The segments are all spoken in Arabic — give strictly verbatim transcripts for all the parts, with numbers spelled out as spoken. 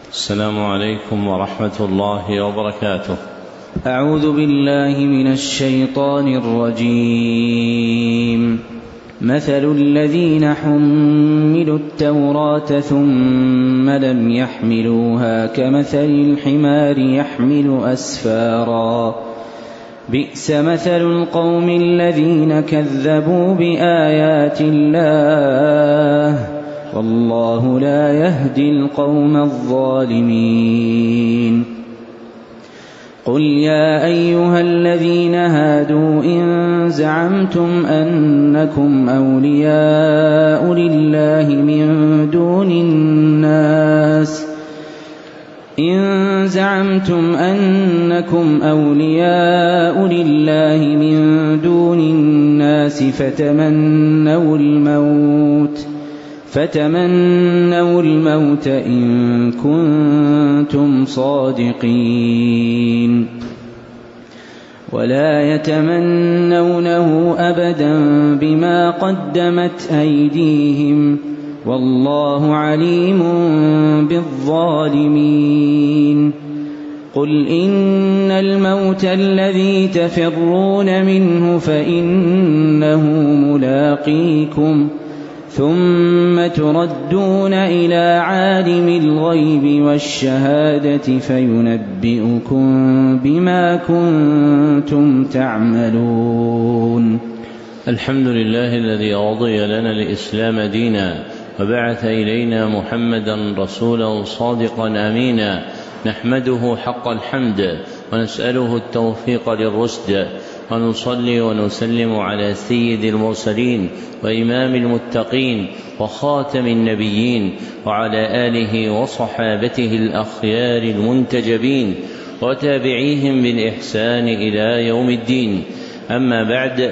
السلام عليكم ورحمة الله وبركاته. أعوذ بالله من الشيطان الرجيم. مثل الذين حملوا التوراة ثم لم يحملوها كمثل الحمار يحمل أسفارا بئس مثل القوم الذين كذبوا بآيات الله والله لا يهدي القوم الظالمين. قل يا أيها الذين هادوا إن زعمتم أنكم أولياء لله من دون الناس إن زعمتم أنكم أولياء لله من دون الناس فتمنوا الموت فتمنوا الموت إن كنتم صادقين ولا يتمنونه أبدا بما قدمت أيديهم والله عليم بالظالمين. قل إن الموت الذي تفرون منه فإنه ملاقيكم ثم تردون إلى عالم الغيب والشهادة فينبئكم بما كنتم تعملون. الحمد لله الذي رضي لنا الإسلام دينا وبعث إلينا محمدا رسولا صادقا أمينا، نحمده حق الحمد ونسأله التوفيق للرشد، ونصلي ونسلم على سيد المرسلين وإمام المتقين وخاتم النبيين وعلى آله وصحابته الأخيار المنتجبين وتابعيهم بالإحسان إلى يوم الدين. أما بعد،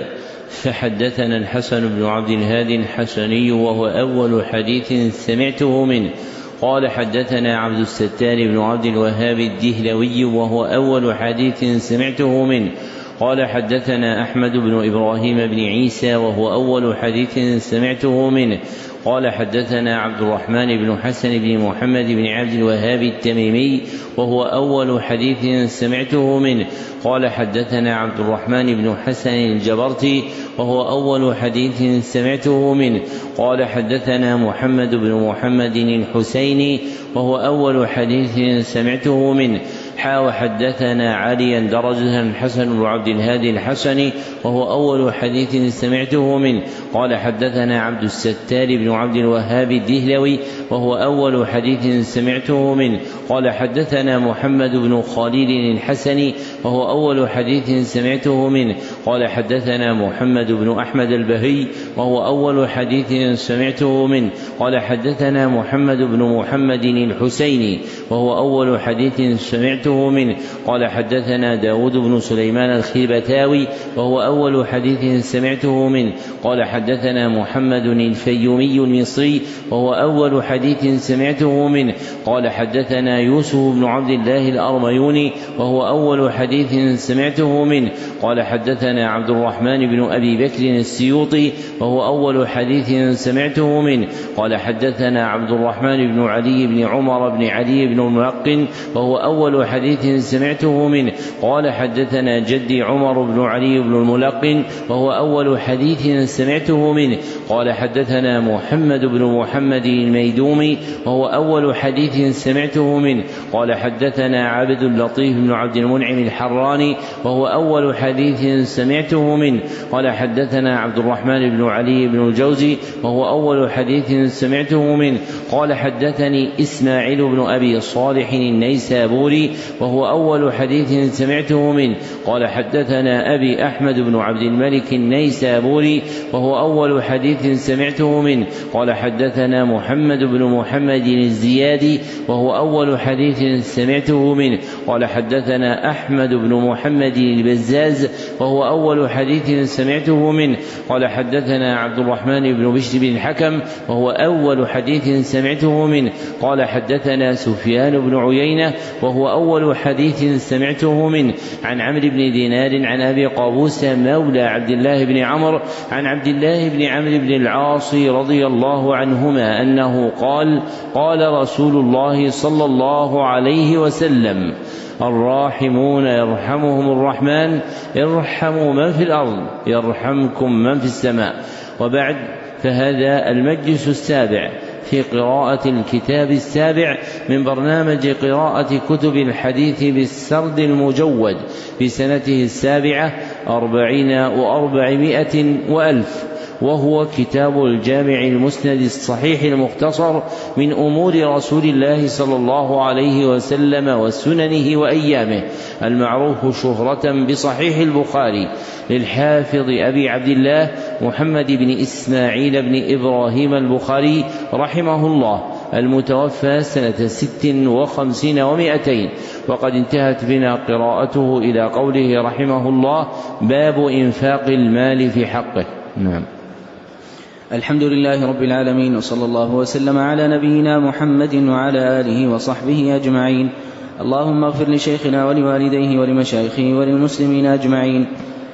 فحدثنا الحسن بن عبد الهادي الحسني وهو أول حديث سمعته منه قال حدثنا عبد الستار بن عبد الوهاب الدهلوي وهو أول حديث سمعته منه قال حدثنا أحمد بن إبراهيم بن عيسى وهو أول حديث سمعته منه قال حدثنا عبد الرحمن بن حسن بن محمد بن عبد الوهاب التميمي وهو أول حديث سمعته منه قال حدثنا عبد الرحمن بن حسن الجبرتي وهو أول حديث سمعته منه قال حدثنا محمد بن محمد الحسيني وهو أول حديث سمعته منه حا وحدثنا عليا درجة الحسن بن عبد الهادي الحسني وهو أول حديث سمعته منه قال حدثنا عبد الستار بن عبد الوهاب الدهلوي وهو أول حديث سمعته منه قال حدثنا محمد بن خليل الحسني وهو أول حديث سمعته منه قال حدثنا محمد بن أحمد البهي وهو أول حديث سمعته منه قال حدثنا محمد بن محمد الحسيني وهو أول حديث سمعته منه قال حدثنا داود بن سليمان الخيبتاوي وهو أول حديث سمعته منه قال حدثنا محمد الفيومي المصري وهو أول حديث سمعته منه قال حدثنا يوسف بن عبد الله الأرميوني وهو أول حديث سمعته منه قال حدثنا عبد الرحمن بن أبي بكر السيوطي وهو أول حديث سمعته منه قال حدثنا عبد الرحمن بن علي بن عمر بن علي بن الملقن وهو أول حديث سمعته منه قال حدثنا جدي عمر بن علي بن الملقن وهو أول حديث سمعته منه قال حدثنا محمد بن محمد الميدومي وهو أول حديث سمعته منه قال حدثنا عبد اللطيف بن عبد المنعم الحراني وهو أول حديث سمعته منه قال حدثنا عبد الرحمن بن علي بن الجوزي وهو أول حديث سمعته منه قال حدثني إسماعيل بن أبي صالح النيسابوري وهو أول حديث سمعته منه قال حدثنا أبي أحمد بن عبد الملك النيسابوري وهو أول حديث سمعته منه قال حدثنا محمد بن محمد الزيادي وهو أول حديث سمعته منه قال حدثنا أحمد بن محمد البزاز وهو أول حديث سمعته منه قال حدثنا عبد الرحمن بن بشر بن الحكم وهو أول حديث سمعته منه قال حدثنا سفيان بن عيينة وهو أول أول حديث سمعته منه عن عمرو بن دينار عن أبي قابوس مولى عبد الله بن عمرو عن عبد الله بن عمرو بن العاص رضي الله عنهما أنه قال قال رسول الله صلى الله عليه وسلم الراحمون يرحمهم الرحمن ارحموا من في الأرض يرحمكم من في السماء. وبعد، فهذا المجلس السابع في قراءة الكتاب السابع من برنامج قراءة كتب الحديث بالسرد المجود في سنته السابعة أربعين وأربعمائة وألف، وهو كتاب الجامع المسند الصحيح المختصر من أمور رسول الله صلى الله عليه وسلم وسننه وأيامه، المعروف شهرة بصحيح البخاري للحافظ أبي عبد الله محمد بن إسماعيل بن إبراهيم البخاري رحمه الله، المتوفى سنة ست وخمسين ومائتين. وقد انتهت بنا قراءته إلى قوله رحمه الله باب إنفاق المال في حقه. نعم. الحمد لله رب العالمين، وصلى الله وسلم على نبينا محمد وعلى آله وصحبه أجمعين. اللهم اغفر لشيخنا ولوالديه ولمشايخه وللمسلمين أجمعين.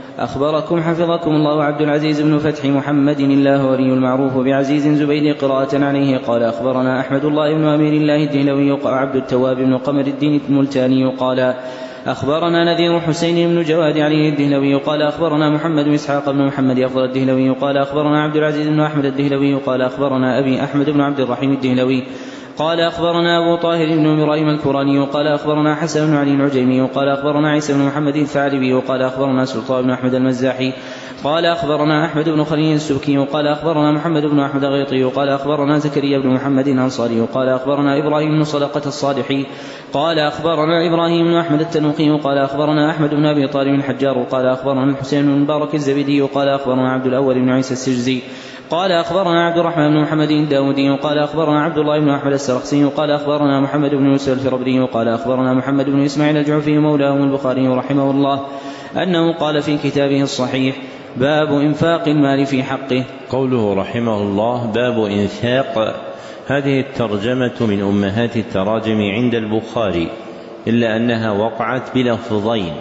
أخبركم حفظكم الله عبد العزيز بن فتح محمد الله ولي المعروف بعزيز زبيد قراءة عليه قال أخبرنا أحمد الله بن أمير الله الدهلوي وعبد التواب بن قمر الدين الملتاني قال أخبرنا نذير حسين بن جواد علي الدهلوي قال أخبرنا محمد بن إسحاق بن محمد أفضل الدهلوي قال أخبرنا عبد العزيز بن أحمد الدهلوي قال أخبرنا أبي أحمد بن عبد الرحيم الدهلوي قال أخبرنا أبو طاهر بن إبراهيم الكراني قال أخبرنا حسن بن علي العجيمي قال أخبرنا عيسى بن محمد الثعلبي قال أخبرنا سلطان بن أحمد المزاحي قال أخبرنا أحمد بن خليل السبكي قال أخبرنا محمد بن أحمد الغيطي قال أخبرنا زكريا بن محمد الأنصاري قال أخبرنا إبراهيم بن صدقة الصالحي قال أخبرنا إبراهيم بن أحمد التنوخي قال أخبرنا أحمد بن أبي طالب الحجار قال أخبرنا الحسين بن مبارك الزبيدي قال أخبرنا عبد الأول بن عيسى السجزي قال أخبرنا عبد الرحمن بن محمد الداودي قال أخبرنا عبد الله بن أحمد السرخسي قال أخبرنا محمد بن يوسف الفربري قال أخبرنا محمد بن إسماعيل الجعفي مولاهم البخاري رحمه الله أنه قال في كتابه الصحيح باب إنفاق المال في حقه. قوله رحمه الله باب إنفاق، هذه الترجمة من أمهات التراجم عند البخاري، إلا أنها وقعت بلفظين،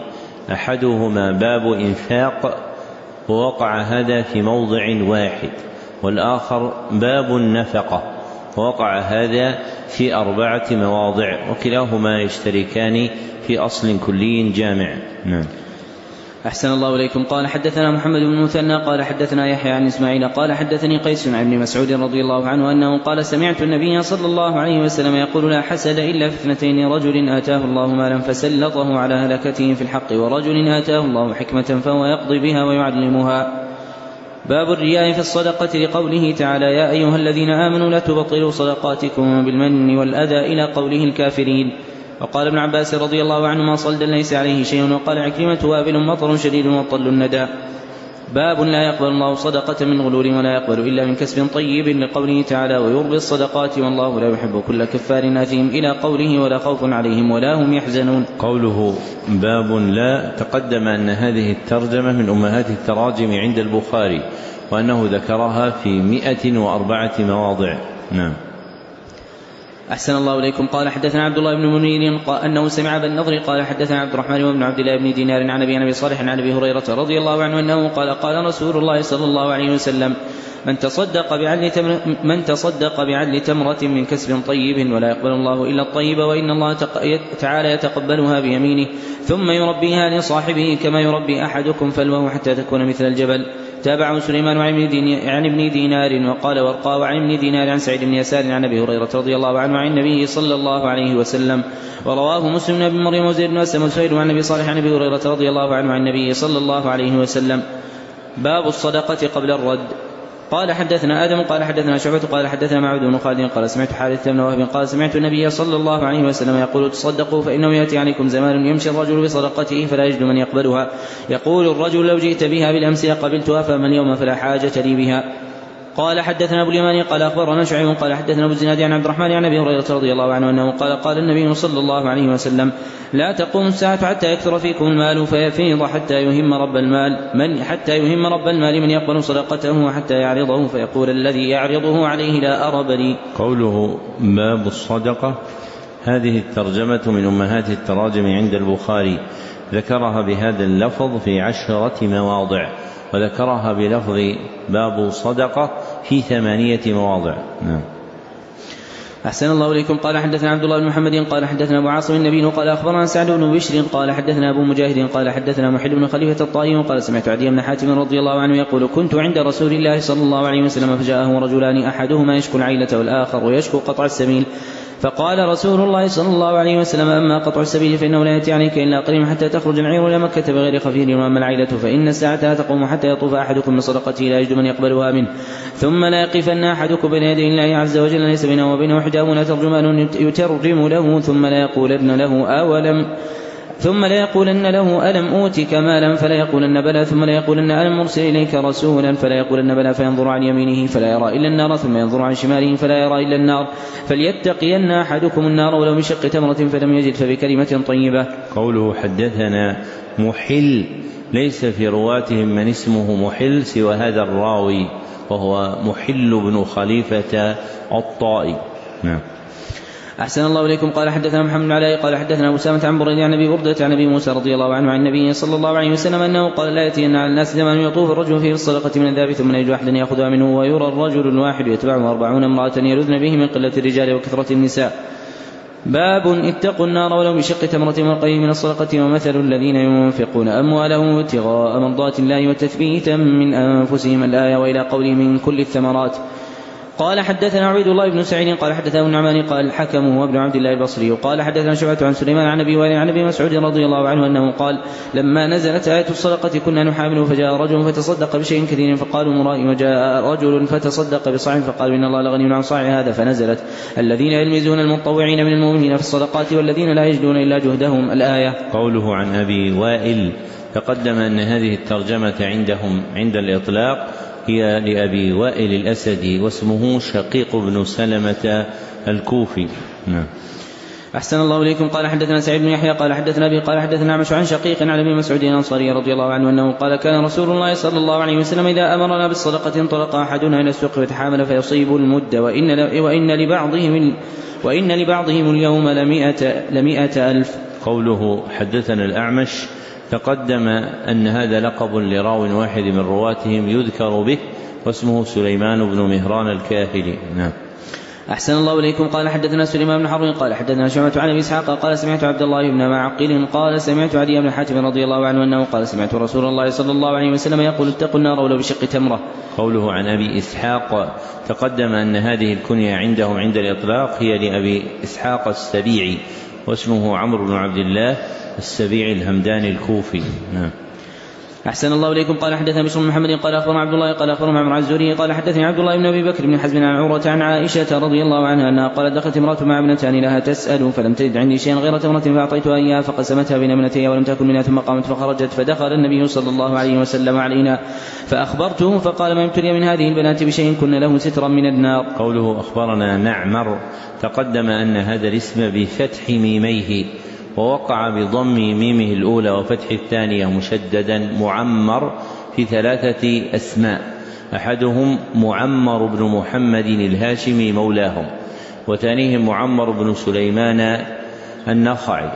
أحدهما باب إنفاق ووقع هذا في موضع واحد، والآخر باب النفقة ووقع هذا في أربعة مواضع، وكلاهما يشتركان في أصل كلي جامع. نعم. أحسن الله إليكم. قال حدثنا محمد بن مثنى قال حدثنا يحيى عن إسماعيل قال حدثني قيس عن ابن مسعود رضي الله عنه أنه قال سمعت النبي صلى الله عليه وسلم يقول لا حسد إلا في اثنتين، رجل آتاه الله مالا فسلطه على هلكته في الحق، ورجل آتاه الله حكمة فهو يقضي بها ويعلمها. باب الرياء في الصدقة لقوله تعالى يا أيها الذين آمنوا لا تبطلوا صدقاتكم بالمن والأذى إلى قوله الكافرين. وقال ابن عباس رضي الله عنهما صلدا ليس عليه شيء. وقال عكرمة وابل مطر شديد وطل الندى. باب لا يقبل الله صدقة من غلول ولا يقبل إلا من كسب طيب لقوله تعالى ويربي الصدقات والله لا يحب كل كفار أثيم إلى قوله ولا خوف عليهم ولا هم يحزنون. قوله باب لا، تقدم أن هذه الترجمة من أمهات التراجم عند البخاري، وأنه ذكرها في مئة وأربعة مواضع. نعم. أحسن الله إليكم. قال حدثنا عبد الله بن منير أنه سمع ابن النضر قال حدثنا عبد الرحمن وابن عبد الله بن دينار عن أبي نبي صالح عن أبي هريرة رضي الله عنه أنه قال قال رسول الله صلى الله عليه وسلم من تصدق بعدل تمر من تصدق بعدل تمرة من كسب طيب ولا يقبل الله إلا الطيب وإن الله تعالى يتقبلها بيمينه ثم يربيها لصاحبه كما يربي أحدكم فلوه حتى تكون مثل الجبل. تابعه سليمان عن ابن دينار وقال ورقاء عن ابن دينار عن سعيد بن يسار عن أبي هريرة رضي الله عنه عن النبي صلى الله عليه وسلم. ورواه مسلم بن مريم وزيد بن أسلم وسهيل عن النبي صالح عن أبي هريرة رضي الله عنه عن النبي صلى الله عليه وسلم. باب الصدقة قبل الرد. قال حدثنا آدم قال حدثنا شعبة قال حدثنا معبد بن خالد قال سمعت حارث بن وهب قال سمعت النبي صلى الله عليه وسلم يقول تصدقوا فإنه يأتي عليكم زمان يمشي الرجل بصدقته فلا يجد من يقبلها يقول الرجل لو جئت بها بالأمس قبلتها فما اليوم فلا حاجة لي بها. قال حدثنا أبو اليماني قال أخبرنا شعيب قال حدثنا أبو الزناد عن عبد الرحمن عن أبي هريرة رضي الله عنه أنه قال قال النبي صلى الله عليه وسلم لا تقوم الساعة حتى يكثر فيكم المال فيفيض حتى يهم رب المال من حتى يهم رب المال من يقبل صدقته وحتى يعرضه فيقول الذي يعرضه عليه لا أرب لي. قوله باب الصدقة هذه الترجمة من أمهات التراجم عند البخاري، ذكرها بهذا اللفظ في عشرة مواضع، وذكرها بلفظ باب صدقة في ثمانية مواضع. نعم. أحسن الله إليكم. قال حدثنا عبد الله بن محمد قال حدثنا أبو عاصم النبي قال أخبرنا سعد بن بشر قال حدثنا أبو مجاهد قال حدثنا محل بن خليفة الطائي قال سمعت عدي بن حاتم رضي الله عنه يقول كنت عند رسول الله صلى الله عليه وسلم فجاءه رجلان أحدهما يشكو العيلة والآخر ويشكو قطع السبيل، فقال رسول الله صلى الله عليه وسلم أما قطع السبيل فإنه لا يأتي عليك إلا قريب حتى تخرج العير إلى مكة بغير خفير، وأما العيلة فإن الساعة لا تقوم حتى يطوف أحدكم من صدقته لا يجد من يقبلها منه، ثم لا يقفن أحدكم بين يدي الله عز وجل ليس بينه وبينه حجاب لا ترجمان يترجم له، ثم لا يقولن له أولم ثم لا يقولن له ألم أوتك مالا فلا يقولن بلى، ثم لا يقولن ألم مرسل إليك رسولا فلا يقولن بلى، فينظر عن يمينه فلا يرى إلا النار، ثم ينظر عن شماله فلا يرى إلا النار، فليتقين أحدكم النار ولو بشق تمرة فلم يجد فبكلمة طيبة. قوله حدثنا محل ليس في رواتهم من اسمه محل سوى هذا الراوي وهو محل بن خليفة الطائي. نعم. أحسن الله إليكم. قال حدثنا محمد بن علاء قال حدثنا أبو سامة عن بريد عن أبي بردة عن أبي موسى رضي الله عنه عن النبي صلى الله عليه وسلم أنه قال لا يأتين على الناس زمان يطوف الرجل فيه الصدقة من الذهب ثم لا يجد أحدا يأخذها منه، ويرى الرجل الواحد يتبعه أربعون امرأة يلذن به من قلة الرجال وكثرة النساء. باب اتقوا النار ولو بشق تمرة والقليل من الصدقة، ومثل الذين ينفقون أموالهم ابتغاء مرضات الله وتثبيتا من أنفسهم الآية، وإلى قوله من كل الثمرات. قال حدثنا عبيد الله بن سعيد قال حدثنا النعمان قال الحكم هو ابن عبد الله البصري قال حدثنا شعبة عن سليمان عن أبي وائل عن أبي مسعود رضي الله عنه أنه قال لما نزلت آية الصدقة كنا نحامل فجاء رجل فتصدق بشيء كثير فقالوا مرائي، وجاء رجل فتصدق بصاع فقالوا إن الله لغني عن صاع هذا، فنزلت الذين يلمزون المتطوعين من المؤمنين في الصدقات والذين لا يجدون إلا جهدهم الآية. قوله عن أبي وائل تقدم أن هذه الترجمة عندهم عند الإطلاق هي لأبي وائل الأسدي واسمه شقيق بن سلمة الكوفي. نعم. أحسن الله إليكم. قال حدثنا سعيد بن يحيى قال حدثنا أبي قال حدثنا عمش عن شقيق عن أبي مسعود الأنصاري رضي الله عنه أنه قال كان رسول الله صلى الله عليه وسلم إذا أمرنا بالصدقة انطلق أحدنا إلى السوق فتحامل فيصيب المد، وإن, وإن لبعضهم وإن لبعضهم اليوم لمئة, لمئة ألف. قوله حدثنا الأعمش تقدم أن هذا لقب لراو واحد من رواتهم يذكر به واسمه سليمان بن مهران الكاهلي. نعم. أحسن الله إليكم. قال حدثنا سليمان بن حرب قال حدثنا شعبة عن أبي إسحاق قال سمعت عبد الله بن معقل قال سمعت عدي بن حاتم رضي الله عنه أنه قال سمعت رسول الله صلى الله عليه وسلم يقول اتقوا النار ولو بشق تمرة. قوله عن أبي إسحاق تقدم أن هذه الكنية عندهم عند الإطلاق هي لأبي إسحاق السبيعي واسمه عمرو بن عبد الله السبيعي الهمداني الكوفي. نعم. أحسن الله إليكم. قال حدثنا بشر بن محمد قال أخبرنا عبد الله قال أخبرنا عمرو الزهري قال حدثني عبد الله بن أبي بكر بن حزم عن عروة عن عائشة رضي الله عنها أنها قالت دخلت امرأة مع ابنتان لها تسأل فلم تجد عندي شيئا غير تمرة فأعطيتها إياها فقسمتها بين ابنتيها ولم تأكل منها ثم قامت فخرجت فدخل النبي صلى الله عليه وسلم علينا فأخبرته فقال ما ابتلي من هذه البنات بشيء كن له سترا من النار. قوله أخبرنا نعمر تقدم أن هذا الاسم بفتح ميميه ووقع بضم ميمه الأولى وفتح الثانية مشددا معمر في ثلاثة أسماء، أحدهم معمر بن محمد الهاشمي مولاهم، وثانيهم معمر بن سليمان النخعي،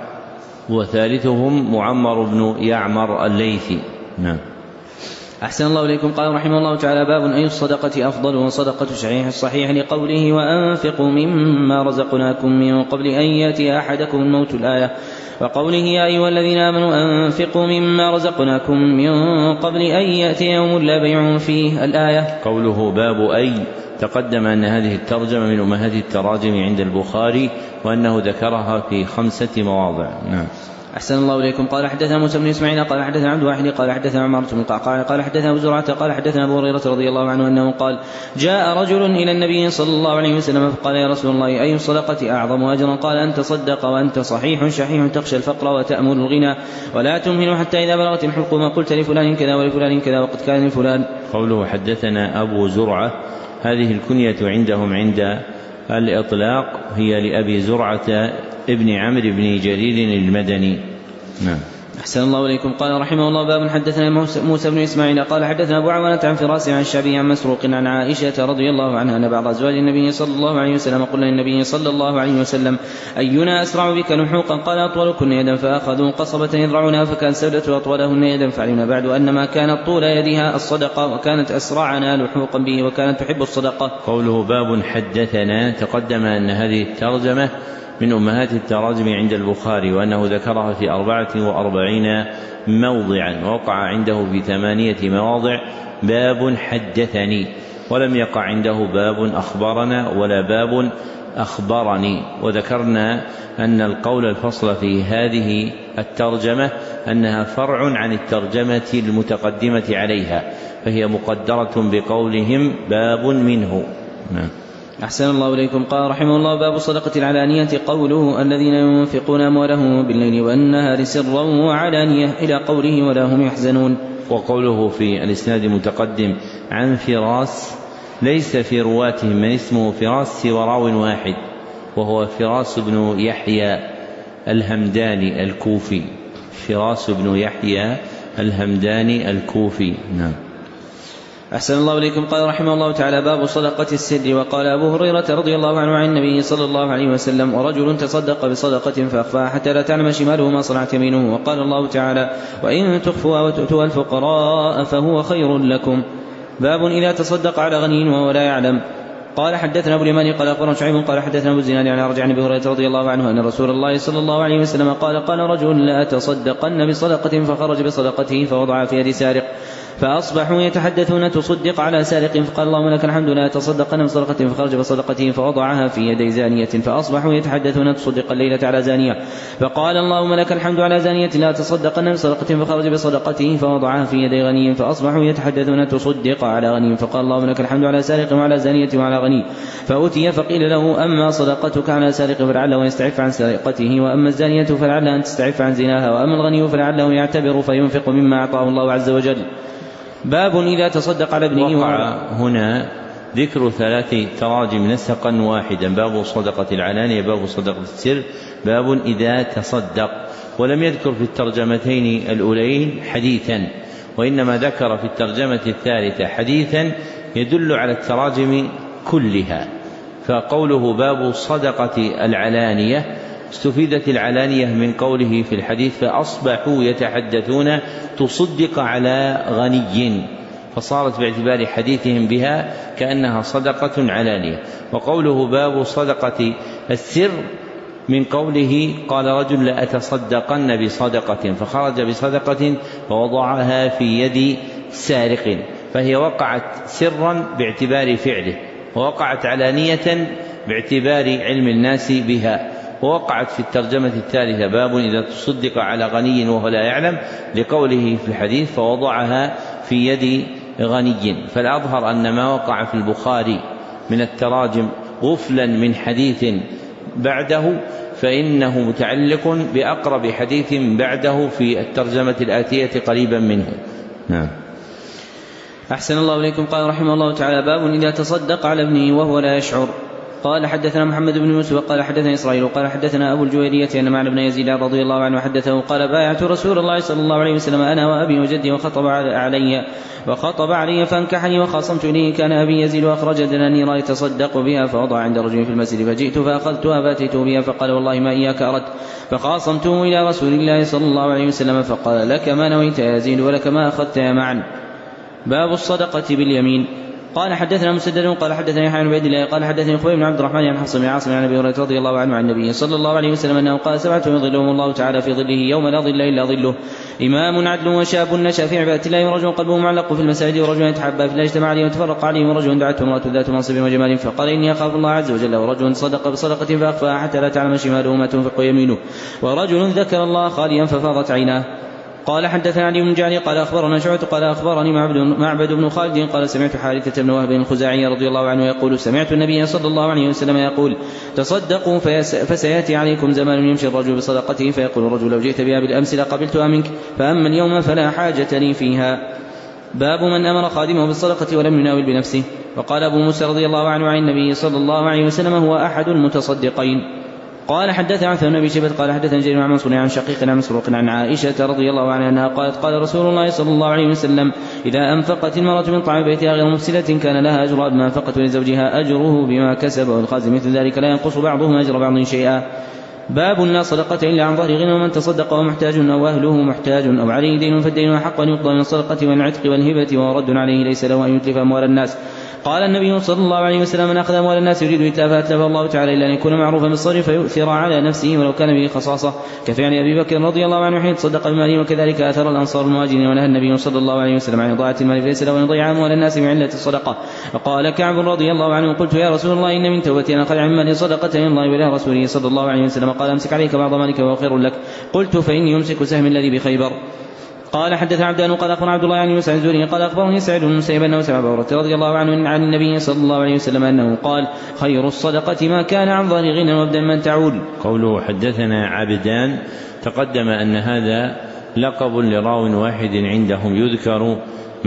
وثالثهم معمر بن يعمر الليثي. نعم. أحسن الله إليكم. قال رحمه الله تعالى باب أي الصدقة أفضل وصدقة الصحيح الصحيح لقوله وأنفقوا مما رزقناكم من قبل أن يأتي أحدكم الموت الآية، وقوله يا أيها الذين آمنوا أنفقوا مما رزقناكم من قبل أن يأتي يوم لا بيع فيه الآية. قوله باب أي تقدم أن هذه الترجمة من أمهات التراجم عند البخاري وأنه ذكرها في خمسة مواضع. نعم. أحسن الله إليكم. قال حدثنا موسى بن إسماعيل قال حدثنا عبد الواحد قال حدثنا عمارة بن القعقاع قال حدثنا أبو زرعة قال حدثنا أبو هريرة رضي الله عنه أنه قال جاء رجل إلى النبي صلى الله عليه وسلم فقال يا رسول الله أي الصدقة أعظم أجرا؟ قال أن تصدق وأنت صحيح شحيح تخشى الفقر وتأمل الغنى ولا تمهل حتى إذا بلغت الحلق ما قلت لفلان كذا ولفلان كذا وقد كان لفلان. قوله حدثنا أبو زرعة هذه الكنية عندهم عند الإطلاق هي لأبي زرعة ابن عمرو بن جرير المدني. نعم. أحسن الله إليكم. قال رحمه الله: باب حدثنا موسى بن إسماعيل قال حدثنا أبو عوانة عن فراس عن الشعبي عن مسروق عن عائشة رضي الله عنها أن بعض أزواج النبي صلى الله عليه وسلم قلنا للنبي صلى الله عليه وسلم: أينا أسرع بك لحوقا؟ قال: أطولكن يدا، فأخذوا قصبة يذرعونها، فكان سودة أطولهن يدا، فعلمنا بعد أن ما كانت طول يدها الصدقة، وكانت أسرعنا لحوقا به، وكانت تحب الصدقة. قوله باب حدثنا، تقدم أن هذه الترجمة من أمهات التراجم عند البخاري، وأنه ذكرها في أربعة وأربعين موضعا، ووقع عنده في ثمانية مواضع باب حدثني، ولم يقع عنده باب أخبرنا ولا باب أخبرني. وذكرنا أن القول الفصل في هذه الترجمة أنها فرع عن الترجمة المتقدمة عليها، فهي مقدرة بقولهم باب منه. نعم. أحسن الله إليكم. قال رحمه الله: باب صدقة العلانية. قوله: الذين ينفقون أموالهم بالليل والنهار سرا وعلانية، إلى قوله: ولا هم يحزنون. وقوله في الإسناد المتقدم عن فراس، ليس في رواتهم من اسمه فراس سوى راو واحد، وهو فراس بن يحيى الهمداني الكوفي. فراس بن يحيى الهمداني الكوفي. نعم. أحسن الله إليكم. قال رحمه الله تعالى: باب صدقة السر. وقال أبو هريرة رضي الله عنه عن النبي صلى الله عليه وسلم: ورجل تصدق بصدقة فأخفاها حتى لا تعلم شماله ما صنعت يمينه. وقال الله تعالى: وإن تخفوها وتؤتوا الفقراء فهو خير لكم. باب إذا تصدق على غني وهو لا يعلم. قال حدثنا أبو اليماني قال أخبرنا شعيب قال حدثنا أبو الزناد عن رجع عن أبي هريرة رضي الله عنه أن رسول الله صلى الله عليه وسلم قال: قال رجل: لا تصدقن بصدقة، فخرج بصدقته فوضع في يد سارق، فأصبحوا يتحدثون: تصدق على سارق، فقال: اللهم لك الحمد، لا تصدقن بصدقة، فخرج بصدقته فوضعها في يدي زانية، فأصبحوا يتحدثون: تصدق الليلة على زانية، فقال: اللهم لك الحمد، على زانية لا تصدقن بصدقة، فخرج بصدقته فوضعها في يدي غني، فأصبحوا يتحدثون: تصدق على غني، فقال: اللهم لك الحمد، على سارق وعلى زانية وعلى غني، فأتي فقيل له: أما صدقتك على سارق فلعله يستعف عن سرقته، وأما الزانية فلعلها أن تستعف عن زناها، وأما الغني فلعله يعتبر فينفق مما أعطاه الله عز وجل. باب إذا تصدق على ابنه. وقع هنا ذكر ثلاث تراجم نسقا واحدا: باب صدقة العلانية، باب صدقة السر، باب إذا تصدق. ولم يذكر في الترجمتين الأولين حديثا، وإنما ذكر في الترجمة الثالثة حديثا يدل على التراجم كلها. فقوله باب صدقة العلانية، استفيدت العلانية من قوله في الحديث: فأصبحوا يتحدثون تصدق على غني، فصارت باعتبار حديثهم بها كأنها صدقة علانية. وقوله باب صدقة السر من قوله: قال رجل: لأتصدقن بصدقة، فخرج بصدقة فوضعها في يد سارق، فهي وقعت سرا باعتبار فعله، ووقعت علانية باعتبار علم الناس بها. ووقعت في الترجمة الثالثة باب إذا تصدق على غني وهو لا يعلم، لقوله في الحديث: فوضعها في يد غني. فالأظهر أن ما وقع في البخاري من التراجم غفلا من حديث بعده، فإنه متعلق بأقرب حديث بعده في الترجمة الآتية قريبا منه. نعم. أحسن الله إليكم. قال رحمه الله تعالى: باب إذا تصدق على ابنه وهو لا يشعر. قال حدثنا محمد بن يوسف قال حدثنا إسرائيل قال حدثنا أبو الجويرية أن معنى بن يزيد رضي الله عنه حدثه قال: بايعت رسول الله صلى الله عليه وسلم أنا وأبي وجدي، وخطب علي وخطب علي فانكحني، وخاصمت إليه. كان أبي يزيد وأخرج دنانير يتصدق بها، فوضع عند رجل في المسجد، فجئت فأخذتها فأتيته بها، فقال: والله ما إياك أردت. فخاصمته إلى رسول الله صلى الله عليه وسلم، فقال: لك ما نويت يا يزيد، ولك ما أخذت يا معن. باب الصدقة باليمين. قال حدثنا مسدد قال حدثني يحيى بن عبد الله قال حدثني خوي بن عبد الرحمن عن حفص بن عاصم عن ابي هريره رضي الله عنه عن النبي صلى الله عليه وسلم انه قال: سبعة يظلهم الله تعالى في ظله يوم لا ظل الا ظله: امام عدل، وشاب نشا في عباده الله، ورجل قلبه معلق في المساجد، ورجل يتحابى في الله اجتمع عليه وتفرق عليه، ورجل دعته امراه ذات منصب وجمال فقال: اني اخاف الله عز وجل، ورجل صدق بصدقه فاخفاها حتى لا تعلم شماله ما تنفق يمينه، ورجل ذكر الله خاليا ففاضت عيناه. قال حدثنا علي بن جعلي قال أخبرنا شعبة قال أخبرني معبد بن خالد قال: سمعت حارثة بن وهب الخزاعي رضي الله عنه يقول: سمعت النبي صلى الله عليه وسلم يقول: تصدقوا فسيأتي عليكم زمان يمشي الرجل بصدقته، فيقول الرجل: لو جئت بها بالأمس لقبلتها منك، فأما اليوم فلا حاجة لي فيها. باب من أمر خادمه بالصدقة ولم يناول بنفسه. وقال أبو موسى رضي الله عنه عن النبي صلى الله عليه وسلم: هو أحد المتصدقين. قال حدثنا عثمان بن أبي شيبة قال حدثنا جرير عن منصور عن شقيق عن مسروق عن عائشة رضي الله عنها أنها قالت قال رسول الله صلى الله عليه وسلم إذا أنفقت المرأة من طعام بيتها غير مفسدة كان لها أجر ما أنفقت ولزوجها أجره بما كسب، والخازن مثل ذلك لا ينقص بعضهم أجر بعض شيئا. باب لا صدقة إلا عن ظهر غنى، ومن تصدق ومحتاج أو أهله محتاج أو عليه دين فالدين حق أن يقضى من الصدقة والعتق والهبة، ورد عليه ليس له أن يتلف أموال الناس. قال النبي صلى الله عليه وسلم من أخذ أموال الناس يريد إتلافها أتلفه الله تعالى إلا أن يكون معروفا بالصرف فيؤثر على نفسه ولو كان به خصاصة، كفعل أبي بكر رضي الله عنه حين تصدق بماله، وكذلك أثر الأنصار المهاجرين. ونهى النبي صلى الله عليه وسلم عن إضاعة المال فليس له أن يضيع أموال الناس بعلة الصدقة. وقال كعب رضي الله عنه قلت يا رسول الله إن من توبتي أن أخذ عن مالي صدقة من الله وإلى رسوله صلى الله عليه وسلم. قال أمسك عليك بعض مالك وهو خير لك. قلت فإني يمسك سهم الذي بخيبر. قال حدثنا عبدان قال أخبرنا عبد الله عن يوسف الزهري قال أخبرني سعيد بن المسيب أنه سمع أبا هريرة رضي الله عنه عن النبي صلى الله عليه وسلم أنه قال خير الصدقة ما كان عن ظهر غنى وابدا من تعول. قوله حدثنا عبدان تقدم أن هذا لقب لراو واحد عندهم يذكر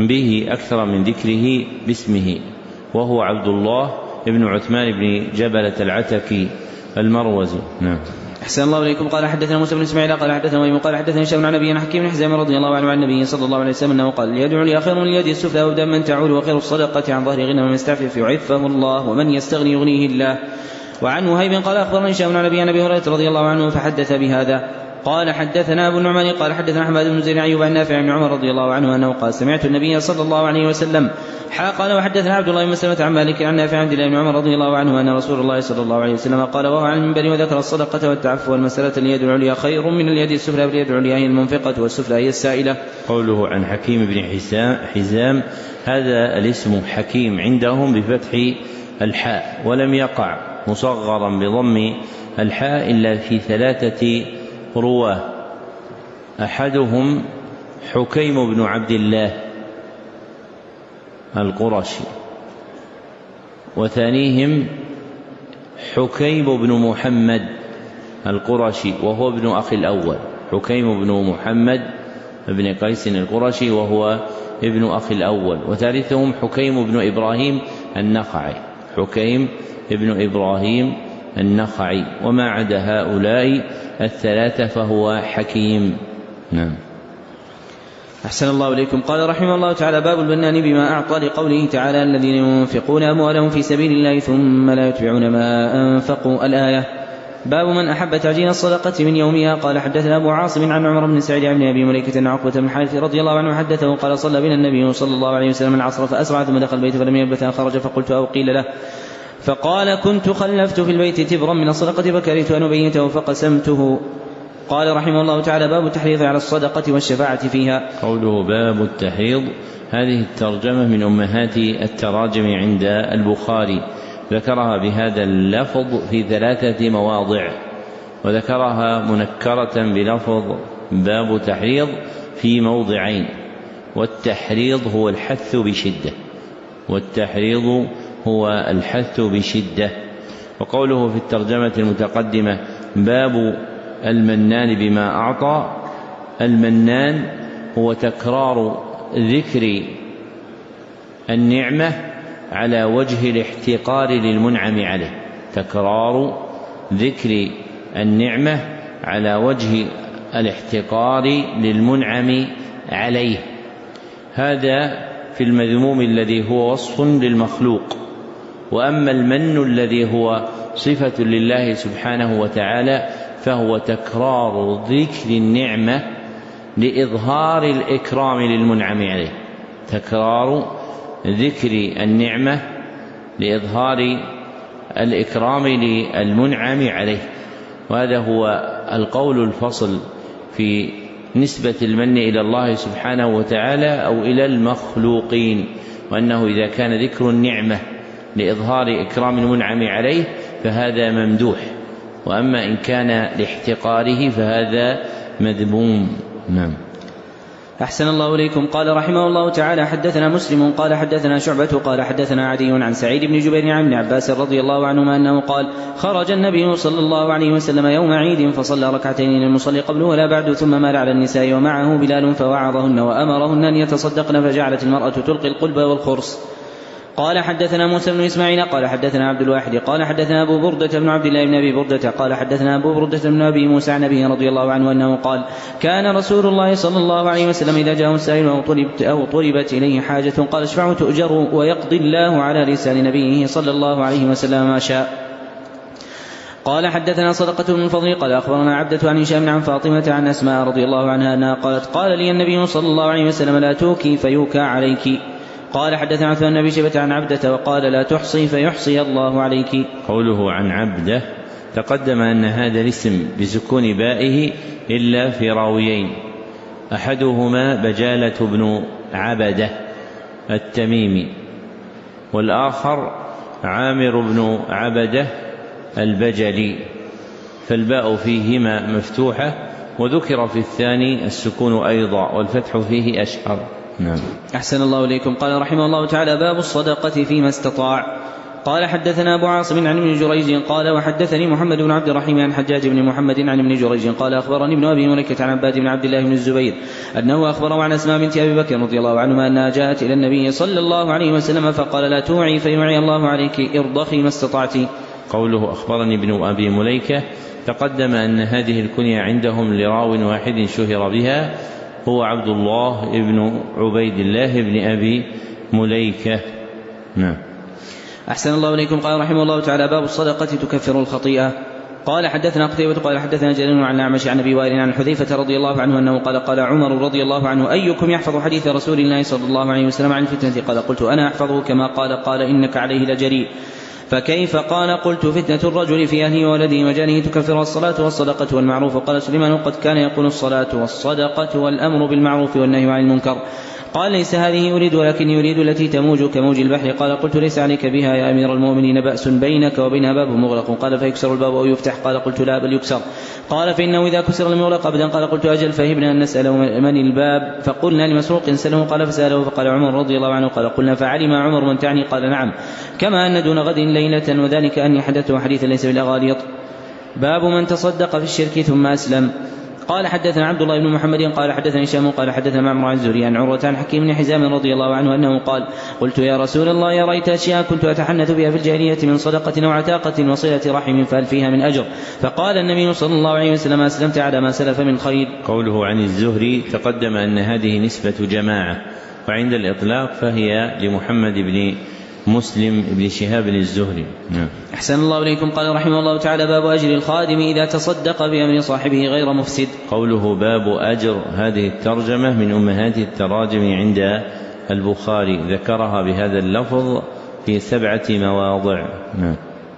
به أكثر من ذكره باسمه، وهو عبد الله بن عثمان بن جبلة العتكي المروزي. نعم. أحسن الله إليكم. قال حدثنا موسى بن إسماعيل قال حدثنا ويم قال حدثنا هشام عن نبينا حكيم بن حزام رضي الله عنه عن النبي صلى الله عليه وسلم أنه قال يدعو لي خير من اليد السفلى وابدا من تعول، وخير الصدقة عن ظهر غنى ومن يستعفف يعفه الله ومن يستغني يغنيه الله. وعن وهيب قال أخبرني هشام عن نبي أبي هريرة رضي الله عنه فحدث بهذا. قال حدثنا أبو النعمان قال حدثنا أحمد بن زيد أيوب عن نافع بن عمر رضي الله عنه أنه قال سمعت النبي صلى الله عليه وسلم قال وحدثنا عبد الله بن مسلمة عن مالك عن نافع عن بن عمر رضي الله عنه أن رسول الله صلى الله عليه وسلم قال وهو عن المنبر وذكر الصدقة والتعفف والمسألة اليد العليا خير من اليد السفلى، واليد العليا هي المنفقة والسفلى هي السائلة. قوله عن حكيم بن حزام هذا الاسم حكيم عندهم بفتح الحاء، ولم يقع مصغرا بضم الحاء إلا في ثلاثة رواه، أحدهم حكيم بن عبد الله القرشي، وثانيهم حكيم بن محمد القرشي وهو ابن أخي الأول، حكيم بن محمد بن قيس القرشي وهو ابن أخي الأول، وثالثهم حكيم بن إبراهيم النخعي، حكيم بن إبراهيم النخعي، وما عدا هؤلاء الثلاثة فهو حكيم. نعم. أحسن الله إليكم. قال رحمه الله تعالى باب البنان بما أعطى لقوله تعالى الذين ينفقون أموالهم في سبيل الله ثم لا يتبعون ما أنفقوا الآية. باب من أحب تعجيل الصدقة من يومها. قال حدثنا أبو عاصم عن عمر بن سعيد بن أبي مليكة عن عقبة بن الحارث رضي الله عنه حدثه قال صلى بنا النبي صلى الله عليه وسلم العصر فأسرع ثم دخل البيت فلم يلبث خرج فقلت أو قيل له فقال كنت خلفت في البيت تبرا من الصدقة فكرهت أن أبيته فقسمته. قال رحمه الله تعالى باب التحريض على الصدقة والشفاعة فيها. قوله باب التحريض هذه الترجمة من أمهات التراجم عند البخاري، ذكرها بهذا اللفظ في ثلاثة مواضع، وذكرها منكرة بلفظ باب تحريض في موضعين، والتحريض هو الحث بشدة، والتحريض هو الحث بشدة. وقوله في الترجمة المتقدمة باب المنان بما أعطى، المنان هو تكرار ذكر النعمة على وجه الاحتقار للمنعم عليه، تكرار ذكر النعمة على وجه الاحتقار للمنعم عليه، هذا في المذموم الذي هو وصف للمخلوق. وأما المن الذي هو صفة لله سبحانه وتعالى فهو تكرار ذكر النعمة لإظهار الإكرام للمنعم عليه، تكرار ذكر النعمة لإظهار الإكرام للمنعم عليه. وهذا هو القول الفصل في نسبة المن إلى الله سبحانه وتعالى أو إلى المخلوقين، وأنه إذا كان ذكر النعمة لإظهار إكرام المنعم عليه فهذا ممدوح، وأما إن كان لاحتقاره فهذا مذموم. نعم. أحسن الله إليكم. قال رحمه الله تعالى حدثنا مسلم قال حدثنا شعبة قال حدثنا عدي عن سعيد بن جبير عن ابن عباس رضي الله عنهما أنه قال خرج النبي صلى الله عليه وسلم يوم عيد فصلى ركعتين للمصلي قبله ولا بعد ثم مال على النساء ومعه بلال فوعظهن وأمرهن أن يتصدقن، فجعلت المرأة تلقي القلب والخرص. قال حدثنا موسى بن إسماعيل قال حدثنا عبد الواحد قال حدثنا أبو بردة بن عبد الله بن أبي بردة قال حدثنا أبو بردة بن أبي موسى عن أبيه رضي الله عنه أنه قال كان رسول الله صلى الله عليه وسلم إذا جاءه السائل أو طلبت, أو طلبت إليه حاجة قال اشفعوا تؤجر ويقضي الله على لسان نبيه صلى الله عليه وسلم ما شاء. قال حدثنا صدقة بن الفضل قال أخبرنا عبدة عن هشام عن فاطمة عن أسماء رضي الله عنها أنها قالت قال لي النبي صلى الله عليه وسلم لا توكي فيوكى عليك. قال حدثنا عثمان بن أبي شيبة عن عبدة وقال لا تحصي فيحصي الله عليك. قوله عن عبدة تقدم أن هذا الاسم بسكون بائه إلا في راويين، أحدهما بجالة بن عبدة التميمي والآخر عامر بن عبدة البجلي، فالباء فيهما مفتوحة، وذكر في الثاني السكون أيضا والفتح فيه أشهر. نعم. أحسن الله إليكم. قال رحمه الله تعالى باب الصدقة فيما استطاع. قال حدثنا أبو عاصم عن ابن جريج قال وحدثني محمد بن عبد الرحيم عن حجاج بن محمد عن ابن جريج قال أخبرني ابن أبي مليكة عن عباد بن عبد الله بن الزبير أنه أخبره عن أسماء بنت أبي بكر رضي الله عنهما أنها جاءت إلى النبي صلى الله عليه وسلم فقال لا توعي فيوعي الله عليك ارضخي ما استطعت. قوله أخبرني ابن أبي مليكة تقدم أن هذه الكنية عندهم لراو واحد شهر بها هو عبد الله بن عبيد الله بن أبي مليكة. نعم. أحسن الله إليكم. قال رحمه الله تعالى باب الصدقة تكفر الخطيئة. قال حدثنا قتيبة قال حدثنا جرير عن الأعمش عن أبي وائل عن حذيفة رضي الله عنه أنه قال قال عمر رضي الله عنه أيكم يحفظ حديث رسول الله صلى الله عليه وسلم عن الفتنة؟ قال قلت أنا أحفظه كما قال قال إنك عليه لجريء. فكيف؟ قال قلت فتنة الرجل في أهله وولده وجانه تكفر الصلاة والصدقة والمعروف. قال سليمان قد كان يقول الصلاة والصدقة والأمر بالمعروف والنهي عن المنكر. قال ليس هذه يريد ولكن يريد التي تموج كموج البحر. قال قلت ليس عليك بها يا أمير المؤمنين بأس بينك وبينها باب مغلق. قال فيكسر الباب أو يفتح؟ قال قلت لا بل يكسر. قال فإنه إذا كسر المغلق أبدا. قال قلت أجل فهبنا أن نسأله من الباب فقلنا لمسروق سأله. قال فسأله فقال عمر رضي الله عنه. قال قلنا فعلم عمر من تعني؟ قال نعم كما أن دون غد ليلة وذلك أني حدثته حديثا ليس بالأغاليط. باب من تصدق في الشرك ثم أسلم. قال حدثنا عبد الله بن محمد قال حدثنا هشام قال حدثنا معمر عن الزهري عن عروة عن حكيم بن حزام رضي الله عنه أنه قال قلت يا رسول الله يا رأيت أشياء كنت أتحنث بها في الجاهلية من صدقة أو عتاقة وصلة رحم فهل فيها من أجر؟ فقال النبي صلى الله عليه وسلم أسلمت على ما سلف من خير. قوله عن الزهري تقدم أن هذه نسبة جماعة، وعند الإطلاق فهي لمحمد بن مسلم بن شهاب الزهري. نعم. أحسن الله إليكم. قال رحمه الله تعالى باب أجر الخادم إذا تصدق بأمر صاحبه غير مفسد. قوله باب أجر هذه الترجمة من أمهات التراجم عند البخاري، ذكرها بهذا اللفظ في سبعة مواضع. نعم.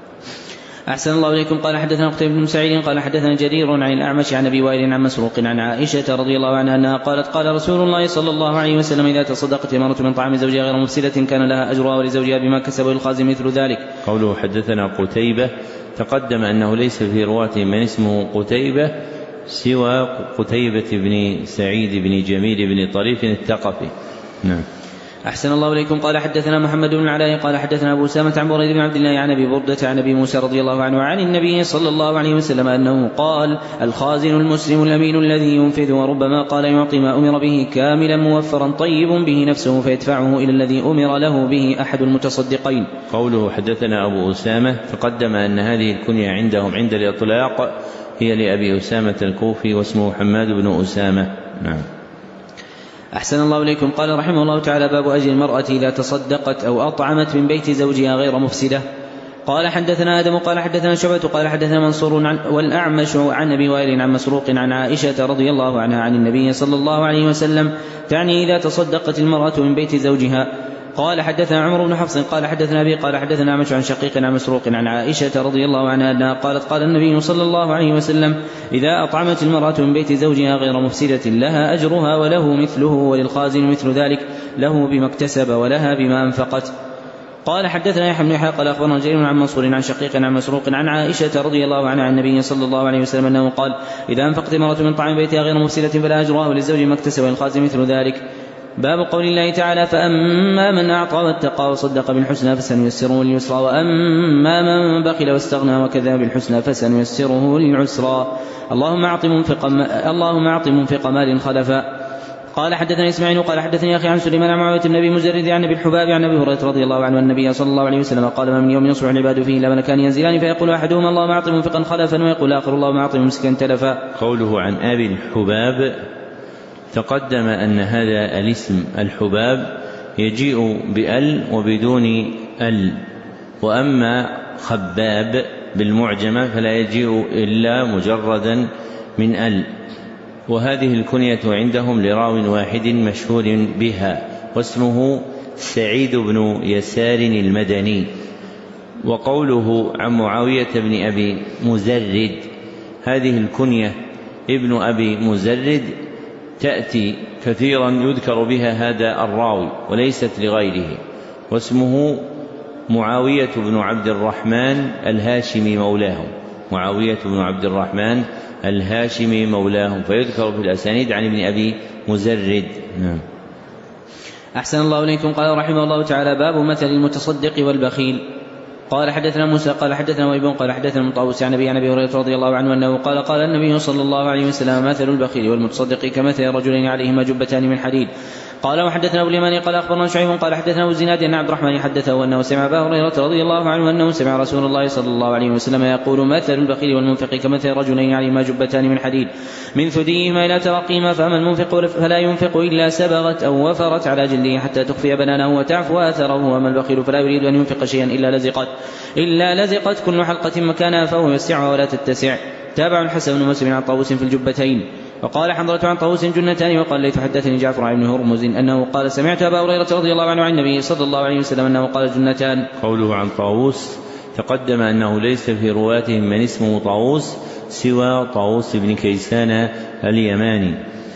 أحسن الله إليكم. قال حدثنا قتيبة بن سعيد قال حدثنا جرير عن الأعمش عن أبي وائل عن مسروق عن عائشة رضي الله عنها أنها قالت قال رسول الله صلى الله عليه وسلم إذا تصدقت امرأة من طعام زوجها غير مفسدة كان لها أجرها ولزوجها بما كسبه الخازن مثل ذلك. قوله حدثنا قتيبة تقدم أنه ليس في رواته من اسمه قتيبة سوى قتيبة بن سعيد بن جميل بن طريف الثقفي. نعم. أحسن الله إليكم. قال حدثنا محمد بن العلاء قال حدثنا أبو أسامة عن بريد بن عبد الله عن أبي بردة عن أبي موسى رضي الله عنه عن النبي صلى الله عليه وسلم أنه قال الخازن المسلم الأمين الذي ينفذ وربما قال يعطي ما أمر به كاملا موفرا طيب به نفسه فيدفعه إلى الذي أمر له به أحد المتصدقين. قوله حدثنا أبو أسامة تقدم أن هذه الكنية عندهم عند الإطلاق هي لأبي أسامة الكوفي واسمه حماد بن أسامة. نعم. أحسن الله إليكم. قال رحمه الله تعالى باب أجر المرأة إذا تصدقت أو أطعمت من بيت زوجها غير مفسدة. قال حدثنا آدم قال حدثنا شعبة قال حدثنا منصور عن والأعمش عن أبي وائل عن مسروق عن عائشة رضي الله عنها عن النبي صلى الله عليه وسلم تعني إذا تصدقت المرأة من بيت زوجها. قال حدثنا عمر بن حفص قال حدثنا أبي قال حدثنا أعمش عن شقيق عن مسروق عن عائشة رضي الله عنها أنها قالت قال النبي صلى الله عليه وسلم إذا أطعمت المرأة من بيت زوجها غير مفسدة لها أجرها وله مثله وللخازن مثل ذلك له بما اكتسب ولها بما أنفقت. قال حدثنا يحيى بن يحيى قال أخبرنا جرير عن منصور عن شقيق عن مسروق عن عائشة رضي الله عنها عن النبي صلى الله عليه وسلم أنه قال إذا أنفقت امرأة من طعام بيتها غير مفسدة فلا أجرها وللزوج ما اكتسب وللخازن مثل ذلك. باب قول الله تعالى فأما من أعطى واتقى وصدق بالحسنى فسنيسره لليسرى وأما من بخل واستغنى وكذب بالحسنى فسنيسره للعسرى. اللهم أعط منفق اللهم أعط منفق مال خلفا. قال حدثنا إسماعيل قال حدثني أخي عن سليمان عن معاوية بن أبي مزرد عن أبي الحباب عن أبي هريرة رضي الله عنه أن النبي صلى الله عليه وسلم قال: ما من يوم يصبح العباد فيه إلا ملكان ينزلان فيقول أحدهما اللهم أعط منفقا خلفا ويقول آخر اللهم أعط ممسكا تلفا. قوله عن أبي الحباب تقدم أن هذا الاسم الحباب يجيء بأل وبدون أل، وأما خباب بالمعجمة فلا يجيء إلا مجردا من أل، وهذه الكنية عندهم لراو واحد مشهور بها واسمه سعيد بن يسار المدني. وقوله عن معاوية بن أبي مزرد هذه الكنية ابن أبي مزرد تأتي كثيرا يذكر بها هذا الراوي وليست لغيره، واسمه معاوية بن عبد الرحمن الهاشمي مولاهم، معاوية بن عبد الرحمن الهاشمي مولاهم، فيذكر في الأسانيد عن ابن أبي مزرد. نعم. أحسن الله إليكم. قال رحمه الله تعالى: باب مثل المتصدق والبخيل. قال حدثنا موسى قال حدثنا وابن قال حدثنا المطاوس عن ابي عن ابي هريره رضي الله عنه انه قال: قال النبي صلى الله عليه وسلم: مثل البخيل والمتصدق كمثل رجلين عليهما جبتان من حديد. قال وحدثنا ابو اليماني قال اخبرنا شعيب قال حدثنا ابو الزناد ان عبد الرحمن حدثه انه سمع ابا هريره رضي الله عنه انه سمع رسول الله صلى الله عليه وسلم يقول: مثل البخيل والمنفق كمثل رجلين عليهما جبتان من حديد من ثديهما الى ترقيهما، فاما المنفق فلا ينفق الا سبغت او وفرت على جلده حتى تخفي بنانه وتعفو اثره، واما البخيل فلا يريد ان ينفق شيئا الا لزقت الا لزقت كل حلقه مكانها فهو يوسعها ولا تتسع. تابع الحسن بن مسلم عن طاووس في الجبتين. وقال حنظلة عن طاووس جنتان. وقال ليث حدثني جعفر بن هرمز انه قال: سمعت ابا هريرة رضي الله عنه عن النبي صلى الله عليه وسلم انه قال: جنتان. قوله عن طاووس تقدم انه ليس في رواتهم من اسمه طاووس سوى طاووس بن كيسان اليماني.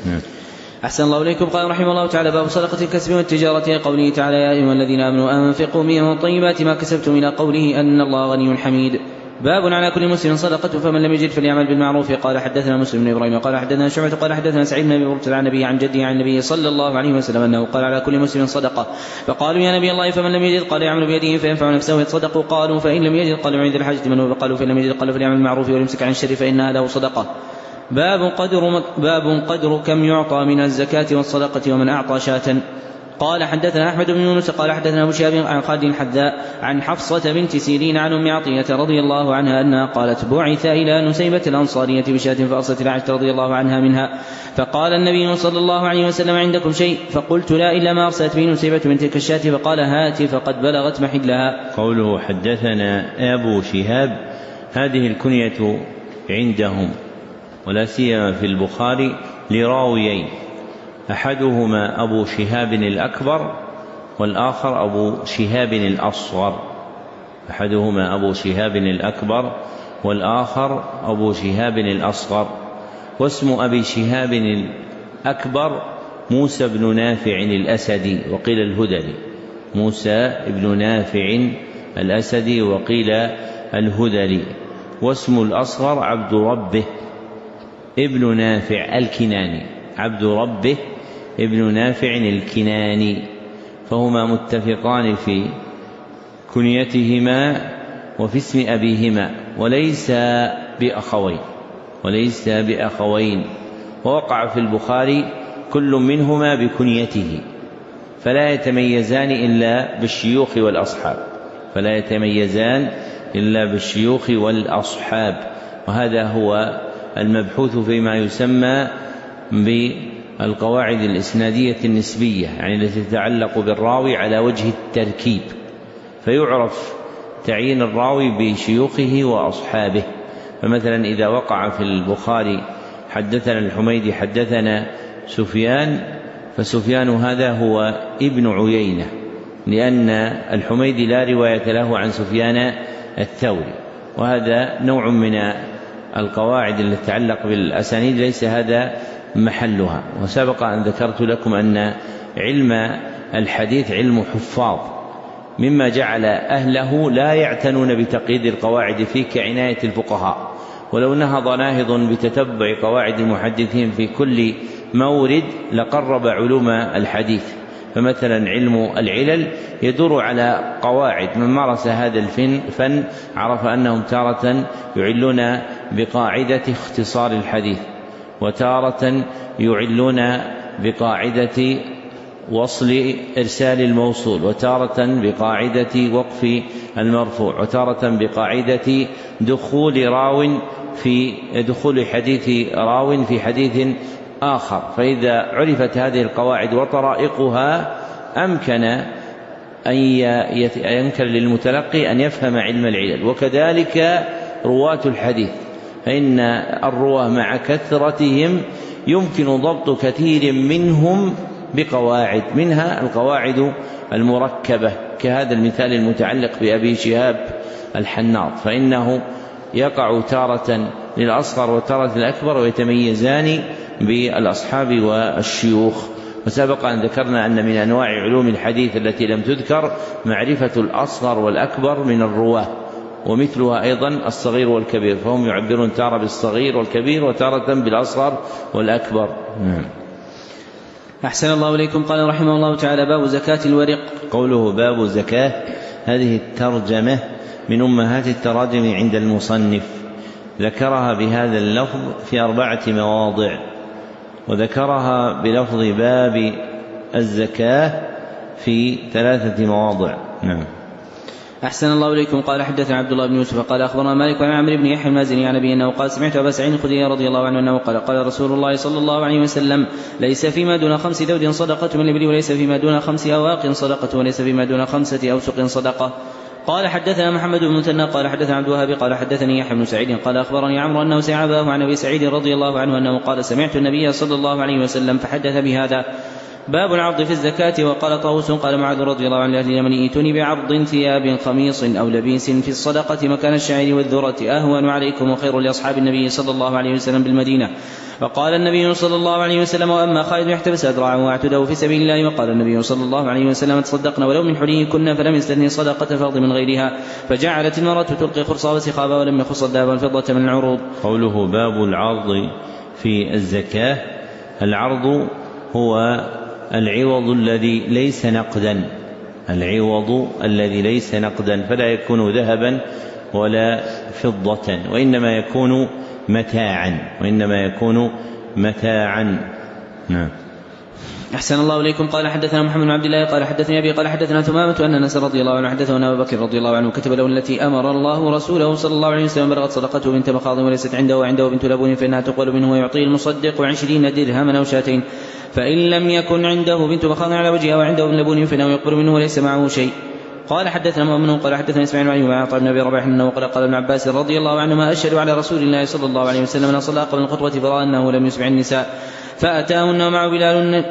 أحسن الله إليكم. قال رحمه الله تعالى: باب صدقة الكسب والتجارة. قوله تعالى: يا أيها الذين آمنوا أنفقوا من طيبات ما كسبتم، إلى قوله أن الله غني حميد. باب على كل مسلم صدقة فمن لم يجد فليعمل بالمعروف. قال حدثنا مسلم بن إبراهيم قال حدثنا شعبة قال حدثنا سعيد بن أبي برزة عن النبي عن جده عن النبي صلى الله عليه وسلم أنه قال: على كل مسلم صدقة. فقالوا: يا نبي الله فمن لم يجد؟ قال: يعمل بيده فينفع نفسه ويتصدق. قالوا: فإن لم يجد؟ قال: عند الحاجة من هو؟ قالوا: فإن لم يجد؟ قال: فليعمل بالمعروف ويمسك عن الشر فإنها له صدقة. باب قدر, باب قدر كم يعطى من الزكاة والصدقة ومن أعطى شاة. قال حدثنا أحمد بن يونس قال حدثنا أبو شهاب عن خالد الحذاء عن حفصة بنت سيرين عن أم عطية رضي الله عنها أنها قالت: بعث إلى نسيبة الأنصارية بشاة فأرسلت إلى عائشة رضي الله عنها منها، فقال النبي صلى الله عليه وسلم: عندكم شيء؟ فقلت: لا، إلا ما أرسلت به نسيبة من تلك الشاة. فقال: هات فقد بلغت محلها. قوله حدثنا أبو شهاب هذه الكنية عندهم ولا سيما في البخاري لراويين، أحدهما أبو شهاب الأكبر والآخر أبو شهاب الأصغر، أحدهما أبو شهاب الأكبر والآخر أبو شهاب الأصغر. واسم أبي شهاب الأكبر موسى بن نافع الأسدي وقيل الهذلي، موسى بن نافع الأسدي وقيل الهذلي. واسم الأصغر عبد ربه ابن نافع الكناني، عبد ربه ابن نافع الكناني، فهما متفقان في كنيتهما وفي اسم أبيهما، وليس بأخوين وليس بأخوين ووقع في البخاري كل منهما بكنيته، فلا يتميزان إلا بالشيوخ والأصحاب فلا يتميزان إلا بالشيوخ والأصحاب وهذا هو المبحوث فيما يسمى بالقواعد الإسنادية النسبية، يعني التي تتعلق بالراوي على وجه التركيب، فيعرف تعيين الراوي بشيوخه وأصحابه. فمثلا إذا وقع في البخاري حدثنا الحميدي حدثنا سفيان، فسفيان هذا هو ابن عيينة، لأن الحميدي لا رواية له عن سفيان الثوري، وهذا نوع من القواعد التي تتعلق بالأسانيد ليس هذا محلها. وسبق أن ذكرت لكم أن علم الحديث علم حفاظ، مما جعل أهله لا يعتنون بتقييد القواعد فيه كعناية الفقهاء، ولو نهض ناهض بتتبع قواعد المحدثين في كل مورد لقرب علوم الحديث. فمثلا علم العلل يدور على قواعد، من مارس هذا الفن عرف أنهم تارة يعلون بقاعدة اختصار الحديث، وتارة يعلون بقاعدة وصل إرسال الموصول، وتارة بقاعدة وقف المرفوع، وتارة بقاعدة دخول راو في دخول حديث راو في حديث آخر. فإذا عرفت هذه القواعد وطرائقها أمكن أن يمكن للمتلقي أن يفهم علم العلل. وكذلك رواة الحديث، فإن الرواة مع كثرتهم يمكن ضبط كثير منهم بقواعد، منها القواعد المركبة كهذا المثال المتعلق بأبي شهاب الحناط، فإنه يقع تارة للأصغر وتارة للأكبر، ويتميزان بالأصحاب والشيوخ. وسبق أن ذكرنا أن من أنواع علوم الحديث التي لم تذكر معرفة الأصغر والأكبر من الرواة، ومثلها أيضا الصغير والكبير، فهم يعبرون تارة بالصغير والكبير وتارة بالأصغر والأكبر. نعم. أحسن الله إليكم. قال رحمه الله تعالى: باب زكاة الورق. قوله باب زكاة، هذه الترجمة من أمهات التراجم عند المصنف، ذكرها بهذا اللفظ في أربعة مواضع، وذكرها بلفظ باب الزكاة في ثلاثة مواضع. نعم. أحسن الله إليكم. قال حدثنا عبد الله بن يوسف قال أخبرنا مالك عن عمرو بن يحيى المازني عن أبي أنه قال: سمعت أبا سعيد الخدري رضي الله عنه أنه قال: قال رسول الله صلى الله عليه وسلم: ليس فيما دون خمس ذود صدقة من الإبل، وليس فيما دون خمس أواق صدقة، وليس فيما دون خمسة أوسق صدقة. قال حدثنا محمد بن مثنى قال حدثنا عبد الوهاب قال حدثني يحيى بن سعيد قال أخبرني عمرو أنه سمع أباه عن أبي سعيد رضي الله عنه أنه قال: سمعت النبي صلى الله عليه وسلم فحدث بهذا. باب العرض في الزكاة. وقال طاووس قال معاذ رضي الله عنه: أهل اليمن ائتوني بعرض ثياب خميص أو لبيس في الصدقة مكان الشعير والذرة، أهون عليكم وخير لأصحاب النبي صلى الله عليه وسلم بالمدينة. وقال النبي صلى الله عليه وسلم: وأما خالد يحتبس أدرعه واعتده في سبيل الله. وقال النبي صلى الله عليه وسلم: تصدقنا ولو من حلي كنا، فلم يستثني صدقة فرض من غيرها، فجعلت المرأة تلقي خرصا وسخابا ولم يخص الذهب والفضة من العروض. قوله باب العرض في الزكاة، العرض هو العوض الذي ليس نقدا، العوض الذي ليس نقدا، فلا يكون ذهبا ولا فضة، وإنما يكون متاعا وإنما يكون متاعا. نعم. أحسن الله إليكم. قال حدثنا محمد بن عبد الله قال حدثني أبي قال حدثنا ثمامة أن أنس رضي الله عنه حدثه أن أبا بكر رضي الله عنه كتب له التي أمر الله رسوله صلى الله عليه وسلم بلغت صدقته بنت مخاض وليست عنده وعنده بنت لبون، فإنها تقبل منه ويعطيه المصدق عشرين درهما أو شاتين، فإن لم يكن عنده بنت مخاض على وجهها وعنده ابن لبون فإنه يقبل منه وليس معه شيء. قال حدثنا مؤمن قال حدثنا اسماعيل بن عيوب عن عطاء بن ابي رباح انه قال قال ابن عباس رضي الله عنهما: اشهد على رسول الله صلى الله عليه وسلم ان صلى قبل الخطبه فرأى انه لم يسمع النساء، فأتاهن ومعه بلال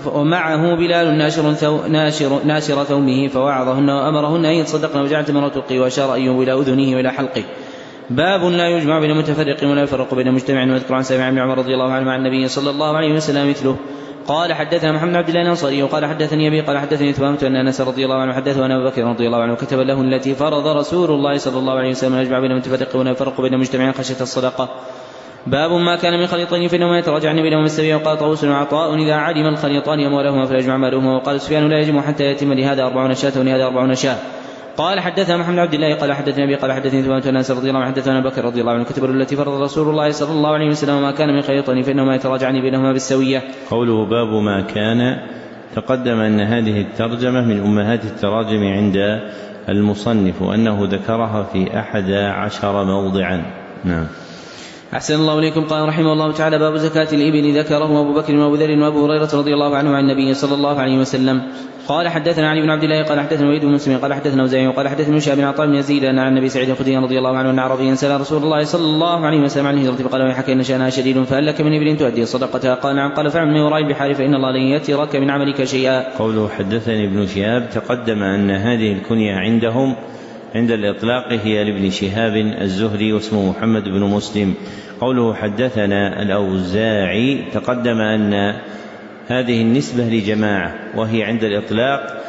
ومعه بلال ناشر, ثو ناشر, ناشر ثومه فوعظهن وأمرهن أن يتصدقن، وجعلت المرأة تلقي وأشار أيوب إلى أذنه وإلى حلقه. باب لا يجمع بين متفرق ولا يفرق بين مجتمع. ويذكر عن سامع بن عمر رضي الله عنه عن النبي صلى الله عليه وسلم مثله. قال حدثنا محمد بن عبد الله الأنصاري وقال حدثني أبي قال حدثني ثمامة أن أنس رضي الله عنه حدثه أن أبا بكر رضي الله عنه كتب له التي فرض رسول الله صلى الله عليه وسلم يجمع بين متفرق ولا يفرق بين مجتمع خشية الصدقة. باب ما كان من خليطين فإنهما يتراجعن بينهما السبيع. وقال طاووس وعطاء: إذا علم الخليطان أموالهما فليجمع مالهما. وقال سفيان: لا يجمع حتى يتم لهذا أربعون شاة ولهذا أربعون شاة. قال حدثنا محمد بن عبد الله قال حدثني أبي قال حدثني ثمامة أن أنس رضي الله عنه حدثنا أبا بكر رضي الله عنه كتب له التي فرض رسول الله صلى الله عليه وسلم ما كان من خليطين فإنهما يتراجعن بينهما بالسوية. قوله باب ما كان، تقدم أن هذه الترجمة من أمهات التراجم عند المصنف، وأنه ذكرها في أحد عشر موضعا. نعم. أحسن الله إليكم. قال رحمه الله تعالى: باب زكاة الإبل. ذكره أبو بكر وأبو ذر وأبو هريرة رضي الله عنه عن النبي صلى الله عليه وسلم. قال حدثنا علي بن عبد الله قال حدثنا وليد بن مسلم قال حدثنا وزيع قال حدثنا شهاب بن عطاء بن يزيد أن عن النبي سعيد الخدري رضي الله عنه أن عربيا سأل رسول الله صلى الله عليه وسلم عن الهجرة فقال: ويحك إن شأنها شديد، فهل لك من إبل تؤدي صدقتها؟ قال: نعم. قال: فاعمل من وراء البحار فإن الله لن يترك من عملك شيئا. قوله حدثني ابن شهاب، تقدم أن هذه الكنية عندهم عند الإطلاق هي لابن شهاب الزهري واسمه محمد بن مسلم. قوله حدثنا الأوزاعي، تقدم أن هذه النسبة لجماعة، وهي عند الإطلاق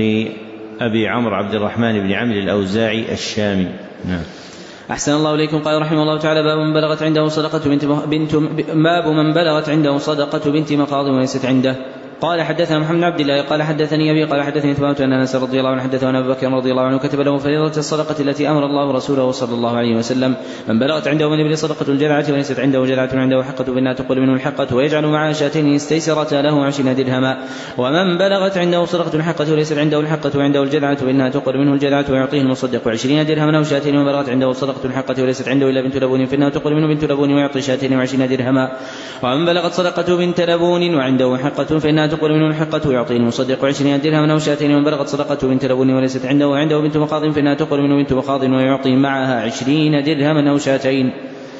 لأبي عمرو عبد الرحمن بن عمرو الأوزاعي الشامي. نعم. أحسن الله إليكم. قال رحمه الله تعالى: باب من بلغت عنده صدقة بنت, بنت باب من بلغت عنده صدقة بنت مخاض وليست عنده. قال حدثنا محمد بن عبد الله قال حدثني أبي قال حدثني ثبات أن أنس رضي الله عنه حدثه أن أبا بكر رضي الله عنه كتب له فريضة الصدقة التي أمر الله رسوله صلى الله عليه وسلم: من بلغت عنده من الإبل صدقة الجذعة وليست عنده جذعة عنده حقة فإنها تقبل منه الحقة ويجعل معها شاتين استيسرتا له عشرين درهما. ومن بلغت عنده صدقة الحقة وليست عنده الحقة وعنده الجذعة فإنها تقبل منه الجذعة ويعطيه المصدق عشرين درهما أو شاتين. ومن بلغت عنده صدقة الحقة وليست عنده إلا بنت لبون فإنها تقبل منه بنت لبون ويعطي شاتين وعشرين درهما. ومن بلغت صدقة بنت لبون وعنده حقة فإنها تقبل منه الحقة ويعطيه المصدق عشرين درهما أو شاتين. ومن بلغت صدقة بنت لبون وليست عنده وعنده بنت مخاض فإنها تقبل منه بنت مخاض ويعطي معها عشرين درهما أو شاتين.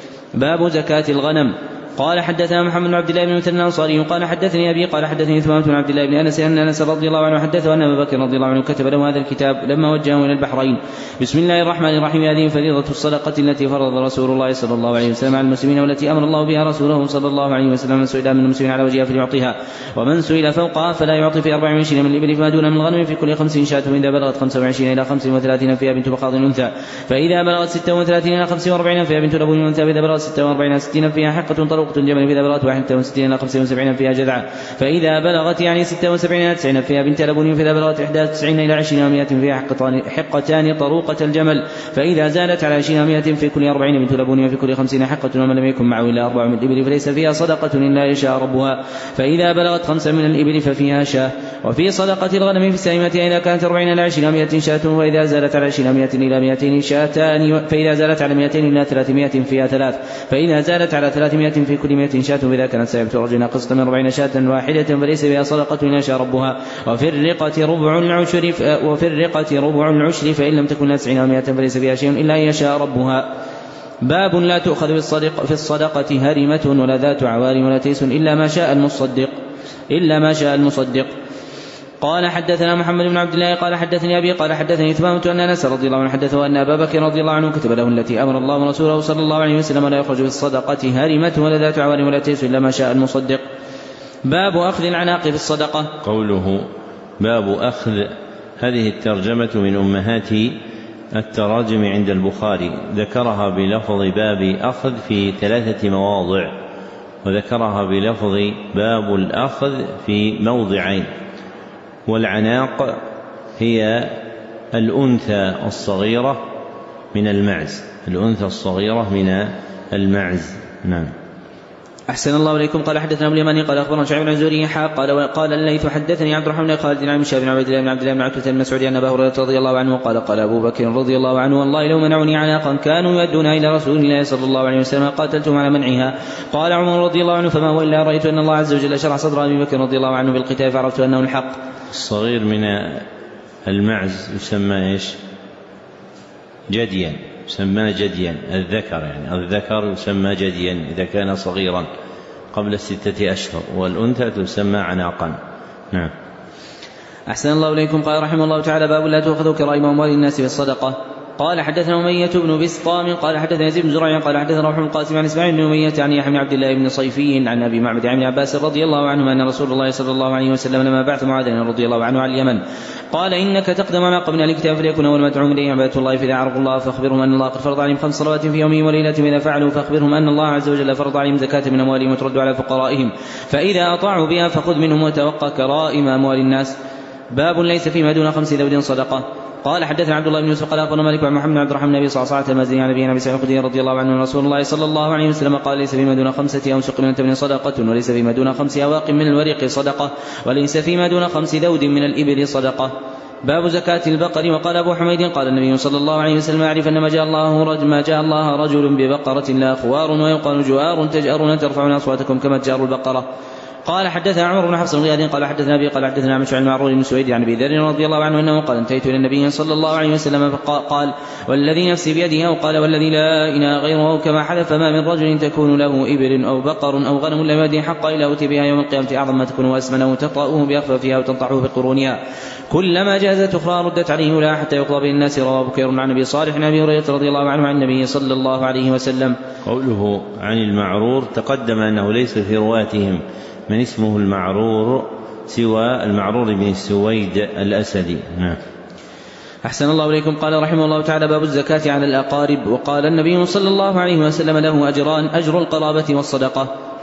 باب زكاة الغنم. قال حدثنا محمد بن عبد الله بن المثنى الأنصاري قال حدثني أبي قال حدثني ثمان بن عبد الله بن أنس أن أنس رضي الله عنه حدثه أن أبا بكر رضي الله عنه كتب له هذا الكتاب لما وجهه إلى البحرين: بسم الله الرحمن الرحيم. هذه فريضة الصدقة التي فرض رسول الله صلى الله عليه وسلم على المسلمين والتي أمر الله بها رسوله صلى الله عليه وسلم: من سئل من المسلمين على وجهها فليعطيها، ومن سئل فوقها فلا يعطي. في أربع وعشرين من الإبل فما دون من الغنم في كل خمسين شاة إذا بلغت خمسة وعشرين إلى خمس وثلاثين فيها بنت مخاض أنثى، فإذا بلغت ستة وثلاثين إلى خمس وأربعين فيها بنت لبون أنثى، فإذا بلغت ستة وأربعين إلى ستين فيها حقة طلقة الجمل، فإذا بلغت واحد وستين إلى خمسة وسبعين فيها جذعة، فإذا بلغت يعني ستة وسبعين إلى تسعين فيها بنت لبون، فإذا بلغت إحدى وتسعين إلى عشرين ومائة فيها حقتان طروقة الجمل، فإذا زادت على عشرين ومائة في كل أربعين بنت لبون وفي كل خمسين حقة. ومن لم يكن معه إلا أربع من الإبل فليس فيها صدقة إلا يشاء ربها، فإذا بلغت خمسا من الإبل ففيها شاة. وفي صدقة الغنم في السائمة إذا كانت أربعين إلى عشرين ومائة شاة، وإذا زادت على عشرين ومائة إلى مائتين شاتان، فإذا زادت على مائتين إلى ثلاثمائة فيها ثلاث، فإذا زادت على ثلاثمائة في كل مائة شاة، وإذا كانت سائمة الرجل ناقصة من أربعين شاة واحدة فليس بها صدقة إلا يشاء ربها. وفي الرقة ربع العشر وفي الرقة ربع العشر فإن لم تكن تسعين ومائة فليس بها شيء إلا يشاء ربها. باب لا تؤخذ بالصدق في الصدقة هرمة ولا ذات عوار ولا تيس إلا ما شاء المصدق إلا ما شاء المصدق. قال حدثنا محمد بن عبد الله قال حدثني أبي قال حدثني ثمامة أن أنس رضي الله عنه حدثه أن أبا بكر رضي الله عنه كتب له التي أمر الله ورسوله صلى الله عليه وسلم: لا يخرج بالصدقة هرمة ولا ذات عوار ولا تيس إلا ما شاء المصدق. باب أخذ العناق في الصدقة. قوله باب أخذ، هذه الترجمة من أمهات التراجم عند البخاري، ذكرها بلفظ باب أخذ في ثلاثة مواضع، وذكرها بلفظ باب الأخذ في موضعين. والعناق هي الأنثى الصغيرة من المعز، الأنثى الصغيرة من المعز. نعم. أحسن الله إليكم. قال حدثنا أبو اليماني قال أخبرنا شعيب بن الزهري قال قال الليث حدثني عبد الرحمن بن خالد عن شهاب بن عبد الله بن عبد الله بن عتبة بن مسعود أن أبا هريرة رضي الله عنه قال قال أبو بكر رضي الله عنه: والله لو منعوني عناقا كانوا يؤدونها إلى رسول الله صلى الله عليه وسلم قاتلتهم على منعها. قال عمر رضي الله عنه: فما هو إلا رأيت أن الله عز وجل شرح صدر أبي بكر رضي الله عنه بالقتال فعرفت أنه الحق. الصغير من المعز يسمى إيش؟ جديا، يسمى جديا الذكر، يعني الذكر يسمى جديا إذا كان صغيرا قبل ستة أشهر، والأنثى تسمى عناقا. نعم. أحسن الله إليكم. قال رحمه الله تعالى: باب لا تؤخذ كرائم أموال الناس بالصدقة. قال حدثنا أمية بن بسطام قال حدثنا يزيد بن زرع قال حدثنا روح القاسم عن إسماعيل بن أمية عن يحيى بن عبد الله بن صيفي عن أبي معبد عن عباس رضي الله عنه أن رسول الله صلى الله عليه وسلم لما بعث معاذ رضي الله عنه على اليمن قال: إنك تقدم ما قبل الكتاب فليكن أول ما تدعوهم إليه عبادة الله، فإذا عرفوا الله فأخبرهم أن الله قد فرض عليهم خمس صلوات في يومهم وليلتهم، إذا فعلوا فأخبرهم أن الله عز وجل فرض عليهم زكاة من أموالهم وترد على فقرائهم، فإذا أطاعوا بها فخذ منهم وتوقى كرائم أموال الناس. باب ليس فيما دون خمس ذود صدقة. قال حدثنا عبد الله بن يوسف قال أخبرنا مالك عن محمد بن عبد الرحمن بن أبي صعصعة المازني عن أبي سعيد الخدري رضي الله عنه أن رسول الله صلى الله عليه وسلم قال: ليس فيما دون خمسة أوسق من التمر صدقة، وليس فيما دون خمس أواق من الورق صدقة، وليس فيما دون خمس ذود من الإبل صدقة. باب زكاة البقر. وقال أبو حميد قال النبي صلى الله عليه وسلم: أعرف أن ما جاء الله رجل, ما جاء الله رجل ببقرة لا خوار ويقال جوار تجأرون ترفعون أصواتكم كما تجأر البقرة. قال حدثنا عمر بن حفص بن غياث قال حدثنا أبي قال حدثنا عن شعيب المعرور بن سويد عن أبي ذر رضي الله عنه أنه قال: انتهيت إلى النبي صلى الله عليه وسلم فقال: والذي نفسي بيده، أو قال: والذي لا إله غيره، كما حلف: ما من رجل تكون له إبل أو بقر أو غنم لم يدين حق إلا أوتي بها يوم القيامة أعظم ما تكون وأسمنه تطأه بأخفافها وتنطحه بقرونها، كلما جازت أخرى ردت عليه ولا حتى يقضى بين الناس. رواه بكير عن أبي صالح عن أبي هريرة رضي الله عنه عن النبي صلى الله عليه وسلم. قوله عن المعرور تقدم أنه ليس في رواتهم من اسمه المعرور سوى المعرور بن السويد الأسدي. نعم. أحسن الله إليكم. قال رحمه الله تعالى: باب الزكاة على الأقارب. وقال النبي صلى الله عليه وسلم: له أجران: أجر القرابة والصدقة.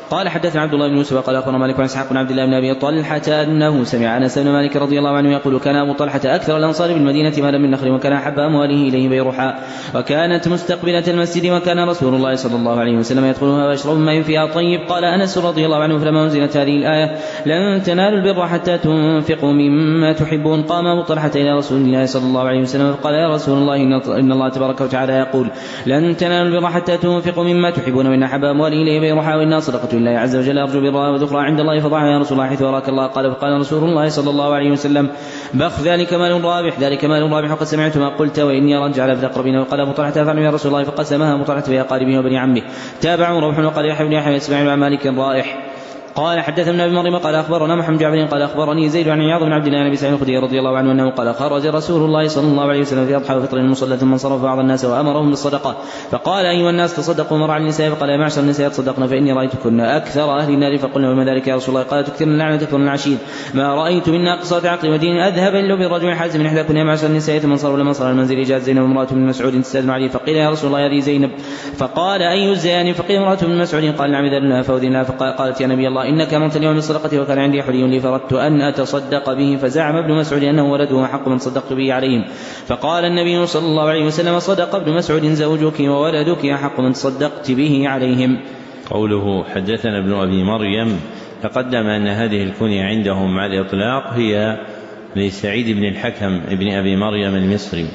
قال حدثنا عبد الله بن يوسف قال أخبرنا مالك عن إسحاق بن عبد الله بن أبي طلحة أنه سمع أنس بن مالك رضي الله عنه يقول كان أبو طلحة أكثر الأنصار بالمدينة مالا من نخل وكان أحب أمواله إليه بيرحاء وكانت مستقبلة المسجد وكان رسول الله صلى الله عليه وسلم يدخلها ويشرب ما فيها طيب. قال أنس رضي الله عنه فلما أنزلت هذه الآية لن تنالوا البر حتى تنفقوا مما تحبون قام أبو طلحة إلى رسول الله صلى الله عليه وسلم فقال يا رسول الله إن الله تبارك وتعالى يقول لن تنالوا البر حتى تنفقوا مما تحبون وإن أحب أمواله إليه بيرحاء وإنها صدقة لله عز وجل أرجو برها وذكرها عند الله فضعها يا رسول الله حيث وراك الله. قال فقال رسول الله صلى الله عليه وسلم بخ ذلك مال رابح ذلك مال رابح وقد سمعت ما قلت وإني رجع في الأقربين. وقال أبو طلحة أفعل يا رسول الله فقسمها أبو طلحة بأقاربه وبني عمه. تابعوا روح وقال يحيى بن يحيى يسمع عن مالك رائح. قال حدثنا ابن مريم قال أخبرنا محمد جعفر قال أخبرني زيد عن عياض بن عبد الله بن سعيد الخدري رضي الله عنه أنه قال خرج رسول الله صلى الله عليه وسلم في أضحى وفطر المصلى ثم انصرف بعض الناس وأمرهم بالصدقة فقال أيها الناس تصدقوا مر على النساء فقال يا معشر النساء تصدقنا فإني رأيتكن أكثر أهل النار فقلنا وما ذلك يا رسول الله قال تكثرن اللعنة تكثرن العشير ما رأيت من ناقصات عقل ودين أذهب إلا بالرجل حازم من إحداكن يا معشر النساء ثم انصروا لما صار المنزل جاءت زينب امرأة من مسعود تستأذن عليه فقيل يا رسول الله هذه زينب فقال أي الزيان فقيل امرأة من مسعود قال نعم إذن فأذن لها فقالت يا نبي الله إنك أمرت اليوم بالصدقة وكان عندي حلي لي فردت أن أتصدق به فزعم ابن مسعود أنه ولده حق من صدقت به عليهم فقال النبي صلى الله عليه وسلم صدق ابن مسعود زوجك وولدك حق من صدقت به عليهم. قوله حدثنا ابن أبي مريم تقدم أن هذه الكنية عندهم مع الإطلاق هي لسعيد بن الحكم ابن أبي مريم المصري.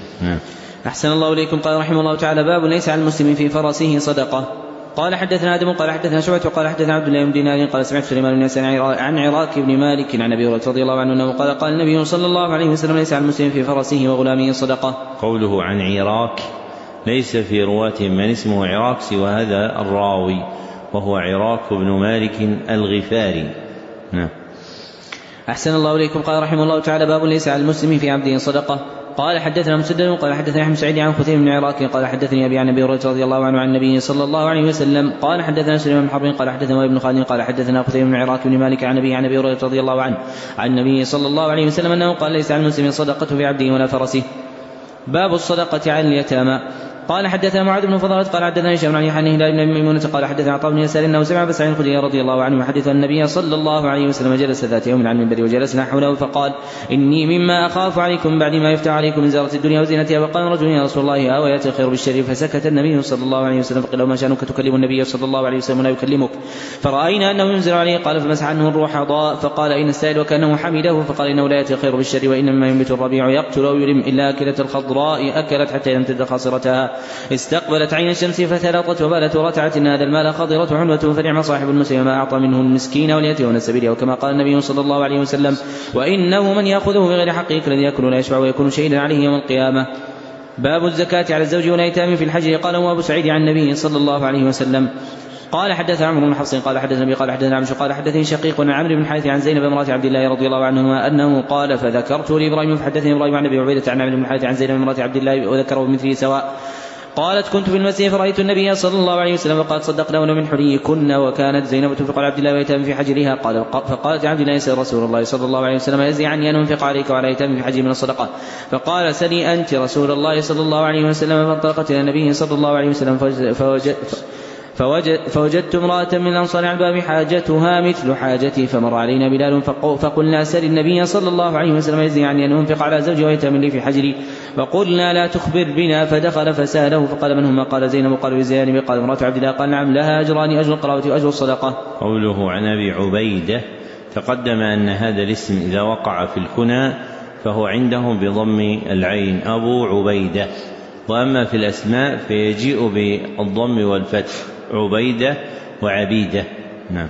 أحسن الله إليكم. قال رحمه الله تعالى باب ليس على المسلم في فرسه صدقة. قال حدثنا آدم قال حدثنا شعبة وقال حدثنا عبد الله بن دينار قال سمعت سليمان بن يسار عن عراك بن مالك عن أبي هريرة رضي الله عنه أنه قال قال النبي صلى الله عليه وسلم ليس على المسلم في فرسه وغلامه صدقة. قوله عن عراك ليس في رواتهم من اسمه عراك سوى هذا الراوي وهو عراك بن مالك الغفاري. نعم. أحسن الله إليكم. قال رحمه الله تعالى باب ليس على المسلم في عبده صدقة. قال حدثنا مسدد قال حدثنا يحيى بن سعيد عن خثيم بن عراك قال حدثني أبي عن أبي هريرة رضي الله عنه عن النبي صلى الله عليه وسلم قال حدثنا سليمان بن حرب قال حدثنا ابن خالد قال حدثنا خثيم بن عراك بن مالك عن أبي عن أبي هريرة رضي الله عنه عن النبي صلى الله عليه وسلم أنه قال ليس على المسلم صدقة في عبده ولا فرسه. باب الصدقة على اليتامى. قال حدثنا معاذ بن فضالة قال حدثنا هشام عن يحيى بن بن ميمونة قال حدثنا عطاء بن يسار انه سمع ابا سعيد الخدري رضي الله عنه يحدث ان النبي صلى الله عليه وسلم جلس ذات يوم على المنبر وجلسنا حوله فقال اني مما اخاف عليكم بعد ما يفتح عليكم من زارة الدنيا وزينتها. وقال رجل يا رسول الله او ياتي الخير بالشر فسكت النبي صلى الله عليه وسلم فقال ما شانك تكلم النبي صلى الله عليه وسلم ولا يكلمك فراينا انه ينزل عليه قال فمسح عنه الروح ضاء فقال اين السائل وكانه حمده فقال انه لا ياتي الخير بالشر وانما ينبت الربيع يقتل او يلم الا اكله الخضراء اكلت حتى لم تد خاصرتها استقبل عين الشمس فثلطت وبالت ورتعت إن هذا المال خضرة حلوة فنعم صاحب المسلم ما أعطى منه المسكين واليتيم والسبيل. وكما قال النبي صلى الله عليه وسلم وإنه من يأخذه بغير حقه كالذي يأكل ولا يشبع ويكون شهيدا عليه يوم القيامة. باب الزكاة على الزوج والأيتام في الحج. قال أبو سعيد عن النبي صلى الله عليه وسلم قال حدث عمرو بن حفص قال حدث النبي قال حدثنا عمشو قال حدثني شقيق عن عمرو بن حارث عن زينب امرأة عبد الله رضي الله عنهما أنه قال فذكرت لإبراهيم فحدثني إبراهيم عن أبي عبيدة عن عمرو بن حارث عن زينب امرأة عبد الله وذكره بمثله سواء. قالت كنت في المسجد فرأيت النبي صلى الله عليه وسلم وقد صدقنا من حليكن وكانت زينب تنفق على عبد الله ويتام في حجرها. قال فقالت عبد الله يسأل رسول الله صلى الله عليه وسلم يزي عني أن أنفق عليك وعلى يتام في حجر من الصدقة. فقال سلي أنت رسول الله صلى الله عليه وسلم. فانطلقت إلى النبي صلى الله عليه وسلم فوجد فوجد فوجدت امرأة من الأنصار على الباب حاجتها مثل حاجتي فمر علينا بلال فقلنا سل النبي صلى الله عليه وسلم يزي عني أن أنفق على زوجي ويتام لي في حجري. فقلنا لا تخبر بنا فدخل فسأله فقال من هم قال زينب قال بزيان قال امرأة عبد الله قال نعم لها أجران أجر القرابة وأجر الصدقة. قوله عن أبي عبيدة تقدم أن هذا الاسم إذا وقع في الكنى فهو عندهم بضم العين أبو عبيدة وأما في الأسماء فيجيء بالضم والفتح عبيدة وعبيدة. نعم.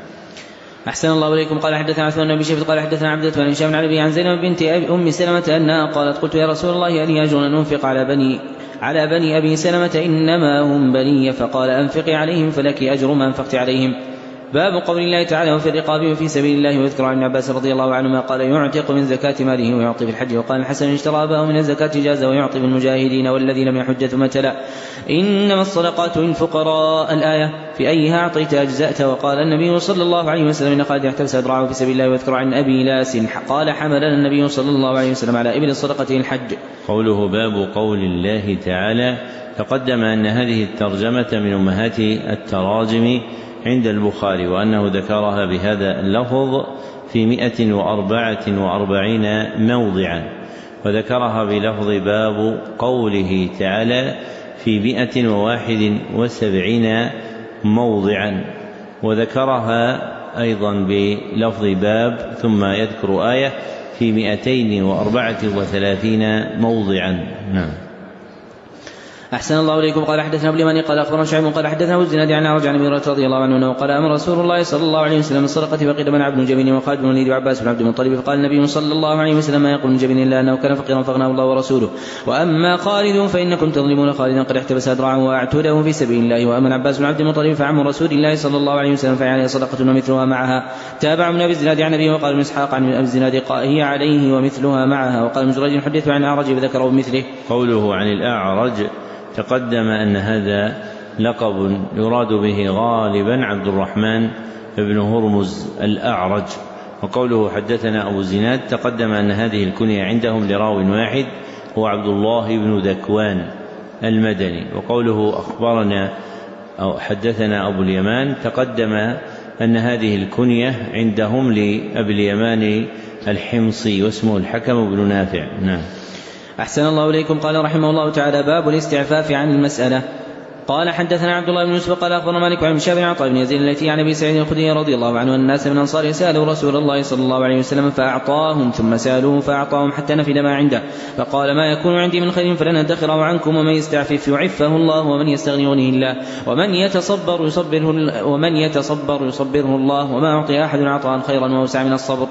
أحسن الله إليكم. قال حدثنا عثمان بن شيبة قال حدثنا عبدة بن هشام عن أبي عن زينب بنت أم سلمة أنها قالت قلت يا رسول الله ألي أجر أن أنفق على بني على بني أبي سلمة إنما هم بني فقال أنفقي عليهم فلك أجر ما أنفقت عليهم. باب قول الله تعالى وفي الرقاب وفي سبيل الله. ويذكر عن ابن عباس رضي الله عنهما قال يعتق من زكاة ماله ويعطي في الحج. وقال الحسن اشترى أباه من الزكاة جاز ويعطي بالمجاهدين والذي لم يحج ثم تلا إنما الصدقات للفقراء الآية في أيها أعطيت أجزأت. وقال النبي صلى الله عليه وسلم إن خالد احتبس أدرعه في سبيل الله. ويذكر عن أبي لاس قال حملنا النبي صلى الله عليه وسلم على إبل الصدقة الحج. قوله باب قول الله تعالى تقدم أن هذه الترجمة من أمهات التراجم عند البخاري، وأنه ذكرها بهذا اللفظ في مئة وأربعة وأربعين موضعا، وذكرها بلفظ باب قوله تعالى في مئة وواحد وسبعين موضعا، وذكرها أيضا بلفظ باب ثم يذكر آية في مئتين وأربعة وثلاثين موضعا. نعم. أحسن الله إليكم. قال حدثنا أبو اليماني قال أخبرنا شعيب قال حدثنا أبو الزناد عن أعرج عن أبي هريرة رضي الله عنه أنه قال أمر رسول الله صلى الله عليه وسلم بالصدقة فقيل من عبد جبين وخالد بن الوليد وعباس بن عبد المطلب، فقال النبي صلى الله عليه وسلم ما يقول من جبين إلا أنه كان فقيرا فأغناه الله ورسوله، وأما خالد فإنكم تظلمون خالدا قد احتبس أدرعه وأعتده في سبيل الله، وأما عباس بن عبد المطلب فعم رسول الله صلى الله عليه وسلم فعليه صدقة ومثلها معها. تابع من أبي الزناد عن أبي وقال ابن إسحاق عن أبي الزناد هي عليه ومثلها معها، وقال ابن جريج حدث عن الأعرج فذكره بمثله. قوله عن الأعرج تقدم أن هذا لقب يراد به غالبا عبد الرحمن بن هرمز الأعرج، وقوله حدثنا أبو الزناد تقدم أن هذه الكنية عندهم لراو واحد هو عبد الله بن ذكوان المدني، وقوله أخبرنا أو حدثنا أبو اليمان تقدم أن هذه الكنية عندهم لأبي اليمان الحمصي واسمه الحكم بن نافع. نعم. أحسن الله إليكم. قال رحمه الله تعالى باب الاستعفاف عن المسألة. قال حدثنا عبد الله بن يوسف قال أخبرنا مالك عن شاب عطاء بن يزيد التي عن أبي سعيد الخدري رضي الله عنه أن الناس من أنصار سألوا رسول الله صلى الله عليه وسلم فأعطاهم، ثم سألوه فأعطاهم حتى نفد ما عنده، فقال ما يكون عندي من خير فلن أدخره عنكم، ومن يستعفف يعفه الله، ومن يستغني يغنيه الله، ومن يتصبر يصبره ومن يتصبر يصبره الله، وما أعطي أحد عطاء خيرا وأوسع من الصبر.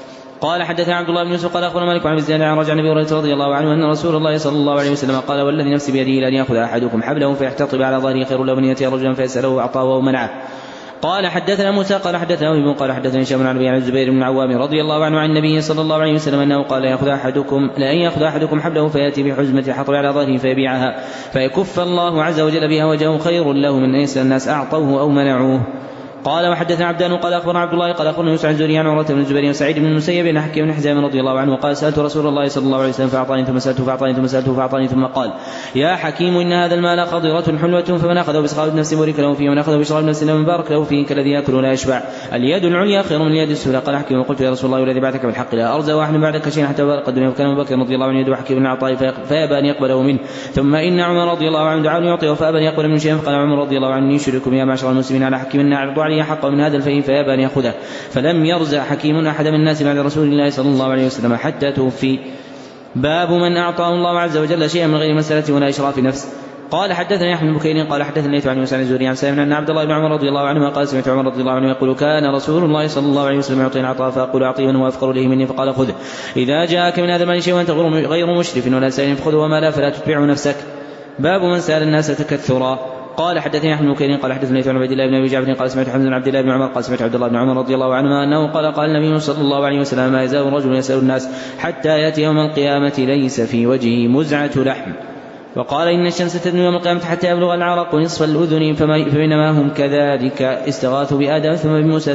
قال حدثنا عبد الله بن يوسف قال أخبرنا مالك عن الزناد عن رجع النبي رضي الله عنه أن رسول الله صلى الله عليه وسلم قال والذي نفسي بيده لأن يأخذ أحدكم حبله فيحتطب على ظهره خير له من يأتي رجلا فيسأله أعطاه ومنعه. قال حدثنا موسى قال حدثنا وهب قال حدثنا هشام عن أبي الزبير بن العوام رضي الله عنه عن النبي صلى الله عليه وسلم أنه قال يأخذ أحدكم لأن يأخذ أحدكم حبله فيأتي بحزمة حطب على ظهره فيبيعها فيكف الله عز وجل بها وجهه خير له من أن يسأل الناس أعطوه أو منعوه. قال وحدثنا عبدان قال أخبرنا عبد الله قال أخبرنا يوسف عن زهري عن عروة بن الزبير وسعيد بن المسيب بن حكيم بن حزام رضي الله عنه قال سألت رسول الله صلى الله عليه وسلم فأعطاني ثم سألته فأعطاني ثم سألته فأعطاني ثم قال يا حكيم إن هذا المال خضرة حلوة فمن أخذه بسخاء نفس بورك له فيه ومن أخذه بشراب نفس لم بارك له فيه كالذي يأكل ولا يشبع. اليد العليا خير من اليد السفلى. قال حكيم وقلت يا رسول الله والذي بعثك بالحق لا أرزق واحد بعدك شيئا حتى بارك الدنيا. فكان أبو بكر رضي الله عنه يدعو حكيم بن عطاء فيأبى أن يقبله منه. ثم إن عمر رضي الله عنه دعاه يعطيه فأبى أن يقبل منه شيئا. فقال عمر رضي الله عنه يشركم يا معشر المسلمين على حكيم أن أعرضوا علي حقا من هذا الفيء فيأبى أن يأخذه. فلم يرزع حكيم أحد من الناس بعد رسول الله صلى الله عليه وسلم حتى توفي. باب من أعطاه الله عز وجل شيئا من غير مسألة ولا إشراف نفس. قال حدثنا يحيى بن بكير قال حدثنا ليث عن موسى عن الزهري عن سالم أن عبد الله بن عمر رضي الله عنه قال سمعت عمر رضي الله عنه يقول كان رسول الله صلى الله عليه وسلم يعطينا عطاء فأقول أعطيه من هو أفقر إليه مني فقال خذه إذا جاءك من هذا المال شيء وأنت غير مشرف ولا سائل فخذه وما لا فلا تتبع نفسك. باب من سأل الناس تكثرا. قال حدثني يحيى بن بكير قال حدثنا ليث عن عبد الله بن ابي جعفر قال سمعت حمزه بن عبد الله بن عمر قال سمعت عبد الله بن عمر رضي الله عنهما انه قال قال النبي صلى الله عليه وسلم ما يزال رجل يسأل الناس حتى ياتي يوم القيامه ليس في وجهه مزعه لحم. وقال إن الشمس تدنو يوم القيامة حتى يبلغ العرق نصف الأذن فبينما هم كذلك استغاثوا بآدم ثم بموسى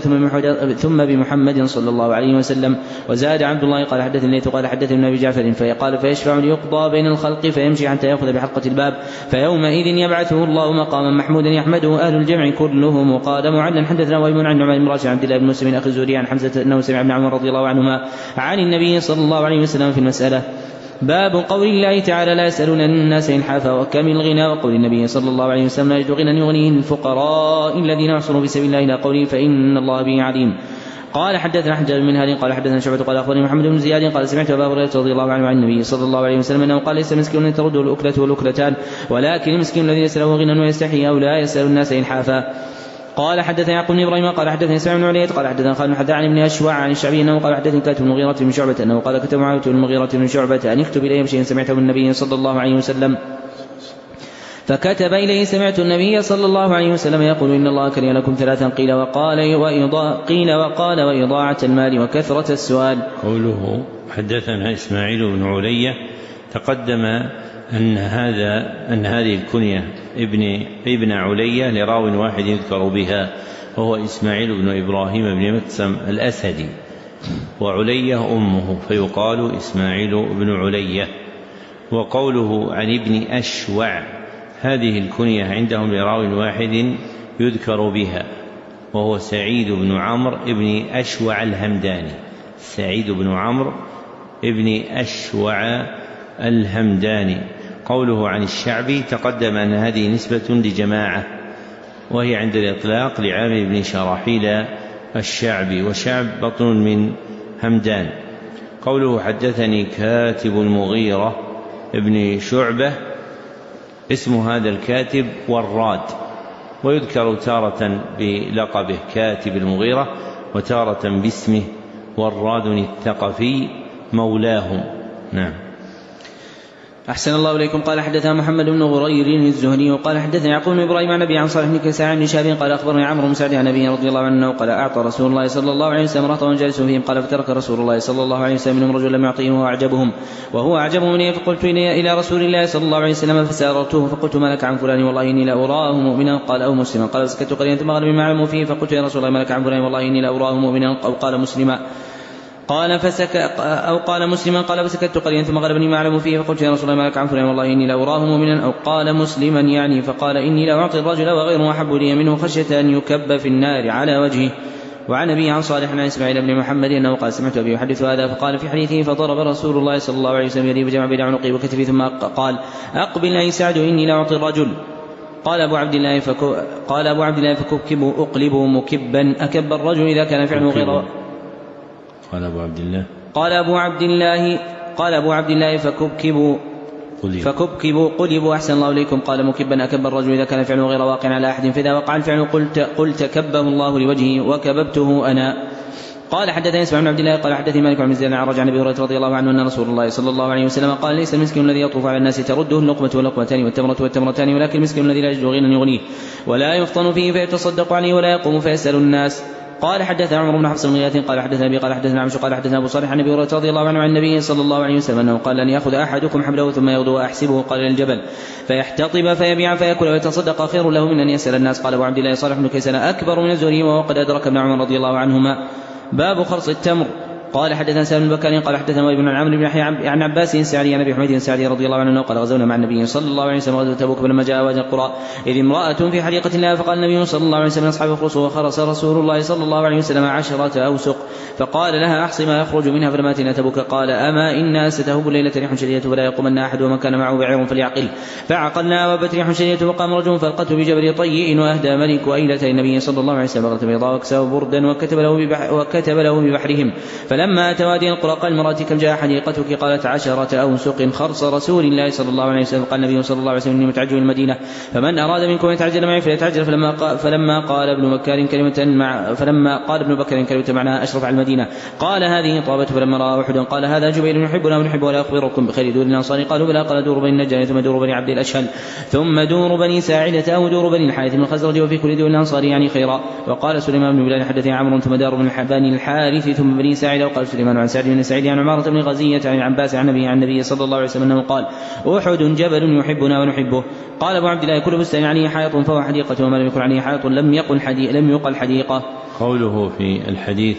ثم بمحمد صلى الله عليه وسلم. وزاد عبد الله قال حدثني ليث قال حدثني ابن أبي جعفر فقال فيشفع ليقضى بين الخلق فيمشي حتى يأخذ بحلقة الباب فيومئذ يبعثه الله مقاما محمودا يحمده أهل الجمع كلهم. وقال معلا حدثنا وهب عن نعمان بن راشد عبد الله بن مسلم أخي الزهري عن حمزة أنه سمع ابن عمر رضي الله عنهما عن النبي صلى الله عليه وسلم في المسألة. باب قول الله تعالى لا يسألون الناس إلحافا وكم الغنى. وقول النبي صلى الله عليه وسلم لا يجد غنى يغنيه الفقراء الذين يحصروا في سبيل الله إلى قوله فإن الله به عليم. قال حدثنا حجاج بن هاني قال حدثنا شعبة قال أخبرني محمد بن زياد قال سمعت أبا هريرة رضي الله عنه عن النبي صلى الله عليه وسلم أنه قال ليس مسكين ترده الأكلة والأكلتان ولكن المسكين الذي ليس له غنى ويستحي أو لا يسأل الناس إلحافا. قال حدثني يعقوب بن ابراهيم قال حدثني سعيد بن علية قال حدثنا خالد بن عن ابن اشوع عن الشعبي انه قال حدثني كاتب المغيرة بن شعبة انه قال كتب معاوية بن المغيرة بن شعبة ان يكتب اليه شيئا سمعته من النبي صلى الله عليه وسلم فكتب إليه سمعت النبي صلى الله عليه وسلم يقول إن الله كره لكم ثلاثا قيل وقال وإضاء قيل وقال وإضاعة المال وكثرة السؤال. قوله حدثنا إسماعيل بن علية تقدم أن هذا أن هذه الكنية ابن ابن علية لراو واحد يذكر بها وهو إسماعيل بن إبراهيم بن مكسم الأسدي وعلية أمه فيقال إسماعيل بن علية. وقوله عن ابن أشوع هذه الكنية عندهم لراو واحد يذكر بها وهو سعيد بن عمرو بن أشوع الهمداني. سعيد بن عمرو بن أشوع الهمداني. قوله عن الشعبي تقدم أن هذه نسبة لجماعة، وهي عند الإطلاق لعامر بن شراحيل الشعبي، وشعب بطن من همدان. قوله حدثني كاتب المغيرة ابن شعبة، اسم هذا الكاتب وراد، ويذكر تارة بلقبه كاتب المغيرة وتارة باسمه وراد الثقفي مولاهم. نعم. أحسن الله إليكم. قال حدثنا محمد بن غرير الزهري قال حدثنا يعقوب بن إبراهيم عن أبي عن صالح بن كيسان بن شهاب قال أخبرني عمرو بن سعد عن أبي رضي الله عنه قال أعطى رسول الله صلى الله عليه وسلم رهطا جالس فيهم قال فترك رسول الله صلى الله عليه وسلم منهم رجل لم يعطيه وهو أعجبهم وهو أعجبهم مني، فقلت إلى رسول الله صلى الله عليه وسلم فساررته فقلت ما لك عن فلان والله إني لأراه مؤمنا قال أو مسلما قال سكت قليلا ثم غلب ما علموا فيه فقلت يا رسول الله ما لك عن فلان والله إني لأراه مؤمنا أو قال مسلما قال فسك أو قال مسلما قال فسكت قليلا ثم غلبني ما أعلم فيه فقلت يا رسول الله ما لك عن فلان والله إني لأراه مؤمنا أو قال مسلما يعني، فقال إني لا أعطي الرجل وغيره أحب لي منه خشية أن يكب في النار على وجهه. وعن أبي عن صالح عن إسماعيل بن محمد أنه قال سمعت أبي يحدث هذا فقال في حديثه فضرب رسول الله صلى الله عليه وسلم يديه فجمع بين عنقه وكتفه ثم قال أقبل أي سعد إني لا أعطي الرجل. قال أبو عبد الله فكو قال أبو عبد الله فكبكبوا أقلبوا مكبا أكب الرجل إذا كان فعله غير. قال أبو عبد الله قال أبو عبد الله قال أبو عبد الله فكبكبوا فكبكبوا قلبوا أحسن الله إليكم. قال مكبا أكب الرجل إذا كان فعله غير واقع على أحد، فإذا وقع الفعل قلت قلت كبه الله لوجهه وكببته أنا. قال حدثني اسماعيل بن عبد الله قال حدثني مالك بن زياد عن رجع عن ابي هريره رضي الله عنه ان رسول الله صلى الله عليه وسلم قال ليس المسكين الذي يطوف على الناس ترده اللقمه واللقمتان والتمره والتمرتان، ولكن المسكين الذي لا يجد غنى يغنيه ولا يفطن فيه فيتصدق عليه ولا يقوم فيسأل الناس. قال حدثنا عمر بن حفص بن غياث قال حدثنا ابي قال حدثنا عمشو قال حدثنا ابو صالح عن ابي هريره رضي الله عنه عن النبي صلى الله عليه وسلم انه قال لن ياخذ احدكم حبله ثم يغدو واحسبه قال للجبل فيحتطب فيبيع فياكل ويتصدق خير له من ان يسأل الناس. قال ابو عبد الله صالح بن كيسان اكبر من الزهري وهو قد ادرك ابن عمر رضي الله عنهما. باب خرص التمر. قال حدثنا سالم بن بكر قال حدثنا ابن عمرو بن يحيى عن عباس السعدي عن ابي حميد السعدي رضي الله عنه قال غزونا مع النبي صلى الله عليه وسلم غزوة تبوك فلما جاء وادي القرى اذ امرأة في حديقة لها فقال النبي صلى الله عليه وسلم اصحاب خرصوا وخرس رسول الله صلى الله عليه وسلم عشرة اوسق فقال لها احصي ما يخرج منها فلما اتينا تبوك قال اما انا ستهب الليلة ريح شديدة فلا يقومن احد ومن كان معه بعير فليعقل. فعقلنا وبت ريح شديدة وقام رجل فالقته بجبل طيء واهدى ملك وايلة النبي صلى الله عليه وسلم بغلة بيضاء وكساه بردا وكتب له ببحر وكتب له ببحرهم. فلما اتى وادي القرى قال المرأة كم جاء حديقتك؟ قالت عشرة أوسق خرص رسول الله صلى الله عليه وسلم. قال النبي صلى الله عليه وسلم إني متعجل المدينة فمن أراد منكم أن يتعجل معي فليتعجل. فلما قال, فلما قال ابن بكر كلمة مع فلما قال ابن بكر كلمة معناها أشرف على المدينة قال هذه طابت. فلما رأى أحد قال هذا جبيل يحبنا ونحب ولا أخبركم بخير دور الأنصار. قالوا بلى. قال دور بني النجار ثم دور بني عبد الأشهل ثم دور بني ساعدة أو دور بني الحارث من الخزرج وفي كل دور الأنصار يعني خيرا. وقال سليمان بن بلال حدثني عمرو ثم دار بن بني الحارث ثم بني ساعدة. وقال سليمان عن سعد بن سعيد عن عمارة بن غزية عن عباس عن النبي عن النبي صلى الله عليه وسلم انه قال احد جبل يحبنا ونحبه. قال ابو عبد الله كل بستان عليه حائط فهو حديقة وما لم يكن عليه حائط لم يقل حديقة لم يقل حديقة. قوله في الحديث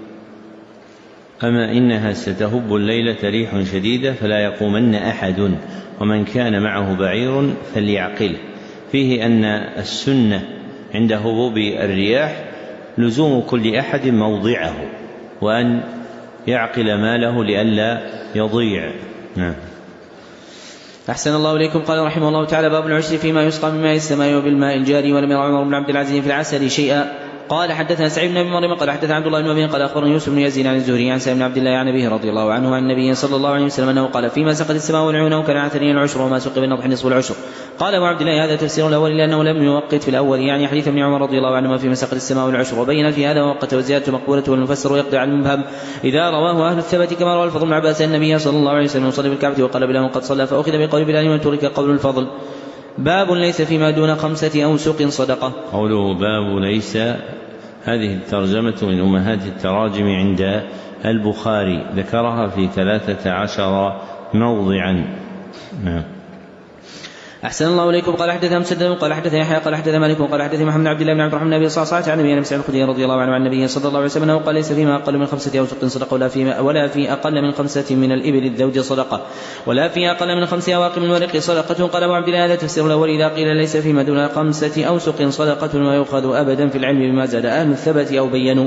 أما إنها ستهب الليلة ريح شديدة فلا يقومن أحد ومن كان معه بعير فليعقل، فيه أن السنة عند هبوب الرياح لزوم كل أحد موضعه وأن يعقل ماله لئلا يضيع. نعم. أحسن الله إليكم. قال رحمه الله تعالى باب العشر فيما يسقى من ماء السماء وبالماء الجاري ولم يرى عمر بن عبد العزيز في العسل شيئا. قال حدثنا سعيد بن ابي مريم قال حدثنا عبد الله بن ابي قال اخبرني يوسف بن يزيد عن الزهري عن سالم بن عبد الله عن ابيه رضي الله عنه عن النبي صلى الله عليه وسلم انه قال فيما سقت السماء والعيون وكان عثرين العشر وما سقي بالنضح نصف العشر. قال ابو عبد الله هذا تفسير الاول لانه لم يوقت في الاول يعني حديث ابن عمر رضي الله عنهما فيما سقت السماء والعشر وبين في هذا وقت وزيادة مقبولة والمفسر يقضي على المبهم اذا رواه اهل الثبت كما روى الفضل بن عباس النبي صلى الله عليه وسلم يصلي بالكعبة وقال بلال قد صلى فاخذ بقول بلال وترك قول الفضل. باب ليس فيما دون خمسة أوسق صدقة. قوله باب ليس هذه الترجمة من أمهات التراجم عند البخاري ذكرها في ثلاثة عشر موضعا. أحسن الله إليكم. قال حدثنا مسدد قال حدثنا يحيى قال حدثنا مالك قال حدثنا محمد بن عبد الله بن عبد الرحمن بن أبي صعصعة عن النبي صلى الله عليه وسلم رضي الله عنه عن النبي صلى الله عليه وسلم أنه قال ليس فيما أقل من خمسة أوسق صدقة ولا في ولا في أقل من خمسة من الإبل الزوج صدقة ولا في أقل من خمس أواق من الورق صدقة. قال أبو عبد الله هذا تفسير الأول إذا قيل ليس فيما دون خمسة أوسق صدقة ويؤخذ أبدا في العلم بما زاد أهل الثبت أو بينوا.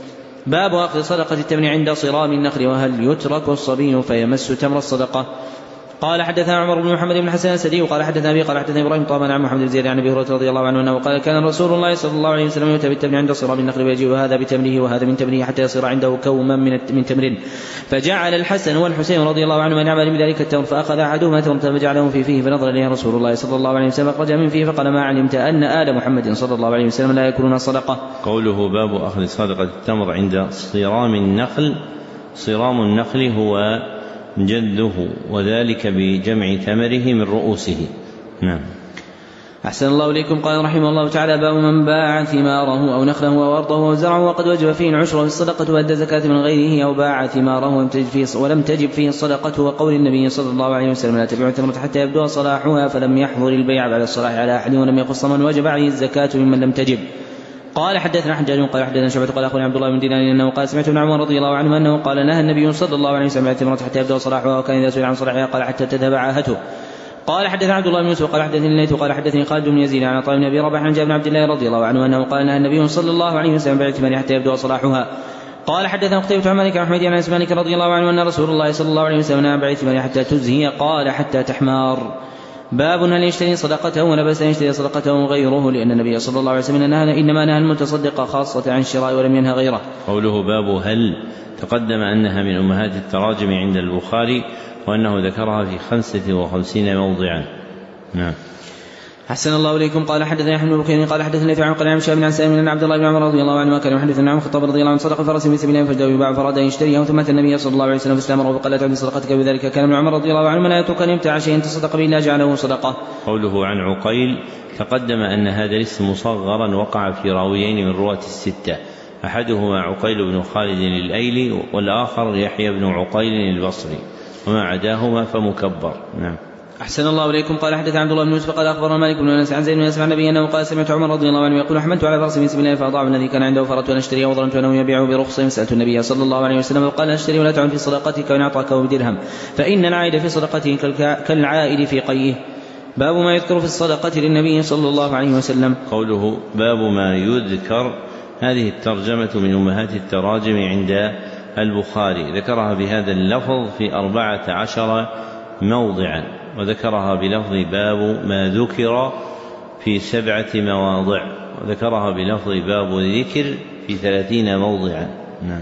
باب أخذ صدقة التمر عند صرام النخل وهل يترك الصبي فيمس تمر الصدقة. قال حدثنا عمر بن محمد بن حسن السدي قال حدثنا أبي قال حدثنا إبراهيم طبعا عن محمد بن زيد عن أبي هريرة رضي الله عنه أنه قال كان رسول الله صلى الله عليه وسلم يؤتى بالتمر عند صرام النخل ويجيء هذا بتمره وهذا من تمره حتى يصير عنده كوما من من تمر فجعل الحسن والحسين رضي الله عنهما يعمل بذلك التمر فأخذ أحدهما تمرة فجعله في فيه فنظر إليه رسول الله صلى الله عليه وسلم أخرج من فيه فقال ما علمت أن آل محمد صلى الله عليه وسلم لا يأكلون صدقة. قوله باب أخذ صدقة التمر عند صرام النخل. صرام النخل هو جده وذلك بجمع ثمره من رؤوسه. نعم. أحسن الله إليكم. قال رحمه الله تعالى باب من باع ثماره أو نخله أو أرضه وزرعه وقد وجب فيه العشر في الصدقة وأدى زكاة من غيره أو باع ثماره ولم تجب فيه, ولم تجب فيه الصدقة وقول النبي صلى الله عليه وسلم لا تبيع الثمرة حتى يبدو صلاحها فلم يحضر البيع بعد الصلاح على أحد ولم يخص من وجب عليه الزكاة ممن لم تجب. قال حدثنا حجاج قال حدثنا شعبة قال أخونا عبد الله بن دينار أنه قال سمعت ابن عمر رضي الله عنه أنه قال نهى النبي صلى الله عليه وسلم عن الثمرة حتى يبدو صلاحها وكان إذا سئل عن صلاحها قال حتى تذهب عاهته. قال حدثنا عبد الله بن يوسف قال حدثني الليث قال حدثني خالد بن يزيد عن عطاء بن أبي رباح عن جابر بن عبد الله رضي الله عنه أنه قال نهى النبي صلى الله عليه وسلم عن الثمر حتى يبدو صلاحها. قال حدثنا قتيبة عن مالك عن حميد عن أنس مالك رضي الله عنه أن رسول الله صلى الله عليه وسلم نهى عن الثمر حتى تزهي قال حتى تحمار. باب هل يشتري صدقته ولا بأس أن يشتري صدقته غيره لأن النبي صلى الله عليه وسلم نهى إنما نهى المتصدق خاصة عن الشراء ولم ينهى غيره. قوله باب هل تقدم أنها من أمهات التراجم عند البخاري وأنه ذكرها في خمسة وخمسين موضعا. نعم. أحسن الله إليكم. قال حدثنا يحيى بن بكير قال حدثني في عن قال عن شاب عن سالم بن عبد الله بن عمر رضي الله عنه كان يحدث عن عمر الخطاب رضي الله عنه صدق فرس في سبيل الله فجاء يباع فراد ان يشتريه ثم اتى النبي صلى الله عليه وسلم فاستمره فقال تعد صدقتك بذلك. كان ابن عمر رضي الله عنه لا يترك ان يمتع شيئا تصدق به الا جعله صدقه. قوله عن عقيل تقدم أن هذا الاسم مصغرا وقع في راويين من رواة الستة أحدهما عقيل بن خالد الأيلي والآخر يحيى بن عقيل البصري وما عداهما فمكبر. نعم. أحسن الله إليكم. قال حدث عبد الله بن يوسف قال أخبرنا مالك بن أنس عن زيد بن أنس عن النبي أنه قال سمعت عمر رضي الله عنه يقول حملت على فرس في سبيل الله فأضاع الذي كان عنده فرت وأنا أشتريه وظننت أنه يبيعه برخصة سألت النبي صلى الله عليه وسلم وقال أشتري ولا تعن في صدقتك وإن أعطاك بدرهم فإن العائد في صدقته كالعائد في قيه. باب ما يذكر في الصدقة للنبي صلى الله عليه وسلم. قوله باب ما يذكر هذه الترجمة من أمهات التراجم عند البخاري ذكرها بهذا اللفظ في أربعة عشر موضعا وذكرها بلفظ باب ما ذكر في سبعة مواضع وذكرها بلفظ باب ذكر في ثلاثين موضعا. نعم.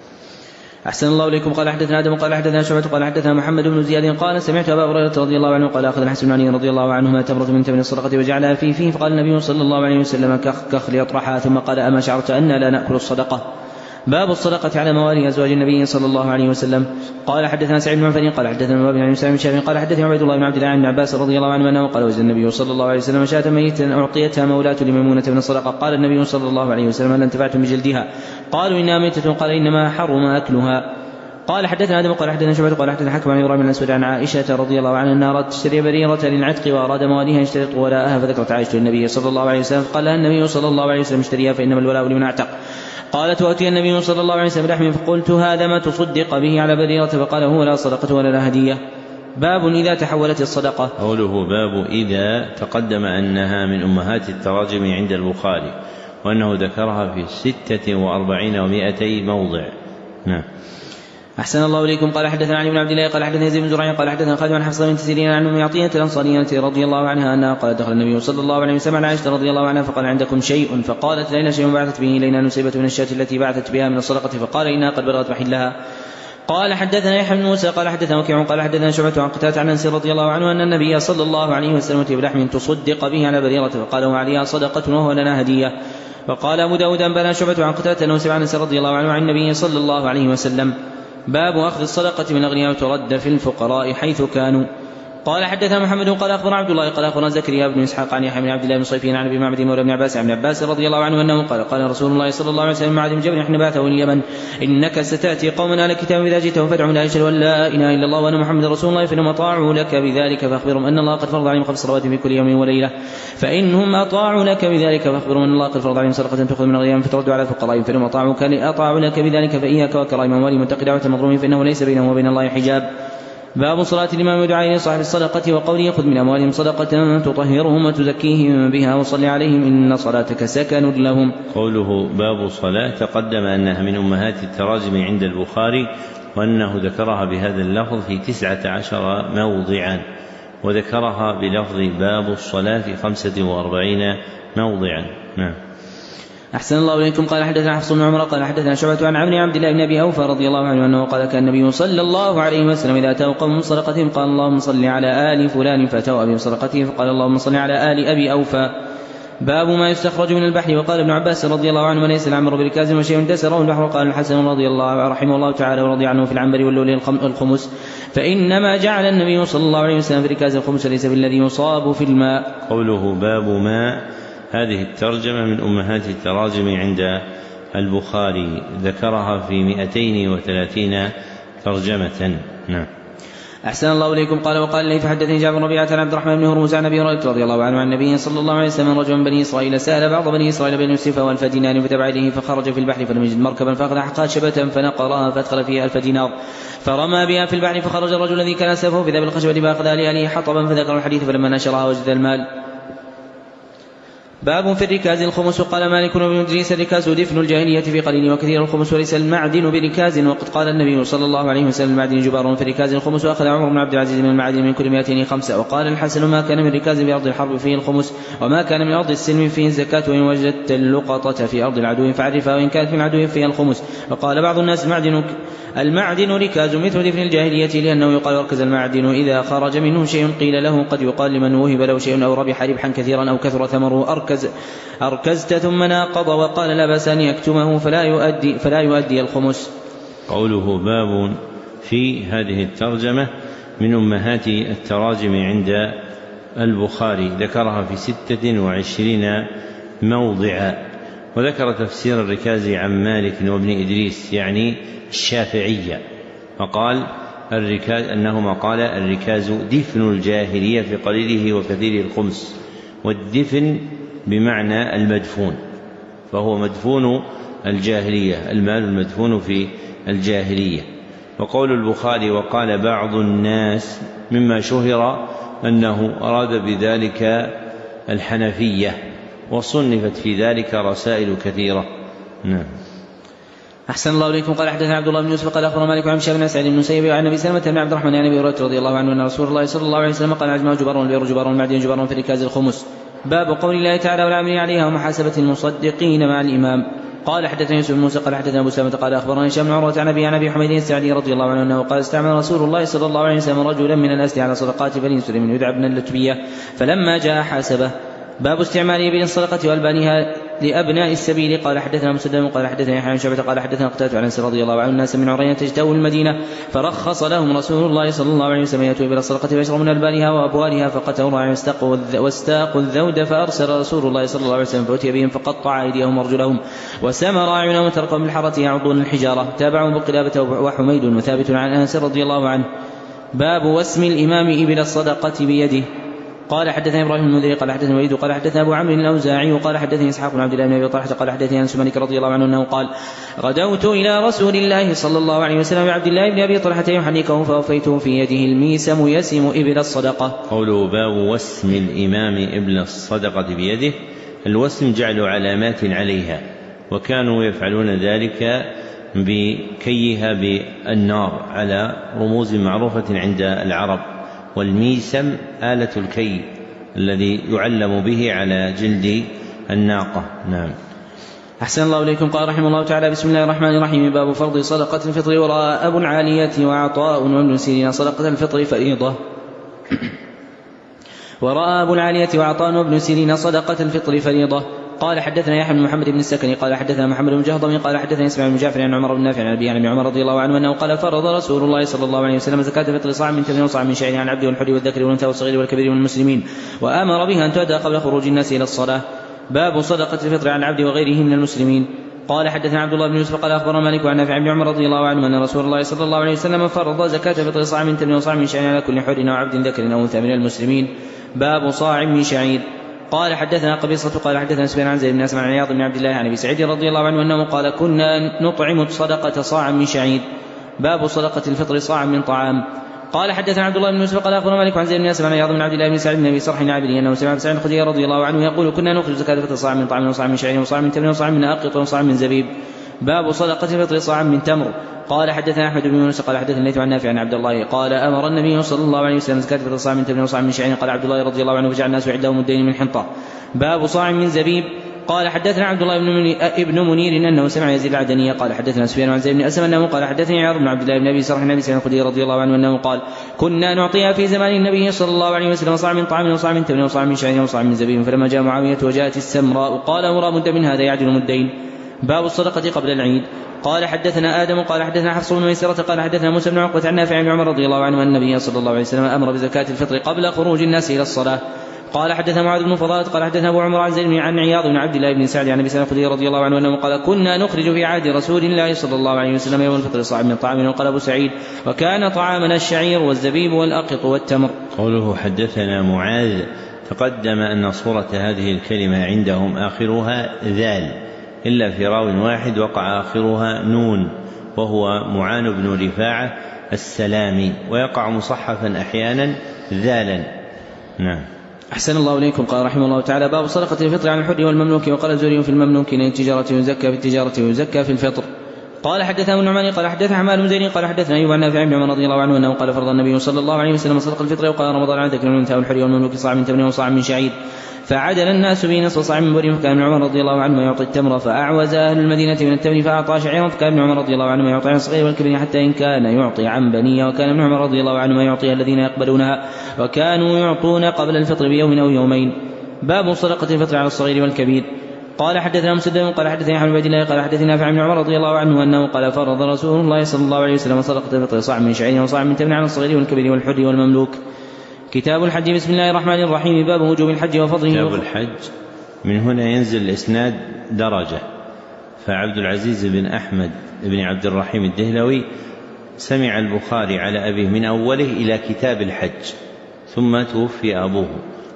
أحسن الله إليكم. قال حدثنا آدم قال حدثنا شعبة قال حدثنا محمد بن زياد قال سمعت أبا هريرة رضي الله عنه قال أخذ الحسن بن علي رضي الله عنهما تمرة من تمر الصدقة وجعلها في فيه فقال النبي صلى الله عليه وسلم كخ كخ ليطرحها ثم قال أما شعرت أن لا نأكل الصدقة. باب الصدقة على موالي أزواج النبي صلى الله عليه وسلم. قال حدثنا سعيد بن عفان قال حدثنا الوهاب عن سعيد بن شهاب قال حدثنا عبيد الله بن عبد الله عن عباس رضي الله عنه أنه قال وجد النبي صلى الله عليه وسلم شاة ميتا أعطيتها مولاة لميمونة من الصدقة قال النبي صلى الله عليه وسلم هل انتفعتم بجلدها قالوا إنها ميتة قال إنما حرم أكلها. قال حدثنا آدم قال حدثنا شعبة قال حدثنا حكم عن إبراهيم بن الأسود عن عائشة رضي الله عنها أنها أرادت تشتري بريرة للعتق وأراد مواليها يشترط ولاءها فذكرت عائشة النبي صلى الله عليه وسلم قال لها النبي صلى الله عليه وسلم اشتريها فإنما الولاء لمن اعتق. قالت وأتي النبي صلى الله عليه وسلم بلحم فقلت هذا ما تصدق به على بريرة فقال هو لا صدقة ولا لا هدية. باب إذا تحولت الصدقة. قوله باب إذا تقدم أنها من أمهات التراجم عند البخاري وأنه ذكرها في ستة وأربعين ومائتي موضع. نعم. أحسن الله إليكم. قال حدثنا علي بن عبد الله قال حدثنا يزيد بن زريع قال حدثنا خالد عن حفصة بنت سيرين عن أم عطية الأنصارية رضي الله عنها أنها قال دخل النبي صلى الله عليه وسلم على عائشة رضي الله عنها فقال عندكم شيء فقالت لنا شيء بعثت به إلينا نسيبة من الشاة التي بعثت بها من الصدقة فقال إنها قد بلغت محلها. قال حدثنا يحيى بن موسى قال حدثنا وكيع قال حدثنا شعبة عن قتادة عن أنس رضي الله عنه أن النبي صلى الله عليه وسلم أتي بلحم تصدق به على بريرة فقال وعليها صدقة وهو لنا هدية. فقال أبو داود أنبأنا شعبة عن قتادة أنه سمع أنس رضي الله عنه عن النبي صلى الله عليه وسلم. باب أخذ الصدقة من الأغنياء وترد في الفقراء حيث كانوا. قال حدثنا محمد قال أخبرنا عبد الله قال أخبرنا زكريا بن إسحاق عن يحيى بن عبد الله بن صيفين عن أبي معبد مولى بن عباس عن عباس رضي الله عنه أنه قال قال رسول الله صلى الله عليه وسلم معاذ بن جبل حين بعثه اليمن إنك ستأتي قوما على كتاب إذا جئتهم فادعوا لا يشهدوا أن لا إله إلا الله وأن محمد رسول الله فإنهم أطاعوا لك بذلك فأخبرهم أن الله قد فرض عليهم خمس صلوات في كل يوم وليلة فإنهم أطاعوا لك بذلك فأخبرهم أن الله قد فرض عليهم صدقة تأخذ من أغنيائهم فترد على الفقراء فإنهم أطاعوا لك بذلك فإياك وكرائم أموالهم واتق دعوة المظلوم فإنه ليس بينه وبين الله حجاب. باب صلاة الإمام ودعائه لصاحب الصدقة وقوله خذ من أموالهم صدقة تطهرهم وتزكيهم بها وصل عليهم إن صلاتك سكن لهم. قوله باب صلاة تقدم أنها من أمهات التراجم عند البخاري وأنه ذكرها بهذا اللفظ في تسعة عشر موضعا وذكرها بلفظ باب الصلاة في خمسة وأربعين موضعا. نعم. أحسن الله إليكم. قال حدثنا حفص بن عمر قال حدثنا شعبة عن عمرو عبد الله بن أبي أوفى رضي الله عنه أنه قال كان النبي صلى الله عليه وسلم إذا أتاه قوم صدقتهم قال اللهم صل على آل فلان فأتوا أبي صدقته فقال اللهم صل على آل أبي أوفى. باب ما يستخرج من البحر. وقال ابن عباس رضي الله عنه وليس العنبر بركاز وشيء دسره البحر. قال الحسن رضي الله رحمه الله تعالى ورضي عنه في العنبر واللؤلؤ الخمس فإنما جعل النبي صلى الله عليه وسلم بركاز الخمس ليس بالذي يصاب في الماء. قوله باب ما هذه الترجمة من أمهات التراجم عند البخاري ذكرها في مئتين وثلاثين ترجمة. نعم. أحسن الله إليكم. قال وقال لي فحدثني جابر بن ربيعة عن عبد الرحمن بن هرمز عن أبي هريرة رضي الله عنه عن النبي صلى الله عليه وسلم رجل من بني إسرائيل سأل بعض بني إسرائيل بين يوسف والف دينار فتبع إليه فخرج في البحر فلم يجد مركبا فأخذ خشبة فنقرها فأدخل فيها ألف دينار فرمى بها في البحر فخرج الرجل الذي كان سيفه بذاب الخشبة فأخذها لأهله حطبا فذكر الحديث فلما نشرها وجد المال. باب في الركاز الخمس. قال مالك بن إدريس الركاز دفن الجاهلية في قليل وكثير الخمس وليس المعدن بركاز. وقد قال النبي صلى الله عليه وسلم المعدن جبار في الركاز الخمس. وأخذ عمر بن عبد العزيز من المعدن من كل مئتين خمسة. وقال الحسن ما كان من ركاز في أرض الحرب فيه الخمس وما كان من أرض السلم فيه الزكاة وإن وجدت اللقطة في أرض العدو فعرفها وإن كانت في العدو فيها الخمس. وقال بعض الناس المعدن المعدن ركاز مثل دفن الجاهلية لأنه يقال اركز المعدن إذا خرج منه شيء قيل له قد يقال لمن وهب له شيء أو ربح ربحا كثيرا أو كثر ثمره أركز أركزت ثم ناقض. وقال لا بأس أن يكتمه فلا يؤدي, فلا يؤدي الخمس. قوله باب في هذه الترجمة من أمهات التراجم عند البخاري ذكرها في ستة وعشرين موضعا وذكر تفسير الركاز عن مالك وابن إدريس يعني الشافعية فقال الركاز أنهما قال الركاز دفن الجاهلية في قليله وكثير الخمس والدفن بمعنى المدفون فهو مدفون الجاهلية المال المدفون في الجاهلية. وقول البخاري وقال بعض الناس مما شهر أنه أراد بذلك الحنفية وصنفت في ذلك رسائل كثيرة. نعم. أحسن الله إليكم. قال حدثنا عبد الله بن يوسف قال أخبرنا مالك عن شاب بن سعيد بن مسيب عن أبي سلمة بن عبد الرحمن عن أبي هريرة رضي الله عنه أن رسول الله صلى الله عليه وسلم قال عجمه جبار والبئر جبار والمعدن جبار في ركاز الخمس. باب قول الله تعالى والعاملين عليها ومحاسبة المصدقين مع الإمام. قال حدثنا يوسف بن موسى قال حدثنا أبو سلمة قال أخبرني هشام بن عروة عن أبي عن أبي حميد السعدي رضي الله عنه أنه قال استعمل رسول الله صلى الله عليه وسلم رجلا من الأسد على صدقات بني سليم يدعى ابن اللتبية فلما جاء حاسبه. باب استعمال إبل الصدقة وألبانها لأبناء السبيل. قال حدثنا مسدد قال حدثنا يحيى بن شعبة قال حدثنا قتادة عن أنس رضي الله عنه الناس من عرينة اجتووا المدينة فرخص لهم رسول الله صلى الله عليه وسلم يأتوا إبل الصدقة فيشربوا من ألبانها وأبوالها فقتلوا راعي واستاقوا الذود فأرسل رسول الله صلى الله عليه وسلم فأتي بهم فقطع أيديهم وأرجلهم وسمر أعينهم وتركهم بالحرة يعضون الحجارة. تابعهم بقلابة وحميد وثابت عن أنس رضي الله عنه. باب وسم الإمام إبل الصدقة بيده. قال حدثنا ابراهيم المنذري قال حدثنا وليد قال حدثنا ابو عمرو الاوزاعي وقال حدثني اسحاق بن عبد الله بن ابي طلحه قال حدثني انس مالك رضي الله عنه انه قال غدوت الى رسول الله صلى الله عليه وسلم بعبد الله بن ابي طلحه يحنكه فوفيته في يده الميسم يسم ابل الصدقه. قوله باب وسم الامام ابل الصدقه بيده. الوسم جعل علامات عليها وكانوا يفعلون ذلك بكيها بالنار على رموز معروفه عند العرب. والميسم آلة الكي الذي يعلم به على جلد الناقة. نعم. أحسن الله إليكم. قال رحمه الله تعالى بسم الله الرحمن الرحيم. باب فرض صدقة الفطر. وراء أبو العالية وعطاء وابن سيرين صدقة الفطر فريضة. وراء أبو العالية وعطاء وابن سيرين صدقة الفطر فريضة. قال حدثنا يحيى بن محمد بن السكني قال حدثنا محمد بن جهضم قال حدثنا اسماعيل بن جعفر عن عمر بن نافع عن ابي عن عمر رضي الله عنه انه قال فرض رسول الله صلى الله عليه وسلم زكاة فطر صاع من تمر وصاع من شعير عن العبد والحر والذكر والانثى والصغير والكبير والمسلمين وامر بها ان تؤدى قبل خروج الناس الى الصلاة. باب صدقة الفطر عن العبد وغيره من المسلمين. قال حدثنا عبد الله بن يوسف قال اخبرنا مالك عن نافع بن عمر رضي الله عنه ان رسول الله صلى الله عليه وسلم فرض زكاة فطر صاع من تمر وصاع من شعير على كل حر او عبد ذكر او انثى من المسلمين. باب صاع من شعير. قال حدثنا قبيصة قال حدثنا سفيان عن زيد بن أسمع عن عياض بن عبد الله عن أبي سعيد رضي الله عنه أنه قال كنا نطعم صدقة صاع من شعير. باب صدقة الفطر صاع من طعام. قال حدثنا عبد الله بن يوسف قال أخبرنا مالك عن زيد بن أسمع عن عياض بن عبد الله بن سعيد بن أبي صرح العابدي أنه سمع سعيد الخدري رضي الله عنه يقول كنا نخرج زكاة الفطر صاع من طعام وصاع من شعير وصاع من تمر وصاع من أقط وصاع من زبيب. باب صدقة الفطر صاع من تمر. قال حدثنا أحمد بن يونس قال حدثنا الليث عن نافع عن عبد الله قال أمر النبي صلى الله عليه وسلم زكاة الفطر صاع من تمر وصاع من شعير. قال عبد الله رضي الله عنه فجعل الناس عندهم مدين من حنطة. باب صاع من زبيب. قال حدثنا عبد الله بن منير انه سمع يزيد العدني قال حدثنا سفيان عن زيد بن اسلم انه قال حدثني عياض بن عبد الله بن ابي صرح النبي سعيد الخدري رضي الله عنه انه قال كنا نعطيها في زمان النبي صلى الله عليه وسلم صاع من طعام وصاع من تمر وصاع من شعير وصاع من زبيب فلما جاء معاويه وجاءت السمراء قال مرى مد من هذا يعدل مدين. باب الصدقه قبل العيد. قال حدثنا آدم قال حدثنا حفص بن ميسرة قال حدثنا موسى بن عقبة عن نافع بن عمر رضي الله عنه أن النبي صلى الله عليه وسلم أمر بزكاة الفطر قبل خروج الناس إلى الصلاة. قال حدثنا معاذ بن فضالة قال حدثنا أبو عمر عن زيد عن عياض بن عبد الله بن سعد عن أبي سعيد الخدري رضي الله عنه أنه قال كنا نخرج في عهد رسول الله صلى الله عليه وسلم يوم الفطر صاع من طعام وقال أبو سعيد وكان طعامنا الشعير والزبيب والأقط والتمر. قوله حدثنا معاذ تقدم أن صورة هذه الكلمة عندهم آخرها ذال إلا في راو واحد وقع آخرها نون وهو معان بن رفاعة السلامي ويقع مصحفا أحيانا ذالا. نعم. أحسن الله إليكم. قال رحمه الله تعالى باب صدقة الفطر عن الحر والمملوك. وقال الزهري في المملوك إن التجارة يزكى في التجارة ويزكى في الفطر. قال حدثنا ابن نعمان قال حدثنا حماد بن زيد قال حدثنا أيوب عن نافع بن عمر رضي الله عنه أنه قال فرض النبي صلى الله عليه وسلم صدقة الفطر وقال رمضان على ذكر الأنثى والحر والمملوك صاع من تمر وصاع من شعير فعدل الناس به نصف صاع من بر فكان ابن عمر رضي الله عنه يعطي التمر فأعوز أهل المدينة من التمر فأعطى شعيرا فكان ابن عمر رضي الله عنه يعطي عن الصغير والكبير حتى إن كان يعطي عن بنية وكان ابن عمر رضي الله عنه يعطي الذين يقبلونها وكانوا يعطون قبل الفطر بيوم أو يومين. باب صدقة الفطر على الصغير والكبير. قال حدثنا مسدد قال حدثني أحمد بن عبد الله قال حدثني نافع بن عمر رضي الله عنه أنه قال فرض رسول الله صلى الله عليه وسلم صدقة الفطر صاع من شعير وصاع من تمر على الصغير والكبير والحر والمملوك. كتاب الحج. بسم الله الرحمن الرحيم. باب وجوب الحج وفضله. كتاب الحج من هنا ينزل الإسناد درجة فعبد العزيز بن أحمد بن عبد الرحيم الدهلوي سمع البخاري على أبيه من أوله إلى كتاب الحج ثم توفي أبوه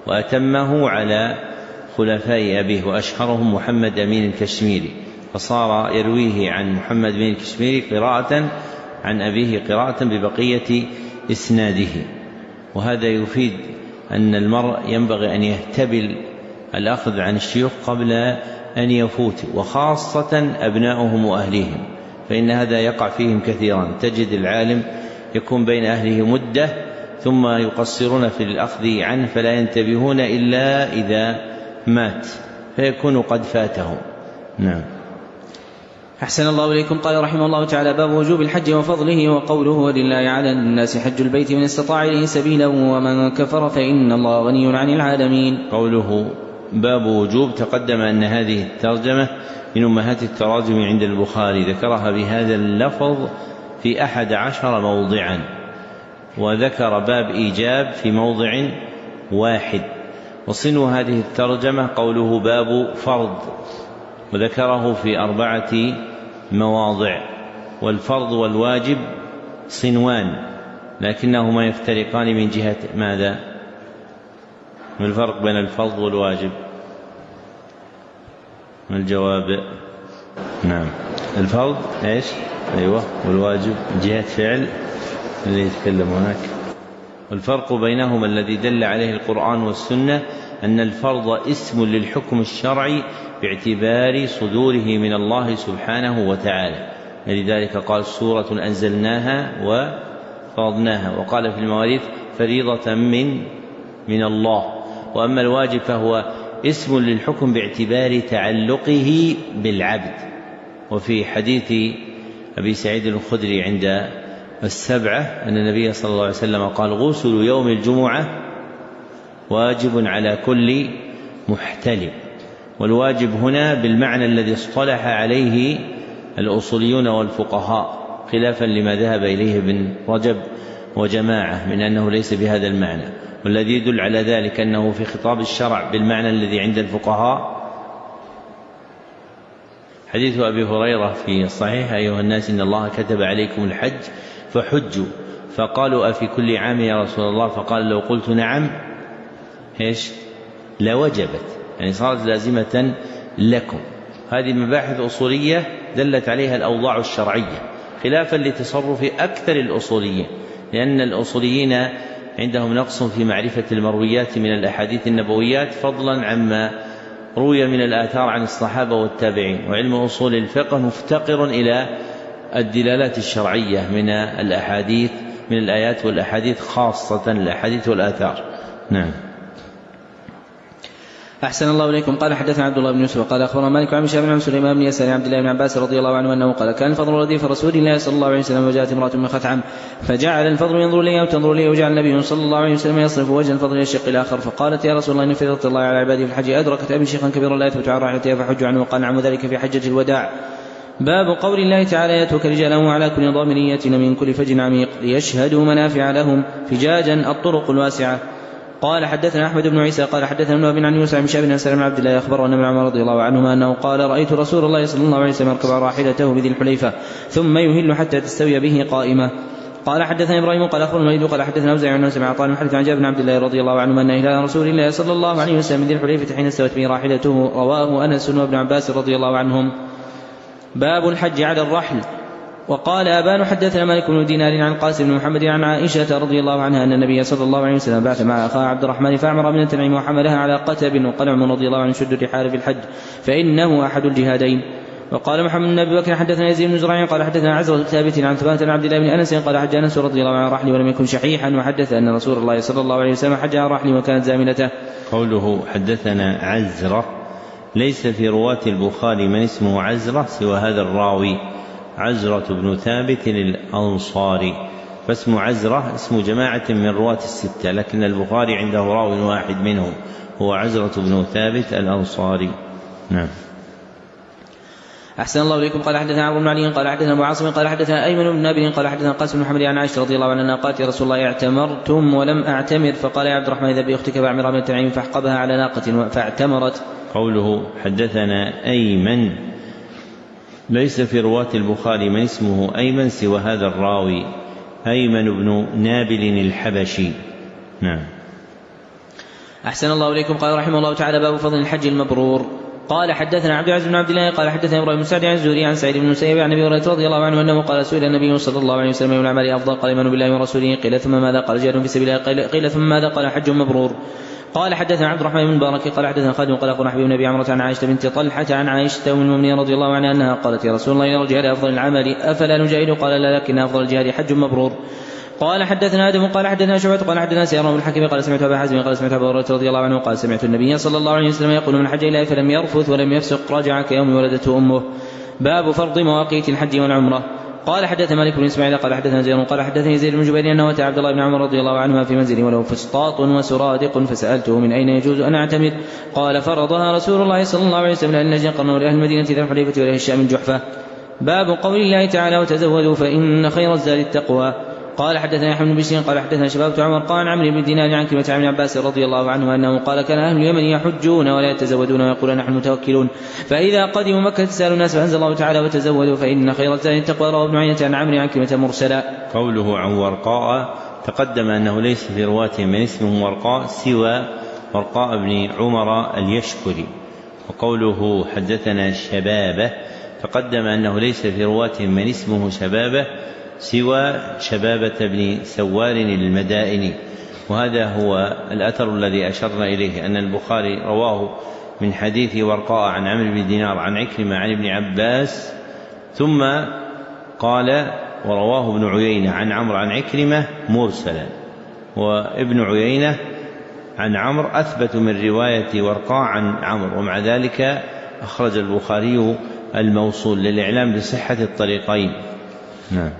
وأتمه على خلفاء أبيه وأشهرهم محمد أمين الكشميري فصار يرويه عن محمد أمين الكشميري قراءة عن أبيه قراءة ببقية إسناده. وهذا يفيد أن المرء ينبغي أن يهتبل الأخذ عن الشيوخ قبل أن يفوت وخاصة أبناؤهم وأهليهم فإن هذا يقع فيهم كثيرا. تجد العالم يكون بين أهله مدة ثم يقصرون في الأخذ عنه فلا ينتبهون إلا إذا مات فيكون قد فاتهم. نعم. أحسن الله إليكم. قال رحمه الله تعالى باب وجوب الحج وفضله. وقوله ولله على الناس حج البيت من استطاع إليه سبيلا ومن كفر فإن الله غني عن العالمين. قوله باب وجوب تقدم أن هذه الترجمة من أمهات التراجم عند البخاري ذكرها بهذا اللفظ في أحد عشر موضعا وذكر باب إيجاب في موضع واحد. وصنو هذه الترجمة قوله باب فرض وذكره في أربعة مواضع والفرض والواجب صنوان لكنهما يفترقان من جهة ماذا؟ ما الفرق بين الفرض والواجب؟ ما الجواب؟ نعم الفرض ايش؟ ايوه والواجب جهة فعل اللي يتكلم هناك. والفرق بينهما الذي دل عليه القرآن والسنة أن الفرض اسم للحكم الشرعي باعتبار صدوره من الله سبحانه وتعالى لذلك قال سورة أنزلناها وفرضناها وقال في المواريث فريضة من من الله. وأما الواجب فهو اسم للحكم باعتبار تعلقه بالعبد. وفي حديث أبي سعيد الخدري عند السبعة أن النبي صلى الله عليه وسلم قال غسل يوم الجمعة واجب على كل محتلم والواجب هنا بالمعنى الذي اصطلح عليه الأصوليون والفقهاء، خلافا لما ذهب إليه ابن رجب وجماعة من أنه ليس بهذا المعنى. والذي يدل على ذلك أنه في خطاب الشرع بالمعنى الذي عند الفقهاء حديث أبي هريرة في الصحيح: أيها الناس إن الله كتب عليكم الحج فحجوا، فقالوا أفي كل عام يا رسول الله؟ فقال لو قلت نعم إيش لوجبت، يعني صارت لازمة لكم. هذه مباحث أصولية دلت عليها الأوضاع الشرعية، خلافا لتصرف أكثر الأصوليين، لأن الأصوليين عندهم نقص في معرفة المرويات من الأحاديث النبويات فضلا عما روي من الآثار عن الصحابة والتابعين. وعلم أصول الفقه مفتقر إلى الدلالات الشرعية من الأحاديث من الآيات والأحاديث، خاصة الأحاديث والآثار. نعم. أحسن الله إليكم. قال حدثنا عبد الله بن يوسف قال أخبرنا مالك عن هشام بن سليمان بن يسار عبد الله بن عباس رضي الله عنه أنه قال كان الفضل رديف رسول الله صلى الله عليه وسلم وجاءت امرأة من خثعم فجعل الفضل ينظر لي أو تنظر لي، وجعل النبي صلى الله عليه وسلم يصرف وجه الفضل إلى الشق الآخر، فقالت يا رسول الله إن فرضت الله على عباده في الحج أدركت أبي شيخا كبيرا لا يثبت عن راحلتها فحج عنه، وقال نعم ذلك في حجة الوداع. باب قول الله تعالى يترك رجاله على كل ضامر يأتين من كل فج عميق ليشهدوا منافع لهم فجاجا الطرق الواسعة. قال حدثنا أحمد بن عيسى قال حدثنا ابن أبي عن يوسف بن شهاب بن سلمة بن عبد الله أخبره أن ابن عمر رضي الله عنهما أنه قال رأيت رسول الله صلى الله عليه وسلم يركب راحلته بذي الحليفة ثم يهل حتى تستوي به قائمة. قال حدثنا إبراهيم قال أخبرنا الوليد قال حدثنا أوزاعي عن سمع عطاء حدث عن جابر بن عبد الله رضي الله عنهما أن إلى رسول الله صلى الله عليه وسلم ذي الحليفة حين استوت به راحلته، رواه أنس وابن عباس رضي الله عنهم. باب الحج على الرحل. وقال أبان حدثنا مالك بن دينار عن قاسم بن محمد عن عائشة رضي الله عنها أن النبي صلى الله عليه وسلم بعث مع أخاه عبد الرحمن فأعمر من التنعيم وحملها على قتب، وقال عمر رضي الله عنه شد الرحال في الحج فإنه أحد الجهادين. وقال محمد بن أبي بكر حدثنا يزيد بن زريع قال حدثنا عزرة ثابت عن ثبات عن عبد الله بن أنس قال حج أنس رضي الله عنه على رحله ولم يكن شحيحا، وحدث أن رسول الله صلى الله عليه وسلم حج على رحله وكانت زاملته. قوله حدثنا عزرة ليس في رواة البخاري من اسمه عزرة سوى هذا الراوي عزرة بن ثابت الأنصاري، فاسم عزرة اسم جماعة من رواة الستة، لكن البخاري عنده راو واحد منهم هو عزرة بن ثابت الأنصاري. نعم. أحسن الله إليكم. قال حدثنا عمرو بن علي قال حدثنا أبو عاصم قال حدثنا أيمن بن نبي قال حدثنا قاسم بن محمد عن عائشة رضي الله عنها قالت يا رسول الله اعتمرتم ولم أعتمر، فقال يا عبد الرحمن إذا بأختك فأعمر من التنعيم فاحقبها على ناقة فاعتمرت. قوله حدثنا أيمن ليس في رواة البخاري من اسمه أيمن سوى هذا الراوي أيمن بن نابل الحبشي. نعم. أحسن الله إليكم. قال رحمه الله تعالى باب فضل الحج المبرور. قال حدثنا عبد العزيز بن عبد الله قال حدثنا إبراهيم بن سعد عن الزهري عن سعيد بن المسيب عن أبي هريرة رضي الله عنه أنه قال سئل النبي صلى الله عليه وسلم من الأعمال أفضل؟ قال الإيمان بالله ورسوله. قيل ثم ماذا؟ قال جهاد في سبيل الله. قيل ثم ماذا؟ قال حج مبرور. قال حدثنا عبد الرحمن بن مبارك قال حدثنا خالد قال أخبرنا حبيب بن أبي عمرة عن عائشة بنت طلحة عن عائشة أم المؤمنين رضي الله عنها أنها قالت يا رسول الله إن الجهاد أفضل العمل أفلا نجاهد؟ قال لا لكن أفضل الجهاد حج مبرور. قال حدثنا آدم قال حدثنا شعبة قال حدثنا سيارة بن الحكيم قال سمعت أبا حازم قال سمعت أبا هريرة رضي الله عنه قال سمعت النبي صلى الله عليه وسلم يقول من حج إليه فلم يرفث ولم يفسق رجع كيوم ولدته أمه. باب فرض مواقيت الحج والعمرة. قال حدثنا مالك بن إسماعيل قال حدثنا زيد قال حدثني زيد بن جبير أنه أتى عبد الله بن عمر رضي الله عنهما في منزله وله فسطاط وسرادق فسألته من أين يجوز أن أعتمر؟ قال فرضها رسول الله صلى الله عليه وسلم لأهل نجد قرنوا لأهل المدينة ذي الحليفة ولأهل الشام الجحفة. باب قول الله تعالى وتزودوا فإن خير الزاد التقوى. قال حدثنا يحيى بن بشير قال حدثنا شباب عمر قال عمرو بن دينار عن كلمة عن عباس رضي الله عنه أنه قال كان أهل اليمن يحجون ولا يتزودون ويقولون نحن متوكلون، فإذا قدموا مكة تسألوا الناس فأنزل الله تعالى وتزودوا فإن خير الزاد التقوى. رواه ابن عيينة عن عمرو عن كلمة مرسلا. قوله عن ورقاء تقدم أنه ليس في رواة من اسمه ورقاء سوى ورقاء بن عمر اليشكري. وقوله حدثنا شبابه تقدم أنه ليس في رواة من اسمه شبابه سوى شبابة بن سوار المدائني. وهذا هو الأثر الذي أشرنا إليه أن البخاري رواه من حديث ورقاء عن عمرو بن دينار عن عكرمة عن ابن عباس، ثم قال ورواه ابن عيينة عن عمرو عن عكرمة مرسلا، وابن عيينة عن عمرو أثبت من رواية ورقاء عن عمرو، ومع ذلك أخرج البخاري الموصول للإعلام بصحة الطريقين. نعم.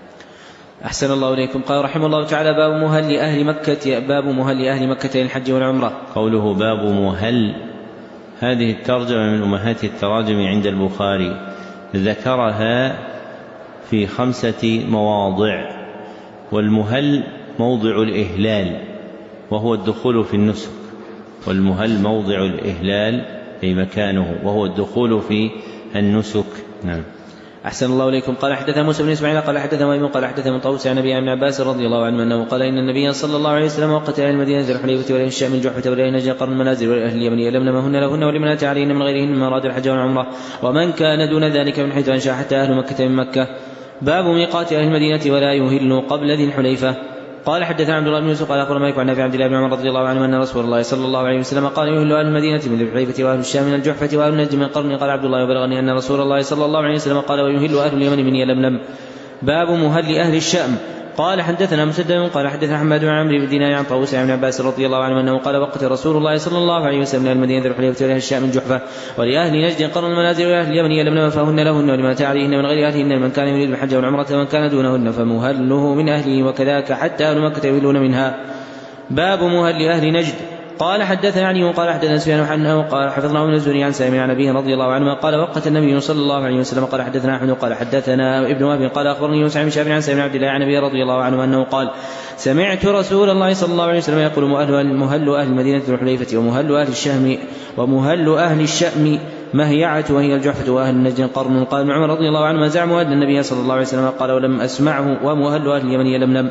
أحسن الله إليكم. قال رحمه الله تعالى باب مهل أهل مكة. باب مهل أهل مكة للحج والعمرة. قوله باب مهل هذه الترجمة من أمهات التراجم عند البخاري، ذكرها في خمسة مواضع، والمهل موضع الإهلال وهو الدخول في النسك، والمهل موضع الإهلال أي مكانه وهو الدخول في النسك. نعم. أحسن الله إليكم. قال حدثنا موسى بن إسماعيل قال حدثنا ميمون قال حدثنا طاووس عن ابن عباس رضي الله عنه أنه قال إن النبي صلى الله عليه وسلم وقت أهل المدينة الحليفة ولأهل الشام الجحفة ولأهل نجد قرن المنازل ولأهل اليمن يلمنمهن لهن ولمن أتى عليهن من غيرهن من أراد الحج والعمرة ومن كان دون ذلك من حيث أنشأ حتى أهل مكة من مكة. باب ميقات أهل المدينة ولا يهلوا قبل ذي الحليفة. قال حدثنا عبد الله بن يوسف قال أخبرنا مالك عن نافع عن عبد الله بن عمر رضي الله عنه أن رسول الله صلى الله عليه وسلم قال يهل أهل المدينة من ذي الحليفة وأهل الشام من الجحفة وأهل نجد من قرن. قال عبد الله وبلغني أن رسول الله صلى الله عليه وسلم قال ويهل أهل اليمن من يلملم. باب مهل أهل الشام. قال حدثنا مسدد قال حدثنا حماد بن عمرو بن دينار عن طاووس عن عباس رضي الله عنه أنه قال وقت رسول الله صلى الله عليه وسلم لأهل المدينة ذي الحليفة ولأهل الشام الجحفة ولأهل نجد قرن المنازل ولأهل اليمن يلملم فهن لهن ولمن أتى عليهن من غير أهلهن من كان يريد الحج والعمرة ومن كان دونهن فمهله من أهله وكذاك حتى أهل مكة يهلون منها. باب مهل أهل نجد. قال حدثنا علي قال حدثنا سفيان حنه قال حفظنا من الزهري عن سالم عن أبيه رضي الله عنه قال وقت النبي صلى الله عليه وسلم. قال حدثنا أحمد قال حدثنا ابن وهب قال أخبرني يوسف بن شهاب عن سالم عن عبد الله عن أبيه رضي الله عنه أنه قال سمعت رسول الله صلى الله عليه وسلم يقول مهل أهل المدينة الحليفة ومهل أهل الشام ومهل أهل الشأم مهيعة وهي الجحفة وأهل النجد قرن. قال ابن عمر رضي الله عنه زعموا أن النبي صلى الله عليه وسلم قال ولم أسمعه ومهل أهل اليمن يلملم.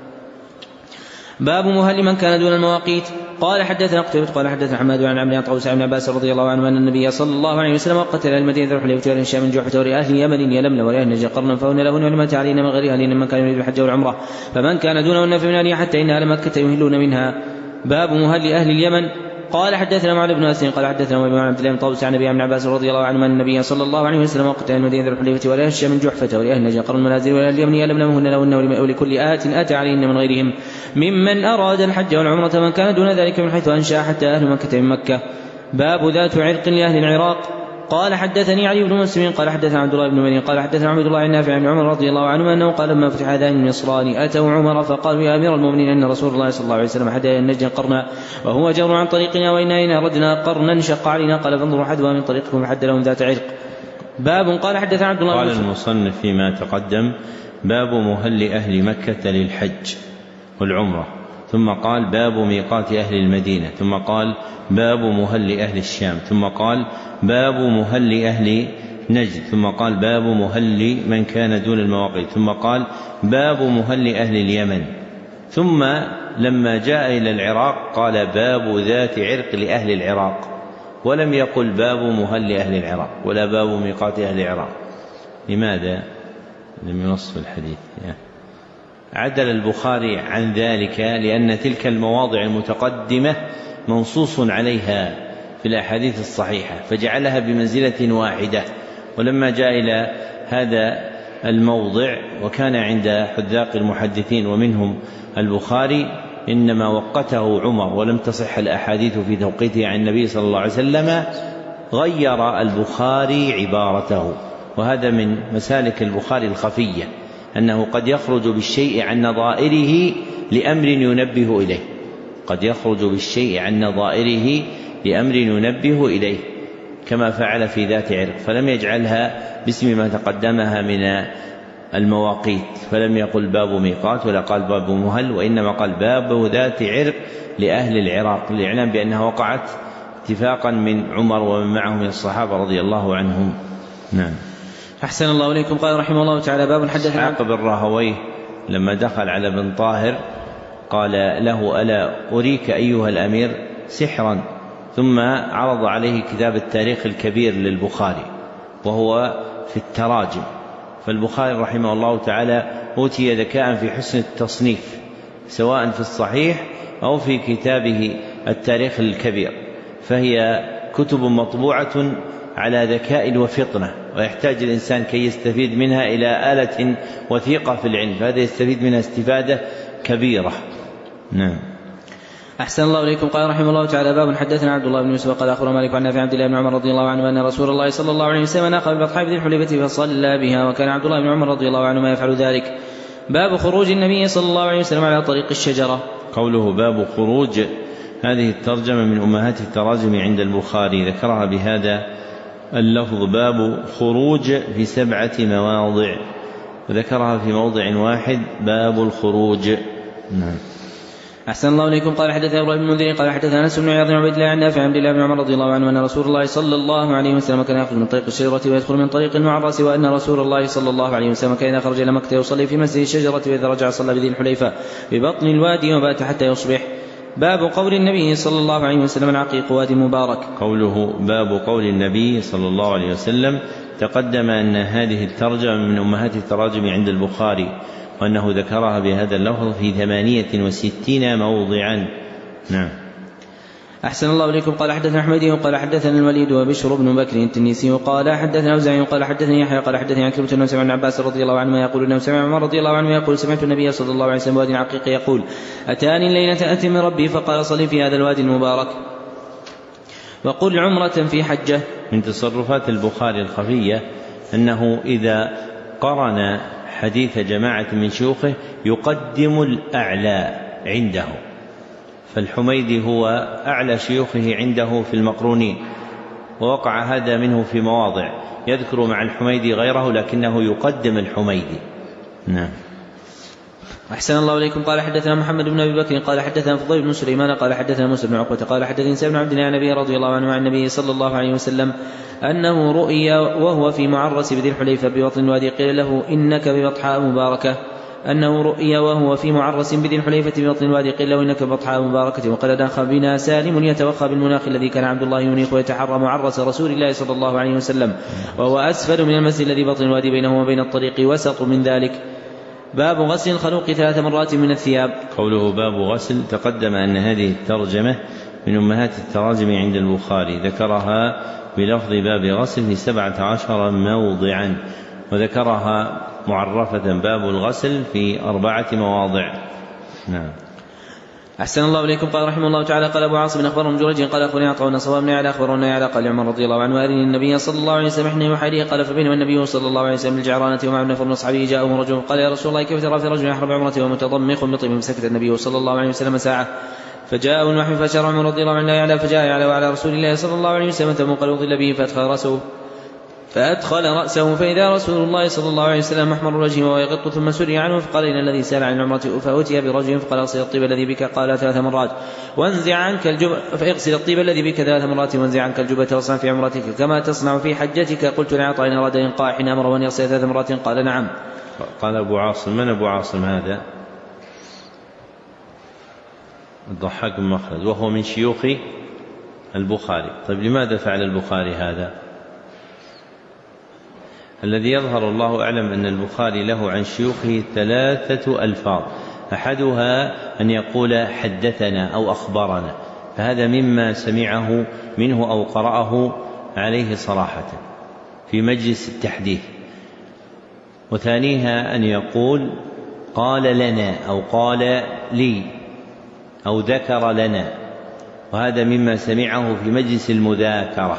باب مهل من كان دون المواقيت. قال حدثنا قتيبة قال حدثنا حماد عن عمرو عن طاووس عن عباس رضي الله عنه أن النبي صلى الله عليه وسلم قتل المدينة الحليفة وأهل الشام الجحفة ولأهل اليمن يلملم ولأهل نجد قرن فهن لهن ولمن أتى عليهن من غير أهلهن من كان يريد الحج والعمرة فمن كان دونهن فمن أهلها حتى إن أهل مكة يهلون منها. باب مهل أهل اليمن. قال حدثنا معاذ بن أسد قال حدثنا وابن عبد الله بن طاووس عن أبي عباس رضي الله عنه أن النبي صلى الله عليه وسلم قتل المدينة الحليفة ولأهل الشام الجحفة ولأهل نجد قرن المنازل ولأهل اليمن يلملمهن لهن ولكل آت أتى عليهن من غيرهم ممن أراد الحج والعمرة من كان دون ذلك من حيث أنشأ حتى أهل مكة من مكة. باب ذات عرق لأهل العراق. قال حدثني علي بن مسلم قال حدثنا عبد الله بن مريم قال حدثنا عبد الله النافع عن عمر رضي الله عنه أنه قال لما فتح هذان النصران أتوا عمر فقالوا يا أمير المؤمنين أن رسول الله صلى الله عليه وسلم حدى النجد قرنا وهو جار عن طريقنا وإنا إن أردنا قرنا شق علينا قال فانظروا حدوا من طريقكم فحد لهم ذات عرق. باب قال حدثنا عبد الله قال المصنف فيما تقدم باب مهل أهل مكة للحج والعمرة، ثم قال باب ميقات أهل المدينة، ثم قال باب مهل أهل الشام، ثم قال باب مهل أهل نجد، ثم قال باب مهل من كان دون المواقيت، ثم قال باب مهل أهل اليمن، ثم لما جاء إلى العراق قال باب ذات عرق لأهل العراق، ولم يقل باب مهل أهل العراق ولا باب ميقات أهل العراق. لماذا؟ لم ينص الحديث. عدل البخاري عن ذلك لأن تلك المواضع المتقدمة منصوص عليها في الأحاديث الصحيحة فجعلها بمنزلة واحدة، ولما جاء إلى هذا الموضع وكان عند حذاق المحدثين ومنهم البخاري إنما وقته عمر ولم تصح الأحاديث في توقيته عن النبي صلى الله عليه وسلم غير البخاري عبارته. وهذا من مسالك البخاري الخفية أنه قد يخرج بالشيء عن نظائره لأمر ينبه إليه، قد يخرج بالشيء عن نظائره لأمر ينبه إليه كما فعل في ذات عرق، فلم يجعلها باسم ما تقدمها من المواقيت، فلم يقل باب ميقات ولا قال باب مهل، وإنما قال باب ذات عرق لأهل العراق للإعلام بأنها وقعت اتفاقا من عمر ومن معه من الصحابة رضي الله عنهم. نعم. أحسن الله إليكم. قال رحمه الله تعالى باب حدثنا عقب الراهويه لما دخل على ابن طاهر قال له ألا أريك أيها الأمير سحرا، ثم عرض عليه كتاب التاريخ الكبير للبخاري وهو في التراجم، فالبخاري رحمه الله تعالى أوتي ذكاء في حسن التصنيف سواء في الصحيح أو في كتابه التاريخ الكبير، فهي كتب مطبوعة على ذكاء وفطنة، ويحتاج الإنسان كي يستفيد منها إلى آلة وثيقة في العلم، فهذا يستفيد منها استفادة كبيرة. نعم. أحسن الله إليكم. قال رحمه الله تعالى باب حدثنا عبد الله بن يوسف قال أخبرنا مالك عن نافع عبد الله بن عمر رضي الله عنه أن رسول الله صلى الله عليه وسلم ناقة بالبطحاء بذي الحليفة فصلى بها، وكان عبد الله بن عمر رضي الله عنه ما يفعل ذلك. باب خروج النبي صلى الله عليه وسلم على طريق الشجرة. قوله باب خروج هذه الترجمة من أمهات التراجم عند البخاري، ذكرها بهذا اللفظ: باب خروج في سبعة مواضع، وذكرها في موضع واحد: باب الخروج. نعم. أحسن الله إليكم. قال حدثنا ابراهيم بن المنذر قال حدثنا أنس بن عياض عبد الله عن نافع عن عبد الله بن عمر رضي الله عنه أن رسول الله صلى الله عليه وسلم كان يخرج من طريق الشجرة ويدخل من طريق المعرس، وأن رسول الله صلى الله عليه وسلم كان إذا خرج إلى مكة يصلي في مسجد الشجرة، وإذا رجع صلى بذي الحليفة ببطن الوادي وبات حتى يصبح. باب قول النبي صلى الله عليه وسلم: العقيق وادي مبارك. قوله باب قول النبي صلى الله عليه وسلم، تقدم أن هذه الترجمة من أمهات التراجم عند البخاري، وأنه ذكرها بهذا اللفظ في ثمانية وستين موضعا. نعم. أحسن الله إليكم. قال حدثنا حميدي قال حدثنا الوليد وبشر بن بكر التنيسي قال حدثنا أوزاعي قال حدثني يحيى قال حدثني عن كلمة أنه سمع ابن عباس رضي الله عنهما يقول أنه سمع عمر رضي الله عنه يقول: سمعت النبي صلى الله عليه وسلم وادي العقيق يقول: أتاني الليلة أتي من ربي فقال: صلي في هذا الوادي المبارك وقل عمرة في حجة. من تصرفات البخاري الخفية أنه إذا قرن حديث جماعة من شيوخه يقدم الأعلى عنده، فالحميدي هو أعلى شيوخه عنده في المقرونين، ووقع هذا منه في مواضع يذكر مع الحميدي غيره لكنه يقدم الحميدي. نعم. أحسن الله إليكم. قال حدثنا محمد بن أبي بكر قال حدثنا فضيل بن سليمان قال حدثنا موسى بن عقبة قال حدثني سعد بن عبد الله عن النبي رضي الله عنه عن النبي صلى الله عليه وسلم أنه رؤي وهو في معرس بذي الحليفة ببطن الوادي قيل له: إنك ببطحاء مباركة. أنه رؤي وهو في معرس بذي الحليفة ببطن الوادي قيل له: إنك ببطحاء مباركة. وقد دخل بنا سالم يتوخى بالمناخ الذي كان عبد الله ينيخ ويتحرى معرس رسول الله صلى الله عليه وسلم، وهو أسفل من المسجد الذي بطن الوادي بينه وبين الطريق وسط من ذلك. باب غسل الخلوق ثلاث مرات من الثياب. قوله باب غسل، تقدم أن هذه الترجمة من أمهات التراجم عند البخاري، ذكرها بلفظ باب غسل في سبعة عشر موضعا، وذكرها معرفة باب الغسل في أربعة مواضع. نعم. أحسن الله إليكم. قال رحمه الله تعالى: قال أبو عاصم أخبرنا جريج قال أخبرني عطاء بن صواب بن علي أخبرنا على قال عمر رضي الله عنه: أرني النبي صلى الله عليه وسلم حين وحيده. قال: فبينما النبي صلى الله عليه وسلم الجعرانة ومع ابن من أصحابه جاءه رجل قال: يا رسول الله، كيف ترى في رجل يحرم عمرته ومتضمخ بطيب؟ فسكت النبي صلى الله عليه وسلم ساعة، فجاءه الوحي فأشار عمر رضي الله عنه لا يعلى، فجاء يعلى وعلى رسول الله صلى الله عليه وسلم ثم قال: وظل به فأدخل رأسه فأدخل رأسه فإذا رسول الله صلى الله عليه وسلم محمر الوجه وهو يغط، ثم سري عنه فقال: إن الذي سأل عن العمرة فأتي برجل فقال: اغسل الطيب الذي بك قال ثلاث مرات وانزع عنك الجبة فاغسل الطيب الذي بك ثلاث مرات وانزع عنك الجبة واصنع في عمرتك كما تصنع في حجتك. قلت لعطاء: إن أراد ينقاع حين أمر وأن يغسل ثلاث مرات قال: نعم. قال أبو عاصم. من أبو عاصم هذا؟ الضحاك بن مخلد، وهو من شيوخ البخاري. طيب لماذا فعل البخاري هذا؟ الذي يظهر الله أعلم أن البخاري له عن شيوخه ثلاثة ألفاظ، أحدها أن يقول حدثنا أو أخبرنا، فهذا مما سمعه منه أو قرأه عليه صراحة في مجلس التحديث. وثانيها أن يقول قال لنا أو قال لي أو ذكر لنا، وهذا مما سمعه في مجلس المذاكرة.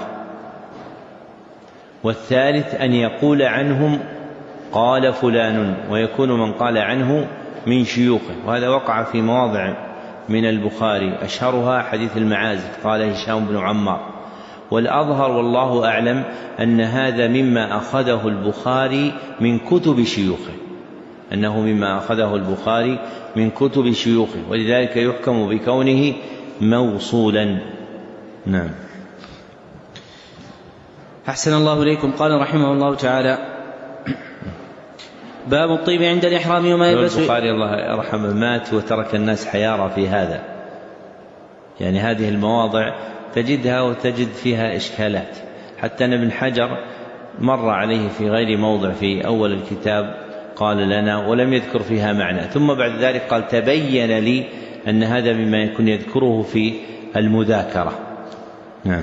والثالث أن يقول عنهم قال فلان، ويكون من قال عنه من شيوخه، وهذا وقع في مواضع من البخاري، أشهرها حديث المعازف قال هشام بن عمار. والأظهر والله أعلم أن هذا مما أخذه البخاري من كتب شيوخه، أنه مما أخذه البخاري من كتب شيوخه، ولذلك يحكم بكونه موصولا. نعم. أحسن الله إليكم. قال رحمه الله تعالى: باب الطيب عند الإحرام وما يلبس. البخاري الله يرحمه مات وترك الناس حيارى في هذا، يعني هذه المواضع تجدها وتجد فيها إشكالات. حتى أن ابن حجر مر عليه في غير موضع في أول الكتاب قال لنا ولم يذكر فيها معنى، ثم بعد ذلك قال تبين لي أن هذا مما يكون يذكره في المذاكرة. نعم.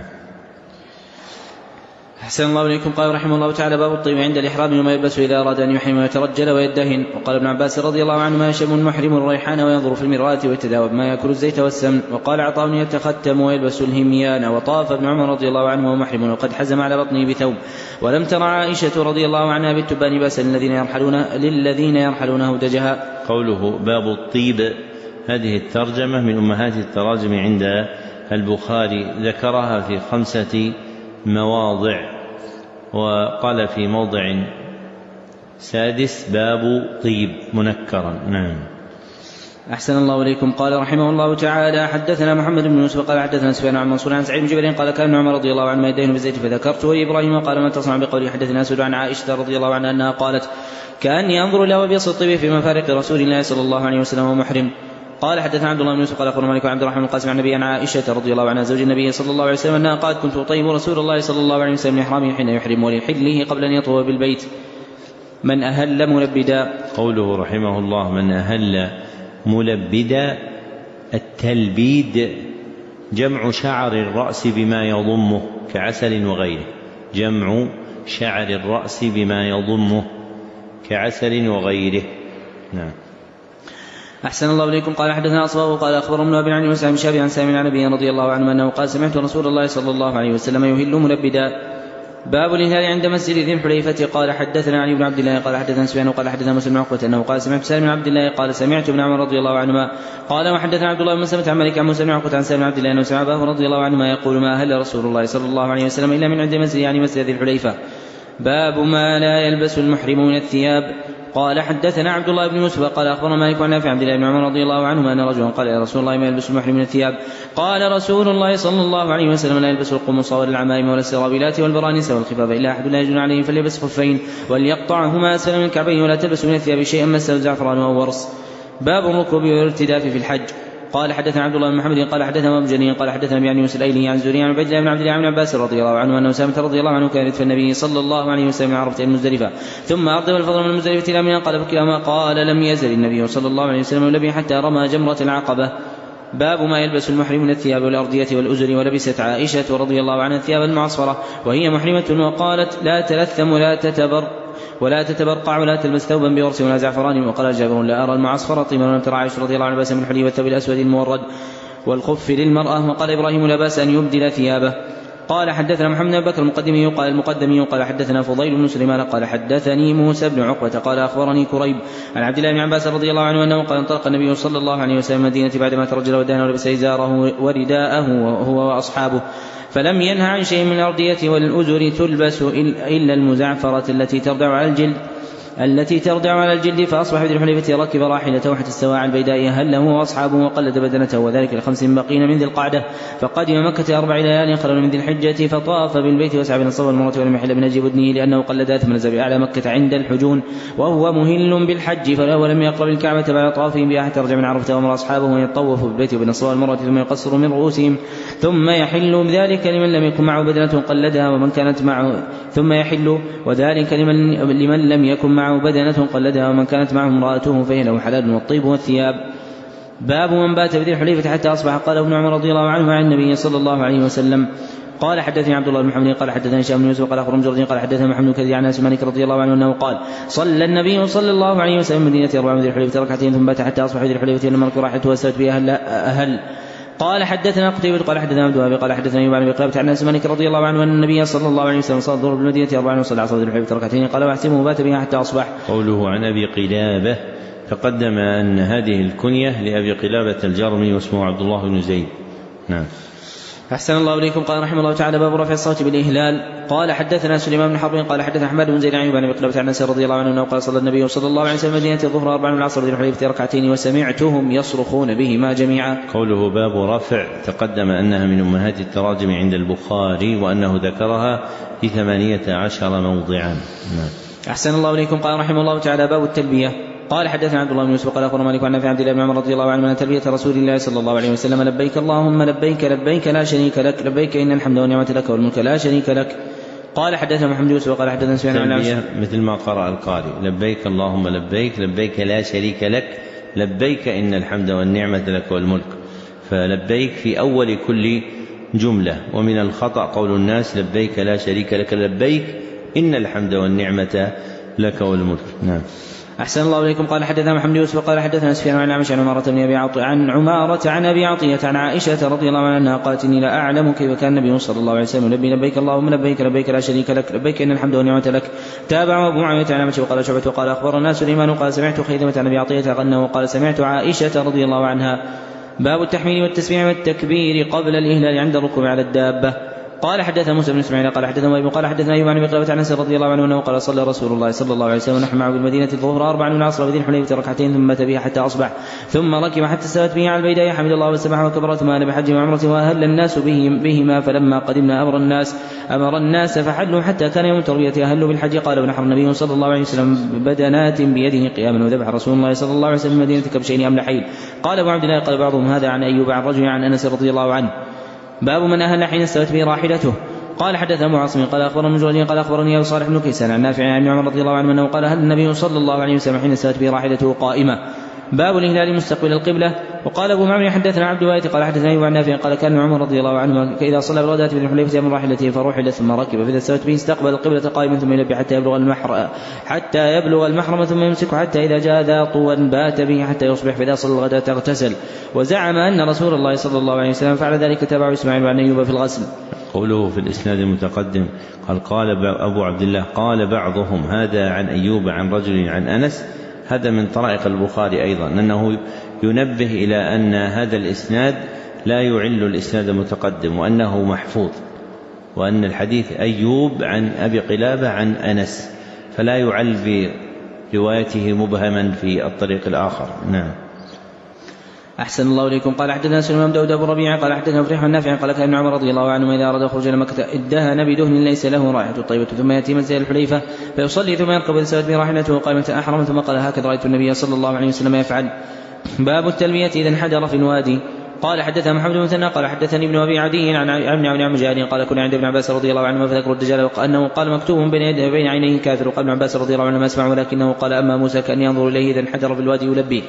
أحسن الله إليكم. قال رحمه الله تعالى: باب الطيب عند الإحرام وما يلبس إذا أراد أن يحرم ويترجل ويدهن. وقال ابن عباس رضي الله عنه: ما يشم المحرم الريحان وينظر في المرآة ويتداوى ما يأكل الزيت والسمن. وقال عطاء: يتختم ويلبس الهميان. وطاف ابن عمر رضي الله عنه ومحرم وقد حزم على بطنه بثوب. ولم تر عائشة رضي الله عنها بالتبان بأسا للذين يرحلون للذين يرحلون هودجها. قوله باب الطيب هذه الترجمة من أمهات التراجم عند البخاري، ذكرها في خمسة مواضع، وقال في موضع سادس باب طيب منكرا. نعم. أحسن الله إليكم. قال رحمه الله تعالى: حدثنا محمد بن يوسف قال حدثنا سفيان عن منصور عن سعيد بن جبير قال كان عمر رضي الله عنه يدين بالزيت فذكرت ولإبراهيم قال ما تصنع بقوله حدثنا أسود عن عائشة رضي الله عنها أنها قالت كأني أنظر إلى وبيص الطيب في مفارق رسول الله صلى الله عليه وسلم ومحرم. قال حدثنا عبد الله بن يوسف قال أخبرنا مالك عبد الرحمن القاسم عن النبي عن عائشة رضي الله عنها زوج النبي صلى الله عليه وسلم أنها قالت كنت أطيب رسول الله صلى الله عليه وسلم لإحرامه حين يحرم ولحله قبل أن يطوف بالبيت. من أهل ملبدا. قوله رحمه الله من أهل ملبدا، التلبيد جمع شعر الرأس بما يضمه كعسل وغيره، جمع شعر الرأس بما يضمه كعسل وغيره. نعم. أحسن الله إليكم. قال حدثنا أصبغ قال أخبرنا ابن أبي عن وسام شابي عن سامي عن نبي رضي الله عنه أنه قال سمعت رسول الله صلى الله عليه وسلم يهل ملبدا. باب الإهلال عند مسجد ذي الحليفة. قال حدثنا علي بن عبد الله قال حدثنا سفيان قال حدثنا مسلم بن عقبة أنه قال سمعت سالم بن عبد الله قال سمعت ابن عمر رضي الله عنهما قال وحدثنا عبد الله بن مسلمة عن مالك عن مسلم بن عقبة عن سالم بن عبد الله أنه سمع أباه رضي الله عنهما يقول ما أهل رسول الله صلى الله عليه وسلم إلا من عند مسجد يعني مسجد ذي الحليفة. باب ما لا يلبس المحرم من الثياب. قال حدثنا عبد الله بن يوسف قال أخبرنا مالك عن نافع عن عبد الله بن عمر رضي الله عنهما أن رجلا قال يا رسول الله ما يلبس المحرم من الثياب؟ قال رسول الله صلى الله عليه وسلم لا يلبس القمص ولا العمائم ولا السرابيلات والبرانس والخفاف إلا أحد لا يجن عليه فليلبس خفين وليقطعهما أسفل من الكعبين ولا تلبس من الثياب شيئا مسه زعفران أو ورص. باب الركوب والارتداف في الحج. قال حدثنا عبد الله بن محمد قال حدثنا ابو جرير قال حدثنا ابي يونس الايلي عن زوري عن عبد الله بن عبد الله بن عباس رضي الله عنه انه سامت رضي الله عنه كان يدفن النبي صلى الله عليه وسلم عرفه المزدلفه ثم ارض الفضل من المزدلفه الى منى قال فكلاهما قال لم يزل النبي صلى الله عليه وسلم يلبي حتى رمى جمره العقبه. باب ما يلبس المحرم من الثياب والأردية والأزر. ولبست عائشة رضي الله عنها الثياب المعصفرة وهي محرمة وقالت لا تلثم ولا تتبر ولا تتبرقع ولا تلبس ثوبا بورس ولا زعفران. وقال جابر لا أرى المعصفرة طيبا ولم ترى عائشة رضي الله عنها بأس من الحلي والثوب الأسود المورد والخف للمرأة. وقال إبراهيم لا بأس أن يبدل ثيابه. قال حدثنا محمد بن بكر المقدمي قال المقدمي قال حدثنا فضيل بن سليمان قال حدثني موسى بن عقبة قال أخبرني كريب عن عبد الله بن عباس رضي الله عنه أنه قال انطلق النبي صلى الله عليه وسلم المدينة بعدما ترجل ودهن ولبس إزاره ورداءه وهو وأصحابه فلم ينهى عن شيء من الأردية والأزر تلبس إلا المزعفرة التي تردع على الجلد التي تردع على الجلد. فأصبح بذي الحليفة ركب راحلته حتى استوى على البيداء هله وأصحابه وقلد بدنته وذلك لخمس بقين من ذي القعدة. فقدم مكة أربع ليال خلوا من ذي الحجة فطاف بالبيت وسعى بين الصفا والمروة ولم يحل بنجي بدنه لأنه قلد ثم نزل بأعلى مكة عند الحجون وهو مهل بالحج فلا ولم يقرب الكعبة بعد طوافهم بها حتى رجع من عرفة وأمر أصحابه ويطوفوا بالبيت وبين الصفا والمروة ثم يقصر من رؤوسهم ثم يحل بذلك لمن لم يكن معه بدنة قلدها ومن كانت معه ثم يحل وذلك لمن, لمن لم يكن معه بدنة قلدها ومن كانت معه امرأته فهي له حلال والطيب والثياب. باب من بات بذي الحليفة حتى أصبح. قال ابن عمر رضي الله عنه عن النبي صلى الله عليه وسلم قال حدثني عبد الله بن محمد قال حدثني هشام بن يوسف قال أخبرنا جرير قال حدثنا محمد كثير عن أنس مالك رضي الله عنه أنه قال صلى النبي صلى الله عليه وسلم مدينة أربع من ذي الحليفة ركعتين ثم بات حتى أصبح بذي الحليفة لما ركب راحلته واستوت بها أهل, أهل قال حدثنا قتيبة قال حدثنا عبد الوهاب قال حدثنا أيوب عن أبي قلابة عن أنس مالك رضي الله عنه أن النبي صلى الله عليه وسلم صلى الظهر بالمدينة أربعا وصلى العصر بالحليفة ركعتين قال واحسبه بات بها حتى أصبح. قوله عن أبي قلابة تقدم أن هذه الكنية لأبي قلابة الجرمي واسمه عبد الله بن زيد. نعم. أحسن الله إليكم. قال رحمه الله تعالى باب رفع الصوت بالإهلال. قال حدثنا سليمان بن حرب قال حدثنا أحمد بن زيد عن أبي قلابة عن أنس رضي الله عنه أنه قال صلى النبي صلى الله عليه وسلم مدينة الظهر أربعا والعصر ذي الحليفة ركعتين وسمعتهم يصرخون بهما جميعا. قوله باب رفع تقدم أنها من أمهات التراجم عند البخاري وأنه ذكرها في ثمانية عشر موضعا. نعم. أحسن الله إليكم. قال رحمه الله تعالى باب التلبية. قال حدثنا عبد الله بن يوسف قال أخبرنا مالك عن نافع عن عبد الله بن عمر رضي الله عنه أن تلبية رسول الله صلى الله عليه وسلم لبيك اللهم لبيك لبيك لا شريك لك لبيك إن الحمد والنعمة لك والملك لا شريك لك. قال حدثنا محمد يوسف قال حدثنا سفيان عن عائشة مثل ما قرأ القارئ لبيك اللهم لبيك لبيك لا شريك لك لبيك إن الحمد والنعمة لك والملك. فلبيك في أول كل جملة. ومن الخطأ قول الناس لبيك لا شريك لك لبيك إن الحمد والنعمة لك والملك. نعم. أحسن الله إليكم. قال حدثنا محمد يوسف قال حدثنا سفيان عن عمش عن عمارة بن أبي عطية عن عمارة عن أبي عطية عن عائشة رضي الله عنها قالت إني لا أعلم كيف كان النبي صلى الله عليه وسلم لبي لبيك اللهم لبيك لبيك لا شريك لك لبيك إن الحمد والنعمة لك. تابع أبو معاوية عن عمش وقال شعبة وقال أخبرنا سليمان قال سمعت خيثمة عن أبي عطية غنى وقال سمعت عائشة رضي الله عنها. باب التحميل والتسبيح والتكبير قبل الإهلال عند الركوب على الدابة. قال حدثنا موسى بن اسماعيل قال حدثنا ابي قال حدثنا ايوب عن ابي قلابة عن انس رضي الله عنه انه قال صلى رسول الله صلى الله عليه وسلم ونحن معه بالمدينه الظهر اربعا والعصر بذي الحليفه ركعتين ثم مات بها حتى اصبح ثم ركب حتى استوت به على البيداء حمد الله وسبح وكبر ثم اهل بحج وعمره واهل الناس بهما فلما قدمنا امر الناس امر الناس فحلوا حتى كان يوم الترويه اهلوا بالحج. قال ونحر النبي صلى الله عليه وسلم بدنات بيده قياما وذبح رسول الله صلى الله عليه وسلم بالمدينه كبشين املحين. قال ابو عبد الله قال بعضهم هذا عن ايوب عن رجل عن انس رضي الله عنه. باب من اهل حين استوت به راحلته. قال حدثنا معاصم قال اخبرنا مجرد قال اخبرني ابو صالح بن كيسان عن نافع عن ابن عمر رضي الله عنه انه قال هل النبي صلى الله عليه وسلم حين استوت به راحلته قائمه. باب الهلال مستقبل القبله. وقال ابو معمر حدثنا عبد الوارث قال حدثنا ايوب عن نافع قال كان عمر رضي الله عنه اذا صلى بالغداة بن الحليفة من راحلته فروحل ثم ركب فاذا استوت به استقبل القبله قائما ثم يلبي حتى يبلغ المحرم حتى يبلغ المحرم ثم يمسك حتى اذا جاء ذا طوى بات به حتى يصبح فاذا صلى الغداة اغتسل. وزعم ان رسول الله صلى الله عليه وسلم فعل ذلك تبع اسماعيل عن ايوب في الغسل. قوله في الإسناد المتقدم قال قال أبو عبد الله قال بعضهم هذا عن أيوب عن رجل عن أنس. هذا من طرائق البخاري أيضا أنه ينبه إلى أن هذا الإسناد لا يعل الإسناد المتقدم وأنه محفوظ وأن الحديث أيوب عن أبي قلابة عن أنس فلا يعل بروايته مبهما في الطريق الآخر. نعم. أحسن الله إليكم. قال حدثنا سليمان بن داود أبو الربيع قال حدثنا فريح النافع قال كان ابن عمر رضي الله عنه إذا أراد الخروج إلى مكة ادهن بدهن ليس له رائحة طيبة ثم يأتي منزل الحليفة فيصلي ثم يركب لسوت براحلته قائمة أحرم ثم قال هكذا رأيت النبي صلى الله عليه وسلم يفعل. باب التلبية إذا انحدر في الوادي. قال حدثنا محمد بن مثنى قال حدثني ابن أبي عدي عن ابن عم جاري قال كنا عند ابن عباس رضي الله عنه فذكر الدجال وأنه قال مكتوب بين يديه بين عينيه كافر. وقال ابن عباس رضي الله عنه ما أسمع ولكنه قال أما موسى كأن ينظر إليه إذا انحدر في الوادي يلبي.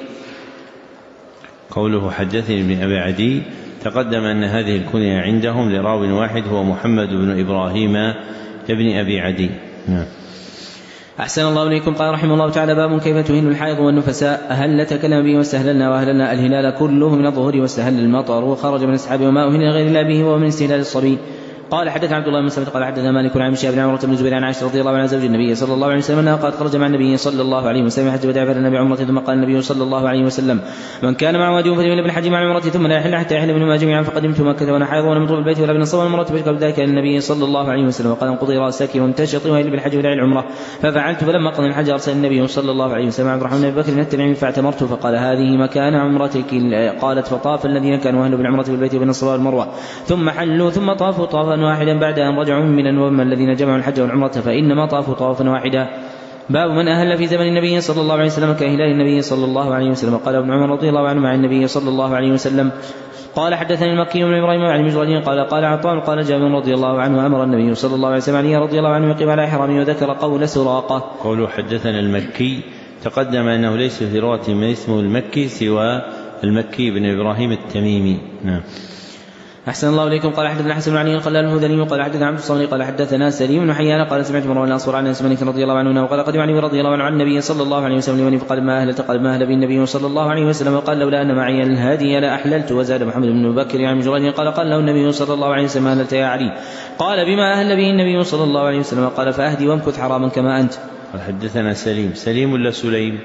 قوله حدثني ابن أبي عدي تقدم أن هذه الكنية عندهم لراو واحد هو محمد بن إبراهيم ابن أبي عدي. نعم. أحسن الله إليكم. قال رحمه الله تعالى باب كيف تهن الحائض والنفساء. هل تكلم به واستهللنا وأهللنا الهلال كله من الظهور واستهل المطر وخرج من أصحابه وما أهل غير الله به ومن استهلال الصبي. قال حدث عبد الله بن مسعود قال حدثنا مالك عن شهاب بن عمرو بن الزبير عن عائشة رضي الله عنها زوج النبي صلى الله عليه وسلم انها قد خرج مع النبي صلى الله عليه وسلم حتى بدأ فلنا بعمرة ثم قال النبي صلى الله عليه وسلم من كان معه هدي فليحل بالحج مع العمرة ثم لا يحل حتى يحل منهما جميعا. فقدمت مكة وانا حائض ولم اطلب البيت ولا بن الصوم المرة فقال ذلك للنبي صلى الله عليه وسلم وقال انقضي راسك وامتشطي وهل بالحج ودع العمرة. ففعلت فلما قضى الحج ارسل النبي صلى الله عليه وسلم عبد الرحمن بن بكر نتبعني فاعتمرت فقال هذه مكان عمرتك. قالت فطاف الذين كانوا اهل بالعمرة بالبيت وبين الصفا والمروة ثم حلوا ثم طافوا طافا واحدا بعد ان رجعوا من وأما الذين جمعوا الحج والعمرة فإنما طافوا طوافا واحدا. باب من أهل في زمن النبي صلى الله عليه وسلم كهلال النبي صلى الله عليه وسلم. قال ابن عمر رضي الله عنه مع النبي صلى الله عليه وسلم. قال حدثني المكي بن إبراهيم عن مجرد قال قال عطاء قال جابر رضي الله عنه أمر النبي صلى الله عليه وسلم علي رضي الله عنه يقيم على إحرامه وذكر قول سراقة. قوله حدثنا المكي تقدم أنه ليس في رواة من اسمه المكي سوى المكي بن إبراهيم التميمي. نعم. أحسن الله إليكم. قال حدثنا حسن بن علي الخلال الهذلي قال حدثنا عبد الصمد قال حدثنا سليم بن حيان قال سمعت مروان الأنصار عن أنس مالك رضي الله عنه وقال قدم علي رضي الله عنه عن النبي صلى الله عليه وسلم لمن فقال ما أهلت قال ما أهل به النبي صلى الله عليه وسلم وقال لولا أن معي الهادي لا أحللت. وزاد محمد بن بكر عن مجرد قال قال له النبي صلى الله عليه وسلم أهلت يا علي قال بما أهل به النبي صلى الله عليه وسلم قال فأهدي وامكث حراما كما أنت. حدثنا سليم سليم ولا سليم؟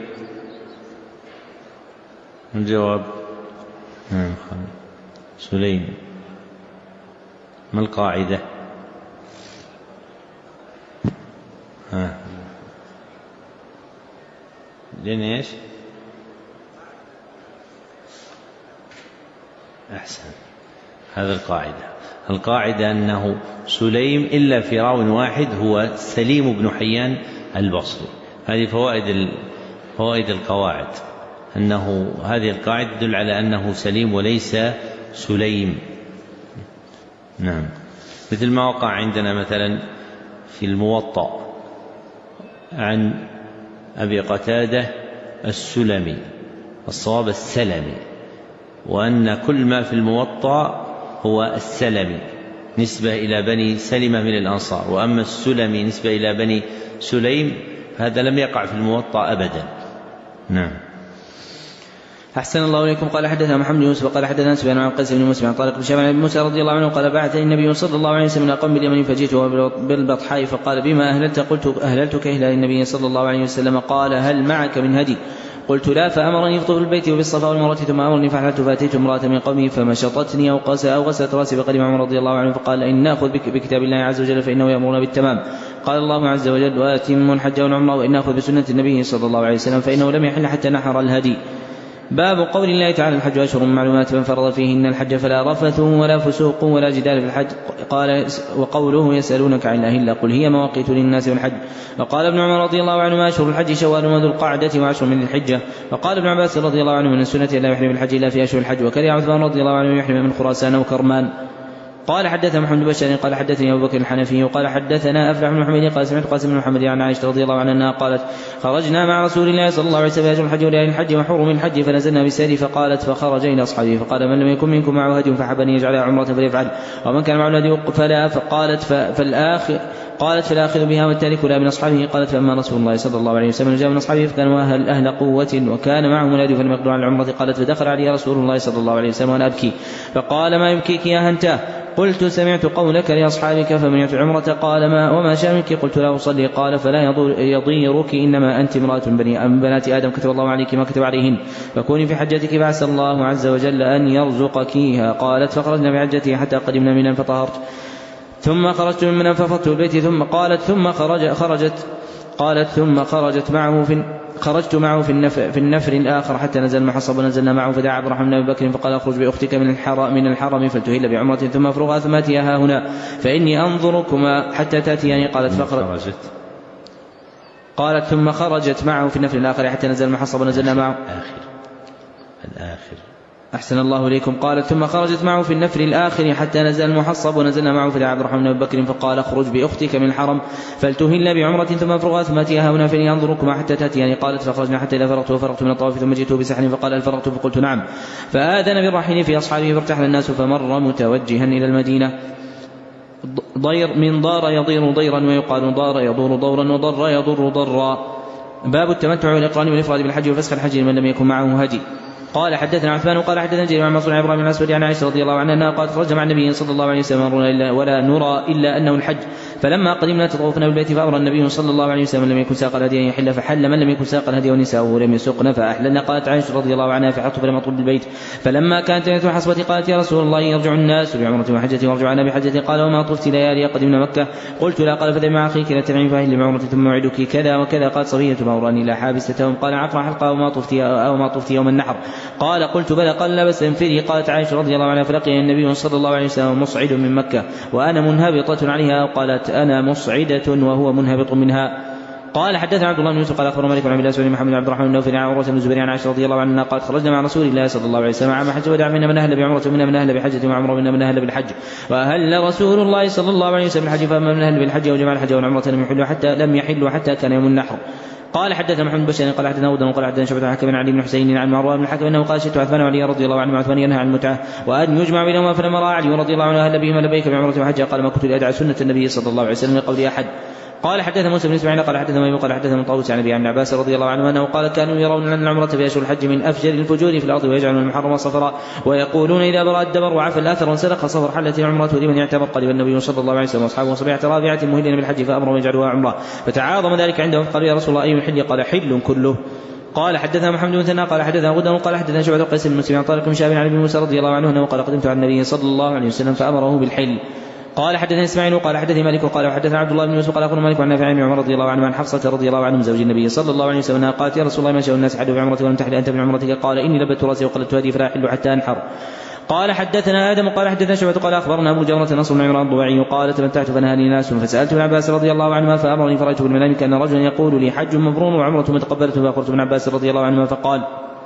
الجواب سليم. ما القاعدة؟ ها لين ايش؟ أحسن. هذا القاعدة القاعدة أنه سليم إلا في راو واحد هو سليم بن حيان البصري. هذه فوائد فوائد القواعد أنه هذه القاعدة تدل على أنه سليم وليس سليم. نعم. مثل ما وقع عندنا مثلا في الموطأ عن أبي قتادة السلمي الصواب السلمي وأن كل ما في الموطأ هو السلمي نسبة إلى بني سلمة من الأنصار وأما السلمي نسبة إلى بني سليم هذا لم يقع في الموطأ أبدا نعم. أحسن الله إليكم. قال حدثنا محمد بن يوسف قال حدثنا سفيان عن قيس بن مسلم عن طارق بن شهاب بن موسى رضي الله عنه قال بعثني النبي صلى الله عليه وسلم من قوم باليمن فجئت بالبطحاء فقال بما أهللت؟ قلت أهللتك إهلال النبي صلى الله عليه وسلم. قال هل معك من هدي؟ قلت لا، فأمرني يخطب البيت وبالصفا والمروة ثم أمرني فحلت فأتيت امرأة من قومي فمشطتني أو غسلت رأسي فقدم عمر رضي الله عنه فقال إن نأخذ بكتاب الله عز وجل فإنه يأمرنا بالتمام. قال الله عز وجل وأتموا الحج والعمرة وإن نأخذ بسنة النبي صلى الله عليه وسلم فإنه لم يحل حتى نحر الهدي. باب قول الله تعالى الحج أشهر معلومات من فرض فيهن الحج فلا رفث ولا فسوق ولا جدال في الحج. قال وقوله يسألونك عن الأهلة قل هي مواقيت للناس والحج. وقال ابن عمر رضي الله عنهما أشهر الحج شوال وذو القعدة وعشر من الحجة. وقال ابن عباس رضي الله عنه من السنة لا يحرم الحج إلا في أشهر الحج. وكره عثمان رضي الله عنه يحرم من خراسان وكرمان. قال حدثنا محمد بن بشار قال حدثني أبو بكر الحنفي وقال حدثنا أفلح بن محمد قال سمعت قاسم بن محمد عن عائشة رضي الله عنها قالت خرجنا مع رسول الله صلى الله عليه وسلم أشهر الحج وليالي الحج وحرم الحج فنزلنا بالسير فقالت فخرج إلى أصحابه فقال من لم يكن منكم معه هدي فحب أن يجعلها عمرة فليفعل ومن كان معه الهدي فلا. فقالت فالآخر قالت فالآخذ بها والتارك لا من أصحابه. قالت فأما رسول الله صلى الله عليه وسلم جاء من أصحابه فكان أهل, أهل قوة وكان معهم الهدي فلم يقدروا على العمرة. قالت فدخل علي رسول الله صلى الله عليه وسلم وأنا أبكي فقال ما يبكيك يا هنتاه؟ قلت سمعت قولك لأصحابك فمنعت العمرة. قال ما وما شأنك؟ قلت لا أصلي. قال فلا يضيرك إنما أنت امرأة من بنات آدم كتب الله عليك ما كتب عليهن فكوني في حجتك فعسى الله عز وجل أن يرزقكيها. قالت فخرجنا بحجتي حتى قدمنا منها فطهرت ثم خرجت من منها ففضت البيت ثم قالت ثم خرج خرجت قالت ثم خرجت معه في خرجت معه في النفر, في النفر الآخر حتى نزل المحصب ونزلنا معه فدعا عبد الرحمن بن بكر فقال اخرج بأختك من الحرم, من الحرم فلتهل بعمرة ثم افرغها ثم أتيها هنا فإني أنظركما حتى تأتيني. قالت فخرجت قالت ثم خرجت معه في النفر الآخر حتى نزل المحصب ونزلنا معه الآخر الآخر أحسن الله إليكم. قالت ثم خرجت معه في النفر الآخر حتى نزل المحصب ونزلنا معه فدعا عبد الرحمن بن بكر فقال اخرج بأختك من الحرم فلتهل بعمرة ثم افرغها ثم أتيها هنا فإني أنظركما حتى تأتيني. قالت فخرجنا حتى إذا فرغت وفرغت من الطواف ثم جئته بسحر فقال هل فرغت؟ فقلت نعم. فآذن بالرحيل في أصحابه فارتحل الناس فمر متوجها إلى المدينة. ضير من ضار يضير ضيرا ويقال ضار يضور ضورا وضر يضر ضرا. باب التمتع والإقران والإفراد بالحج وفسخ الحج لمن لم يكن معه هدي. قال حدثنا عثمان قال حدثنا جرير عن منصور عن ابراهيم الاسود عن عائشه رضي الله عنها قالت خرج مع النبي صلى الله عليه وسلم ولا نرى الا انه الحج فلما قدمنا تطوفنا بالبيت فامر النبي صلى الله عليه وسلم لم يكن ساق الهدي ان يحل فحل من لم يكن ساق الهدي ونساؤه لم يسقن فاحللنا. قالت عائشه رضي الله عنها فحطت فلم اطلب بالبيت فلما كانت ليله الحصبه قالت يا رسول الله يرجع الناس بعمره وحجه وارجع انا بحجه. قال وما طفت ليالي قدمنا مكه؟ قلت لا. قال فذهب مع اخيك لا تنعم فاهل بعمره ثم موعدك كذا وكذا. قالت صبيه موراني لا حابستهم. قال عقر حلقه وما طفت او ما طفت يوم النحر؟ قال قلت بلى. قال لا بس انفري. قالت عائشه رضي الله عنها فلقي النبي صلى الله عليه وسلم مصعد من مكه وانا منهبطه عليها. قالت انا مصعده وهو منهبط منها. قال حدثنا عبد الله بن يوسف قال اخبرنا مالك بن عبد الله بن محمد بن عبد الرحمن بن نوفل عن عروه بن الزبير عن عائشه رضي الله عنها قالت خرجنا مع رسول الله صلى الله عليه وسلم عام حج ودع منا من اهل بعمره ومنا من اهل بحجه وعمره ومنا من اهل بالحج واهل رسول الله صلى الله عليه وسلم الحج فاما من اهل بالحج وجمع الحج والعمره لم يحلوا حتى لم يحلوا حتى كان يوم النحر. قال حدثنا محمد بن بشار قال حدثنا ودن قال حدثنا شعبة عن حكم بن علي بن حسين عن مروان بن الحكم انه قال شئت عثمان وعلي رضي الله عنه عثمان ينهى عن المتعه وان يجمع بينهما فلما راى علي رضي الله عنه اهل بهما لبيك بعمره وحجه قال ما كنت لادع سنه النبي صلى الله عليه وسلم لقول احد. قال حدثنا موسى بن اسماعيل قال حدثنا ميمون قال حدثنا طاووس عن ابي عباس رضي الله عنه انه قال كانوا يرون ان العمره في اشهر الحج من افجر الفجور في الارض ويجعلون المحرم صفراء ويقولون اذا برأ الدبر وعفى الاثر وانسلخ صفر حلت العمره لمن يعتبر. قال النبي صلى الله عليه وسلم واصحابه صبيحه رابعه مهلين بالحج فامروا يجعلوها عمره فتعاظم ذلك عندهم فقالوا يا رسول الله اي الحل؟ قال حل كله. قال حدثنا محمد بن ثناء قال حدثنا غدر قال حدثنا شعبة قيس بن مسلم عن طارق بن شهاب عن ابي موسى رضي الله عنه انه قال قدمت على النبي صلى الله عليه وسلم فامره بالحل. قال حدثني اسماعيل قال حدثني مالك قال وحدثنا عبد الله بن يوسف قال اخبرنا مالك عن نافع عن عمر رضي الله عنه عن حفصه رضي الله عنه زوج النبي صلى الله عليه وسلم قالت يا رسول الله ما شاء الناس حدوا بعمرة ولم تحل انت بعمرتك؟ قال اني لبت راسي وقلت هدي فلا احل حتى انحر. قال حدثنا ادم قال حدثنا شعبة قال اخبرنا ابو جمرة نصر بن عمران الضبعي قال تمتعت فنهاني ناس فسالت ابن عباس رضي الله عنهما فامرني فرأيت بالمنام كان رجلا يقول لي حج مبرور وعمرة متقبلة فاخبرت ابن عباس رضي الله عنهما فقال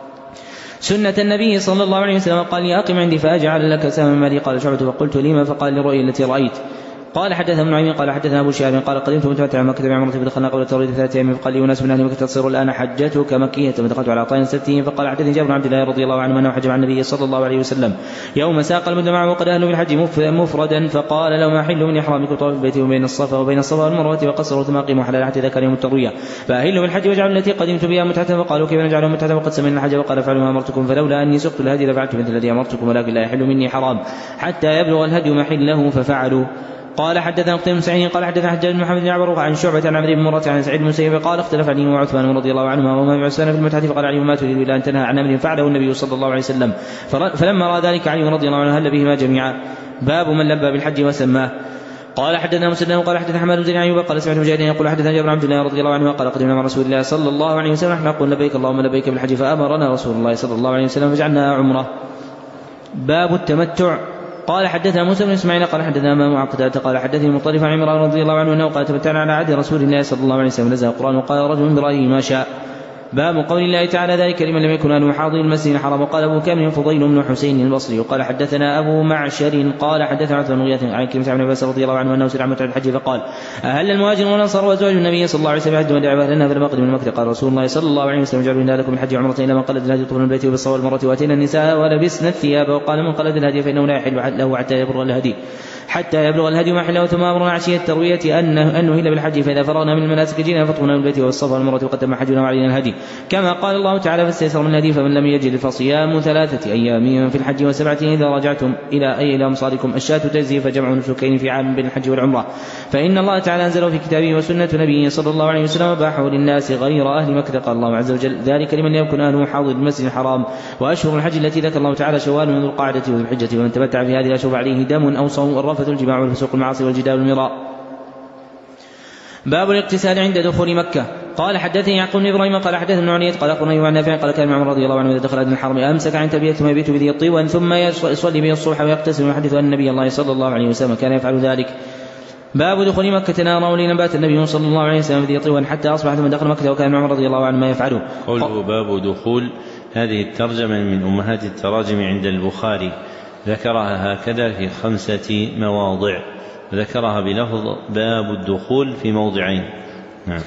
سنة النبي صلى الله عليه وسلم. قال لي أقم عندي فأجعل لك سهم مالي. قال شعبة فقلت لما؟ فقال لرؤيا التي رأيت. قال حدثنا ابن نعيم قال حدثنا ابو شهاب قال قدمت متمتعا مكة بعمرة فدخلنا قبل التوريد ثلاثة ايام فقال لي اناس من اهل مكة تصير الان حجتك مكية فدخلت على عطاء ستين فقال حدثني جابر بن عبد الله رضي الله عنه انه حج مع النبي صلى الله عليه وسلم يوم ساق المدن معه وقد اهلوا بالحج مفردا فقال لو ما حل من احرامكم طواف البيت وبين الصفا وبين الصفا والمروة وقصروا ثم اقيموا حلال حتى اذا كان يوم التروية فاهلوا بالحج واجعلوا التي قدمت بها متعة فقالوا كيف نجعلها متعة وقد سمعنا الحج وقال افعلوا ما امرتكم فلولا اني سقت الهدي لفعلت مثل الذي امرتكم ولكن لا يحل مني حرام حتى يبلغ الهدي محله ففعلوا. قال حدثنا قتيبة بن سعيد قال حدثنا حجاج بن محمد بن عمرو عن شعبة عن عمرو بن مرة عن سعيد بن المسيب قال اختلف علي وعثمان رضي الله عنهما وما عثمان في المتعة فقال علي ما تريد الا ان تنهى عن امر فعله النبي صلى الله عليه وسلم فلما راى ذلك علي رضي الله عنه هل بهما جميعا. باب من لبى بالحج وسماه. قال حدثنا مسدد قال حدثنا حماد بن ايوب قال سمعت مجاهدا يقول حدثنا جابر بن عبد الله رضي الله عنه قال قدمنا مع رسول الله صلى الله عليه وسلم نحن نقول لبيك اللهم لبيك بالحج فامرنا رسول الله صلى الله عليه وسلم فجعلنا عمره. باب التمتع. قال حدثنا موسى بن اسماعيل قال حدثنا امام عقدة قال حدثني مطرف عن عمران رضي الله عنه انه قال تمتعنا على عهد رسول الله صلى الله عليه وسلم نزل القران وقال رجل برايه ما شاء. باب قول الله تعالى ذلك لمن لم يكن أهله حاضر المسجد الحرام. وقال أبو كامل فضيل بن حسين البصري وقال حدثنا أبو معشر قال حدثنا عثمان بن غياث عن كلمة عن عباس رضي الله عنه أنه سئل عن متعة الحج فقال أهل المهاجر والأنصار وأزواج النبي صلى الله عليه وسلم حج ودع أهلنا فلما قدم من مكة قال رسول الله صلى الله عليه وسلم اجعلوا لكم الحج عمرة إلى من قلد الهدي طول البيت وبالصوى والمرة وأتينا النساء ولبسنا الثياب وقال من قلد الهدي فإنه لا يحل له حتى يبلغ الهدي حتى يبلغ الهدي محله ثم أمرنا عشية التروية أنه أنه إلا بالحج فإذا فرغنا من المناسك جينا فطفنا من البيت والصفا والمرة وقدم حجنا وعلينا الهدي كما قال الله تعالى فاستيسر من الهدي فمن لم يجد فصيام ثلاثة أيام في الحج وسبعة إذا رجعتم إلى أي إلى أمصاركم الشاة تجزي فجمع نسكين في عام بين الحج والعمرة فإن الله تعالى أنزله في كتابه وسنة نبيه صلى الله عليه وسلم وباحه للناس غير أهل مكة قال الله عز وجل ذلك لمن يكن أهله حاضر المسجد الحرام وأشهر الحج التي ذكر الله تعالى شوال من ذو القعدة وذو الحجة ومن تمتع في هذه الأشهر عليه دم أو صوم والرفث الجماع والفسوق المعاصي والجدال والمراء. باب الاغتسال عند دخول مكة. قال حدثني يعقوب بن ابراهيم قال حدثنا ابن عنيت قال اخبرني عن نافع قال كان عمر رضي الله عنه اذا دخل الحرم امسك عن تلبية ثم يبيت بذي الطيب ثم يصلي به الصبح ويغتسل ويحدث ان النبي الله صلى الله عليه وسلم كان يفعل ذلك. باب دخول مكة نارا ولنبات النبي صلى الله عليه وسلم بذي الطيب حتى اصبح ثم دخل مكة وكان عمر رضي الله عنه ما يفعله. قوله باب دخول هذه الترجمة من امهات التراجم عند البخاري ذكرها هكذا في خمسة مواضع ذكرها بلفظ باب الدخول في موضعين. نعم.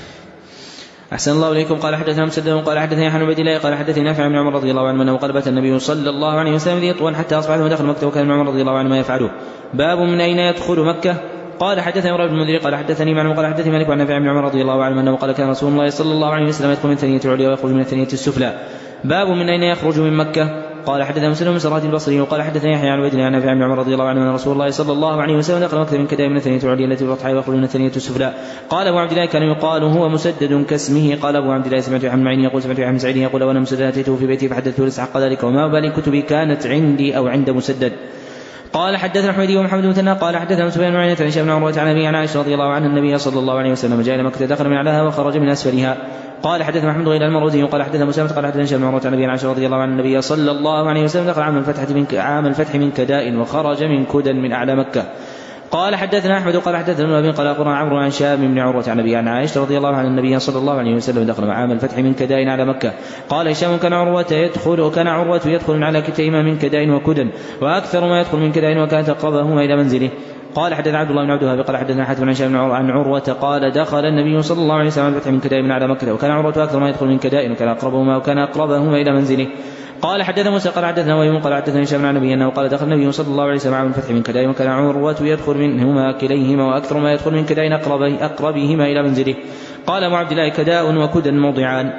أحسن الله إليكم. قال حدثنا مسدد قال حدثني يحيى بن عبد الله قال حدثني نافع بن عمر رضي الله عنه أنه قال بات النبي صلى الله عليه وسلم ذي طوى حتى أصبح ثم دخل مكة وكان عمر رضي الله عنه ما يفعله. باب من أين يدخل مكة. قال حدثني عمر بن المنذر قال حدثني معن قال حدثني مالك عن نافع بن عمر رضي الله عنه أنه قال كان رسول الله صلى الله عليه وسلم يدخل من الثانية العليا ويخرج من الثانية السفلى. باب من أين يخرج من مكة. قال حدثنا مسلم بن سراد البصري وقال حدثني يحيى عن عبد الله عن نافع بن عمر رضي الله عنه ان رسول الله صلى الله عليه وسلم دخل مكة من كداء من الثانية العليا التي بالرطحاء ويخرج من الثانية السفلى. قال ابو عبد الله كان يقال هو مسدد كاسمه. قال ابو عبد الله سمعت عن معين يقول سمعت عن سعيد يقول وانا مسدد اتيته في بيتي فحدثته لسحق ذلك وما بالي كتبي كانت عندي او عند مسدد. قال حدثنا حميدي ومحمد بن ثنا قال حدثنا سفيان بن عيينة عن هشام بن عروة عن أبي عن عائشة رضي الله عنها النبي صلى الله عليه وسلم جاء إلى مكة دخل من أعلاها وخرج من أسفلها. قال حدثنا محمد غير المروزي وقال حدثنا مسامة قال حدثنا هشام بن عروة عن أبي عن عائشة رضي الله عنها النبي صلى الله عليه وسلم دخل عام الفتح من عام الفتح من كداء وخرج من كدى من أعلى مكة. قال حدثنا أحمد قال حدثنا ابن قال أخبرنا عمرو عن هشام بن عروة عن أبي عن عائشة رضي الله عنها النبي صلى الله عليه وسلم دخل عام الفتح من كداء على مكة. قال هشام كان عروة يدخل وكان عروة يدخل على كتيهما من كداء وكدى وأكثر ما يدخل من كداء وكانت أقربهما إلى منزله. قال حدثنا عبد الله بن عبد الوهاب قال حدثنا حاتم عن هشام عن عروة قال دخل النبي صلى الله عليه وسلم الفتح من كداء من على مكة وكان عروة أكثر ما يدخل من كداء وكان أقربهما وكان أقربهما إلى منزله. قال حدثنا موسى قال حدثنا ويوم قال حدثنا هشام عن النبي انه قال دخل النبي صلى الله عليه وسلم عام الفتح من كداء وكان عروة يدخل منهما كليهما واكثر ما يدخل من كداء اقربهما الى منزله. قال ابو عبد الله كداء وكدى موضعان.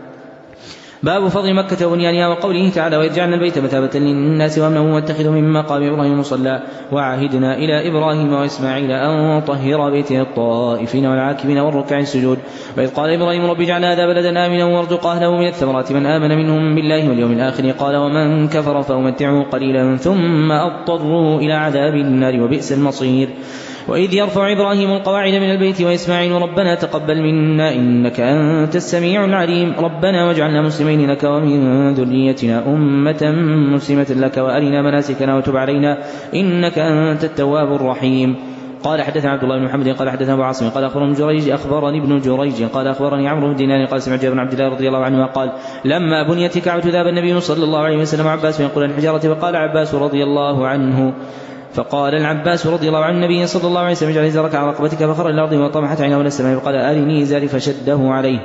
باب فضل مكة وبنيانها وقوله تعالى وإذ جعلنا البيت مثابة للناس وأمنا واتخذوا من مقام إبراهيم مصلى وعهدنا إلى إبراهيم وإسماعيل أن طهر بيتي الطائفين والعاكفين والركع السجود. وإذ قال إبراهيم رب اجعل هذا بلدا آمنا وارزق أهله من الثمرات من آمن منهم بالله واليوم الآخر قال ومن كفر فأمتعه قليلا ثم أضطره إلى عذاب النار وبئس المصير. وإذ يرفع إبراهيم القواعد من البيت وإسماعيل ربنا تقبل منا إنك أنت السميع العليم ربنا واجعلنا مسلمين لك ومن ذريتنا أمة مسلمة لك وأرنا مناسكنا وتب علينا إنك أنت التواب الرحيم. قال حدثنا عبد الله بن محمد قال حدثنا أبو عاصم قال أخبرني جريج أخبرني ابن جريج قال أخبرني عمرو بن دينار قال سمعت جابر بن عبد الله رضي الله عنه قال لما بنيت كعبة ذهب النبي صلى الله عليه وسلم عباس فيقول الحجارة فقال عباس رضي الله عنه فقال العباس رضي الله عن النبي صلى الله عليه وسلم اجعل إزارك على رقبتك فخر الأرض وطمحت عينه إلى السماء فقال أرني إزاري فشده عليه.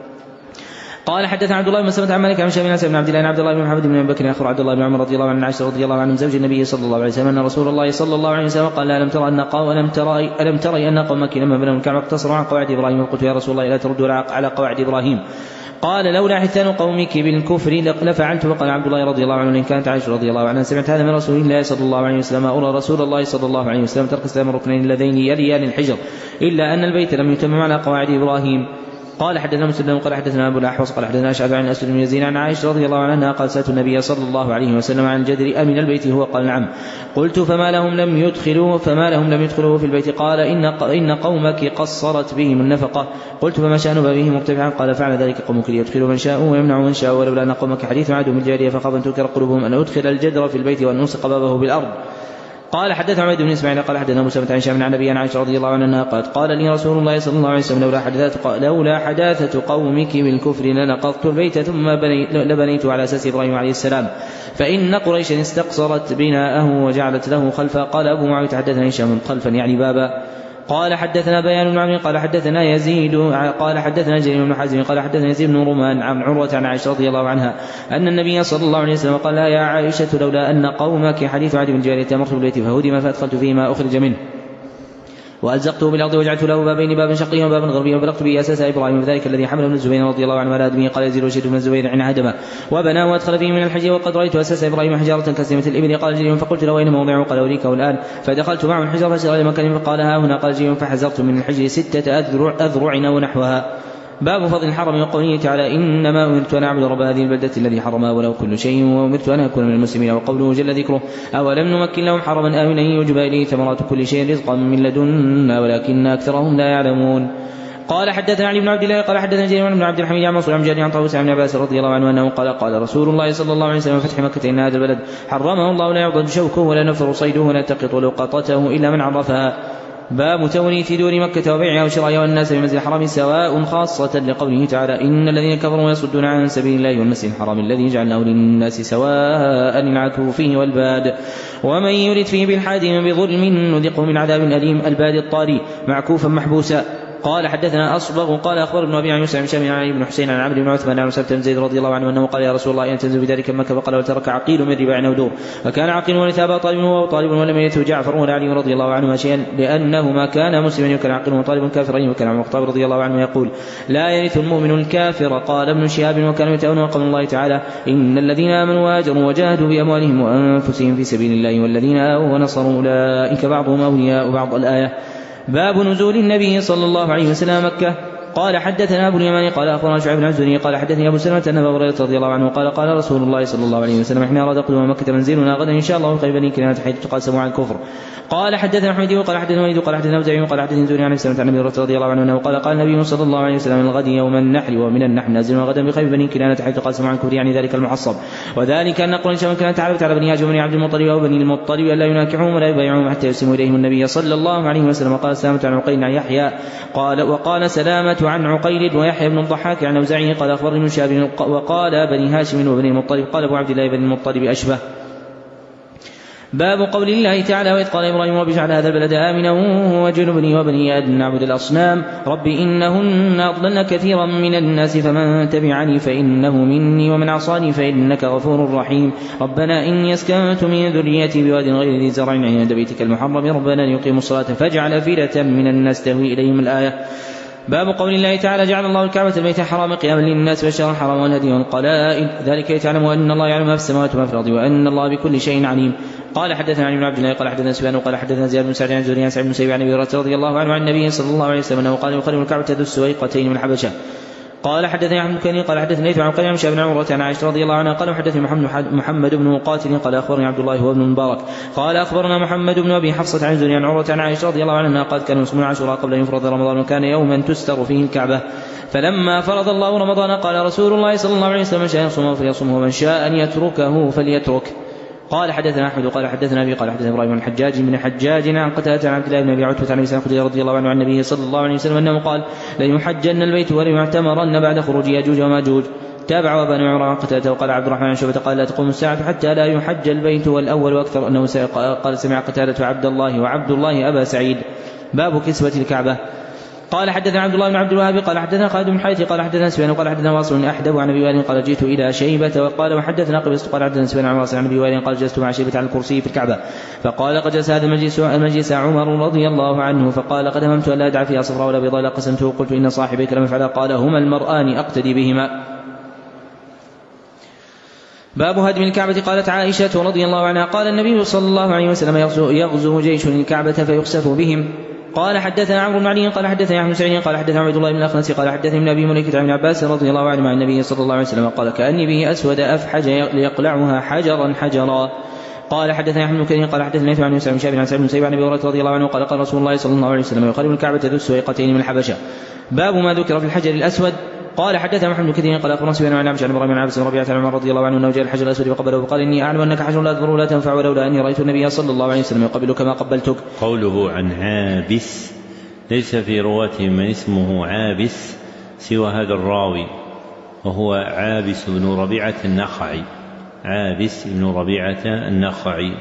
قال حدثنا عبد الله بن مسلمة عن مالك عن شامل بن عبد الله عن عبد الله بن محمد بن ابي بكر اخبر عبد الله بن عمر رضي الله عن عائشة رضي الله عنهم زوج النبي صلى الله عليه وسلم ان رسول الله صلى الله عليه وسلم قال ألم ترى ان قوم ألم ترى ألم ترى ان قومك لما بنوا الكعبة اقتصروا عن قواعد ابراهيم فقلت يا رسول الله لا تردوا على قواعد ابراهيم قال لولا حثان قومك بالكفر لفعلت. وقال عبد الله رضي الله عنه ان كانت عائشة رضي الله عنها سمعت هذا من رسول الله صلى الله عليه وسلم أرى رسول الله صلى الله عليه وسلم ترك اسلام الركنين اللذين يليان الحجر الا ان البيت لم يتمم على قواعد ابراهيم. قال حدثنا مسلم قال حدثنا ابو الاحوص قال حدثنا شعبة عن اسود بن يزيد عن عائشة رضي الله عنها قال سألت النبي صلى الله عليه وسلم عن الجدر امن البيت هو قال نعم. قلت فما لهم لم يدخلوا فما لهم لم يدخلوا في البيت قال ان ان قومك قصرت بهم النفقه. قلت فما شأن بابه مرتفعا قال فعل ذلك قومك ليدخلوا من شاء ويمنع من شاء ولولا ان قومك حديث عدو بالجاريه فخاف ان تنكر قلوبهم ان ادخل الجدر في البيت وان الصق بابه بالارض. قال حدثنا عبيد بن اسماعيل قال حدثنا موسى بن هشام عن ابي عن عائشة رضي الله عنها قالت قال لي رسول الله صلى الله عليه وسلم لولا حداثة لولا حداثة قومك بالكفر لنقضت البيت ثم لبنيت على اساس ابراهيم عليه السلام فان قريشا استقصرت بناءه وجعلت له خلفا. قال ابو معاوية حدثنا هشام خلفا يعني بابا. قال حدثنا بيان بن عمرو قال حدثنا يزيد قال حدثنا جرير بن حازم قال حدثنا يزيد بن رومان عن عروة عن عائشة رضي الله عنها أن النبي صلى الله عليه وسلم قال يا عائشة لولا أن قومك حديث عدو الجارية مرت بالبيت فهدم فأدخلت فيه ما أخرج منه وألزقته بالأرض وجعلت له بابين باب شرقي وباب غربي وبلغت به أساس إبراهيم وذلك الذي حمله ابن الزبير رضي الله عنه على آدمه. قال يزيد وشيد من الزبير عن هدمه وبنى وأدخل فيه من الحج وقد رأيت أساس إبراهيم حجارة كسمة الإبل. قال جرير فقلت له أين موضعه قال أريكه الآن فدخلت معه الحجر فسر لمكان فقال ها هنا. قال جرير فحزرت من الحجر ستة أذرع, أذرع ونحوها. باب فضل الحرم وقوله تعالى إنما أمرت أن أعبد رب هذه البلدة الذي حرمها وله كل شيء وأمرت أن أكون من المسلمين. وقوله جل ذكره أولم نمكن لهم حرما آمنا يجبى إليه ثمرات كل شيء رزقا من لدنا ولكن أكثرهم لا يعلمون. قال حدثنا علي بن عبد الله قال حدثنا جرير بن عبد الحميد عن منصور عن جابر عن طاووس عن عباس رضي الله عنه أنه قال قال رسول الله صلى الله عليه وسلم فتح مكة إن هذا البلد حرمه الله لا يعضد شوكه ولا نفر صيده ولا تقط لقطته إلا من عرفها. باب توريث دور مكة وبيعها وشرائها والناس بمسجد الحرام سواء خاصة لقوله تعالى إن الذين كفروا يصدون عن سبيل الله والمسجد الحرام الذي جعلناه للناس سواء العاكف فيه والباد ومن يرد فيه بالحاد بظلم نذقه من عذاب أليم. الباد الطاري معكوفا محبوسا. قال حدثنا أصبغ قال أخبر ابن أبي عن يوسف بن شامل عن علي بن حسين عن عمرو بن عثمان عن سبت بن زيد رضي الله عنه أنه قال يا رسول الله أن تنزل بذلك مكة فقال وترك عقيل من رباع ودور وكان عقيل ورث أبا طالب وهو طالب ولم يرثه جعفر ولا علي رضي الله عنهما شيئا لأنهما كان مسلما وكان عقيل وطالب كافرين وكان عمر الخطاب رضي الله عنه يقول لا يرث المؤمن الكافر. قال ابن شهاب وكانوا يتأون قول الله تعالى إن الذين آمنوا وهاجروا وجاهدوا بأموالهم وأنفسهم في سبيل الله والذين آووا ونصروا أولئك بعضهم أولياء بعض. الآية. باب نزول النبي صلى الله عليه وسلم مكة. قال حدثنا أبو اليماني قال أخبرنا شعيب بن الزهري قال حدثني أبو سلمة أن أبا هريرة رضي الله عنه قال قال رسول الله صلى الله عليه وسلم إحنا أراد قدوم مكة منزلنا غدا إن شاء الله في بني كنانة حيث تقاسموا عن الكفر. قال حدثنا أحمد وقال حدثنا وليد قال حدثنا أبو قال حدثني زهري عن سلمة عن أبي هريرة رضي الله عنه أنه قال قال النبي صلى الله عليه وسلم الغد يوم النحر ومن النحر نازلنا غدا بخير بني كنانة حيث تقاسموا عن الكفر يعني ذلك المحصب وذلك أن قريش كانت تعرفت على بني هاشم وبني عبد المطلب وبني المطلب ألا يناكحوهم ولا يبايعوهم حتى يسلموا إليهم النبي صلى الله عليه وسلم. قال سلامة عن عقيل عن يحيى قال وقال سلامة عن عقيل ويحيى بن الضحاك عن أوزاعي قال أخبرني من شاب وقال بني هاشم وبني المطلب قال أبو عبد الله بن المطلب أشبه. باب قول الله تعالى وإذ قال إبراهيم رب اجعل هذا البلد آمنا واجنبني وبني أن نعبد الأصنام رب إنهن أضللن كثيرا من الناس فمن تبعني فإنه مني ومن عصاني فإنك غفور رحيم. ربنا إني أسكنت من ذريتي بواد غير ذي زرع عند بيتك المحرم ربنا ليقيموا الصلاة فاجعل أفئدة من الناس تهوي إليهم. الآية. باب قول الله تعالى جعل الله الكعبة البيت حرام قياما للناس والشهر الحرام والهدي والقلائد ذلك يتعلموا أن الله يعلم ما في السماوات وما في الأرض وأن الله بكل شيء عليم. قال حدثنا علي بن عبد الله قال حدثنا سفيان وقال حدثنا زياد بن سعد عن زهري عن سعيد بن سيب عن ابي هريرة رضي الله عنه عن النبي صلى الله عليه وسلم انه قال يخرب الكعبة ذو السويقتين من الحبشة. قال حدثني احمد بن قال حدثني ليث عن قيم عن شاب بن عمرة عن عائشة رضي الله عنها قال حدثني محمد محمد بن مقاتل قال اخبرني عبد الله هو ابن المبارك قال اخبرنا محمد بن ابي حفصة عن زهري عن عروة عن عائشة رضي الله عنها قال كان يصومون عاشوراء قبل ان يفرض رمضان وكان يوما تستر فيه الكعبة فلما فرض الله رمضان قال رسول الله صلى الله عليه وسلم من شاء يصومه فليصومه ومن شاء ان يتركه فليترك. قال حدثنا احمد قال حدثنا ابي قال حدثنا ابراهيم بن الحجاج بن حجاج عن قتادة عن عبد الله بن ابي عتبة عن ابي سعيد رضي الله عنه عن النبي صلى الله عليه وسلم انه قال ليحجن البيت وليعتمرن بعد خروج ياجوج وماجوج. تابع بنو عمر عن قتادة وقال عبد الرحمن بن شعبة قال لا تقوم الساعة حتى لا يحج البيت والأول وأكثر أنه قال سمع قتادة عبد الله وعبد الله أبا سعيد. باب كسوة الكعبة. قال حدثنا عبد الله بن عبد الوهاب قال حدثنا خالد بن حيث قال حدثنا سفيان قال حدثنا واصل بن أحدب عن أبي وائل قال جئت إلى شيبة وقال وحدثنا قبيصة قال حدثنا سفيان عن واصل عن أبي وائل قال جلست مع شيبة على الكرسي في الكعبة فقال قد جلس هذا المجلس المجلس عمر رضي الله عنه فقال قد هممت أن لا أدع فيها صفراء ولا بيضاء قسمته قلت إن صاحبيك لم يفعل قال هما المرآن أقتدي بهما. باب هدم الكعبة. قالت عائشة رضي الله عنها قال النبي صلى الله عليه وسلم يغزو, يغزو جيش الكعبة فيخسف بهم. قال حدثنا عمرو بن علي قال حدثنا يحيى بن سعيد قال حدثنا عبد الله بن الأخنس قال حدثني من أبي مليكة عن عباس رضي الله عنه عن النبي صلى الله عليه وسلم قال كأني به أسود أفحج ليقلعها حجرا حجرا. قال حدثنا يحيى بن كثير قال حدثنا عن يوسف بن شهاب عن سعيد بن مسيب عن أبي هريرة رضي الله عنه قال قال رسول الله صلى الله عليه وسلم يقرب الكعبة ذو السويقتين من الحبشة. باب ما ذكر في الحجر الأسود. قال حدثنا محمد بن كثير قال اخبرنا سفيان عن عبد الله بن عباس بن ربيعة عن عمر رضي الله عنه انه جاء الحجر الاسود وقبله وقال اني اعلم انك حجر لا تضر ولا تنفع ولولا اني رايت النبي صلى الله عليه وسلم يقبلك ما قبلتك. قوله عن عابس ليس في رواته من اسمه عابس سوى هذا الراوي وهو عابس بن ربيعة النخعي عابس بن ربيعة النخعي.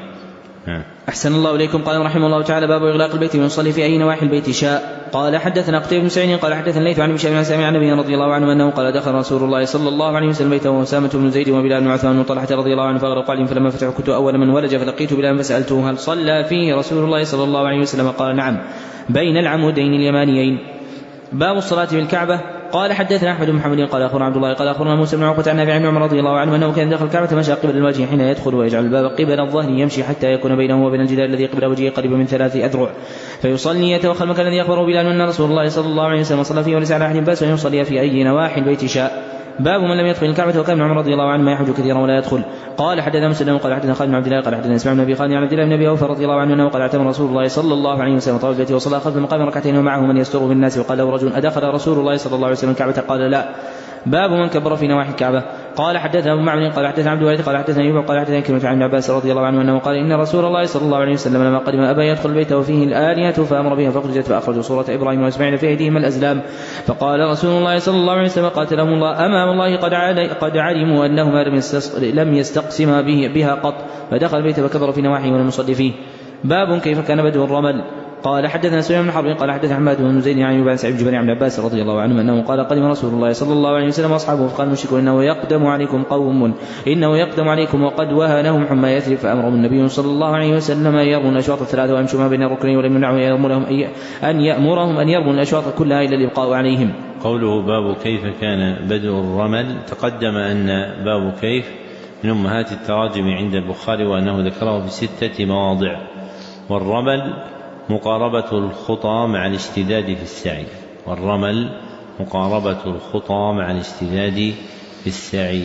أحسن الله إليكم. قال رحمه الله تعالى باب إغلاق البيت ويصلي في أي نواحي البيت شاء. قال حدثنا قتيبة بن سعيد قال حدثنا الليث عن ابن شهاب عن سامع عن النبي رضي الله عنه أنه قال دخل رسول الله صلى الله عليه وسلم بيته وأسامة بن زيد وبلال بن عثمان وطلحة رضي الله عنه فأغلق عليهم فلما فتحوا كنت أول من ولج فلقيت بلال فسألته هل صلى فيه رسول الله صلى الله عليه وسلم قال نعم بين العمودين اليمانيين. باب الصلاة بالكعبة. قال حدثنا أحمد بن محمد قال أخبرنا عبد الله قال أخبرنا موسى بن عقبة عن نافع عن عمر رضي الله عنه أنه كان داخل الكعبة مشى قبل الوجه حين يدخل ويجعل الباب قبل الظهر يمشي حتى يكون بينه وبين الجدار الذي قبل وجهه قريب من ثلاث أذرع فيصلي يتوخى المكان الذي أخبره بلال أن رسول الله صلى الله عليه وسلم صلى فيه وليس على أحد بأس أن يصلي في أي نواحي البيت شاء. باب من لم يدخل الكعبة وكان عمر رضي الله عنه ما يحج كثيرا ولا يدخل. قال حدثنا مسلم قال حدثنا خالد بن عبد الله قال حدثنا اسماعيل بن ابي خالد عن عبد الله بن ابي اوفى رضي الله عنه انه قال اعتمر رسول الله صلى الله عليه وسلم طواف البيت وصلى خلف المقام ركعتين ومعه من يستر بالناس وقال له رجل ادخل رسول الله صلى الله عليه وسلم الكعبة قال لا. باب من كبر في نواحي الكعبة. قال حدثنا ابو معمر قال حدثنا عبد الوارث قال حدثنا ايوب قال حدثنا كلمة عن عباس رضي الله عنه انه قال ان رسول الله صلى الله عليه وسلم لما قدم ابى يدخل البيت وفيه الآلهة فامر بها فاخرجت فاخرجوا صورة ابراهيم واسماعيل في ايديهما الازلام فقال رسول الله صلى الله عليه وسلم قاتلهم الله امام الله قد قد علموا انهما لم يستقسما به بها قط فدخل البيت فكبر في نواحيه ولم يصلي فيه. باب كيف كان بدء الرمل. قال حدثنا سليمان بن حرب قال حدثنا حماد بن زيد عن أيوب عن سعيد بن جبير عن عباس رضي الله عنه انه قال قدم رسول الله صلى الله عليه وسلم واصحابه فقال المشركون انه يقدم عليكم قوم انه يقدم عليكم وقد وهنهم حمى يثرب فامرهم النبي صلى الله عليه وسلم ان يرموا الاشواط الثلاثه ويمشوا ما بين الركنين ولم يمنعهم ان يامرهم ان يرموا الاشواط كلها الا الابقاء عليهم. قوله باب كيف كان بدء الرمل تقدم ان باب كيف من امهات التراجم عند البخاري وانه ذكره في ستة مواضع. والرمل مقاربة الخطى مع الاشتداد في السعي والرمل مقاربة الخطى مع الاشتداد في السعي.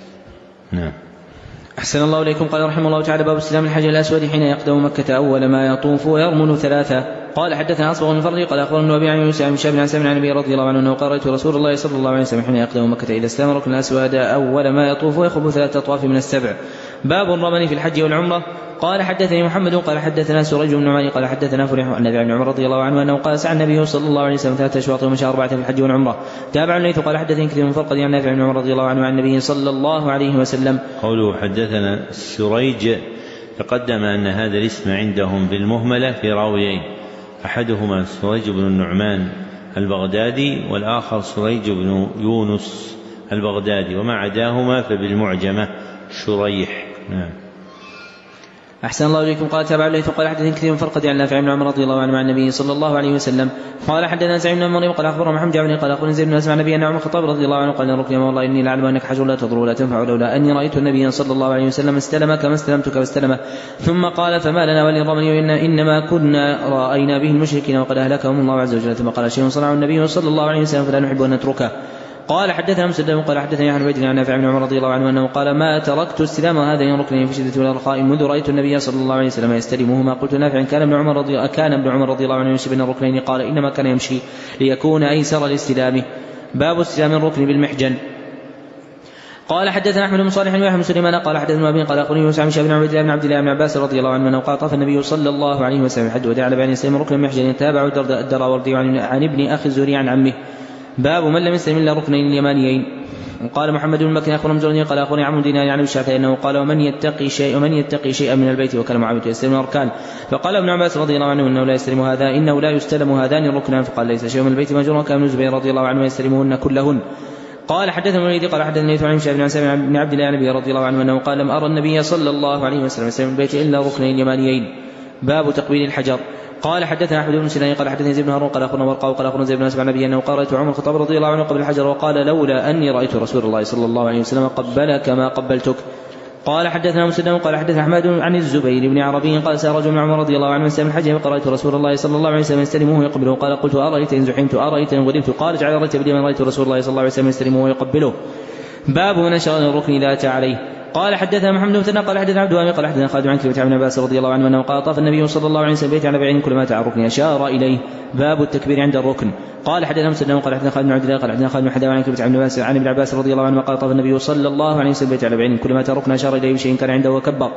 نعم. أحسن الله إليكم. قال رحمه الله تعالى باب استلام الحجر الأسود حين يقدم مكة أول ما يطوف ويرمل ثلاثة. قال حدثنا أصبغ بن فرج قال أخبرنا أبي عن يوسف عن شاب عن سامع عن النبي رضي الله عنه أنه قال رأيت رسول الله صلى الله عليه وسلم حين يقدم مكة إذا استلم ركن الأسود أول ما يطوف ويخب ثلاثة أطواف من السبع. باب الرمل في الحج والعمرة. قال حدثني محمد قال حدثنا سريج بن نعمان قال حدثنا فرح عن النبي عن عمر رضي الله عنه انه قال سعى النبي صلى الله عليه وسلم ثلاثة اشواط ومشى أربعة في الحج والعمرة. تابع الليث قال حدثني كثير من فرقد عن نافع عن عمر رضي الله عنه عن النبي صلى الله عليه وسلم. قوله حدثنا سريج تقدم ان هذا الاسم عندهم بالمهملة في راويين احدهما سريج بن النعمان البغدادي والآخر سريج بن يونس البغدادي وما عداهما فبالمعجمة شريح. نعم. أحسن الله إليكم. قال تابع الليث قال حدثني كثير من فرقد عن نافع بن عمر رضي الله عنه عن النبي صلى الله عليه وسلم. قال حدثنا سعيد بن مريم قال أخبرنا محمد جابر قال أخبرني زيد بن أسمع النبي أن عمر الخطاب رضي الله عنه قال ركن والله إني لأعلم أنك حجر لا تضر ولا تنفع لولا أني رأيت النبي صلى الله عليه وسلم استلم كما استلمتك فاستلمه. ثم قال فما لنا وللرمل إن إنما كنا رأينا به المشركين وقد أهلكهم الله عز وجل. ثم قال شيء صنعه النبي صلى الله عليه وسلم فلا نحب أن نتركه. قال حدثنا مسدد قال حدثني عن عبيد عن نافع بن عمر رضي الله عنه انه قال ما تركت استلام هذين الركنين في شدة ولا رخاء منذ رايت النبي صلى الله عليه وسلم يستلمهما. قلت نافع كان ابن عمر رضي كان ابن عمر رضي الله عنه يمشي بين الركنين قال انما كان يمشي ليكون ايسر لاستلامه. باب استلام الركن بالمحجن. قال حدثنا احمد بن صالح ويحيى بن سليمان قال حدثنا ابي قال اخبرني يوسف بن بن عبد الله بن عبد الله بن عباس رضي الله عنه انه قال طاف النبي صلى الله عليه وسلم الحج ودعا على بني سليم ركن المحجن تابع الدراوردي عن ابن اخي الزهري عن عمه. باب من لم يستلم الا ركنين اليمانيين. وقال محمد بن بكر أخبرنا مجرد قال أخبرني عمرو دينار يعني الشافعي أنه قال ومن يتقي شيء ومن يتقي شيئا من البيت وكل معبد يستلم الأركان. فقال ابن عباس رضي الله عنه إنه لا يستلم هذا إنه لا يستلم هذان الركنان. فقال ليس شيء من البيت مهجورا كان ابن الزبير رضي الله عنه يستلمهن كلهن. قال حدثنا الوليد قال حدثني عن هشام بن عسى بن عبد الله النبي رضي الله عنه أنه قال لم أرى النبي صلى الله عليه وسلم يستلم البيت إلا ركنين يمانيين. باب تقبيل الحجر. قال حدثنا أحمد بن سنان قال حدثني زيد بن هارون قال أخبرنا ورقاء قال أخبرنا زيد بن أسمع النبي أنه قال رأيت عمر الخطاب رضي الله عنه قبل الحجر وقال لولا أني رأيت رسول الله صلى الله عليه وسلم قبلك ما قبلتك. قال حدثنا مسلم قال حدثنا أحمد عن الزبير بن عربي قال سأل رجل من عمر رضي الله عنه يستلم الحج فقال رأيت رسول الله صلى الله عليه وسلم يستلمه ويقبله. قال قلت أرأيت إن زحمت أرأيت إن غلبت. قال اجعل رأيت بدي من رأيت رسول الله صلى الله عليه وسلم يستلمه ويقبله. باب من أشار الركن إذا أتى عليه. قال حدثنا محمد بن مثنى قال حدثنا عبد الوهاب قال حدثنا خالد عن كلمة ابن عباس رضي الله عنه أنه قال طاف النبي صلى الله عليه وسلم بيت على بعير كل ما أتى على الركن أشار إليه. باب التكبير عند الركن. قال حدثنا مسلم قال حدثنا خالد بن عبد الله قال حدثنا خالد بن حداوى عن كلمة ابن عباس عن ابن عباس رضي الله عنه قال طاف النبي صلى الله عليه وسلم بيت على بعير كل ما أتى الركن أشار إليه بشيء كان عنده وكبر.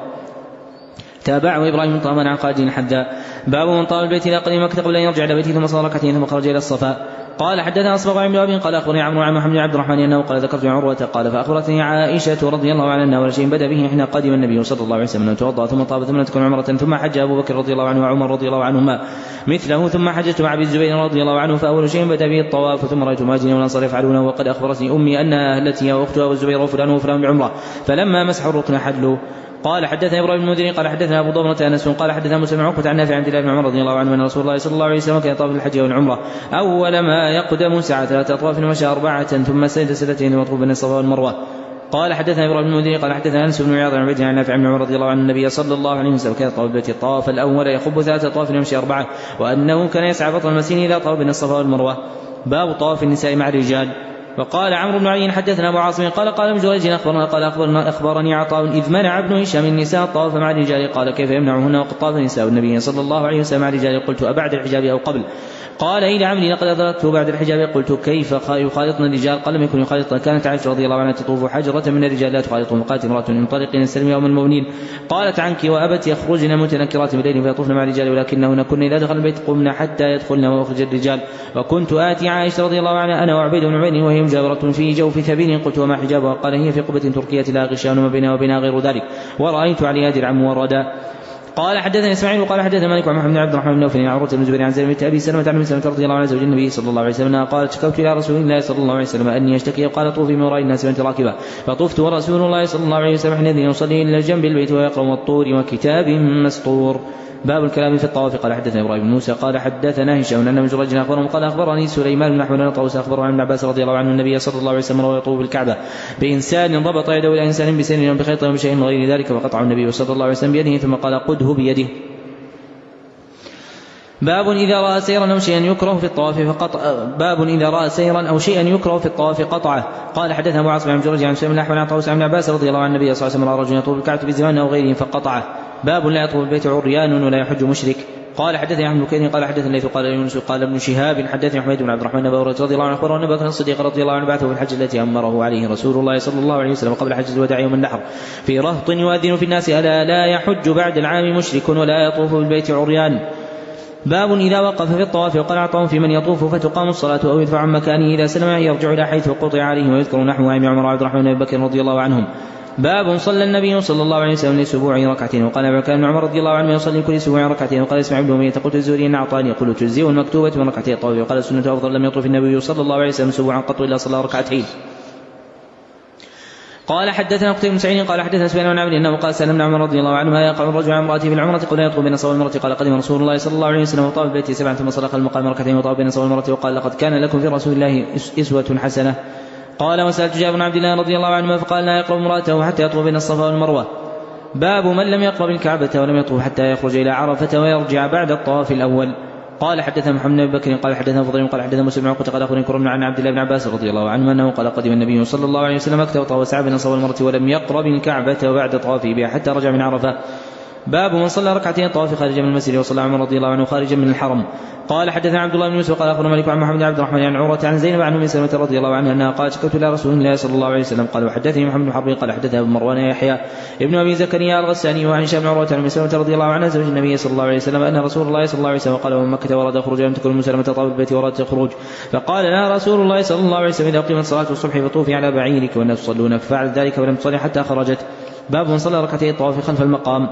تابعه إبراهيم طامان عن خالد حذا. باب من طال البيت إلى قديم مكة قبل أن يرجع إلى بيته ثم صلى ركعتين ثم خرج إلى الصفا. قال حدثنا أصبغ عن ابن قال أخبرني عمرو عن محمد بن عبد الرحمن أنه قال ذكرت عروة قال فأخبرتني عائشة رضي الله عنها أنه ولا شيء بدأ به حين قدم النبي صلى الله عليه وسلم أنه توضأ ثم طاب ثم تكون عمرة ثم حج أبو بكر رضي الله عنه وعمر رضي الله عنهما مثله ثم حجت مع أبي الزبير رضي الله عنه فأول شيء بدأ به الطواف ثم رأيت مهاجرين والأنصار يفعلونه وقد أخبرتني أمي أنها التي وأختها والزبير وفلان وفلان بعمرة فلما مسحوا الركن حلوا. قال حدثنا ابراهيم بن المنذر قال حدثنا ابو ضمرة انس قال حدثنا مسلم عن عقبة عن نافع عن عبد الله بن عمر رضي الله عنه ان رسول الله صلى الله عليه وسلم كان يطوف الحج والعمرة اول ما يقدم ساعة ثلاثة اطواف ومشى أربعة ثم سجد سجدتين وطوف بين الصفا والمروة. قال حدثنا ابراهيم بن المنذر قال حدثنا انس بن عياض عن عبد عن نافع بن عمر رضي الله عنه النبي صلى الله عليه وسلم كان يطوف البيت الطواف الاول يخب ثلاثة اطواف ويمشي أربعة وانه كان يسعى بطن المسين الى طواف بين الصفا والمروة. باب طواف النساء مع الرجال. وقال عمرو بن علي حدثنا ابو عاصم قال قال ابن جريج اخبرنا قال اخبرنا اخبرني عطاء اذ منع ابن هشام النساء الطواف مع الرجال قال كيف يمنعهن وقد طاف نساء النبي صلى الله عليه وسلم مع الرجال قلت ابعد الحجاب او قبل. قال إلى عمري لقد أدركته بعد الحجاب قلت كيف يخالطن الرجال قال لم يكن يخالطن. كانت عائشة رضي الله عنها تطوف حجرة من الرجال لا تخالطهم وقالت امرأة انطلقين السلم يوم المؤمنين قالت عنك وأبت يخرجن متنكرات بالليل فيطوفن مع الرجال ولكنهن كن إذا دخل البيت قمن حتى يدخلن ويخرج الرجال. وكنت آتي عائشة رضي الله عنها أنا وعبيد بن عبيد وهي مجاورة في جوف ثبين قلت وما حجابها قال هي في قبة تركية لا غشاء ما بينها وبينها غير ذلك ورأيت عليها درعا موردا. قال حدثنا اسماعيل وقال حدثنا مالك وعن محمد بن عبد الرحمن بن نوفل عن عروة بن الزبير عن زينب بنت ابي سلمة عن ام سلمة رضي الله عنها زوج النبي صلى الله عليه وسلم قالت شكوت الى رسول الله صلى الله عليه وسلم اني اشتكي قال طوفي من وراء الناس وانت راكبه فطفت ورسول الله صلى الله عليه وسلم حينئذ يصلي الى جنب البيت ويقرا والطور وكتاب مسطور. باب الكلام في الطواف. قال حدثنا ابراهيم بن موسى قال حدثنا هشام ان من جريج اخبرهم قال اخبرني سليمان بن احمد بن طاووس اخبره عن ابن عباس رضي الله عنه النبي صلى الله عليه وسلم وهو يطوف بالكعبه بانسان ربط يده الى انسان بسن بخيط وبشيء من غير ذلك فقطع النبي صلى الله عليه وسلم بيده ثم قال قده بيده. باب إذا رأى سيرا أو شيئا يكره في الطواف فقطع باب إذا رأى سيرا أو شيئا يكره في الطواف قطعه. قال حدثنا أبو عاصم عن جريج عن سليمان الأحول عن طاووس عن عباس رضي الله عنه النبي صلى الله عليه وسلم رجل يطوف بالكعبة بزمان أو غيره فقطعه. باب لا يطوف البيت عريان ولا يحج مشرك. قال حدثني احمد بن كثير قال حدثني الليث قال يونس قال ابن شهاب حدثني حميد بن عبد الرحمن بن رضي الله عنه اخبره ان ابا بكر الصديق رضي الله عنه بعثه في الحج التي امره عليه رسول الله صلى الله عليه وسلم قبل حجة الوداع يوم النحر في رهط يؤذن في الناس الا لا يحج بعد العام مشرك ولا يطوف بالبيت عريان. باب إذا وقف في الطواف وقال عطاء في من يطوف فتقام الصلاة أو يدفع عن مكانه إذا سلم يرجع إلى حيث قطع عليه ويذكر نحو عن عمر وعبد الرحمن بن بكر رضي الله عنهم. باب صلى النبي صلى الله عليه وسلم لسبوع ركعتين وقال كان عمر رضي الله عنه يصلي كل سبوع ركعتين وقال اسمع ابن أمية قلت الزهري أن عطاء يقول تجزئ المكتوبة من ركعتين الطواف وقال السنة أفضل لم يطوف النبي صلى الله عليه وسلم سبوعا قط إلا صلى ركعتين. قال حدثنا قتيبة بن سعيد قال حدثنا سفيان بن عمرو انه قال سلمنا عمر رضي الله عنه ما يقع الرجل عن امراته في العمرة قل لا يطوف بين الصفا والمروة قال قدم رسول الله صلى الله عليه وسلم وطاف بالبيت سبعا ثم صلى المقام ركعتين وطاف بين الصفا والمروة وقال لقد كان لكم في رسول الله اسوة حسنة. قال وسألت جابر بن عبد الله رضي الله عنه فقال لا يقرب امراته حتى يطوف بين الصفا والمروة. باب من لم يقرب الكعبة ولم يطوف حتى يخرج الى عرفة ويرجع بعد الطواف الاول. قال حدثنا محمد بن بكر قال حدثنا فضيل قال حدثنا مسلم عقبة قال اخبرني كرم عن عبد الله بن عباس رضي الله عنه انه قال قدم النبي صلى الله عليه وسلم مكة وطاف وسعى بين الصفا والمروة ولم يقرب الكعبة وبعد طوافه بها حتى رجع من عرفة. باب من صلى ركعتين الطواف خارجا من المسجد وصلى عمر رضي الله عنه خارجا من الحرم. قال حدثنا عبد الله بن يوسف قال اخبرنا مالك عن محمد بن عبد الرحمن عن عروة عن زينب عن ام سلمة رضي الله عنها انها قالت شكوت الى رسول الله صلى الله عليه وسلم قال وحدثني محمد بن حرب قال حدثنا ابن مروان يحيى ابن ابي زكريا الغساني وعن هشام بن عروة عن ام سلمة رضي الله عنها زوج النبي صلى الله عليه وسلم ان رسول الله صلى الله عليه وسلم قال ومن مكة ورد خروج لم تكن ام سلمة طاب البيت ورد خروج فقال لها رسول الله صلى الله عليه وسلم اذا قيمت صلاة الصبح فطوفي على بعيرك والناس يصلون ففعل ذلك ولم تصلي حتى خرجت. باب من صلى ركعتي الطواف خلف المقام.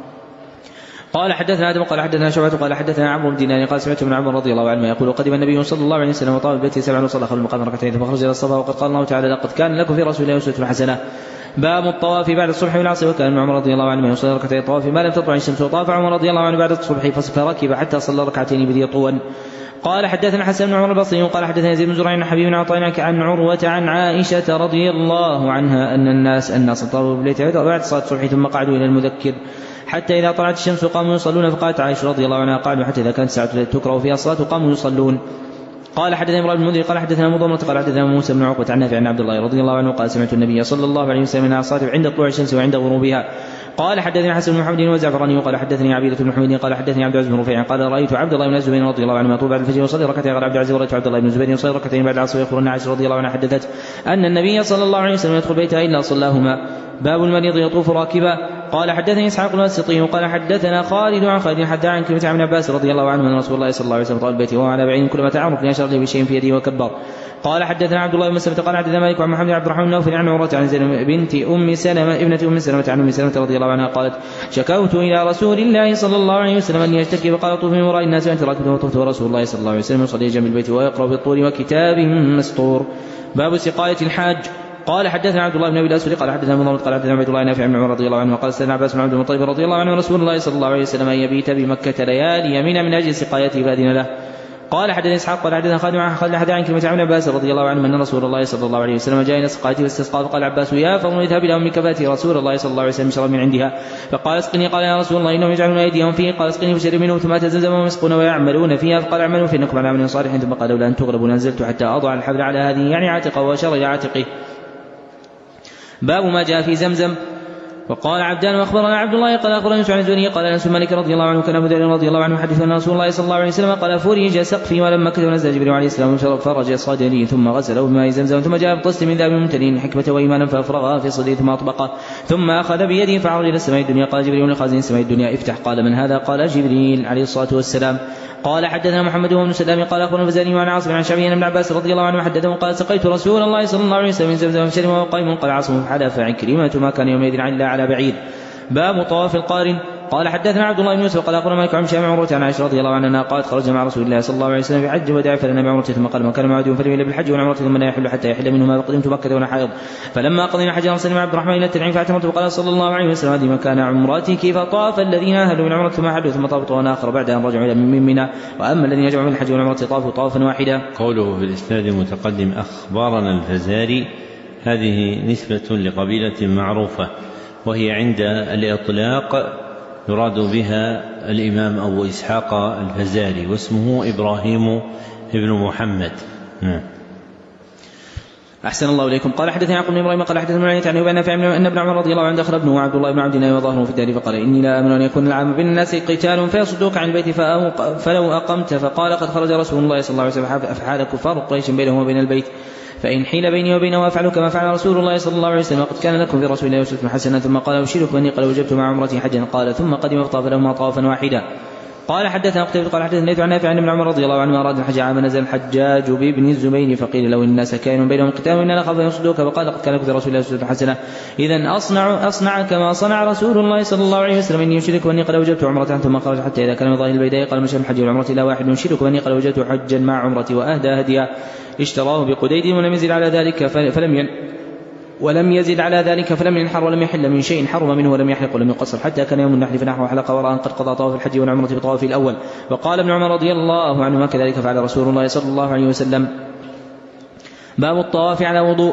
قال حدثنا آدم قال حدثنا شعبة قال حدثنا عمرو بن دينار قال سمعت من عمر رضي الله عنه يقول قدم النبي صلى الله عليه وسلم وطاف البيت سبعا وصلى خلف المقام ركعتين ثم خرج الى الصفا وقد قال الله تعالى لقد كان لكم في رسول الله أسوة حسنة. باب الطواف بعد الصبح والعصر وكان عمر رضي الله عنه يصلي ركعتي الطواف ما لم تطلع الشمس وطاف عمر رضي الله عنه بعد الصبح فركب حتى صلى ركعتين بذي طوى. قال حدثنا حسن بن عمر البصري قال حدثنا يزيد بن زرع عن حبيب بن عطاء عن عروة عن عائشة رضي الله عنها أن الناس الناس طافوا بالبيت بعد صلاة الصبح ثم قعدوا إلى المذكر حتى إذا طلعت الشمس قاموا يصلون فقالت عائشة رضي الله عنها قعدوا حتى إذا كانت ساعة تكره فيها الصلاة قاموا يصلون. قال حدثنا إبراهيم بن المنذر قال حدثنا مضمرة قال حدثنا موسى بن عقبة عن نافع عن عبد الله رضي الله عنه قال سمعت النبي صلى الله عليه وسلم ينهى عن الصلاة عند طلوع الشمس وعند غروبها. قال حدثني حسن بن محمد وزعفراني وقال حدثني عبيدة بن حميد قال حدثني عبد العزيز بن رفيع قال رأيت عبد الله بن الزبير رضي الله عنه يطوف بعد الفجر وصلي ركعتين قال عبد العزيز ورأيت عبد الله بن الزبير يصلي ركعتين بعد العصر ويخبر عائشة رضي الله عنها حدثت أن النبي صلى الله عليه وسلم يدخل بيتها إلا صلاهما. باب المريض يطوف راكبا. قال حدثني إسحاق الواسطي وقال حدثنا خالد عن خالد حتى عن كلمة عن عباس رضي الله عنه أن رسول الله صلى الله عليه وسلم طال البيت وهو على بعيد كلما تعرف أشار له بشيء في يده وكبر. قال حدثنا عبد الله بن مسلمة قال حدثنا مالك عن محمد بن عبد الرحمن النوفلي عن عروة عن زينب بنت أم سلمة ابنة أم سلمة عن أم سلمة رضي الله عنها قالت شكوت إلى رسول الله صلى الله عليه وسلم أن يشتكي فقال طوف من وراء الناس وأنت راكب وطفت ورسول الله صلى الله عليه وسلم يصلي جنب البيت ويقرأ بالطور وكتاب مسطور. باب سقاية الحاج. قال حدثنا عبد الله بن ابي الاسود قال حدثنا مضمون قال حدثنا عبد الله نافع بن عمر رضي الله عنه قال سيدنا عباس بن عبد المطلب رضي الله عنه رسول الله صلى الله عليه وسلم ان يبيت بمكة ليالي يمين من اجل سقايته فاذن له. قال حدثنا اسحاق قال حدثنا خالد عن خالد حدث عن كلمة عن عباس رضي الله عنه ان رسول الله صلى الله عليه وسلم جاء الى سقايته واستسقى فقال عباس يا فضل اذهب الى امك فاتي رسول الله صلى الله عليه وسلم شرب من عندها فقال اسقني. قال يا رسول الله انهم يجعلون ايديهم فيه قال اسقني فشرب منه ثم تزمزم ويسقون ويعملون فيها فقال اعملوا فانكم على عمل صالح ثم قال لولا ان تغلبوا لنزلت حتى اضع الحبل على هذه يعني عاتقه واشار الى عاتقه. باب ما جاء في زمزم. وقال عبدان واخبرنا عبد الله قال اخبرنا عن الزهري قال انس بن مالك رضي الله عنه كان ابو ذر رضي الله عنه حدث ان رسول الله صلى الله عليه وسلم قال فرج سقفي ولما كتب نزل جبريل عليه السلام فرج صدري ثم غسله بماء زمزم ثم جاء بطست من ذهب ممتلئ حكمه وايمانا فافرغها في صدره ثم اطبقه ثم اخذ بيده فعرج الى السماء الدنيا قال جبريل لخازن السماء الدنيا افتح. قال من هذا؟ قال جبريل عليه الصلاه والسلام. قال حدثنا محمد بن سلام قال اخبرنا الفزاري وعن عاصم عن شعبي بن عباس رضي الله عنه حدثه قال سقيت رسول الله صلى الله عليه وسلم من زمزم فشرب وهو قائم. قال عاصم حلف عكرمة ما كان يومئذ الا على بعيد. باب طواف القارن. قال حدثنا عبد الله بن يوسف قال اخبرنا مالك عن هشام عن عروة عن عائشة رضي الله عنها قالت خرج مع رسول الله صلى الله عليه وسلم في حج وداع فلنا بعمرة ثم قال من كان معه فليحل بالحج والعمرة ثم لا يحل حتى يحل منهما فقدمت مكة وانا حائض فلما قضينا حج ارسلنا مع عبد الرحمن الى التنعيم فاعتمرت وقال صلى الله عليه وسلم هذه مكان عمرتك فطاف الذين اهلوا من عمرة ثم حلوا ثم طافوا طوافا اخر بعد ان رجعوا الى من منى واما الذين يجمعون من الحج والعمرة طافوا طوافا واحدا. قوله في الاسناد المتقدم اخبرنا الفزاري هذه نسبة لقبيلة معروفة وهي عند الإطلاق يراد بها الإمام أبو إسحاق الفزاري واسمه إبراهيم ابن محمد. نعم. أحسن الله إليكم. قال حدثنا يعقوب بن إبراهيم قال حدثنا من عن أبي نافع أن ابن عمر رضي الله عنه دخل ابنه وعبد الله بن عبد الله وظهره في الدار فقال إني لا آمن أن يكون العام بين الناس قتال فيصدوك عن البيت فلو أقمت فقال قد خرج رسول الله صلى الله عليه وسلم أفعال كفار قريش بينه وبين البيت فإن حيل بيني وبينه أفعل كما فعل رسول الله صلى الله عليه وسلم وقد كان لكم في رسول الله أسوة حسنة. ثم قال أبشرك بني قال وجبت مع عمرتي حجا. قال ثم قدم فطاف لهما طوافا واحدا. قال حدثنا قتيبة قال حدثنا الليث عن نافع عن ابن عمر رضي الله عنه أراد الحج عام نزل الحجاج بابن الزبير فقيل له الناس كائن بينهم قتال وإنا نخاف يصدوك فقال قد كان لكم في رسول الله أسوة حسنة إذن أصنع أصنع كما صنع رسول الله صلى الله عليه وسلم إني يشرك بني قال وجبت عمرة ثم خرج حتى إذا كان من ظاهر البيداء قال مشى الحج والعمرة إلى واحد يشرك بني قال وجبت حجا مع عمرتي وأهدى هديا اشتراه بقديد ولم يزد على ذلك فلم ين ولم يزد على ذلك فلم ينحر ولم يحل من شيء حرم منه ولم يحلق ولم يقصر حتى كان يوم النحر فنحر وحلق ورأى قد قضى طواف الحج والعمرة بطواف الأول. وقال ابن عمر رضي الله عنهما كذلك فعل رسول الله صلى الله عليه وسلم. باب الطواف على وضوء.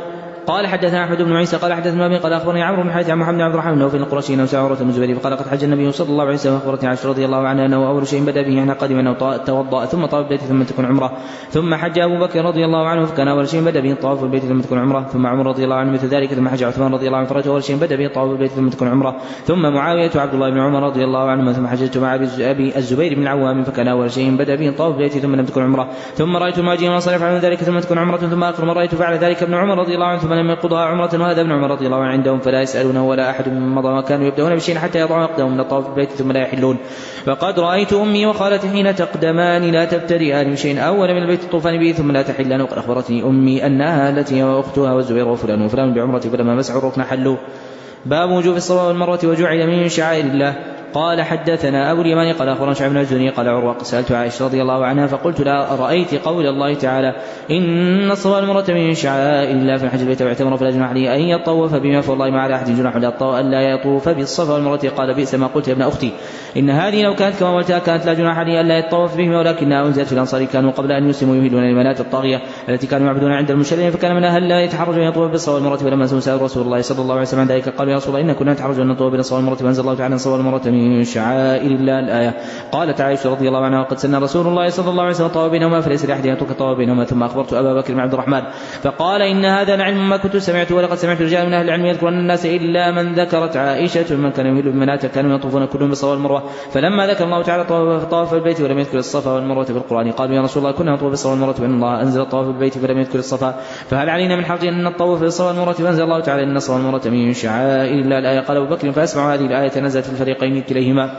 قال حدثنا أحمد بن عيسى قال حدثنا أبي قال أخبرني عمرو بن حارث عن محمد بن عبد الرحمن أنه في القرشي أنه سأل عروة بن الزبير فقال قد حج النبي صلى الله عليه وسلم أخبرتني عائشة رضي الله عنها أنه أول شيء بدأ به أن قدم أنه توضأ ثم طاف البيت ثم تكون عمرة ثم حج أبو بكر رضي الله عنه فكان أول شيء بدأ به طواف البيت ثم تكون عمرة ثم عمر رضي الله عنه مثل ذلك ثم حج عثمان رضي الله عنه فرجه أول شيء بدأ به طواف البيت ثم تكون عمرة ثم معاوية وعبد الله بن عمر رضي الله عنهما ثم حججت مع أبي الزبير بن العوام فكان أول شيء بدأ به طواف البيت ثم لم تكن عمرة ثم رأيت المهاجرين والأنصار يفعلون ذلك ثم تكون عمرة ثم آخر ما رأيت فعل ذلك ابن عمر رضي الله عنه ثم لم يقضها عمرة وهذا ابن عمر رضي الله عنه عندهم فلا يسألونه ولا أحد من مضى وكانوا يبدأون بشيء حتى يضعوا أقدامهم من الطواف البيت ثم لا يحلون. فقد رأيت أمي وخالتي حين تقدمان لا تبتدئان بشيء أول من البيت الطوفان به ثم لا تحلان وقد أخبرتني أمي أنها التي وأختها والزبير وفلان وفلان بعمرة فلما مسعوا الركن حلوا. باب وجوب الصلاة والمروة وجعل من شعائر الله. قال حدثنا أبو اليمان قال أخبرنا شعيب بن الزهري قال عروة سألت عائشة رضي الله عنها فقلت لا رأيت قول الله تعالى إن الصلاة والمروة من شعائر الله فالحج البيت واعتمر فلا جناح عليه أن يطوف بما فوالله ما على أحد جناح ألا يطوف بالصفا والمروة. قال بئس ما قلت يا ابن أختي إن هذه لو كانت كما قلتها كانت لا جناح عليه ألا يطوف بهما ولكنها أنزلت في الأنصار كانوا قبل أن يسلموا يهلون المنات الطاغية التي كانوا يعبدون عند المشركين فكان منها هل لا يتحرج أن يطوف بالصفا والمروة فلما سأل رسول الله صلى الله عليه وسلم عن ذلك قال يا رسول الله إن كنا نتحرج أن نطوف بالصفا والمروة فأنزل الله تعالى الصفا والمروة من شعائر إلا الآية. قالت عائشة رضي الله عنها وقد سن رسول الله صلى الله عليه وسلم طواف بينهما فليس لأحد أن يترك الطواف بينهما. ثم أخبرت أبا بكر بن عبد الرحمن فقال إن هذا العلم ما كنت سمعت ولقد سمعت رجال من أهل العلم يذكر أن الناس إلا من ذكرت عائشة من كان يميل بمنات كانوا يطوفون كلهم بالصفا والمروة فلما ذكر الله تعالى طواف البيت ولم يذكر الصفا والمروة في القرآن قالوا يا رسول الله كنا نطوف بالصفا والمروة وإن الله أنزل طواف البيت فلم يذكر الصفا فهل علينا من حق أن نطوف بالصفا والمروة فأنزل الله تعالى إن الصفا والمروة من شعائر الله الآية. قال أبو بكر فأسمع هذه الآية نزلت في الفريقين كليهما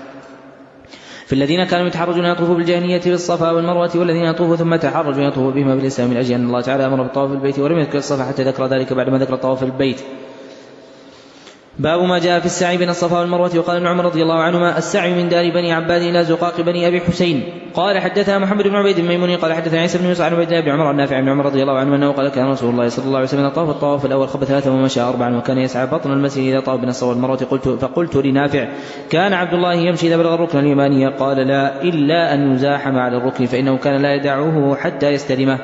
في الذين كانوا يتحرجون يطوفوا بالجاهلية بالصفا والمروة والذين يطوفوا ثم تحرجوا يطوفوا بهما بالإسلام من أجل أن الله تعالى أمر بالطواف البيت ولم يذكر الصفا حتى ذكر ذلك بعدما ذكر طواف البيت. باب ما جاء في السعي بين الصفا والمروة. وقال ابن عمر رضي الله عنهما السعي من دار بني عباد إلى زقاق بني أبي حسين. قال حدثنا محمد بن عبيد الميموني قال حدثنا عيسى بن يوسف عن عبيد الله بن عمر عن نافع بن عمر رضي الله عنه أنه قال كان رسول الله صلى الله عليه وسلم طاف الطواف الأول خب ثلاثة ومشى أربعا وكان يسعى بطن المسجد إذا طاف بين الصفا والمروة. قلت فقلت لنافع كان عبد الله يمشي إذا بلغ الركن اليماني؟ قال لا إلا أن يزاحم على الركن فإنه كان لا يدعوه حتى يستلمه.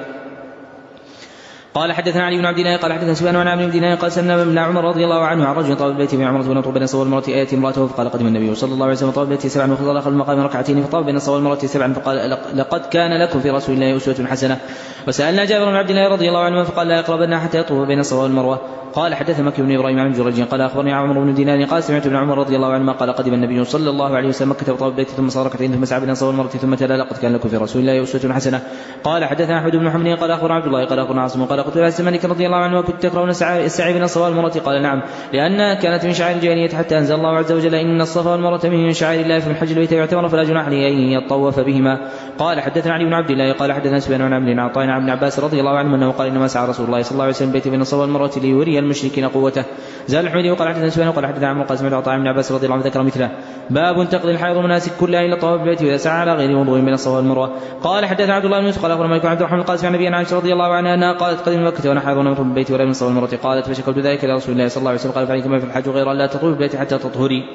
قال حدثنا علي بن عبد الله قال حدثنا سفيان عن عمرو بن دينار قال سمنا ابن عمر رضي الله عنه عن رجل طاف البيت بين عمرة ونطوف بين الصفا والمروة آية امرأته فقال قدم النبي صلى الله عليه وسلم طاف البيت سبعا وخطر خلف المقام ركعتين فطاف بين الصفا والمروة سبعا فقال لقد كان لكم في رسول الله أسوة حسنة. وسألنا جابر بن عبد الله رضي الله عنه فقال لا يقربن حتى يطوف بين الصفا والمروة. قال حدثنا مكي بن إبراهيم عن جريج قال أخبرني عمرو بن دينار قال سمعت ابن عمر رضي الله عنهما قال قدم النبي صلى الله عليه وسلم مكة وطاف البيت ثم صار ركعتين ثم سعى بين الصفا والمروة ثم تلا لقد كان لكم في رسول الله أسوة حسنة. قال حدثنا أحمد بن محمد قال أخبر عبد الله قال أخبرنا عاصم قال قلت لأنس مالك رضي الله عنه كنت تكرهون السعي بين الصفا والمروة؟ قال نعم لأنها كانت من شعائر الجاهلية حتى أنزل الله عز وجل إن الصفا والمروة من شعائر الله فمن حج البيت يعتمر فلا جناح عليه أن يطوف بهما. قال حدثنا علي بن عبد الله قال حدثنا سفيان عن عمرو بن عطاء عن ابن عباس رضي الله عنه أنه قال إنما سعى رسول الله صلى الله عليه وسلم بيت بين الصفا والمروة ليوري المشركين قوته. زال الحميدي وقال حدثنا سفيان وقال حدثنا عمرو قال سمعت عطاء بن عباس رضي الله عنه ذكر مثله. باب تقضي الحائض مناسك كلها إلى طواف البيت وإذا سعى على غير وضوء بين الصفا والمروة. قال حدثنا عبد الله بن يوسف قال أخبرنا مالك عبد الرحمن القاسم عن أبي عائشة رضي الله عنها أنها قالت قدم مكة وأنا حائض ونطوف بالبيت ولا من الصفا والمروة. قالت فشكوت ذلك إلى رسول الله صلى الله عليه وسلم قال فعليك ما في الحج غير أن لا تطوف بالبيت حتى تطهري.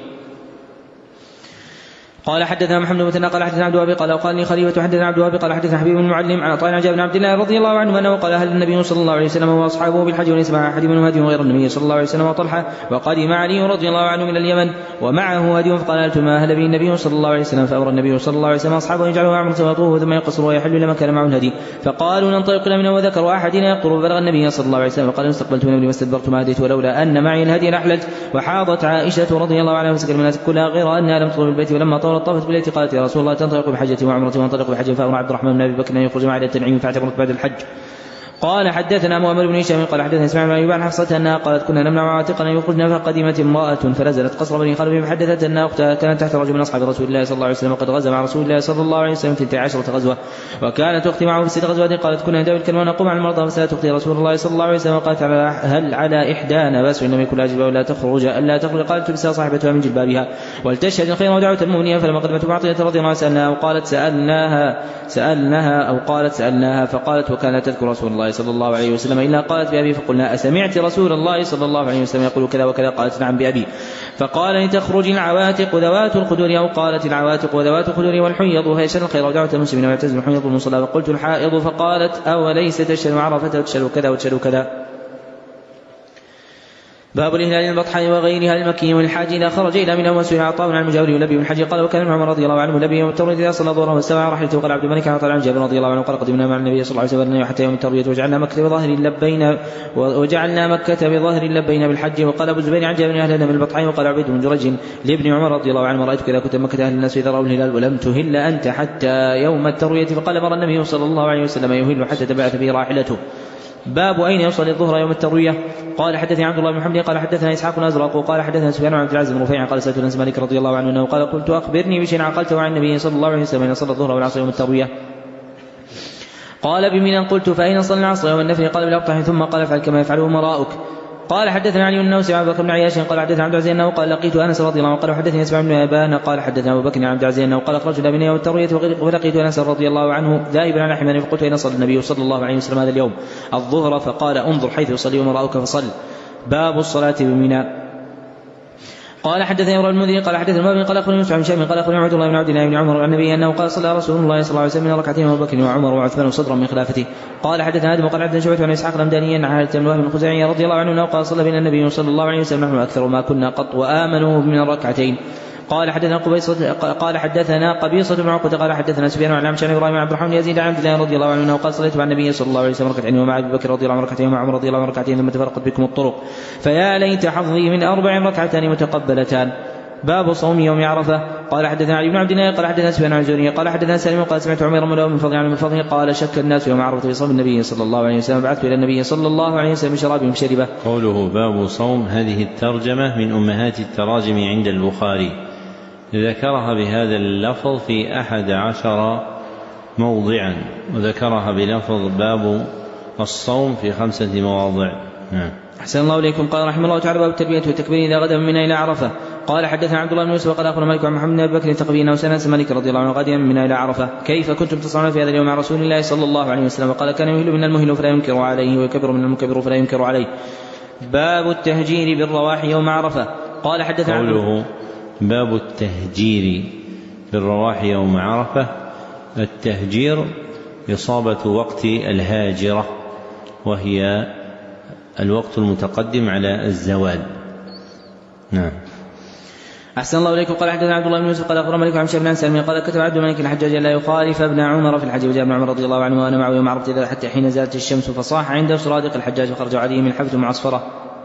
قال حدثنا محمد بن مثنى قال حدثنا عبد الوهاب قال وقال لي خليفة حدثنا عبد الوهاب قال حدثنا حبيب بن المعلم عن عطاء عن جابر بن عبد الله رضي الله عنه أنه قال هل النبي صلى الله عليه وسلم وأصحابه بالحج وليس مع أحد منهم هدي غير النبي صلى الله عليه وسلم وطلحة وقدم علي رضي الله عنه من اليمن ومعه هدي فقال ما هل به النبي صلى الله عليه وسلم فأمر النبي صلى الله عليه وسلم أصحابه يجعلوا عمرة ويطوفوا ثم يقصروا ويحلوا لما كان معه الهدي. فقالوا ننطلق إلى منى وذكر أحدنا يقطر فبلغ النبي صلى الله عليه وسلم فقال استقبلت من ما استدبرت ما هديت ولولا أن معي الهدي لأحللت. وحاضت عائشة رضي الله عنها وسكر المناسك كلها غير أنها لم تطوف بالبيت ولما طالت طافت بالبيت قالت يا رسول الله تنطلق بحجة وعمرة وانطلق بحجة فأمر عبد الرحمن بن أبي بكر أن يخرج معي إلى التنعيم فاعتمرت بعد الحج. قال حدثنا مؤمل بن هشام قال حدثنا اسماعيل بن أيوب عن حفصة أنها قالت كنا نمنع عاتقنا يخرجنا فقدمت امرأة فنزلت قصر بني خلف فحدثت أن أختها كانت تحت رجل من أصحاب رسول الله صلى الله عليه وسلم وقد غزا مع رسول الله صلى الله عليه وسلم تلك عشرة غزوة وكانت أختي معه في ست غزوات. قالت كنا نداوي الكلمة ونقوم على المرضى فسألت أختي رسول الله صلى الله عليه وسلم وقالت هل على إحدانا بأس إن لم يكن أجل ولا تخرج ألا تخرج؟ قالت تبسها صاحبتها من جلبابها ولتشهد الخير ودعوة المؤمنين. فلما قدمت معطية رضي الله عنها سألناها وقالت سألناها سألناها أو قالت سألناها فقالت وكانت تذكر رسول الله صلى الله عليه وسلم إلا قالت بأبي فقلنا أسمعت رسول الله صلى الله عليه وسلم يقول كذا وكذا؟ قالت نعم بأبي. فقال لتخرج العواتق ذوات الخدور أو قالت العواتق وذوات الخدور والحيض ويشهد الخير ودعوة المسلمين ويعتزل الحيض المصلى. فقلت الحائض فقالت أوليس تشهد عرفة وتشهد كذا وتشهد كذا. باب الإهلال البطحاء وغيرها المكي والحاج إذا خرج إلى منى وسئل عطاء عن المجاور يلبي بالحج قال وكان ابن عمر رضي الله عنه يلبي يوم التروية إذا صلى الظهر واستوى رحلته قال عبد الملك عن عطاء عن جابر رضي الله عنه قال قدمنا مع النبي صلى الله عليه وسلم حتى يوم التروية وجعلنا مكة بظهر اللبين وجعلنا مكة بظهر اللبين بالحج. وقال أبو الزبير عن جابر أهلنا بالبطحاء وقال عبيد بن جريج لابن عمر رضي الله عنه رأيتك إذا كنت مكة أهل الناس إذا رأوا الهلال ولم تهل أنت حتى يوم التروية فقال مر النبي صلى الله عليه وسلم يهل حتى تبعث به راحلته. باب أين يصلي الظهر يوم التروية. قال حدثني عبد الله بن محمد قال حدثنا إسحاق الأزرق قال حدثنا سفيان عن عبد العزيز بن رفيع قال سألت أنس مالك رضي الله عنه أنه قال قلت أخبرني بشيء عقلته عن النبي صلى الله عليه وسلم أن صلى الظهر والعصر يوم التروية. قال بمنى قلت فأين صلى العصر يوم النفر قال بالأبطح ثم قال افعل كما يفعله أمراؤك. قال حدثنا علي بن النوسي عن بكر بن عياش قال حدثنا عبد العزيز انه قال لقيت انس رضي الله عنه قال حدثني اسمع بن ابان قال حدثنا ابو بكر عن عبد العزيز انه قال خرجت الى منى يوم التروية ولقيت انس رضي الله عنه ذاهبا على حمار فقلت اين صلى النبي صلى الله عليه وسلم هذا اليوم الظهر فقال انظر حيث يصلي امراؤك فصل. باب الصلاة بمنى. قال حدثني ابو المنذر قال حدثنا المبني قال اخبرني يوسف بن شام قال اخبرني عبد الله بن عبد الله بن عمر عن النبي انه قال صلى رسول الله صلى الله عليه وسلم ركعتين ابو بكر وعمر وعثمان صدرا من خلافته. قال حدثنا ادم قال حدثنا شعبة عن اسحاق الهمداني عن حارث بن وهب الخزاعي رضي الله عنه انه قال صلى بنا النبي صلى الله عليه وسلم نحن اكثر ما كنا قط وامنوا من الركعتين. قال حدثنا قبيصة قال حدثنا قبيصة بن عقبة قال حدثنا سفيان عن عمشان ابراهيم عبد الرحمن يزيد عن عبد الله رضي الله عنه انه قال صليت مع النبي صلى الله عليه وسلم ركعتين ومع ابي بكر رضي الله عنه ركعتين ومع عمر رضي الله عنه ركعتين ثم تفرقت بكم الطرق فيا ليت حظي من اربع ركعتان متقبلتان. باب صوم يوم عرفة. قال حدثنا علي بن عبد الله قال حدثنا سفيان عن الزهري قال حدثنا سالم قال سمعت عمر مولاه من فضل عن من فضله قال شك الناس يوم عرفة في صوم النبي صلى الله عليه وسلم بعثت الى النبي صلى الله عليه وسلم بشرابهم شربه. قوله باب صوم هذه الترجمة من أمهات التراجم عند البخاري ذكرها بهذا اللفظ في أحد عشر موضعا وذكرها بلفظ باب الصوم في خمسة مواضع. نعم. أحسن الله إليكم. قال رحمه الله تعالى باب التلبية والتكبير إذا غدا من منى إلى عرفة. قال حدثنا عبد الله بن يوسف وقال أخبرنا مالك عن محمد بن أبي بكر تقبينا وسنة مالك رضي الله عنه غاديا من منى إلى عرفة كيف كنتم تصنعون في هذا اليوم مع رسول الله صلى الله عليه وسلم. وقال كان يهل من المهل فلا ينكر عليه ويكبر من المكبر فلا ينكر عليه. باب التهجير بالرواح يوم عرفة. قال حدثنا قوله باب التهجير بالرواح يوم عرفة. التهجير إصابة وقت الهاجرة وهي الوقت المتقدم على الزوال. نعم. أحسن الله إليكم. قال حدثنا عبد الله بن يوسف قال أخبرنا مالك عن شيخ بن سالم قال كتب عبد الملك الحجاج لا يخالف ابن عمر في الحج وجاء ابن عمر رضي الله عنه وأنا معه يوم عرفة حتى حين زالت الشمس فصاح عنده سرادق الحجاج فخرج عليه من حفظ معصفرة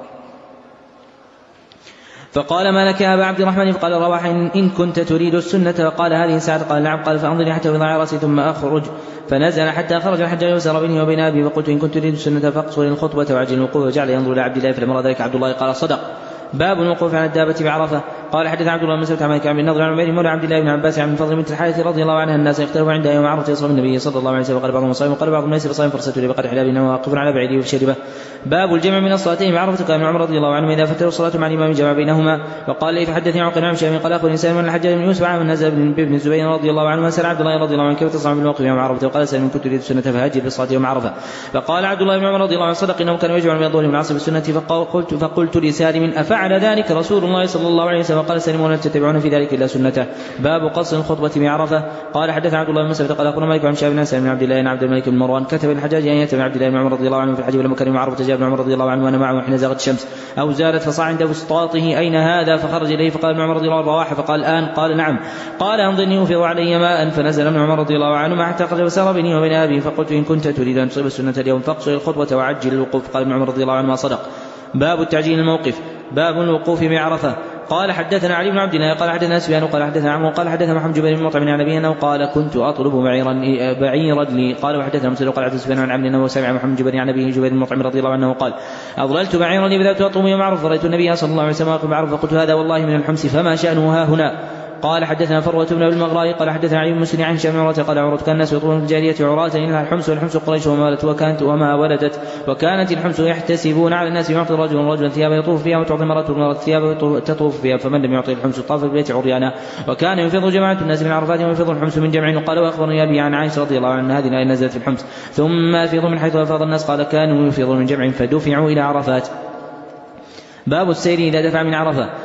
فقال ما لك يا أبا عبد الرحمن فقال رواح إن كنت تريد السنة فقال هذه ساعة قال نعم قال فأنظرني حتى وضع رأسي ثم أخرج فنزل حتى خرج الحجاج وسار بيني وبين أبي فقلت إن كنت تريد السنة فاقصر الخطبة وعجل الوقوف وجعل ينظر إلى عبد الله فلما رأى ذلك عبد الله قال صدق. باب الوقوف على الدابة بعرفة. قال حدث عبد الله بن مسعود عن مالك عن النضر عن عمير مولى عبد الله بن عباس عن فضل بنت الحارث رضي الله عنها الناس يختلفوا عندها يوم عرفة يصوم النبي صلى الله عليه وسلم وقال بعضهم صائم وقال بعضهم ليس بصائم فرصته لبقر حلال واقف على بعيده وشربه. باب الجمع من الصلاتين بعرفة. كان عمر رضي الله عنه إذا فتروا الصلاة مع الإمام جمع بينهما. وقال لي فحدثني عن قناع شامي قال أخبرني سالم بن الحجاج بن يوسف عن نزل بن الزبير رضي الله عنه سأل عبد الله رضي الله عنه كيف تصنع بالوقف يوم عرفة وقال سالم كنت تريد السنة فهاجر بالصلاة يوم عرفة. فقال عبد الله بن عمر رضي الله عنه صدق إنه كان يجمع بين الظهر والعصر بالسنة فقلت فقلت لسالم أفعل ذلك رسول الله صلى الله عليه وسلم قال سالم ولا تتبعون في ذلك إلا سنته. باب قصر الخطبة بعرفة. قال حدث عبد الله بن مسعود قال أخبرنا مالك عن شاب بن سالم بن عبد الله بن عبد الملك بن مروان كتب الحجاج أن يتبع عبد الله بن عمر رضي الله عنه في الحج ولما كان يوم عرفة جاء ابن عمر رضي الله عنه وأنا معه حين زاغت الشمس أو زالت فصاع عند فسطاطه أين هذا فخرج إليه فقال ابن عمر رضي الله عنه رواحة فقال الآن قال نعم قال أنظرني أفيض علي ماء فنزل ابن عمر رضي الله عنه حتى خرج وسار بيني وبين أبي فقلت إن كنت تريد أن تصيب السنة اليوم فاقصر الخطبة وعجل الوقوف قال ابن عمر رضي الله عنه ما صدق. باب التعجيل الموقف. باب الوقوف بعرفة. قال حدثنا علي بن عبد الله قال حدثنا سفيان قال حدثنا عمرو قال حدثنا محمد جبير بن مطعم عن نبينا قال كنت اطلب بعيرا بعيرا لي. قال وحدثنا مسلم قال حدثنا سفيان عن عمرو انه سمع محمد جبير عن نبيه جبير بن مطعم رضي الله عنه قال اضللت بعيرا لي بدات اطلب يوم عرفه فرايت النبي صلى الله عليه وسلم يقول بعرفه فقلت هذا والله من الحمص فما شانه ها هنا. قال حدثنا فروة بن المغراء قال حدثنا علي بن مسلم عن هشام بن عروة قال عروة كان الناس يطلبون الجارية عراة إنها الحمص والحمص قريش وما ولدت وكانت وما ولدت وكانت الحمص يحتسبون على الناس يعطي الرجل رجلا ثيابا يطوف فيها وتعطي المرأة المرأة ثيابا تطوف فيها فمن لم يعطي الحمص طاف في البيت عريانا. وكان يفيض جماعة الناس من عرفات ويفيض الحمص من جمع. وقال واخبرني أبي عن عائشة رضي الله عنها هذه الآية نزلت في الحمص ثم يفيض من حيث أفاض الناس قال كانوا يفيضون من جمع فدفعوا إلى عرفات. باب السير إذا دفع من عرفة.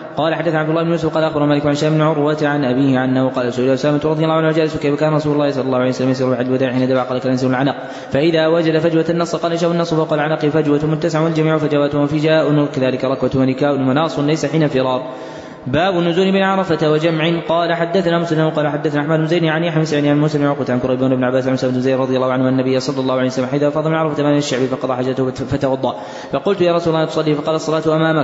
قال حدثنا عبد الله بن يوسف قال أخبرنا مالك عن هشام بن عروة عن أبيه عنه قال سئل أسامة رضي الله عنه جالس كيف كان رسول الله صلى الله عليه وسلم يسير بعد الوداع حين دعا قال كان يسير العنق فإذا وجد فجوة النص قال يشاء النص فوق العنق فجوة متسع والجميع فجوات وفجاء كذلك ركوة ونكاء ومناص ليس حين فرار. باب النزول بين عرفة وجمع. قال حدثنا مسلم قال حدثنا أحمد بن زيد عن يحيى بن سعيد عن موسى بن عقبة عن كريب بن عباس عن سعد بن زيد رضي الله عنه أن النبي صلى الله عليه وسلم حيث أفاض من عرفة من الشعب فقضى حاجته فتوضأ فقلت يا رسول الله تصلي فقال الصلاة أمامك.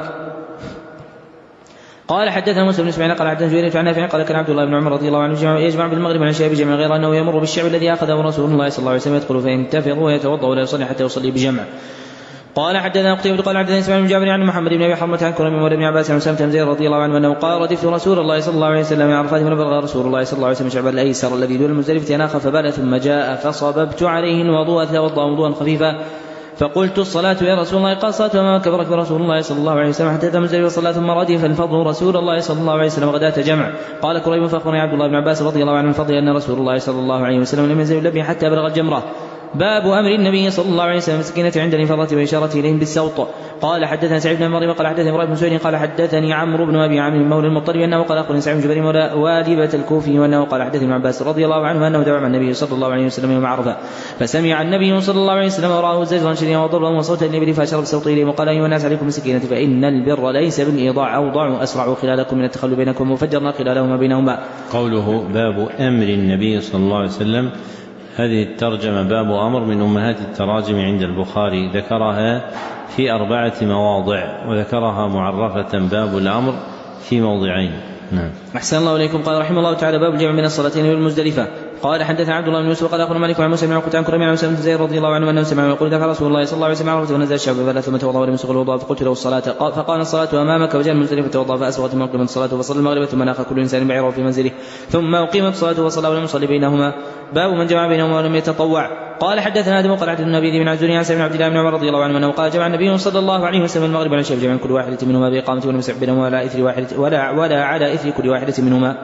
قال حدثنا موسى بن اسماعيل قال حدثنا جرير عن نافع قال كان عبد الله بن عمر رضي الله عنه يجمع بالمغرب عن الشعب بجمع غير أنه يمر بالشعب الذي أخذه رسول الله صلى الله عليه وسلم يدخل فينتفض ويتوضأ ولا يصلي حتى يصلي بجمع. قال حدثنا قتيبة قال حدثنا اسماعيل بن جابر عن محمد بن ابي حرمة عن كريم بن عباس عن سلمة بن زيد رضي الله عنه انه قال ردفت رسول الله صلى الله عليه وسلم عرفات فبلغ رسول الله صلى الله عليه وسلم شعب الايسر الذي دون المزدلفة يناخ فبال ثم جاء فصببت عليه الوضوء توضأ وضوءا خفيفا فقلت الصلاة يا رسول الله قال صلاة أمامك فركب رسول الله صلى الله عليه وسلم حتى أتى المزدلفة وصلى ثم ردف الفضل رسول الله صلى الله عليه وسلم غداة جمع. قال كريم فأخبرني عبد الله بن عباس رضي الله عنه الفضل أن رسول الله صلى الله عليه وسلم لم يزل يلبي حتى بلغ الجمرة. باب أمر النبي صلى الله عليه وسلم السكينة عند الانفاضة وإشارته إليهم بالسوط. قال حدثنا سعيد بن مريم قال حدثني إبراهيم بن سعيد قال حدثني عمرو بن أبي عامر مولى المطلب أنه قال أخبرني سعيد بن جبير والبة الكوفي وأنه قال حدثني ابن عباس رضي الله عنه أنه دعا النبي صلى الله عليه وسلم يوم عرفة فسمع النبي صلى الله عليه وسلم وراه زجرا شديدا وضربا وصوتا الإبل فأشار بالسوط إليه وقال أيها الناس عليكم بالسكينة فإن البر ليس بالإيضاع أوضع أسرع خلالكم من التخلف بينكم وفجرنا خلالهما بينهما. قوله باب أمر النبي صلى الله عليه وسلم هذه الترجمة باب أمر من أمهات التراجم عند البخاري ذكرها في أربعة مواضع وذكرها معرفة باب الأمر في موضعين. نعم. أحسن الله إليكم. قال رحمه الله تعالى باب الجمع بين الصلاتين والمزدلفة. قال حدثنا عبد الله بن يوسف قال أخبرنا مالك عن موسى بن عقبة عن كريم عن سلمة بن زيد رضي الله عنه أنه سمع يقول دفع رسول الله صلى الله عليه وسلم عرفة ونزل الشعب فبال ثم توضأ ولم يسبغ الوضوء فقلت له الصلاة فقال الصلاة أمامك وجاء المزدلفة توضأ فأسبغ ثم أقيمت الصلاة فصلى المغرب ثم ناخ كل إنسان بعيره في منزله ثم أقيمت الصلاة وصلى ولم يصلي بينهما. باب من جمع بينهما ولم يتطوع. قال حدثنا آدم قال حدثنا النبي بن عزوري عن سعيد بن عبد الله بن عمر رضي الله عنه أنه قال جمع النبي صلى الله عليه وسلم المغرب على الشعب جمع كل واحدة منهما بإقامة ولم يسع بينهما ولا إثر واحدة ولا ولا على إثر كل واحدة منهما.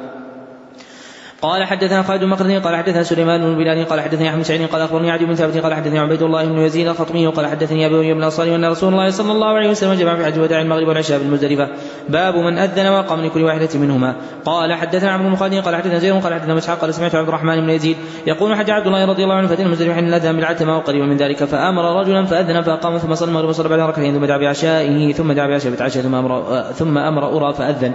قال حدثنا خالد بن مخلد قال حدثنا سليمان بن بلال قال حدثني احمد سعيد قال اخبرني عدي بن ثابت قال حدثني عبيد الله بن يزيد الخطمي قال حدثني ابي بن الانصاري ان رسول الله صلى الله عليه وسلم جمع في حج وداع المغرب والعشاء بالمزدلفه. باب من اذن وقام لكل واحده منهما. قال حدثنا عمرو بن خالد قال حدثنا زيد قال حدثنا مسحق قال سمعت عبد الرحمن بن يزيد يقول حج عبد الله رضي الله عنه فاتينا المزدلفه حين الاذان بالعتمه وقريبا من ذلك فامر رجلا فاذن فاقام ثم صلى المغرب وصلى بعد ركعتين ثم دعا بعشائه ثم دعا بعشاء بتعشى ثم امر ثم امر ارى فاذن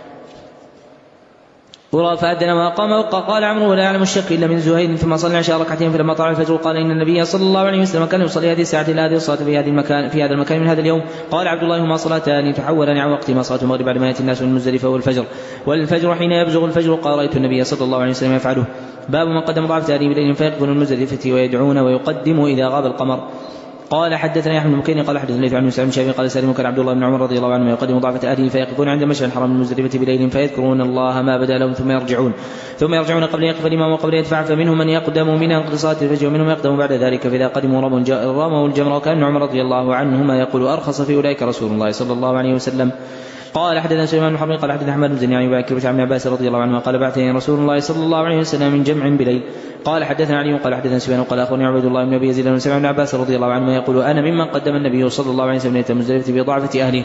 ورى فأذن وأقام وقال عمرو ولا يعلم الشك إلا من زهير ثم صلى عشاء ركعتين فلما طلع الفجر قال إن النبي صلى الله عليه وسلم كان يصلي هذه الساعة إلى هذه الصلاة في هذا المكان في هذا المكان من هذا اليوم. قال عبد الله هما صلاتان تحولان عن وقت ما صلاة المغرب بعد ما يأتي الناس من المزدلفة والفجر والفجر حين يبزغ الفجر قال رأيت النبي صلى الله عليه وسلم يفعله. باب من قدم ضعف تأديب الليل فيقبل المزدلفة ويدعون ويقدم إذا غاب القمر. قال حدثنا يحيى بن بكير قال حدثنا الليث عن سعيد بن شهاب قال سالم كان عبد الله بن عمر رضي الله عنه يقدم ضعفة أهله فيقفون عند مشعر الحرم المزدلفة بليل فيذكرون الله ما بدا لهم ثم يرجعون ثم يرجعون قبل يقف الإمام وقبل يدفع فمنهم من يقدم من انقضاء صلاة الفجر ومنهم يقدم بعد ذلك فإذا قدموا رموا الجمر وكان عمر رضي الله عنهما يقول أرخص في أولئك رسول الله صلى الله عليه وسلم. قال حدثنا سليمان بن حرب قال حدثنا احمد بن زنيان وبكر عن عباس رضي الله عنه قال بعثني رسول الله صلى الله عليه وسلم من جمع بليل. قال حدثنا علي قال حدثنا سفيان قال اخبرني عبيد الله بن ابي يزيد بن سمع بن عباس رضي الله عنه يقول انا ممن قدم النبي صلى الله عليه وسلم ليله المزدلفه بضعفه اهله.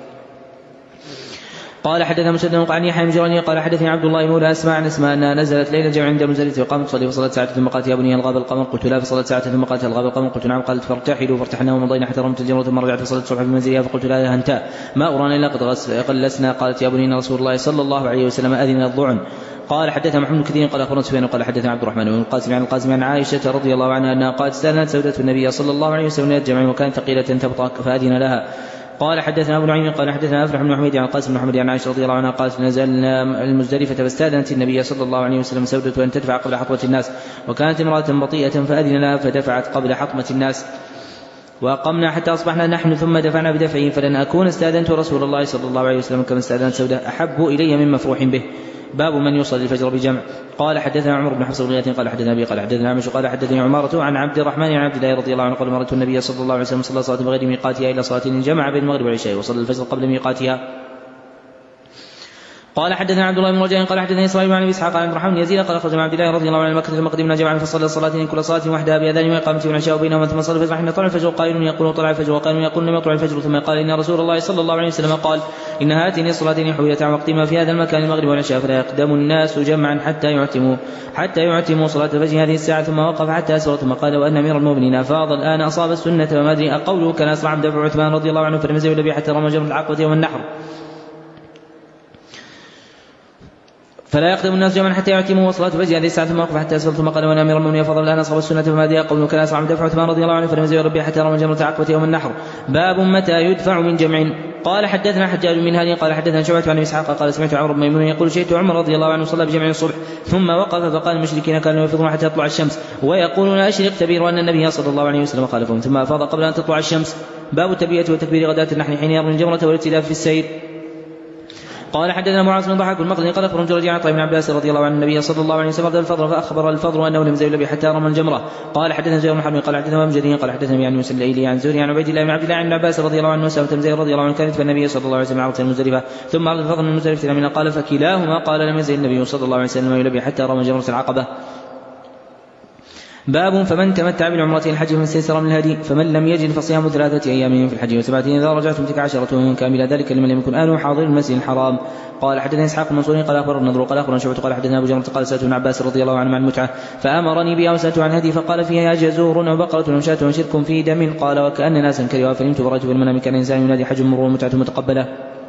قال حدثنا مسدد عن يحيى بن جرير قال حدثني عبد الله مولى اسماء عن اسماء انها نزلت ليله جمع عند المزدلفه وقامت تصلي فصلت ساعه ثم قالت يا بني الغاب القمر قلت لا فصلت ساعه ثم قالت الغاب القمر قلت نعم قالت فارتحلوا فارتحنا ومضينا حتى رمت الجمره ثم رجعت فصلت الصبح في منزلها فقلت لا يا هنتا ما ارانا الا قد قلسنا قالت يا بني رسول الله صلى الله عليه وسلم اذن الضعن. قال حدثنا محمد بن كثير قال اخبرنا سفيان قال حدثنا عبد الرحمن بن القاسم عن القاسم عن عائشه رضي الله عنها انها قالت استاذنت سودة النبي صلى الله عليه وسلم الجمع وكانت ثقيله تبطأ فاذن لها. قال حدثنا ابو نعيم قال حدثنا افلح بن حميد عن القاسم بن محمد عن عائشه رضي الله عنها قالت نزلنا المزدلفه فاستاذنت النبي صلى الله عليه وسلم سودة ان تدفع قبل حطمه الناس وكانت امراه بطيئه فاذن لها فدفعت قبل حطمه الناس وقمنا حتى أصبحنا نحن ثم دفعنا بدفعه فلن أكون استاذنت رسول الله صلى الله عليه وسلم كما استاذنت سودة أحب إلي من مفروح به. باب من يصلي الفجر بجمع. قال حدثنا عمر بن حفص بن قال حدثنا أبي قال حدثنا عمش قال حدثني عمارة عن عبد الرحمن عن عبد الله رضي الله عنه قال مرت النبي صلى الله عليه وسلم صلى صلاة بغير ميقاتها إلى صلاة جمع بين المغرب والعشاء وصلى الفجر قبل ميقاتها. قال حدثنا عبد الله بن رجاء قال حدثني اسرائيل بن ابي اسحاق قال عبد الرحمن بن يزيد قال اخرج مع عبد الله رضي الله عنه المكة ثم قدمنا جمعا فصلى الصلاتين كل صلاة وحدها باذان واقامه والعشاء بينهما ثم صلى الفجر حين طلع الفجر قائل يقول طلع الفجر وقائل يقول لم يطلع الفجر ثم قال ان رسول الله صلى الله عليه وسلم قال ان هاتين الصلاتين حولت عن وقتهما في هذا المكان المغرب والعشاء فلا يقدم الناس جمعا حتى يعتموا حتى يعتموا صلاة الفجر هذه الساعة ثم وقف حتى اسر ثم قال وان امير المؤمنين افاض الان اصاب السنة وما ادري اقوله كان اسرع عن دفع عثمان رضي الله عنه فلم يزل به حتى رمى جمر العقبة يوم النحر فلا يقدم الناس جمعا حتى يعتموا وصلاة الفجر هذه الساعة ثم وقف حتى اسفل ثم قال وانا امير المؤمنين فضل الان اصاب السنة فما ادري قوله كان اسرع من دفع عثمان رضي الله عنه فلم يزل ربي حتى رمى جمرة عقبة يوم النحر. باب متى يدفع من جمع. قال حدثنا حجاج من هذه قال حدثنا شعبة عن اسحاق قال سمعت عمرو بن ميمون يقول شهدت عمر رضي الله عنه صلى بجمع الصبح ثم وقف فقال المشركين كانوا يفيضون حتى تطلع الشمس ويقولون اشرق تبير ان النبي صلى الله عليه وسلم خالفهم ثم افاض قبل ان تطلع الشمس. باب التبية وتكبير غداة النحل حين يرمي الجمرة والائتلاف في السير. قال حدثنا معاذ بن ضحاك المقدني قال اخبرنا جريج عن طيب بن عباس رضي الله عن النبي صلى الله عليه وسلم الفضل فاخبر الفضل انه لم يزل به حتى رمى الجمره. قال حدثنا زهير بن حرب قال حدثنا ابن جرير قال حدثنا عن يوسف الايلي عن زهري عن عبيد الله بن عبد الله عن عباس رضي الله عنه وسلم زهير رضي الله عنه كانت النبي صلى الله عليه وسلم عرض المزدلفه ثم عرض الفضل من المزدلفه من قال فكلاهما قال لم يزل النبي صلى الله عليه وسلم يلبي حتى رمى جمره العقبه. باب فمن تمتع بالعمرة الحج فمن استيسر من الهدي فمن لم يجد فصيام ثلاثة أيام في الحج وسبعة إذا رجعتم تلك عشرة كاملة ذلك لمن لم يكن آله حاضر المسجد الحرام. قال حدثنا إسحاق المنصوري قال أخبرنا النضر قال أخبرنا شعبة قال حدثنا أبو جمرة قال سألت ابن عباس رضي الله عنه عن المتعة فأمرني بها وسألت عن هدي فقال فيها يا جزور وبقرة وشاة وشرك في دم. قال وكأن ناسا كرهوا فنمت فرأيت في المنام كان إنسان ينادي حج مر ومتعة متقبلة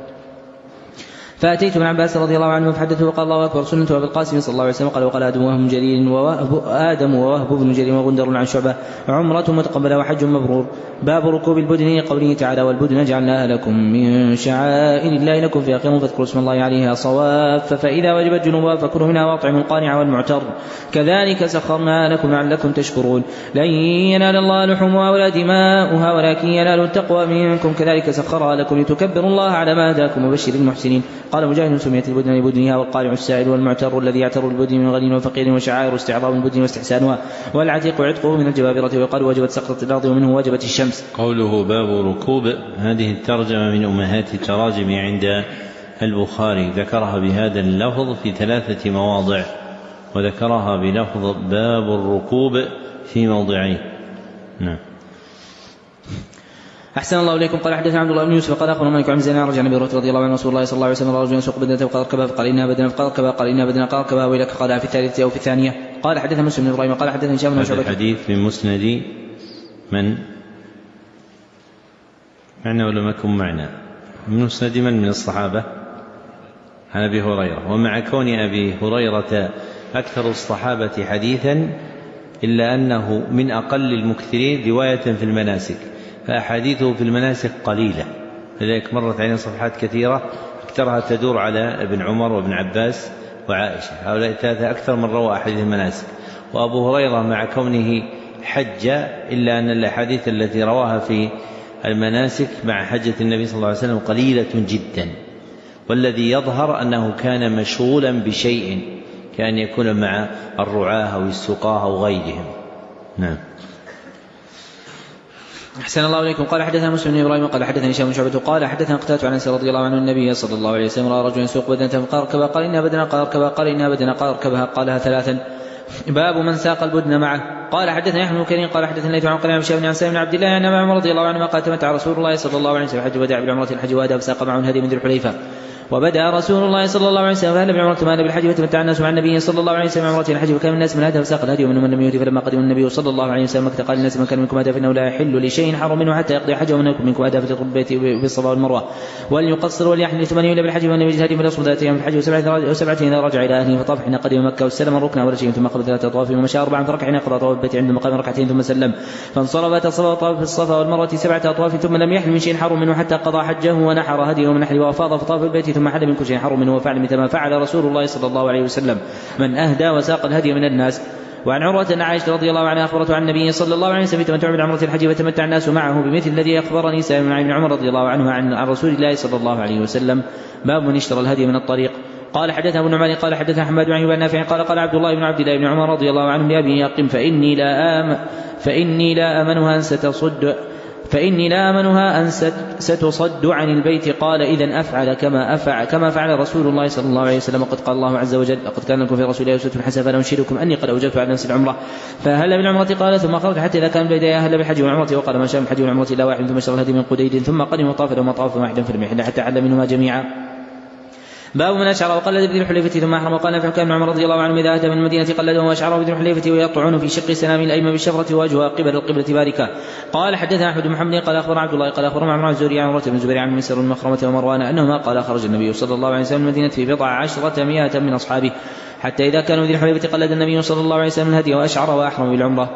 فأتيت ابن عباس رضي الله عنه فحدثه وقال الله أكبر سنة أبي القاسم صلى الله عليه وسلم قال وقال آدم ووهب جرير ووهب آدم ووهب بن جرير وغندر عن شعبة عمرة متقبلة وحج مبرور. باب ركوب البدن قوله تعالى والبدن جعلناها لكم من شعائر الله لكم فيها خير فاذكروا اسم الله عليها صواف فإذا وجبت جنوبها فكلوا منها واطعموا القانع والمعتر كذلك سخرناها لكم لعلكم تشكرون. لن ينال الله لحومها ولا دماؤها ولكن ينال التقوى منكم كذلك سخرها لكم لتكبروا الله على ما هداكم وبشر المحسنين. قال مجاهد سميت البدن لبدنها والقارع السائل والمعتر الذي يعتر البدن من غني وفقير وشعائر استعظام البدن واستحسانها والعتيق عتقه من الجبابرة ويقال وجبت سقطة الأرض ومنه وجبت الشمس. قوله باب ركوب هذه الترجمة من أمهات التراجم عند البخاري ذكرها بهذا اللفظ في ثلاثة مواضع وذكرها بلفظ باب الركوب في موضعين. نعم. أحسن الله إليكم. قال حدثنا عبد الله بن يوسف قال أخبرنا مالك عن زيد رجع عن أبي هريرة رضي الله عنه رسول الله صلى الله عليه وسلم رجل يسوق بدنة فقال اركبها فقال إنها بدنة فقال اركبها قال إنها بدنة قال اركبها ويلك قال في الثالثة أو في الثانية. قال حدثنا مسلم بن إبراهيم قال حدثنا هشام بن شعبة. الحديث من مسند من معنا ولا مكن معنا من مسند من من الصحابة عن أبي هريرة ومع كون أبي هريرة أكثر الصحابة حديثا إلا أنه من أقل المكثرين رواية في المناسك فأحاديثه في المناسك قليلة لذلك مرت علينا صفحات كثيرة أكثرها تدور على ابن عمر وابن عباس وعائشة هؤلاء الثلاثة أكثر من روى أحاديث المناسك. وأبو هريرة مع كونه حج إلا أن الأحاديث التي رواها في المناسك مع حجة النبي صلى الله عليه وسلم قليلة جدا والذي يظهر أنه كان مشغولا بشيء كان يكون مع الرعاة أو السقاة أو غيرهم. نعم. أحسن الله إليكم. قال حدثنا مسلم بن إبراهيم قال حدثني هشام بن شعبة قال حدثنا قتادة عن أنس رضي الله عنه النبي صلى الله عليه وسلم رأى رجلا يسوق بدنة فقال اركبها قال إنها بدنة قال اركبها قال إنها بدنة قال اركبها قالها ثلاثا. باب من ساق البدن معه. قال حدثنا يحيى بن كريم قال حدثنا ليث عن قليل بن شهاب عن سالم بن عبد الله أن عمر رضي الله عنه قال تمتع رسول الله صلى الله عليه وسلم الحج وداع بالعمرة الحج وادى فساق معه الهدي من ذي الحليفة وبدأ رسول الله صلى الله عليه وسلم فهل بعمرة مال بالحج فتمتع الناس مع النبي صلى الله عليه وسلم عمرة الحج وكان الناس من هذا فساق الهدي ومن من لم يؤت فلما قدم النبي صلى الله عليه وسلم مكة قال الناس من كان منكم هدى فإنه لا يحل لشيء حرم منه حتى يقضي حجه ومن منكم هدى فليطف البيت بالصفا والمروة وليقصر وليحمل ثمانية إلى بالحج ومن يجد هدي فليصوم ذات أيام في الحج وسبعة إذا رجع إلى أهله فطاف حين قدم مكة واستلم الركن أول شيء ثم قبل ثلاثة أطواف ومشى أربعا فركع حين قضى طواف البيت عند مقام ركعتين ثم سلم فانصرف تصلى طواف في الصفا والمروة سبعة أطواف ثم لم يحل من شيء حرم منه حتى قضى حجه ونحر هديه من نحره وأفاض فطاف البيت ثم حل من كل شيء حرم منه وفعل مثل ما فعل رسول الله صلى الله عليه وسلم من أهدى وساق الهدي من الناس. وعن عروة أن عائشة رضي الله عنها أخبرته عن النبي صلى الله عليه وسلم تمتع بالعمرة الحج فتمتع الناس معه بمثل الذي أخبرني سالم عن عمر رضي الله عنه عن رسول الله صلى الله عليه وسلم. باب من اشترى الهدي من الطريق. قال حدثنا ابن نعمان قال حدثنا حماد عن ابي نافع قال قال عبد الله بن عبد الله بن عمر رضي الله عنه لأبي أقم فإني لا آمن فإني لا آمنها أن ستصد فإني لا آمنها أن ستصد عن البيت. قال إذن أفعل كما أفعل كما فعل رسول الله صلى الله عليه وسلم. قد قال الله عز وجل لقد كان لكم في رسول الله أسوة حسنة فلا أنشدكم أني قد أوجبت على نفس العمرة فهل بالعمرة. قال ثم خرج حتى إذا كان بيدي أهل بالحج والعمرة وقال ما شاء من الحج والعمرة إلا واحد ثم اشترى الهدي من قديد ثم قدم وطاف لهم طاف واحدا في المحل حتى حل منهما جميعا. باب من أشعر وقلد بذي الحليفة ثم أحرم. وقال في حكام عمر رضي الله عنه إذا أتى من المدينة قلده وأشعره بذي الحليفة ويطعن في شق سنام الأيمن بالشفرة وجهها قبل القبلة باركة. قال حدثنا أحمد بن محمد قال أخبر عبد الله قال أخبر معمر الزهري عن عروة بن الزبير عن مسر المخرمة ومروان أنهما قال خرج النبي صلى الله عليه وسلم من المدينة في بضع عشرة مئة من أصحابه حتى إذا كانوا بذي الحليفة قلد النبي صلى الله عليه وسلم الهدي وأشعر وأحرم بالعمرة.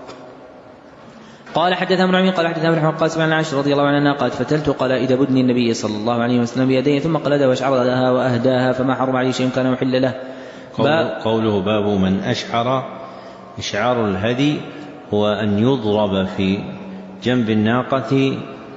قال حدثنا ابن عمي قال حدثنا ابن قاسم عن عائشة رضي الله عنها قالت فتلت قلائد بدن النبي صلى الله عليه وسلم بيديه ثم قلدها واشعر لها واهداها فما حرم عليه شيء كان محل له. قوله باب من أشعر. إشعار الهدي هو أن يضرب في جنب الناقة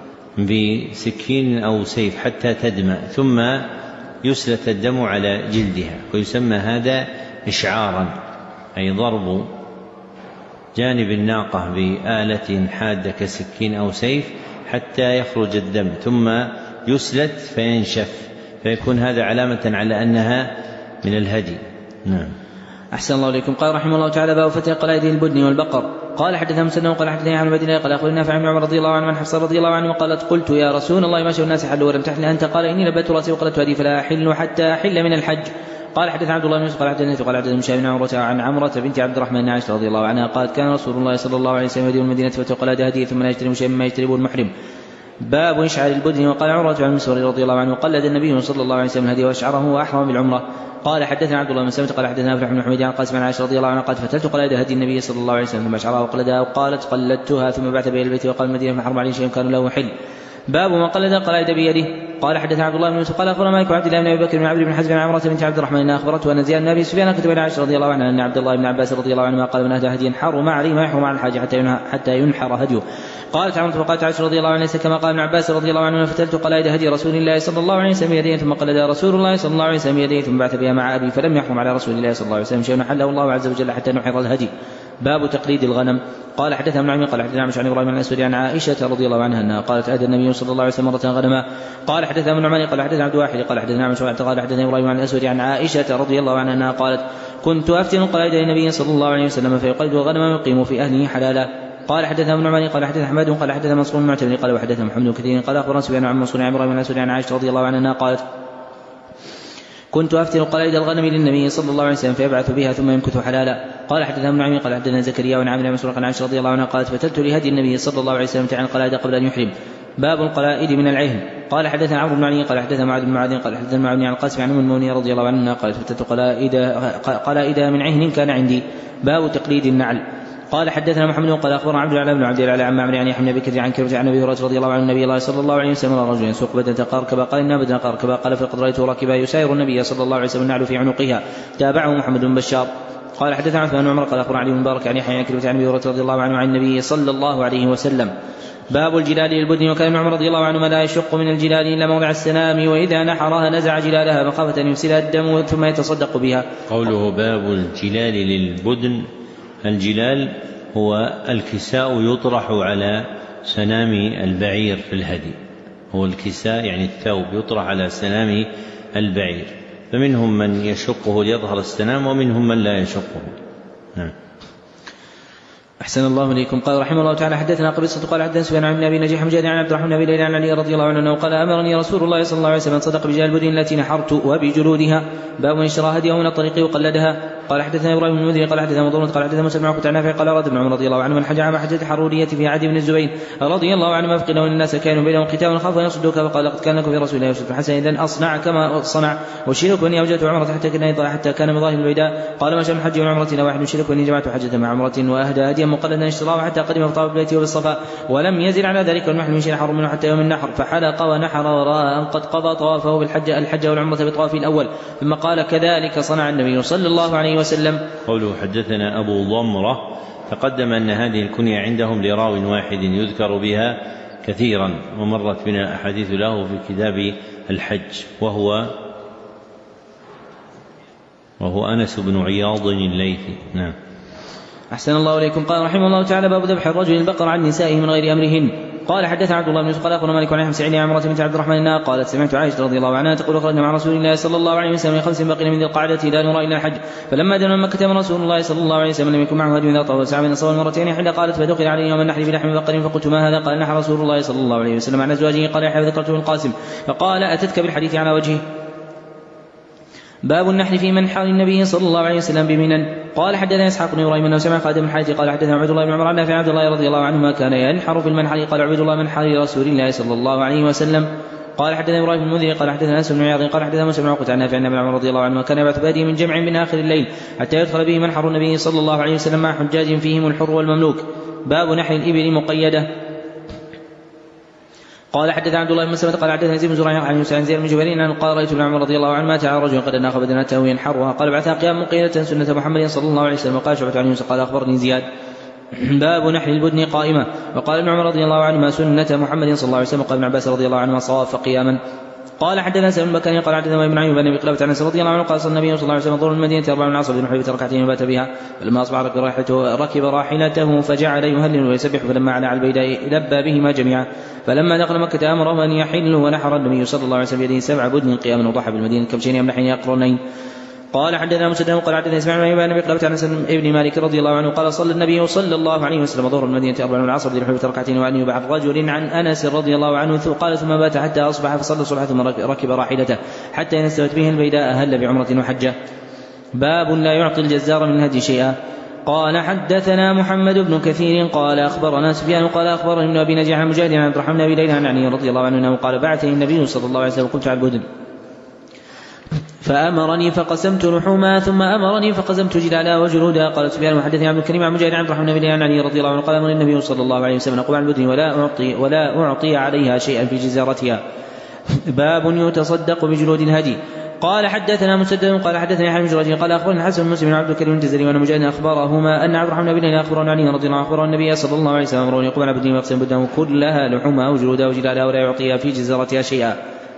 بسكين أو سيف حتى تدمى ثم يسلت الدم على جلدها ويسمى هذا إشعارا أي ضرب جانب الناقة بآلة حادة كسكين أو سيف حتى يخرج الدم ثم يسلت فينشف فيكون هذا علامة على أنها من الهدي. نعم. أحسن الله إليكم. قال رحمه الله تعالى باب فتح قلائد البدن والبقر. قال حدثنا مسدد قال حدثني عن عبد الله قال أخبرنا نافع عن عمر رضي الله عنه عن حفصة رضي الله عنه قالت قلت يا رسول الله ما شاء الناس حلوا ولم تحل أنت. قال إني لبت رأسي وقلت هدي فلا أحل حتى أحل من الحج. قال حدثنا عبد الله بن يوسف قال حدثنا قال حدثنا هشام بن عمرة عن عمرة بنت عبد الرحمن عائشة رضي الله عنها قالت كان رسول الله صلى الله عليه وسلم يهدي المدينة فتقلد هديه ثم لا يجتنب شيئا مما يجتنبه المحرم. باب إشعار البدن. وقال عمرة عن المسور رضي الله عنه قلد النبي صلى الله عليه وسلم الهدي وأشعره وأحرم بالعمرة. قال حدثنا عبد الله بن سلمة قال حدثنا فرح بن حميد عن قاسم عن عائشة رضي الله عنها قالت فتلت قلائد هدي النبي صلى الله عليه وسلم ثم أشعرها وقلدها وقالت قلدتها ثم بعث بها البيت وقال المدينة فحرم عليه شيء كان له حل. باب ما قلد قلائد بيده. قال حدثنا عبد الله بن يوسف قال اخبرنا مالك وعبد الله بن ابي بكر بن عبد بن حزم عن عمرة بنت عبد الرحمن انها اخبرته ان زياد بن ابي سفيان كتب الى عائشة رضي الله عنها ان عبد الله بن عباس رضي الله عنهما قال من اهدى هديا حرم عليه ما يحرم على الحاج حتى حتى ينحر هديه. قالت عمرة فقالت عائشة رضي الله عنها ليس كما قال ابن عباس رضي الله عنه فتلت قلائد هدي رسول الله صلى الله عليه وسلم يديه ثم قلدها رسول الله صلى الله عليه وسلم يديه ثم بعث بها مع ابي فلم يحرم على رسول الله صلى الله عليه وسلم شيء حله الله عز وجل حتى نحر الهدي. باب تقليد الغنم. قال حدثنا ابن عمي قال حدثنا عن ابراهيم بن الاسود عن عائشة رضي الله عنها انها قالت اهدى النبي صلى الله عليه وسلم مرة غنما. قال حدثنا ابن عمي قال حدثنا عبد الواحد قال حدثنا عن شعبة قال حدثنا ابراهيم بن الاسود عن عائشة رضي الله عنها انها قالت كنت افتن قلائد النبي صلى الله عليه وسلم فيقلد الغنم ويقيم في اهله حلالا. قال حدثنا ابن عمي قال حدثنا احمد قال حدثنا منصور بن معتمر قال وحدثنا محمد كثير قال اخبرنا سفيان عن منصور عن ابراهيم بن الاسود عن عائشة رضي الله عنها انها قالت كنت أفتن قلائد الغنم للنبي صلى الله عليه وسلم فيبعث بها ثم يمكث حلالا. قال حدثنا ابن عمي قال حدثنا زكريا وعن عامر بن مسروق عن عائشة رضي الله عنها قالت فتلت لهدي النبي صلى الله عليه وسلم عن القلائد قبل أن يحرم. باب القلائد من العهن. قال حدثنا عمرو بن علي قال حدثنا معاذ بن معاذ قال حدثنا معاذ عن القاسم عن أم المؤمنين رضي الله عنها قالت فتلت قلائد قلائدها من عهن كان عندي. باب تقليد النعل. قال حدثنا محمد قال اخبرنا عبد العلا بن عبد العلا عن معمر عن يحيى بن بكر عن كرب عن ابي هريره رضي الله عنه النبي الله صلى الله عليه وسلم رجل يسوق بدنه قاركبا قال انها بدنه قاركبا قال فقد رايته راكبا يساير النبي صلى الله عليه وسلم النعل في عنقها. تابعه محمد بن بشار. قال حدثنا عثمان بن عمر قال اخبرنا علي بن مبارك عن يحيى عن كرب عن ابي هريره رضي الله عنه عن النبي صلى الله عليه وسلم. باب الجلال للبدن. وكان ابن عمر رضي الله عنهما لا يشق من الجلال الا موضع السنام واذا نحرها نزع جلالها مخافه ان يفسدها الدم ثم يتصدق بها. قوله باب الجلال للبدن. الجلال هو الكساء يطرح على سنام البعير في الهدي. هو الكساء يعني الثوب يطرح على سنام البعير فمنهم من يشقه ليظهر السنام ومنهم من لا يشقه. نعم. أحسن الله إليكم. قال رحمه الله تعالى حدثنا قبيصة قال حدثنا سفيان عن ابي نجيح مجاهد عن عبد الرحمن بن ليلى عن علي رضي الله عنه انه قال امرني رسول الله صلى الله عليه وسلم صدق بجلال البدن التي نحرت وبجلودها. باب من اشترى هديه من الطريق وقلدها. قال حدثنا ابراهيم بن المنذر قال حدثنا مضمون قال حدثنا موسى بن عقبة عن نافع قال اراد ابن عمر رضي الله عنه من حج عام حجة الحرورية في عهد بن الزبير رضي الله عنه فقيل ان الناس كانوا بينهم قتال خافوا ان يصدوك فقال لقد كان لكم في رسول الله اسوة حسنة اذا اصنع كما صنع وشرك اني اوجدت عمرة حتى كان حتى كان مظاهر البيداء. قال ما شاء من حج وعمرة الا واحد شرك اني جمعت حجة مع عمرة واهدى هديا مقلدا اشتراه حتى قدم فطاف بالبيت وبالصفا ولم يزل على ذلك والمحرم من شيء حرم منه حتى يوم النحر فحلق ونحر وراء أن قد قضى طوافه بالحج الحج والعمرة بطوافه الأول ثم قال كذلك صنع النبي صلى الله عليه وسلم. قوله حدثنا أبو ضمرة. تقدم أن هذه الكنية عندهم لراو واحد يذكر بها كثيرا ومرت بنا أحاديث له في كتاب الحج وهو وهو أنس بن عياض الليثي. نعم. أحسن الله إليكم. قال رحمه الله تعالى باب ذبح الرجل البقر عن نسائه من غير أمرهن. قال حدثنا عبد الله بن يوسف قال أخبرنا مالك عن سعيد عن عمرة بنت عبد الرحمن أنها قالت سمعت عائشة رضي الله عنها تقول خرجنا مع رسول الله صلى الله عليه وسلم خمس بقين من ذي القعدة لا نرى إلا الحج فلما دنا مكة من رسول الله صلى الله عليه وسلم لم يكن معه هدي إذا طاف سعى بين الصفا والمرتين حين قالت فدخل عليه يوم النحر بلحم بقر فقلت ما هذا قال نحر رسول الله صلى الله عليه وسلم عن أزواجه قال يحيى ذكرته القاسم فقال أتتك بالحديث على وجهه. باب النحر في منحر النبي صلى الله عليه وسلم بمنى. قال حدثنا اسحاق بن ابراهيم انه سمع خادم الحارث قال حدثنا عبد الله بن عمر عن نافع عبد الله رضي الله عنهما كان ينحر في المنحر قال عبد الله منحر رسول الله صلى الله عليه وسلم. قال حدثنا ابراهيم بن المنذر قال حدثنا انس بن عياض قال حدثنا موسى بن عقبة عن نافع عن ابن عمر رضي الله عنهما كان يبعث بادي من جمع من اخر الليل حتى يدخل به منحر النبي صلى الله عليه وسلم مع حجاج فيهم الحر والمملوك. باب نحر الابل مقيده. قال حدثنا عبد الله بن مسلمة قال حدثنا زيد بن زريع عن يوسف عن زيد بن جبير انه قال رايت ابن عمر رضي الله عنهما تعالى رجلا قد اناخ بدنته ينحرها قال بعثها قيام مقيدة سنة محمد صلى الله عليه وسلم. وقال شعبة عن يوسف قال اخبرني زياد. باب نحر البدن قائمة. وقال ابن عمر رضي الله عنهما سنة محمد صلى الله عليه وسلم. قال ابن عباس رضي الله عنهما صواف قياما. قال حدثنا سلم بن بكر قال حدثنا ابن عيوب بن ابي قلابة عن انس رضي الله عنه قال صلى النبي صلى الله عليه وسلم ظهر المدينة اربع من العصر بن حليفة ركعتين وبات بها فلما اصبح ركب راحلته فجعل يهلل ويسبح فلما على البيداء لبى بهما جميعا فلما دخل مكة امره ان يحل ونحر النبي صلى الله عليه وسلم بيده سبع بدن قياما وضحى بالمدينة كبشين يمنحين يقرنين. قال حدثنا مسدد قال حدثنا اسماعيل بن ابي قلابة عن انس ابن مالك رضي الله عنه قال صلى النبي صلى الله عليه وسلم ظهر المدينة اربع من العصر بن حليفة ركعتين وان يبعث رجل عن انس رضي الله عنه قال ثم بات حتى اصبح فصلى الصبح ثم ركب راحلته حتى ان استوت به البيداء اهل بعمرة وحجه. باب لا يعطي الجزار من هدي شيئا. قال حدثنا محمد بن كثير قال اخبرنا سفيان قال اخبرني ابن ابي نجيح عن مجاهد عن عبد الرحمن بن ابي ليلى عن علي رضي الله عنه انه قال بعثني النبي صلى الله عليه وسلم قلت على البدن فأمرني فقسمت لحوما ثم أمرني فقسمت جلالا وجلودا. قال سفيان وحدثني عبد الكريم عن مجاهد عن عبد الرحمن بن علي رضي الله عنه قال أمر النبي صلى الله عليه وسلم أقوم عن البدن ولا أعطي ولا أعطي عليها شيئا في جزارتها. باب يتصدق بجلود الهدي. قال حدثنا مسدد قال حدثني يحيى بن جريج قال اخبرنا حسن بن مسلم بن عبد الكريم الجزري وان مجاهد اخبرهما ان عبد الرحمن بن اخبرنا علي رضي الله عنه اخبر النبي صلى الله عليه وسلم امر يقوم على بدنه ويقسم بدنه كلها لحومها وجلودها وجلالها ولا يعطيها في جزارتها شيئا.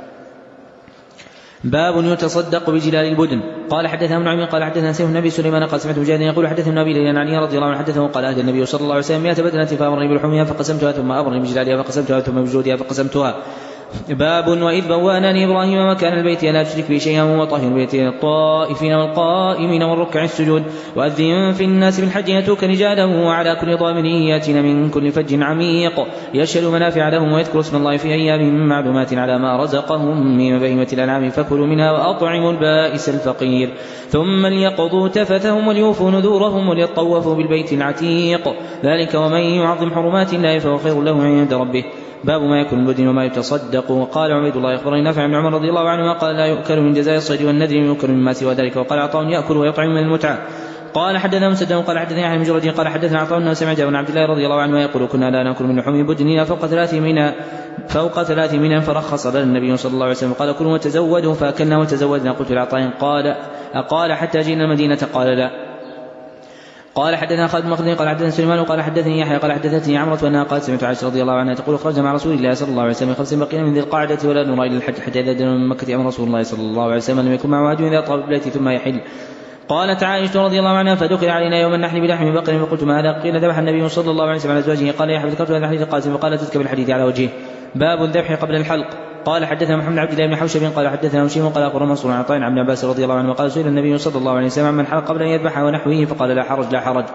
باب يتصدق بجلال البدن. قال حدثنا ابن عمي قال حدثنا سيف النبي سليمان قال سمعت مجاهد يقول حدثنا ابي ليلى عن علي رضي الله عنه حدثه قال اهدى النبي صلى الله عليه وسلم مئة بدنة فامرني بلحومها فقسمتها ثم امرني بجلالها فقسمتها ثم بجلودها فقسمتها. باب وإذ بوأنني إبراهيم مكان البيت لا تشرك بي شيئا وطهر البيت للطائفين والقائمين والركع السجود وأذن في الناس بالحج يأتوك رجالا وعلى كل ضامر يأتين من كل فج عميق يشهد منافع لهم ويذكر اسم الله في أيام معلومات على ما رزقهم من بهيمة الأنعام فكلوا منها وأطعموا البائس الفقير ثم ليقضوا تفثهم وليوفوا نذورهم وليطوفوا بالبيت العتيق ذلك ومن يعظم حرمات الله فهو خير له عند ربه. باب ما يكون البدن وما يتصدق. وقال عبيد الله اخبرني نافع بن عمر رضي الله عنهما قال لا يؤكل من جزاء الصيد والنذر يؤكل مما سوى ذلك. وقال عطاء يأكل ويطعم من المتعة. قال حدثنا مسدد قال حدثنا يحيى بن جريج قال حدثنا عطاء انه سمع جابر بن عبد الله رضي الله عنه يقول كنا لا ناكل من لحوم بدننا فوق ثلاث من فوق ثلاث من فرخص لنا النبي صلى الله عليه وسلم قال كلوا وتزودوا فاكلنا وتزودنا. قلت لعطاء قال اقال حتى جئنا المدينة قال لا. قال حدثنا خالد بن مخلد قال حدثنا سليمان وقال حدثني يحيى قال حدثتني عمرة وانها قالت سمعت عائشة رضي الله عنها تقول خرجنا مع رسول الله صلى الله عليه وسلم خمس بقينا من ذي القعدة ولا نرى الى الحج حتى اذا دنا من مكة امر رسول الله صلى الله عليه وسلم لم يكن معه هدي اذا طاب بالبيت ثم يحل. قالت عائشة رضي الله عنها فدخل علينا يوم النحر بلحم بقر فقلت ما هذا قيل ذبح النبي صلى الله عليه وسلم على ازواجه قال يا حفظ ذكرت هذا الحديث القاسم وقال تذكر بالحديث على وجهه. باب الذبح قبل الحلق. قال حدثنا محمد عبد الله بن حوشب قال حدثنا هشيم قال اخبرنا منصور عن عطاء عن ابن عباس رضي الله عنه قال سئل النبي صلى الله عليه وسلم من حلق قبل ان يذبح ونحوه فقال لا حرج لا حرج.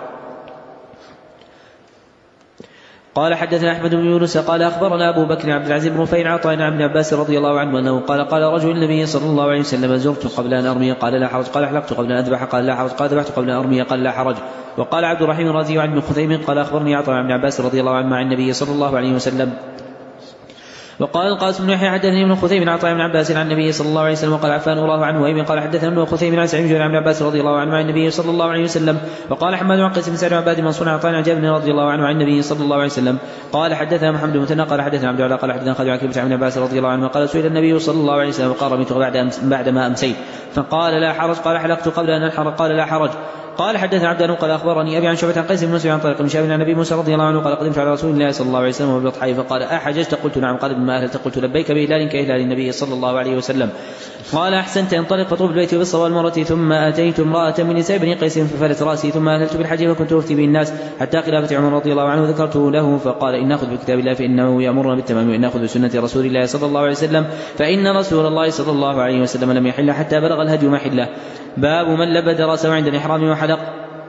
قال حدثنا احمد بن يونس قال اخبرنا ابو بكر عبد العزيز بن رفيع عطاء عن ابن عباس رضي الله عنه انه قال قال رجل النبي صلى الله عليه وسلم زرت قبل ان ارمي قال لا حرج. قال حلقت قبل ان اذبح قال لا حرج. قال ذبحت قبل ان ارمي قال لا حرج. وقال عبد الرحيم الرازي عن ابن خثيم قال اخبرني عطاء عن ابن عباس رضي الله عنه مع النبي صلى الله عليه وسلم. وقال القاسم بن يحيى حدثني ابن خثيم عن عطاء بن عباس عن النبي صلى الله عليه وسلم وقال عفان الله عنه وابن قال حدثنا ابن خثيم عن سعيد بن عباس رضي الله عنه عن النبي صلى الله عليه وسلم. وقال حماد عن قيس بن سعد عباد منصور عن عطاء عن جابر رضي الله عنه عن النبي صلى الله عليه وسلم. قال حدثنا محمد بن مثنى قال حدثنا عبد الله قال حدثنا خالد عن كلمة عن عباس رضي الله عنه قال سئل النبي صلى الله عليه وسلم قال رميت بعد بعد ما امسيت فقال لا حرج. قال حلقت قبل ان انحر قال لا حرج. قال حدثنا عبد الله قال اخبرني ابي عن شعبة عن قيس بن مسلم عن طريق بن شهاب عن النبي موسى رضي الله عنه قال قدمت على رسول الله صلى الله عليه وسلم وبالضحى فقال احججت قلت نعم. قال ابن ثم أهلت قلت لبيك بإهلال كإهلال النبي صلى الله عليه وسلم. قال أحسنت، انطلق فطوف البيت بالصفا والمروة ثم أتيت امرأة من نساء بني قيس ففلت رأسي ثم أهللت بالحج فكنت أفتي به الناس حتى خلافة عمر رضي الله عنه ذكرته له فقال إن نأخذ بكتاب الله فإنه يأمرنا بالتمام وإن نأخذ بسنة رسول الله صلى الله عليه وسلم فإن رسول الله صلى الله عليه وسلم لم يحل حتى بلغ الهدي محله. باب من لبد رأسه عند الإحرام وحلق.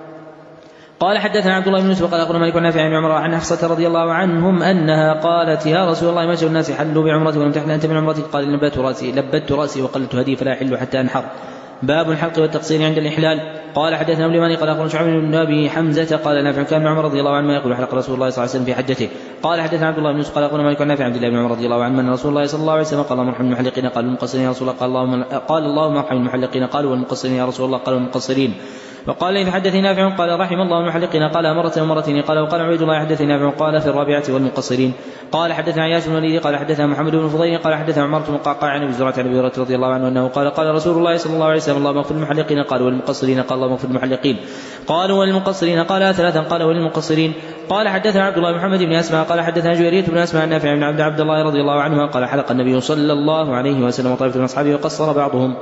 قال حدثنا عبد الله بن يوسف قال أخبرنا مالك بن نافع عن عمر عن حفصة رضي الله عنهم أنها قالت يا رسول الله ما شاء الناس حلوا بعمرتي ولم تحل أنت من عمرتك؟ قال لبدت رأسي لبدت رأسي وقلت هدي فلا أحل حتى أنحر. باب الحلق والتقصير عند الإحلال. قال حدثنا ابن مالك قال أخبرنا شعيب بن أبي حمزة قال نافع كان عمر رضي الله عنه يقول حلق رسول الله صلى الله عليه وسلم في حجته. قال حدثنا عبد الله بن يوسف قال أخبرنا مالك نافع عبد الله بن عمر رضي الله عنه أن رسول الله صلى الله عليه وسلم قال اللهم ارحم المحلقين قال المقصرين يا رسول الله قال اللهم قال اللهم ارحم المحلقين قال والمقصرين يا رسول الله قال المقصرين. وقال لي حدثني نافع قال رحم الله المحلقين قال مرة ومرتين قال وقال عبيد الله حدثني نافع قال في الرابعة والمقصرين. قال حدثنا عياش بن الوليد قال حدثنا محمد بن فضيل قال حدثنا عمر بن قعقاع عن ابي زرعة عن ابي هريرة رضي الله عنه انه قال قال رسول الله صلى الله عليه وسلم اللهم اغفر للمحلقين قال والمقصرين قال اللهم اغفر للمحلقين قالوا وللمقصرين قال ثلاثا قال وللمقصرين. قال حدثنا عبد الله محمد بن اسماء قال حدثنا جويرية بن اسماء النافع بن عبد عبد الله رضي الله عنه قال حلق النبي صلى الله عليه وسلم وطائفة من اصحابه وقصر بعضهم.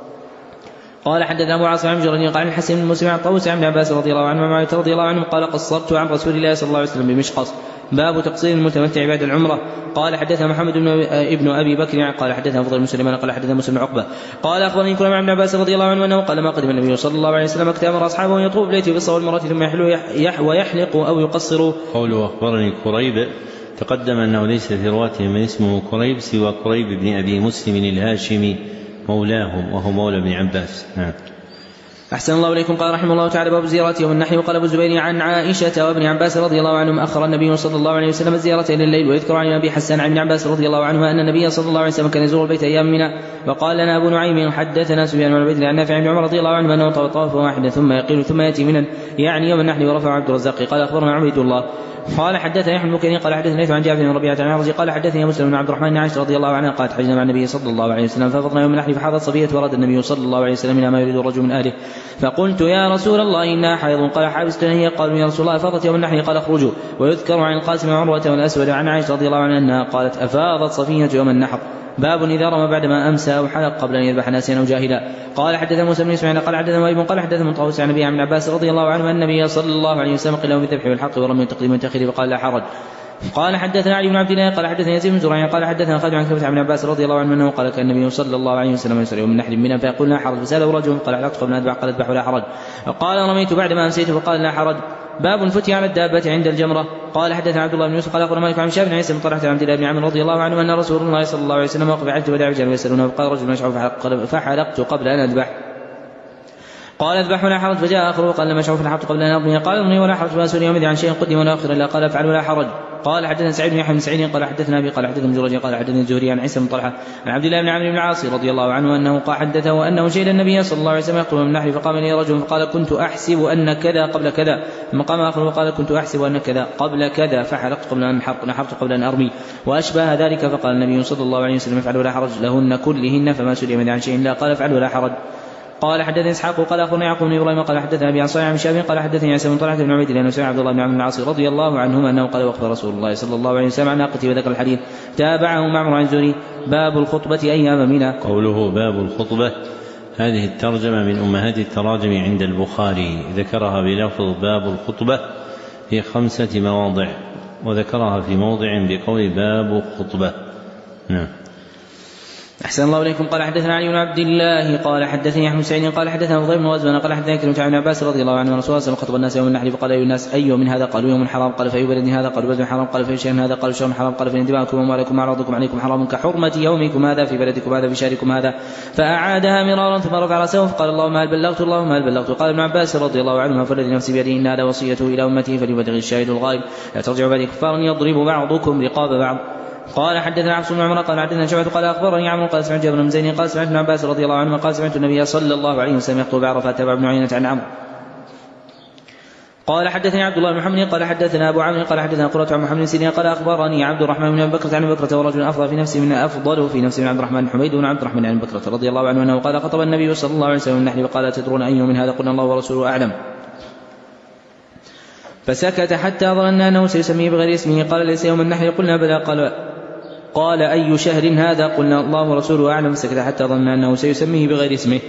قال حدثنا ابو عاصم عن جرير قال الحسن بن مسلم عن طاووس عن عباس رضي الله عنه ومعاوية رضي الله عنه قال قصرت عن رسول الله صلى الله عليه وسلم بمشقص. باب تقصير المتمتع بعد العمرة. قال حدثنا محمد بن ابن ابي بكر قال حدثنا فضل بن سليمان قال حدثنا مسلم بن عقبه قال اخبرني كلام عن عباس رضي الله عنه انه قال ما قدم النبي صلى الله عليه وسلم كتامر اصحابه يطوف بليته بالصوى والمراه ثم يحلوا يح ويحلق او يقصروا. قوله اخبرني كريب تقدم انه ليس في رواته من اسمه كريب سوى كريب بن ابي مسلم الهاشمي مولاهم وهو مولى ابن عباس. نعم. أحسن الله إليكم. قال رحمه الله تعالى باب الزيارة يوم النحر. وقال أبو الزبير عن عائشة وابن عباس رضي الله عنهم أخر النبي صلى الله عليه وسلم الزيارة إلى الليل. ويذكر عن أبي حسان عن ابن عباس رضي الله عنهما أن النبي صلى الله عليه وسلم كان يزور البيت أيام منى. وقال لنا أبو نعيم حدثنا سفيان بن عبيد عن نافع عن عمر رضي الله عنه أنه طواف واحدا ثم يقيل ثم يأتي منى يعني يوم النحر. ورفع عبد الرزاق قال أخبرنا عبيد الله قال حدثني يحيى بن بكير قال حدثني عن جابر بن ربيعة عن عرض قال حدثني مسلم بن عبد الرحمن بن عائشة رضي الله عنها قالت حجنا مع النبي صلى الله عليه وسلم ففضنا يوم النحر فحاضت صفية ورد النبي صلى الله عليه وسلم إلى ما يريد الرجل من أهله فقلت يا رسول الله إنها حيض. قال حابستنا هي. قالوا يا رسول الله أفاضت يوم النحر. قال اخرجوا. ويذكر عن القاسم وعروة والأسود عن عائشة رضي الله عنها أنها قالت أفاضت صفية يوم النحر. باب إذا رمى بعدما أمسى أو حلق قبل أن يذبح ناسيا أو جاهلا. قال حدثنا موسى بن إسماعيل قال حدثنا وهيب قال حدثنا طاووس عن أبي عن عباس رضي الله عنه أن النبي صلى الله عليه وسلم قيل له بالذبح والحق ورمي التقديم والتأخير فقال لا حرج. قال حدثنا علي بن عبد الله قال حدثنا يزيد بن زريع قال حدثنا خالد عن كلمة عن عباس رضي الله عنه أنه قال كان النبي صلى الله عليه وسلم يسأل يوم النحر منى فيقول لا حرج. فسأله رجل قال حلقت قبل أن أذبح قال اذبح ولا حرج. قال رميت بعدما أمسيت فقال لا حرج. باب فتي على الدابة عند الجمرة. قال حدثنا عبد الله بن يوسف قال أخبرنا مالك عن شاب بن عيسى بن طلحة عن عبد الله بن عمرو رضي الله عنه أن رسول الله صلى الله عليه وسلم وقف عجل وداع رجال يسألونه فقال رجل يشعر فحلقت قبل أن أذبح. قال اذبح ولا حرج. فجاء آخر وقال لما شعر فحلقت قبل أن أرمي. قال ارمي ولا حرج. فأسأل يومئذ عن شيء قدم ولا أخر إلا قال افعل ولا حرج. قال حدثنا سعيد بن يحيى بن سعيد قال حدثنا أبي قال حدثنا جريج قال حدثنا الزهري عن عيسى بن طلحة عن عبد الله بن عمرو بن العاص رضي الله عنه أنه قال حدثه أنه شهد النبي صلى الله عليه وسلم يقول من النحر فقام لي رجل فقال كنت أحسب أن كذا قبل كذا. ثم قام آخر وقال كنت أحسب أن كذا قبل كذا فحلقت قبل أن نحرت قبل أن أرمي وأشبه ذلك. فقال النبي صلى الله عليه وسلم افعل ولا حرج لهن كلهن. فما سئل من عن شيء لا قال افعل ولا حرج. قال حدثني اسحاق قال اخبرنا يعقوب بن ابراهيم قال حدثنا ابي عن صالح بن شهاب قال حدثني عيسى بن طلحة بن عبيد الله بن عبد الله بن عمرو بن العاص رضي الله عنهما انه قال وقف رسول الله صلى الله عليه وسلم عن ناقته وذكر الحديث. تابعه معمر عن الزهري. باب الخطبة ايام منى. قوله باب الخطبة هذه الترجمة من امهات التراجم عند البخاري ذكرها بلفظ باب الخطبة في خمسة مواضع وذكرها في موضع بقول باب خطبة. نعم. أحسن الله إليكم. قال حدثنا علي بن عبد الله قال حدثني أحمد سعيد قال حدثنا فضيل بن غزوان قال حدثنا كلمة عن عباس رضي الله عنه رسول الله صلى الله عليه وسلم خطب الناس يوم النحر فقال أي الناس أي يوم من هذا؟ قالوا يوم حرام. قال فأي بلد هذا؟ قالوا بلد حرام. قال فأي شهر هذا؟ قالوا شهر حرام. قال فإن دماءكم وأموالكم وأعراضكم عليكم حرام كحرمة يومكم هذا في بلدكم هذا في شهركم هذا. فأعادها مرارا ثم رفع رأسه فقال اللهم هل بلغت اللهم هل بلغت. قال ابن عباس رضي الله عنه فالذي نفسي بيده إن هذا وصيته إلى أمته فليبلغ الشاهد الغائب لا ترجعوا بعد كفارا يضرب بعضكم رقاب بعض. قال حدثنا عبس بن عمر قال حدثنا شعبة قال أخبرني عمرو قال سمعت جابر بن زيد قال سمعت ابن عباس رضي الله عنه قال سمعت النبي صلى الله عليه وسلم يخطب بعرفة. تابع ابن عيينة عن عمرو. قال حدثني عبد الله بن محمد قال حدثنا أبو عمرو قال حدثنا قرة عن محمد بن سيرين قال أخبرني عبد الرحمن بن بكرة عن بكرة ورجل أفضل في نفسه من أفضل في نفسه من عبد الرحمن حميد بن عبد الرحمن عن بكرة رضي الله عنه أنه قال خطب النبي صلى الله عليه وسلم النحل وقال تدرون أي من هذا؟ قلنا الله ورسوله أعلم. فسكت حتى ظننا أنه سيسميه بغير اسمه. قال ليس يوم النحل. قلنا بلى. قال قال أي شهر هذا؟ قلنا الله ورسوله أعلم، فسكت حتى ظننا أنه سيسميه بغير اسمه.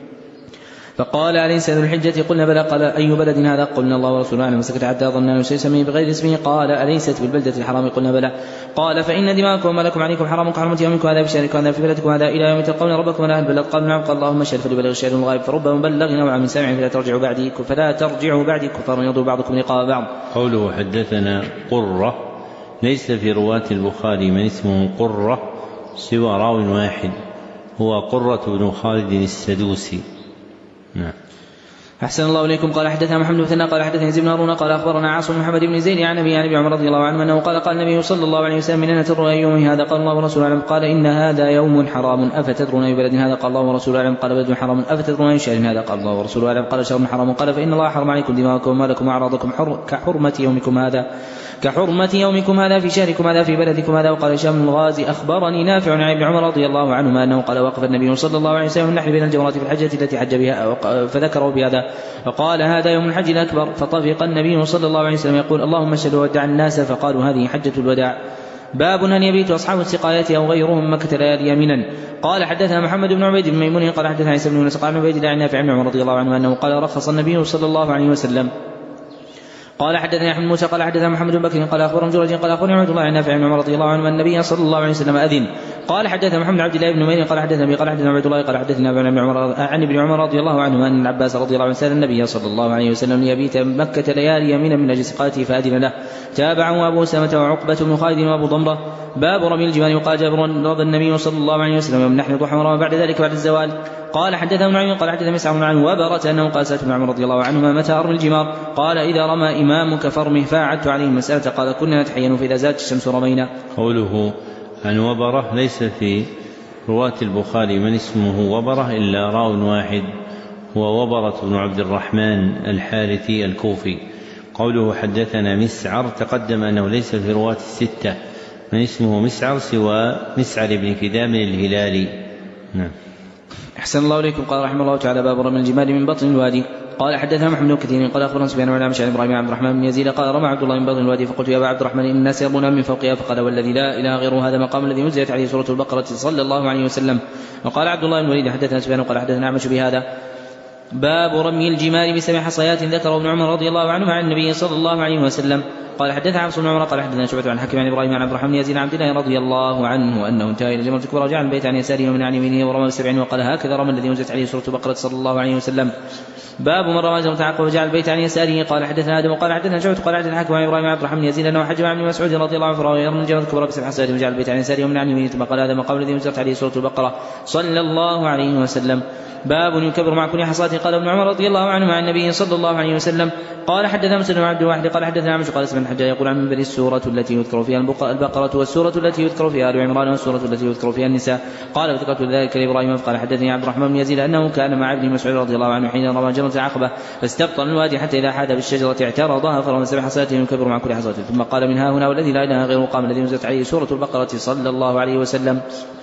فقال أليس ذو الحجة؟ قلنا بلى. قال أي بلد هذا؟ قلنا الله ورسوله أعلم، فسكت حتى ظننا أنه سيسميه بغير اسمه. قال أليست بالبلدة الحرام؟ قلنا بلى. قال فإن دماءكم ومالكم عليكم حرام كحرمة يومكم هذا في شهركم هذا في بلدكم هذا إلى يوم تلقون ربكم ولا أهل البلد. قال نعم. قال اللهم اشهد فليبلغ الشاهد الغائب، فرب مبلغ نوعا من سامع فلا ترجعوا بعدي فلا ترجعوا بعدي كفار يضرب بعضكم لقاء بعض. قوله حدثنا قرة، ليس في رواة البخاري من اسمه قرة سوى راو واحد هو قرة بن خالد السدوسي. نعم. أحسن الله إليكم. قال حدثنا محمد بن مثنى قال حدثنا زيد بن هارون قال أخبرنا عاصم محمد بن زيد عن أبي عن عمر رضي الله عنه أنه قال قال النبي صلى الله عليه وسلم من أين تدرون أي يوم هذا؟ قال الله ورسوله أعلم. قال إن هذا يوم حرام. أفتدرون أي بلد هذا؟ قال الله ورسوله أعلم. قال بلد حرام. أفتدرون أي شهر هذا؟ قال الله ورسوله أعلم. قال شهر حرام. قال فإن الله حرم عليكم دماءكم ومالكم وأعراضكم كحرمة يومكم هذا كحرمة يومكم هذا في شهركم هذا في بلدكم هذا. وقال هشام الغازي أخبرني نافع عن ابن عمر رضي الله عنهما أنه قال وقف النبي صلى الله عليه وسلم النحل بين الجمرات في الحجة التي حج بها فذكروا بهذا فقال هذا يوم الحج الأكبر. فطفق النبي صلى الله عليه وسلم يقول اللهم اشهد ودع الناس، فقالوا هذه حجة الوداع. باب أن يبيت أصحاب السقايات أو غيرهم مكة ليالي يمنا. قال حدثنا محمد بن عبيد بن ميمون قال حدثنا عيسى بن يونس قال عبيد الله عن نافع عن عمر رضي الله عنه أنه قال رخص النبي صلى الله عليه وسلم. قال حدثنا احمد موسى قال حدثنا محمد بن بكر قال اخبرنا جريج قال اخبرني عبد الله عن نافع عن عمر رضي الله عنه ان النبي صلى الله عليه وسلم اذن. قال حدثنا محمد عبد الله بن نمير قال حدثنا قال حدثنا عبد الله قال حدثنا ابن عمر عن ابن عمر رضي الله عنه ان العباس رضي الله عنه سال النبي صلى الله عليه وسلم ليبيت مكة ليالي يمينا من اجل سقاته فاذن له. تابعه ابو اسامه وعقبه بن خالد وابو ضمره. باب رمي الجبال. وقال جابر رضي النبي صلى الله عليه وسلم يوم نحن ضحى ورمى بعد ذلك بعد الزوال. قال حدثنا ابن عيون قال حدثنا مسعر عن وبرة انه قال سالت ابن عمر رضي الله عنهما متى ارمي الجمار؟ قال اذا رمى امامك فارمه. فاعدت عليه المسألة قال كنا نتحين فاذا زالت الشمس رمينا. قوله عن وبرة ليس في رواة البخاري من اسمه وبرة إلا راو واحد هو وبرة بن عبد الرحمن الحارثي الكوفي. قوله حدثنا مسعر تقدم أنه ليس في رواة الستة من اسمه مسعر سوى مسعر بن كدام الهلالي. نعم. أحسن الله إليكم. قال رحمه الله تعالى باب رمي الجمال من بطن الوادي. قال حدثنا محمد بن كثير قال اخبرنا سفيان عن عن ابراهيم عن عبد الرحمن بن يزيد قال رمى عبد الله من بطن الوادي فقلت يا ابا عبد الرحمن ان الناس يرمون من فوقها فقال والذي لا اله غيره هذا مقام الذي نزلت عليه سوره البقره صلى الله عليه وسلم. وقال عبد الله بن الوليد حدثنا سفيان قال حدثنا اعمش بهذا. باب رمي الجمال بسبع حصيات ذكره ابن عمر رضي الله عنه عن النبي صلى الله عليه وسلم. قال حدثنا عبد بن عمر قال حدثنا شعبة عن حكيم عن ابراهيم عن عبد الرحمن بن يزيد عن عبد الله رضي الله عنه انه انتهى الى جمره الكبرى وجعل البيت عن يساره ومن عن يمينه ورمى بسبع وقال هكذا رمى الذي نزلت عليه سوره البقره صلى الله عليه وسلم. باب من رمى جمرة العقبة وجعل البيت عن يساره. قال حدثنا ادم وقال حدثنا شعبة قال حدثنا حكيم عن ابراهيم عن عبد الرحمن بن يزيد انه حج مع ابن مسعود رضي الله عنه فرأى يرمي الجمرة الكبرى بسبع حصيات وجعل البيت عن يساره ومن عن يمينه ثم قال هذا مقام الذي نزلت عليه سوره البقره صلى الله عليه وسلم. باب يكبر مع كل حصاة. قال ابن عمر رضي الله عنه عن النبي صلى الله عليه وسلم. قال حدثنا مسلم عبد الواحد قال حدثنا عمش قال اسم الحجاج يقول عن منبر السورة التي يذكر فيها البقرة والسورة التي يذكر فيها آل عمران والسورة التي يذكر فيها النساء. قال وذكرت ذلك لإبراهيم قال حدثني عبد الرحمن بن يزيد أنه كان مع ابن مسعود رضي الله عنه حين رمى جمرة العقبة فاستبطن الوادي حتى إذا حاد بالشجرة اعترضها فرمى سبع حصيات يكبر مع كل حصاة ثم قال من ها هنا والذي لا إله غيره قام الذي نزلت عليه سورة البقرة صلى الله عليه وسلم.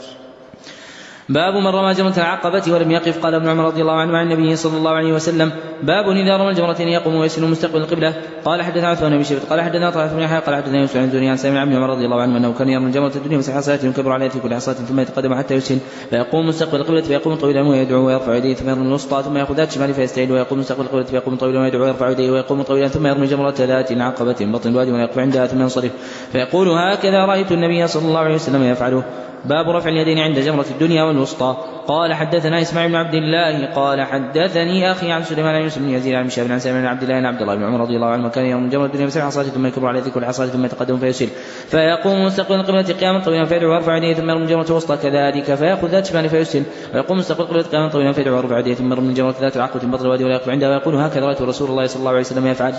باب من رمى جمرة العقبة ولم يقف. قال ابن عمر رضي الله عنه عن النبي صلى الله عليه وسلم باب إذا رمى الجمرتين يقوم ويسلم مستقبل القبلة. قال حدثنا عثمان بن شيبة قال حدثنا طلحة بن يحيى قال حدثنا يوسف عن الزهري عن سامع عن ابن عمر رضي الله عنه أنه كان يرمي جمرة الدنيا بسبع حصيات يكبر عليها في كل حصاة ثم يتقدم حتى يسهل فيقوم مستقبل القبلة فيقوم طويلا ويدعو ويرفع يديه ثم يرمي الوسطى ثم يأخذ ذات شمال فيستعيد ويقوم مستقبل القبلة فيقوم طويلا ويدعو ويرفع يديه ويقوم طويلا ثم يرمي جمرة ذات عقبة بطن الوادي ويقف عندها ثم ينصرف فيقول هكذا رأيت النبي صلى الله عليه وسلم يفعله. باب رفع اليدين عند جمرة الدنيا والوسطى. قال حدثنا إسماعيل بن عبد الله قال حدثني أخي عن سليمان عن يوسف بن يزيد عن مشاب عن سالم بن عبد الله عن عبد الله بن عمر رضي الله عنه كان يوم جمرة الدنيا بسبع حصات ثم يكبر على ذكر الحصات ثم يتقدم فيسل فيقوم مستقبل القبلة قياما طويلا فيدعو ويرفع يديه ثم يرمي جمرة الوسطى كذلك فيأخذ ذات شمال فيسل ويقوم مستقبل القبلة قياما طويلا فيدعو ويرفع يديه ثم يرمي جمرة ذات العقبة بطن الوادي ولا يقف عندها ويقول هكذا رأيت رسول الله صلى الله عليه وسلم يفعل.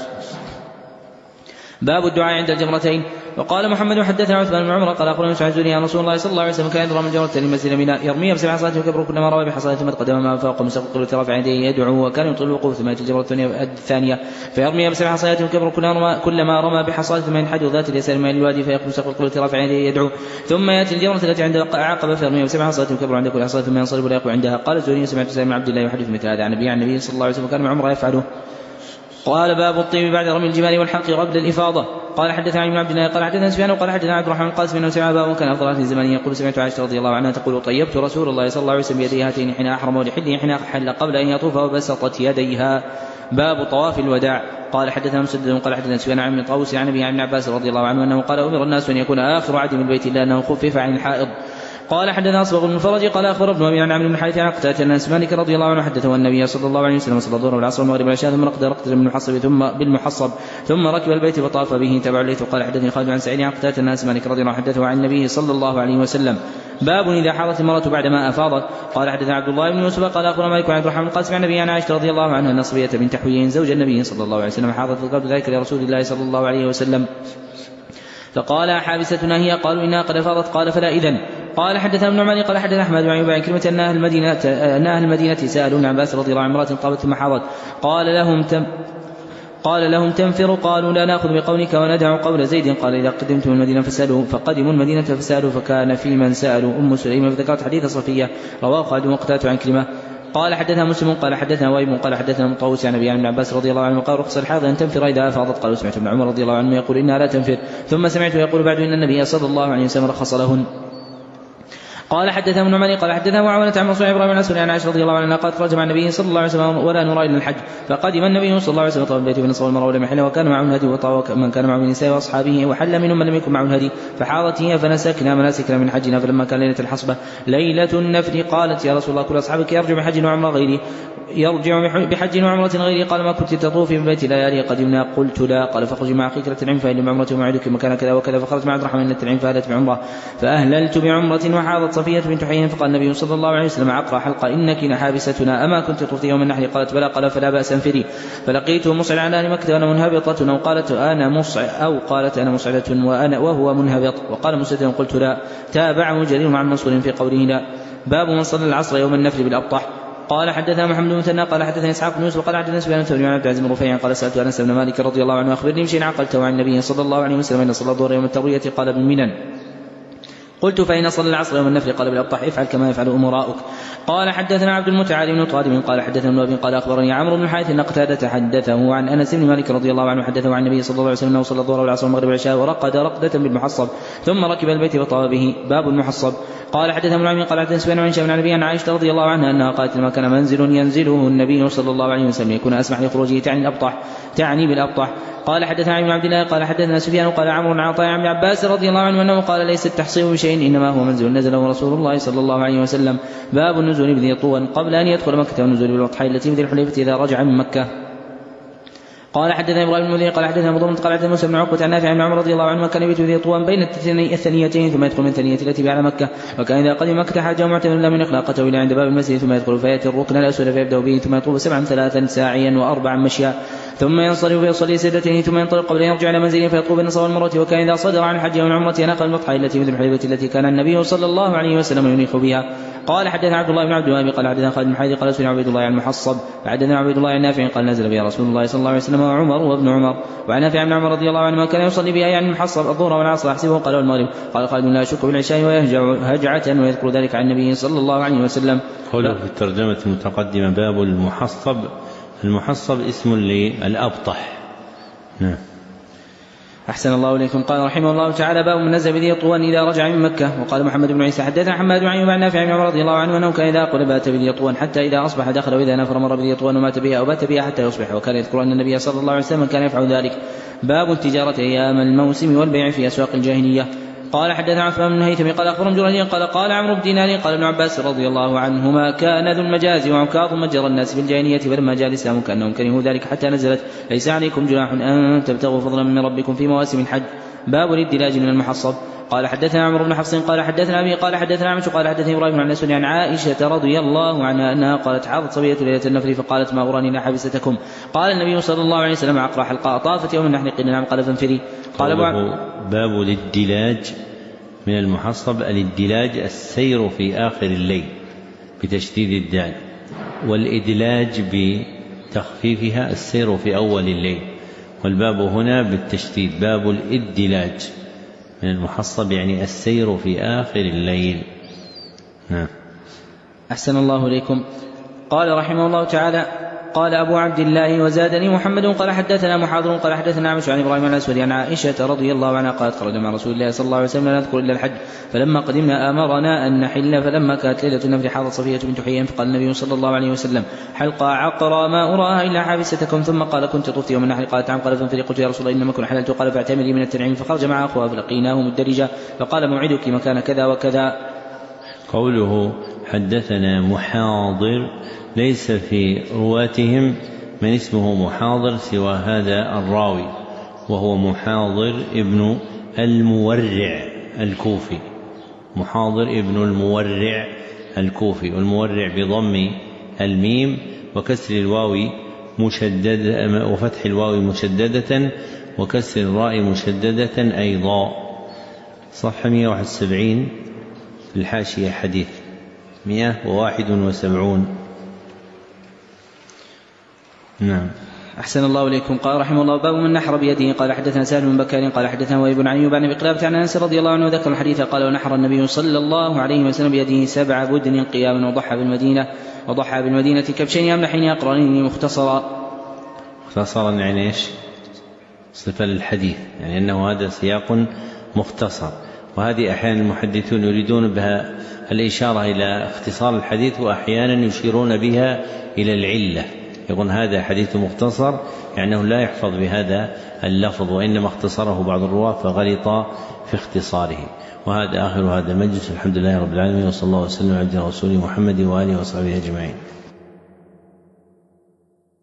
باب الدعاء عند الجمرتين. وقال محمد حدثنا عثمان بن عمر قال اخبرنا يوسف عن الزهري عن رسول الله صلى الله عليه وسلم كان يرمي الجمرة لمسجد منى يرميها بسبع حصيات ويكبر كلما رمى بحصاة ثم تقدم ما فوق مستقبل القبلة رافعا يديه يدعو وكان يطيل الوقوف ثم يأتي الجمرة الثانية فيرميها بسبع حصيات ويكبر كلما رمى بحصاة ثم ينحدر ذات اليسار من الوادي فيقوم مستقبل القبلة رافعا يديه يدعو ثم يأتي الجمرة التي عند عقبة فيرميها بسبع حصيات ويكبر عند كل حصاة ثم ينصرف ولا يقوى عندها. قال الزهري سمعت سالم بن عبد الله يحدث مثل هذا عن النبي عن النبي صلى الله عليه وسلم كان عمره يفعله. قال باب الطيب بعد رمي الجمال والحلق قبل الإفاضة. قال حدثنا عن عبد الله قال حدثنا سفيان وقال حدثنا عبد الرحمن القاسم انه سمع ابا كان افضل اهل الزمان يقول سمعت عائشه رضي الله عنها تقول طيبت رسول الله صلى الله عليه وسلم بيدي هاتين حين احرم ولحله حين حل قبل ان يطوف وبسطت يديها. باب طواف الوداع. قال حدثنا مسدد قال حدثنا سفيان عن طاووس عن ابي عن عباس رضي الله عنه انه قال امر الناس ان يكون اخر عهد من بيت الله انه خفف عن الحائض. قال حدثنا اصبغ بن الفرج قال اخبر ابن ابي عن عمرو بن الحارث عن قتاده ان انس مالك رضي الله عنه حدثه النبي صلى الله عليه وسلم صلى الظهر والعصر والمغرب والعشاء ثم رقد رقده بالمحصب ثم بالمحصب ثم ركب البيت وطاف به. تبع الليث. قال حدثني خالد عن سعيد عن قتاده ان انس مالك رضي الله عنه حدثه عن النبي صلى الله عليه وسلم. باب اذا حاضت المراه بعدما افاضت. قال حدثنا عبد الله بن يوسف قال اخبرنا مالك عن عبد الرحمن القاسم عن النبي عن عائشه رضي الله عنها ان صبيه بنت حوي زوج النبي صلى الله عليه وسلم حاضت فقالت ذلك لرسول الله صلى الله عليه وسلم فقال حابستنا هي؟ قالوا انها قد افاضت. قال فلا اذن. قال حدثنا ابن عمر قال حدثنا احمد بن عن كلمه ان اهل المدينه ان اهل المدينه سالوا عن عباس رضي الله عنه امراه طابت ثم حاضت. قال لهم تم قال لهم تنفروا؟ قالوا لا ناخذ بقولك وندع قول زيد. قال اذا قدمتم المدينه فسالوا فقدموا المدينه فسالوا فكان في من سالوا ام سليم فذكرت حديث صفيه رواه خالد وقتاده عن كلمه. قال حدثنا مسلم قال حدثنا وائل قال حدثنا مطوس عن ابي عن عباس رضي الله عنه قال رخص الحاض ان تنفر اذا افاضت. قال سمعت ابن عمر رضي الله عنه يقول انها لا تنفر ثم سمعته يقول بعد ان النبي صلى الله عليه وسلم رخص لهن. قال حدثنا ابن عمر قال حدثنا معاوية عن منصور ابراهيم بن الاسود عن عائشة رضي الله عنها قالت خرج مع النبي صلى الله عليه وسلم ولا نرى الا الحج فقدم النبي صلى الله عليه وسلم طاف البيت بين الصفا والمروه ولم يحل وكان معه الهدي وطاف من كان معه من النساء واصحابه وحل منهم من لم يكن معه الهدي فحاضت هي فنسكنا مناسكنا من حجنا. فلما كان ليله الحصبه ليله النفر قالت يا رسول الله كل اصحابك يرجع بحج وعمره غيري يرجع بحج وعمرة غيري. قال ما كنت تطوفي من بيت ليالي قدمنا؟ قلت لا. قال فاخرج مع اخيك للتنعيم فإن بعمرة وموعدك مكان كذا وكذا. فخرجت مع عبد الرحمن للتنعيم فأهلت بعمرة فأهللت بعمرة وحاضت صفية بنت حيي فقال النبي صلى الله عليه وسلم عقرى حلقة إنك لحابستنا أما كنت تطوفي يوم النحر؟ قالت بلى. قال فلا بأس انفري. فلقيته مسعد على أهل مكة وأنا منهبطة أو قالت أنا مسعد أو قالت أنا مسعدة وأنا وهو منهبط. وقال مسعد قلت لا. تابعه جرير مع منصور في قوله لا. باب من صلى العصر يوم النفر بالأبطح. قال حدثنا محمد بن مثنى قال حدثنا اسحاق بن يوسف قال حدثنا سفيان الثوري عن عبد العزيز بن رفيع قال سالت انس بن مالك رضي الله عنه اخبرني بشيء عقلته عن النبي صلى الله عليه وسلم ان صلى الظهر يوم الترويه قال بالمنن. قلت فإن صلى العصر يوم النفر قال بالأبطح افعل كما يفعل أمراؤك. قال حدثنا عبد المتعال بن طالب قال حدثنا ابن أبي قال أخبرني عمرو بن الحارث أن قتادة حدثه عن أنس بن مالك رضي الله عنه حدثه عن النبي صلى الله عليه وسلم أنه صلى الظهر والعصر والمغرب والعشاء ورقد رقدة بالمحصب ثم ركب البيت فطاف به. باب المحصب. قال حدثنا ابن عمي قال حدثنا سفيان عن هشام عن النبي عن عائشة رضي الله عنها أنها قالت لما كان منزل ينزله النبي صلى الله عليه وسلم يكون أسمح لخروجه تعني الأبطح تعني بالأبطح. قال حدثنا ابن عبد الله قال حدثنا سفيان قال عمرو بن عطاء عن عباس رضي الله عنه انه قال ليس التحصيل بشيء انما هو منزل نزله رسول الله صلى الله عليه وسلم. باب النزول بذي طوى قبل ان يدخل مكه والنزول بالاضحى التي بذي الحليفه اذا رجع من مكه. قال حدثنا ابراهيم بن مذيع قال حدثنا مضمون قال حدثنا موسى بن عقبة عن نافع عن عمر رضي الله عنه كان يبيت ذي طوى بين الثنيتين ثم يدخل من الثنية التي بعد مكة. وكان اذا قدم مكة حاجه معتمر لم يخلقته الى عند باب المسجد ثم يدخل فياتي الركن الاسود فيبدا به ثم يطوف سبعا ثلاثا ساعيا واربعا مشيا ثم ينصرف فيصلي سجدتين ثم ينطلق قبل ان يرجع الى منزله فيطوف بالنصر والمروه. وكان اذا صدر عن الحج والعمره نقل المضحى التي مثل الحليبه التي كان النبي صلى الله عليه وسلم ينيخ بها. قال حدثنا عبد الله بن عبد الوهاب قال حدثنا خالد بن حيدر قال سئل عبيد الله عن المحصب فحدثنا عبيد الله عن نافع قال نزل بها رسول الله صلى الله عليه وسلم وعمر وابن عمر. وعن نافع عن عمر رضي الله عنه ما كان يصلي بها يعني المحصب الظهر والعصر احسبه قال والمغرب. قال خالد لا يشك بالعشاء ويهجع هجعه ويذكر ذلك عن النبي صلى الله عليه وسلم. قوله في الترجمه المتقدمه باب المحصب. المحصب اسم للأبطح. نعم. أحسن الله إليكم. قال رحمه الله تعالى باب من نزل بذي طوى إذا رجع من مكة. وقال محمد بن عيسى حدثنا حماد بن عيوب عن نافع بن عمر رضي الله عنه أنه كان إذا أقل بات بذي طوى حتى إذا أصبح دخل وإذا نفر مر بذي طوى ومات بها أو بات بها حتى يصبح. وكان يذكر أن النبي صلى الله عليه وسلم كان يفعل ذلك. باب التجارة أيام الموسم والبيع في أسواق الجاهلية. قال حدثنا عثمان بن هيثم قال أخبرهم جرير قال قال عمرو بن دينار قال ابن عباس رضي الله عنهما كان ذو المجاز وعكاظ متجر الناس في الجاهلية فلما جاء الإسلام كأنهم كرهوا ذلك حتى نزلت ليس عليكم جناح أن تبتغوا فضلا من ربكم في مواسم الحج. باب الادلاج من المحصب. قال حدثنا عمرو بن حفص قال حدثنا أبي قال حدثنا عمش قال حدثني إبراهيم عن الأسود عن عائشة رضي الله عنها أنها قالت حاضت صبية ليلة النفر فقالت ما أراني لا حبستكم. قال النبي صلى الله عليه وسلم عقرى حلقاء طافت يوم النحر قيل نعم قال فانفري. قال باب الادلاج من المحصب. الادلاج السير في آخر الليل بتشديد الدال والإدلاج بتخفيفها السير في أول الليل والباب هنا بالتشديد. باب الادلاج من المحصب يعني السير في آخر الليل. نعم. أحسن الله إليكم. قال رحمه الله تعالى قال أبو عبد الله وزادني محمد قال حدثنا محاضر قال حدثنا عمش عن إبراهيم الأسود عن عائشة رضي الله عنها قالت خرج مع رسول الله صلى الله عليه وسلم لا نذكر إلا الحج فلما قدمنا آمرنا أن نحل فلما كانت ليلة النفر حاضت صفية بنت حيي فقال النبي صلى الله عليه وسلم حلقة عقرى ما أراها إلا حابستكم ثم قال كنت طفت يوم النحر قالت نعم قال فانفري قلت يا رسول الله إنما كن حللت قال فاعتمري من التنعيم فخرج مع أخوها فلقيناه مدرجا فقال موعدك مكان كذا وكذا. قوله حدثنا محاضر ليس في رواتهم من اسمه محاضر سوى هذا الراوي وهو محاضر ابن المورع الكوفي محاضر ابن المورع الكوفي والمورع بضم الميم وكسر الواو مشددة وفتح الواو مشددة وكسر الراء مشددة أيضا. صفحة مئة وواحد وسبعين في الحاشية حديث مئة وواحد وسبعون. نعم. أحسن الله إليكم. قال رحمه الله باب من نحر بيده قال حدثنا سالم بن بكار قال حدثنا وهيب بن أيوب عن أبي قلابة عن أنس رضي الله عنه ذكر الحديث قال ونحر النبي صلى الله عليه وسلم بيده سبع بدن قياما وضحى بالمدينة وضحى بالمدينة كبشين أملحين أقرنين مختصرا. مختصرا يعني إيش؟ صفة للحديث يعني أنه هذا سياق مختصر وهذه أحيانا المحدثون يريدون بها الإشارة إلى اختصار الحديث وأحيانا يشيرون بها إلى العلة يقول هذا حديث مختصر يعني أنه لا يحفظ بهذا اللفظ وإنما اختصره بعض الرواة فغلط في اختصاره. وهذا آخر هذا المجلس الحمد لله رب العالمين وصلى الله وسلم على عبده ورسوله محمد وآله وصحبه أجمعين.